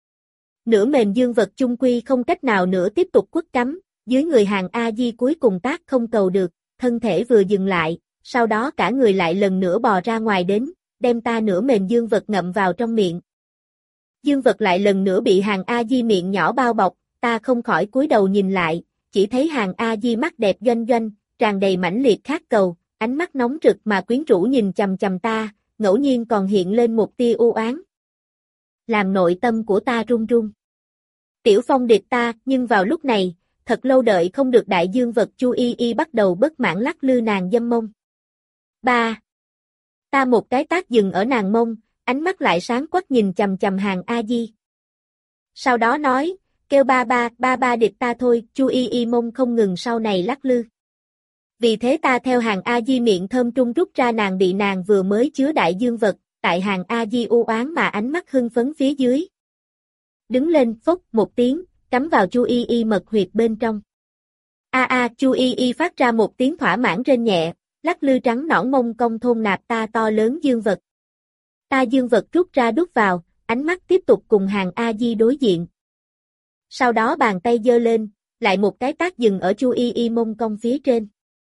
Nửa mềm Dương Vật chung quy không cách nào nữa tiếp tục quất cắm, dưới người Hàng A Di cuối cùng tác không cầu được, thân thể vừa dừng lại, sau đó cả người lại lần nữa bò ra ngoài đến, đem ta nửa mềm Dương Vật ngậm vào trong miệng. Dương Vật lại lần nữa bị Hàng A Di miệng nhỏ bao bọc, ta không khỏi cúi đầu nhìn lại, chỉ thấy Hàng A Di mắt đẹp doanh doanh, tràn đầy mãnh liệt khát cầu, ánh mắt nóng rực mà quyến rũ nhìn chằm chằm ta, ngẫu nhiên còn hiện lên một tia u oán. Làm nội tâm của ta run run. Tiểu Phong điệp ta, nhưng vào lúc này, thật lâu đợi không được đại Dương Vật Chu Y Y bắt đầu bất mãn lắc lư nàng dâm mông. Ba. Ta một cái tác dừng ở nàng mông, ánh mắt lại sáng quắc nhìn chằm chằm Hàng A Di. Sau đó nói, kêu ba ba, ba ba điệp ta thôi, Chu Y Y mông không ngừng sau này lắc lư. Vì thế ta theo Hàng A Di miệng thơm trung rút ra nàng bị nàng vừa mới chứa đại Dương Vật, tại Hàng A Di u oán mà ánh mắt hưng phấn phía dưới. Đứng lên, phốc một tiếng, cắm vào Chu Y Y mật huyệt bên trong. A a, Chu Y Y phát ra một tiếng thỏa mãn rên nhẹ, lắc lư trắng nõn mông công thôn nạp ta to lớn Dương Vật. Ta Dương Vật rút ra đút vào, ánh mắt tiếp tục cùng Hàng A Di đối diện. Sau đó bàn tay giơ lên, lại một cái tác dừng ở Chu Y Y mông công phía trên.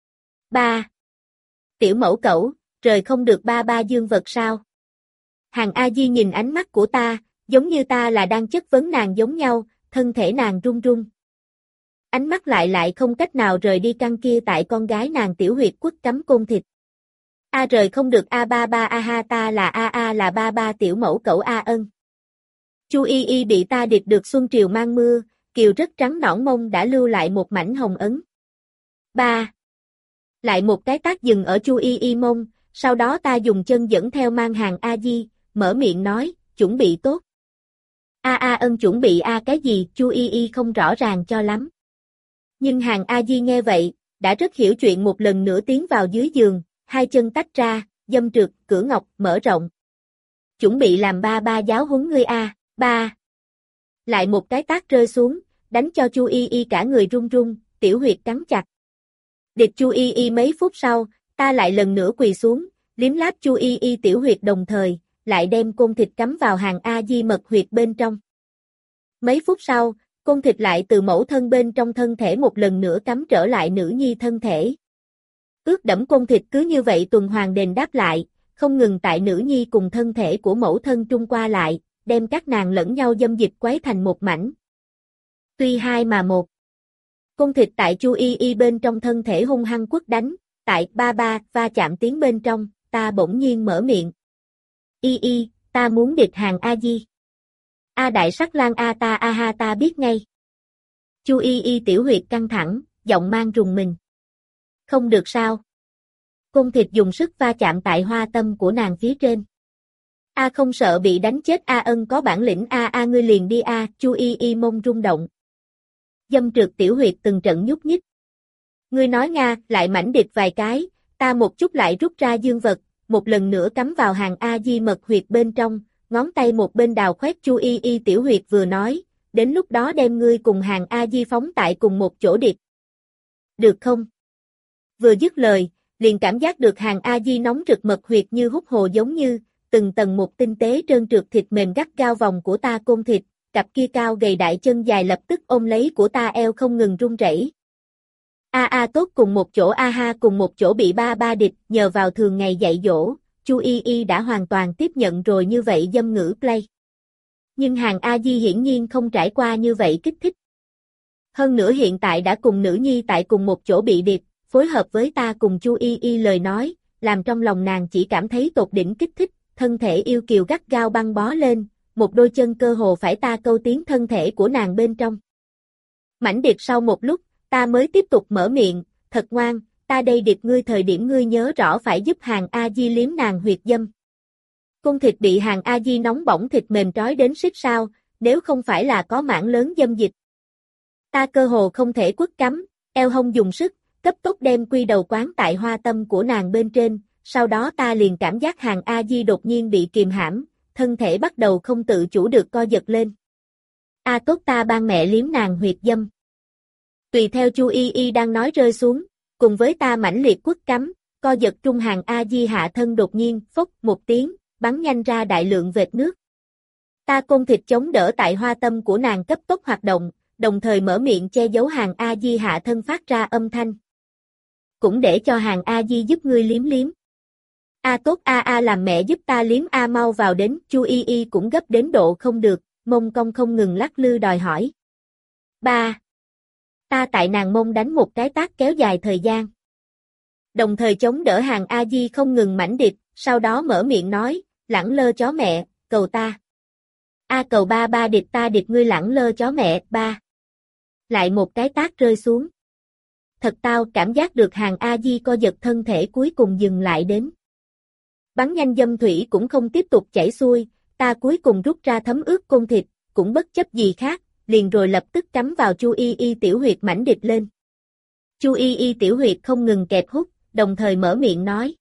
Ba. Tiểu mẫu cẩu, rời không được ba ba Dương Vật sao? Hàng A Di nhìn ánh mắt của ta, giống như ta là đang chất vấn nàng giống nhau, thân thể nàng run run. Ánh mắt lại lại không cách nào rời đi căn kia tại con gái nàng tiểu huyệt quất cắm côn thịt. A rời không được a ba ba a ha ta là a a là ba ba tiểu mẫu cẩu a ân. Chu Y Y bị ta điệp được xuân triều mang mưa, kiều rất trắng nõn mông đã lưu lại một mảnh hồng ấn. Ba. Lại một cái tác dừng ở Chu Y Y mông, sau đó ta dùng chân dẫn theo mang Hàng A Di, mở miệng nói, chuẩn bị tốt. A a ân chuẩn bị a cái gì, Chu Y Y không rõ ràng cho lắm. Nhưng Hàng A Di nghe vậy, đã rất hiểu chuyện một lần nữa tiến vào dưới giường, hai chân tách ra, dâm trượt, cửa ngọc, mở rộng. Chuẩn bị làm ba ba giáo huấn ngươi a, ba. Lại một cái tác rơi xuống, đánh cho Chu Y Y cả người run run, tiểu huyệt cắn chặt. Địch Chu Y Y mấy phút sau, ta lại lần nữa quỳ xuống, liếm láp Chu Y Y tiểu huyệt đồng thời, lại đem côn thịt cắm vào Hàng A Di mật huyệt bên trong. Mấy phút sau, côn thịt lại từ mẫu thân bên trong thân thể một lần nữa cắm trở lại nữ nhi thân thể. Ướt đẫm côn thịt cứ như vậy tuần hoàn đền đáp lại, không ngừng tại nữ nhi cùng thân thể của mẫu thân trung qua lại, đem các nàng lẫn nhau dâm dịch quấy thành một mảnh. Tuy hai mà một. Côn thịt tại Chu Y Y bên trong thân thể hung hăng quất đánh, tại ba ba va chạm tiếng bên trong, ta bỗng nhiên mở miệng. Y Y, ta muốn địch hàng A Di. A đại sắc lang A ta a ha ta biết ngay. Chu Y Y tiểu huyệt căng thẳng, giọng mang rùng mình. Không được sao. Côn thịt dùng sức va chạm tại hoa tâm của nàng phía trên. A không sợ bị đánh chết A ân có bản lĩnh A A ngươi liền đi A, Chu Y Y mông rung động. Dâm trượt tiểu huyệt từng trận nhúc nhích. Ngươi nói Nga, lại mảnh địch vài cái, ta một chút lại rút ra dương vật, một lần nữa cắm vào hàng A Di mật huyệt bên trong, ngón tay một bên đào khoét Chu Y Y tiểu huyệt vừa nói, đến lúc đó đem ngươi cùng hàng A Di phóng tại cùng một chỗ điệp. Được không? Vừa dứt lời, liền cảm giác được hàng A Di nóng rực mật huyệt như hút hồ giống như, từng tầng một tinh tế trơn trượt thịt mềm gắt gao vòng của ta côn thịt, cặp kia cao gầy đại chân dài lập tức ôm lấy của ta eo không ngừng run rẩy. A a tốt cùng một chỗ a ha cùng một chỗ bị ba ba địch, nhờ vào thường ngày dạy dỗ, Chu Y Y đã hoàn toàn tiếp nhận rồi như vậy dâm ngữ play. Nhưng hàng A Di hiển nhiên không trải qua như vậy kích thích. Hơn nữa hiện tại đã cùng nữ nhi tại cùng một chỗ bị điệp, phối hợp với ta cùng Chu Y Y lời nói, làm trong lòng nàng chỉ cảm thấy tột đỉnh kích thích, thân thể yêu kiều gắt gao băng bó lên, một đôi chân cơ hồ phải ta câu tiến thân thể của nàng bên trong. Mảnh điệp sau một lúc, ta mới tiếp tục mở miệng, thật ngoan, ta đây điệp ngươi thời điểm ngươi nhớ rõ phải giúp hàng A Di liếm nàng huyệt dâm. Cung thịt bị hàng A Di nóng bỏng thịt mềm trói đến xích sao, nếu không phải là có mảng lớn dâm dịch. Ta cơ hồ không thể quất cắm, eo hông dùng sức, cấp tốc đem quy đầu quán tại hoa tâm của nàng bên trên, sau đó ta liền cảm giác hàng A Di đột nhiên bị kìm hãm, thân thể bắt đầu không tự chủ được co giật lên. A tốt ta ban mẹ liếm nàng huyệt dâm. Tùy theo Chu Y Y đang nói rơi xuống, cùng với ta mãnh liệt quất cắm, co giật trung hàng A Di hạ thân đột nhiên, phốc một tiếng, bắn nhanh ra đại lượng vệt nước. Ta côn thịt chống đỡ tại hoa tâm của nàng cấp tốc hoạt động, đồng thời mở miệng che giấu hàng A Di hạ thân phát ra âm thanh. Cũng để cho hàng A Di giúp ngươi liếm liếm. A tốt A A làm mẹ giúp ta liếm A mau vào đến, Chu Y Y cũng gấp đến độ không được, mông cong không ngừng lắc lư đòi hỏi. Ba. Ta tại nàng mông đánh một cái tát kéo dài thời gian. Đồng thời chống đỡ hàng A Di không ngừng mảnh điệp, sau đó mở miệng nói, lẳng lơ chó mẹ, cầu ta. A cầu ba ba điệp ta điệp ngươi lẳng lơ chó mẹ, ba. Lại một cái tát rơi xuống. Thật tao cảm giác được hàng A Di co giật thân thể cuối cùng dừng lại đến. Bắn nhanh dâm thủy cũng không tiếp tục chảy xuôi, ta cuối cùng rút ra thấm ướt côn thịt, cũng bất chấp gì khác, liền rồi lập tức cắm vào Chu Y Y tiểu huyệt mảnh địch lên. Chu Y Y tiểu huyệt không ngừng kẹp hút, đồng thời mở miệng nói.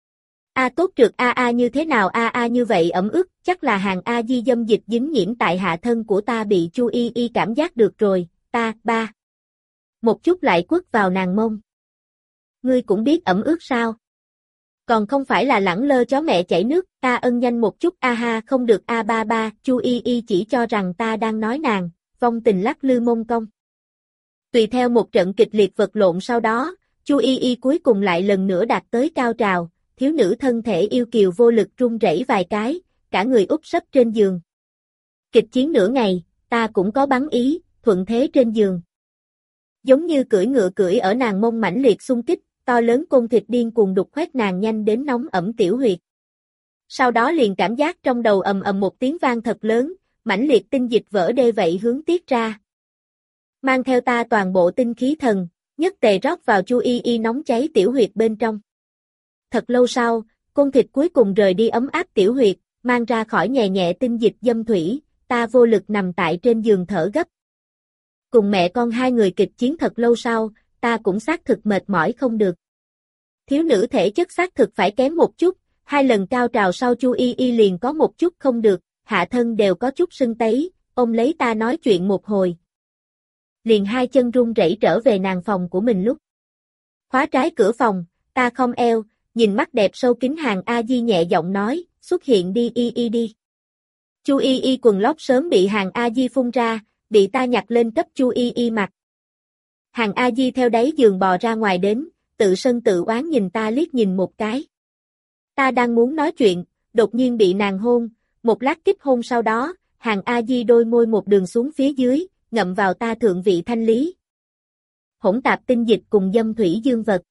A tốt trượt A A như thế nào A A như vậy ẩm ướt, chắc là hàng A Di dâm dịch dính nhiễm tại hạ thân của ta bị Chu Y Y cảm giác được rồi, ta, ba. Một chút lại quất vào nàng mông. Ngươi cũng biết ẩm ướt sao? Còn không phải là lẳng lơ chó mẹ chảy nước, ta ân nhanh một chút a ha không được a ba ba, Chu Y Y chỉ cho rằng ta đang nói nàng, vong tình lắc lư mông cong. Tùy theo một trận kịch liệt vật lộn sau đó, Chu Y Y cuối cùng lại lần nữa đạt tới cao trào, thiếu nữ thân thể yêu kiều vô lực run rẩy vài cái, cả người úp sấp trên giường. Kịch chiến nửa ngày, ta cũng có bắn ý, thuận thế trên giường. Giống như cưỡi ngựa cưỡi ở nàng mông mãnh liệt xung kích, to lớn côn thịt điên cuồng đục khoét nàng nhanh đến nóng ẩm tiểu huyệt. Sau đó liền cảm giác trong đầu ầm ầm một tiếng vang thật lớn, mãnh liệt tinh dịch vỡ đê vậy hướng tiết ra. Mang theo ta toàn bộ tinh khí thần, nhất tề rót vào Chu Y Y nóng cháy tiểu huyệt bên trong. Thật lâu sau, côn thịt cuối cùng rời đi ấm áp tiểu huyệt, mang ra khỏi nhẹ nhẹ tinh dịch dâm thủy, ta vô lực nằm tại trên giường thở gấp. Cùng mẹ con hai người kịch chiến thật lâu sau, ta cũng xác thực mệt mỏi không được. Thiếu nữ thể chất xác thực phải kém một chút, hai lần cao trào sau Chu Y Y liền có một chút không được, hạ thân đều có chút sưng tấy, ôm lấy ta nói chuyện một hồi. Liền hai chân run rẩy trở về nàng phòng của mình lúc. Khóa trái cửa phòng, ta khom eo, nhìn mắt đẹp sâu kín hàng A Di nhẹ giọng nói, xuất hiện đi Y Y đi. Chu Y Y quần lót sớm bị hàng A Di phun ra, bị ta nhặt lên cấp Chu Y Y mặc. Hàng A Di theo đáy giường bò ra ngoài đến, tự sân tự oán nhìn ta liếc nhìn một cái. Ta đang muốn nói chuyện, đột nhiên bị nàng hôn, một lát kích hôn sau đó, Hàng A Di đôi môi một đường xuống phía dưới, ngậm vào ta thượng vị thanh lý. Hỗn tạp tinh dịch cùng dâm thủy dương vật.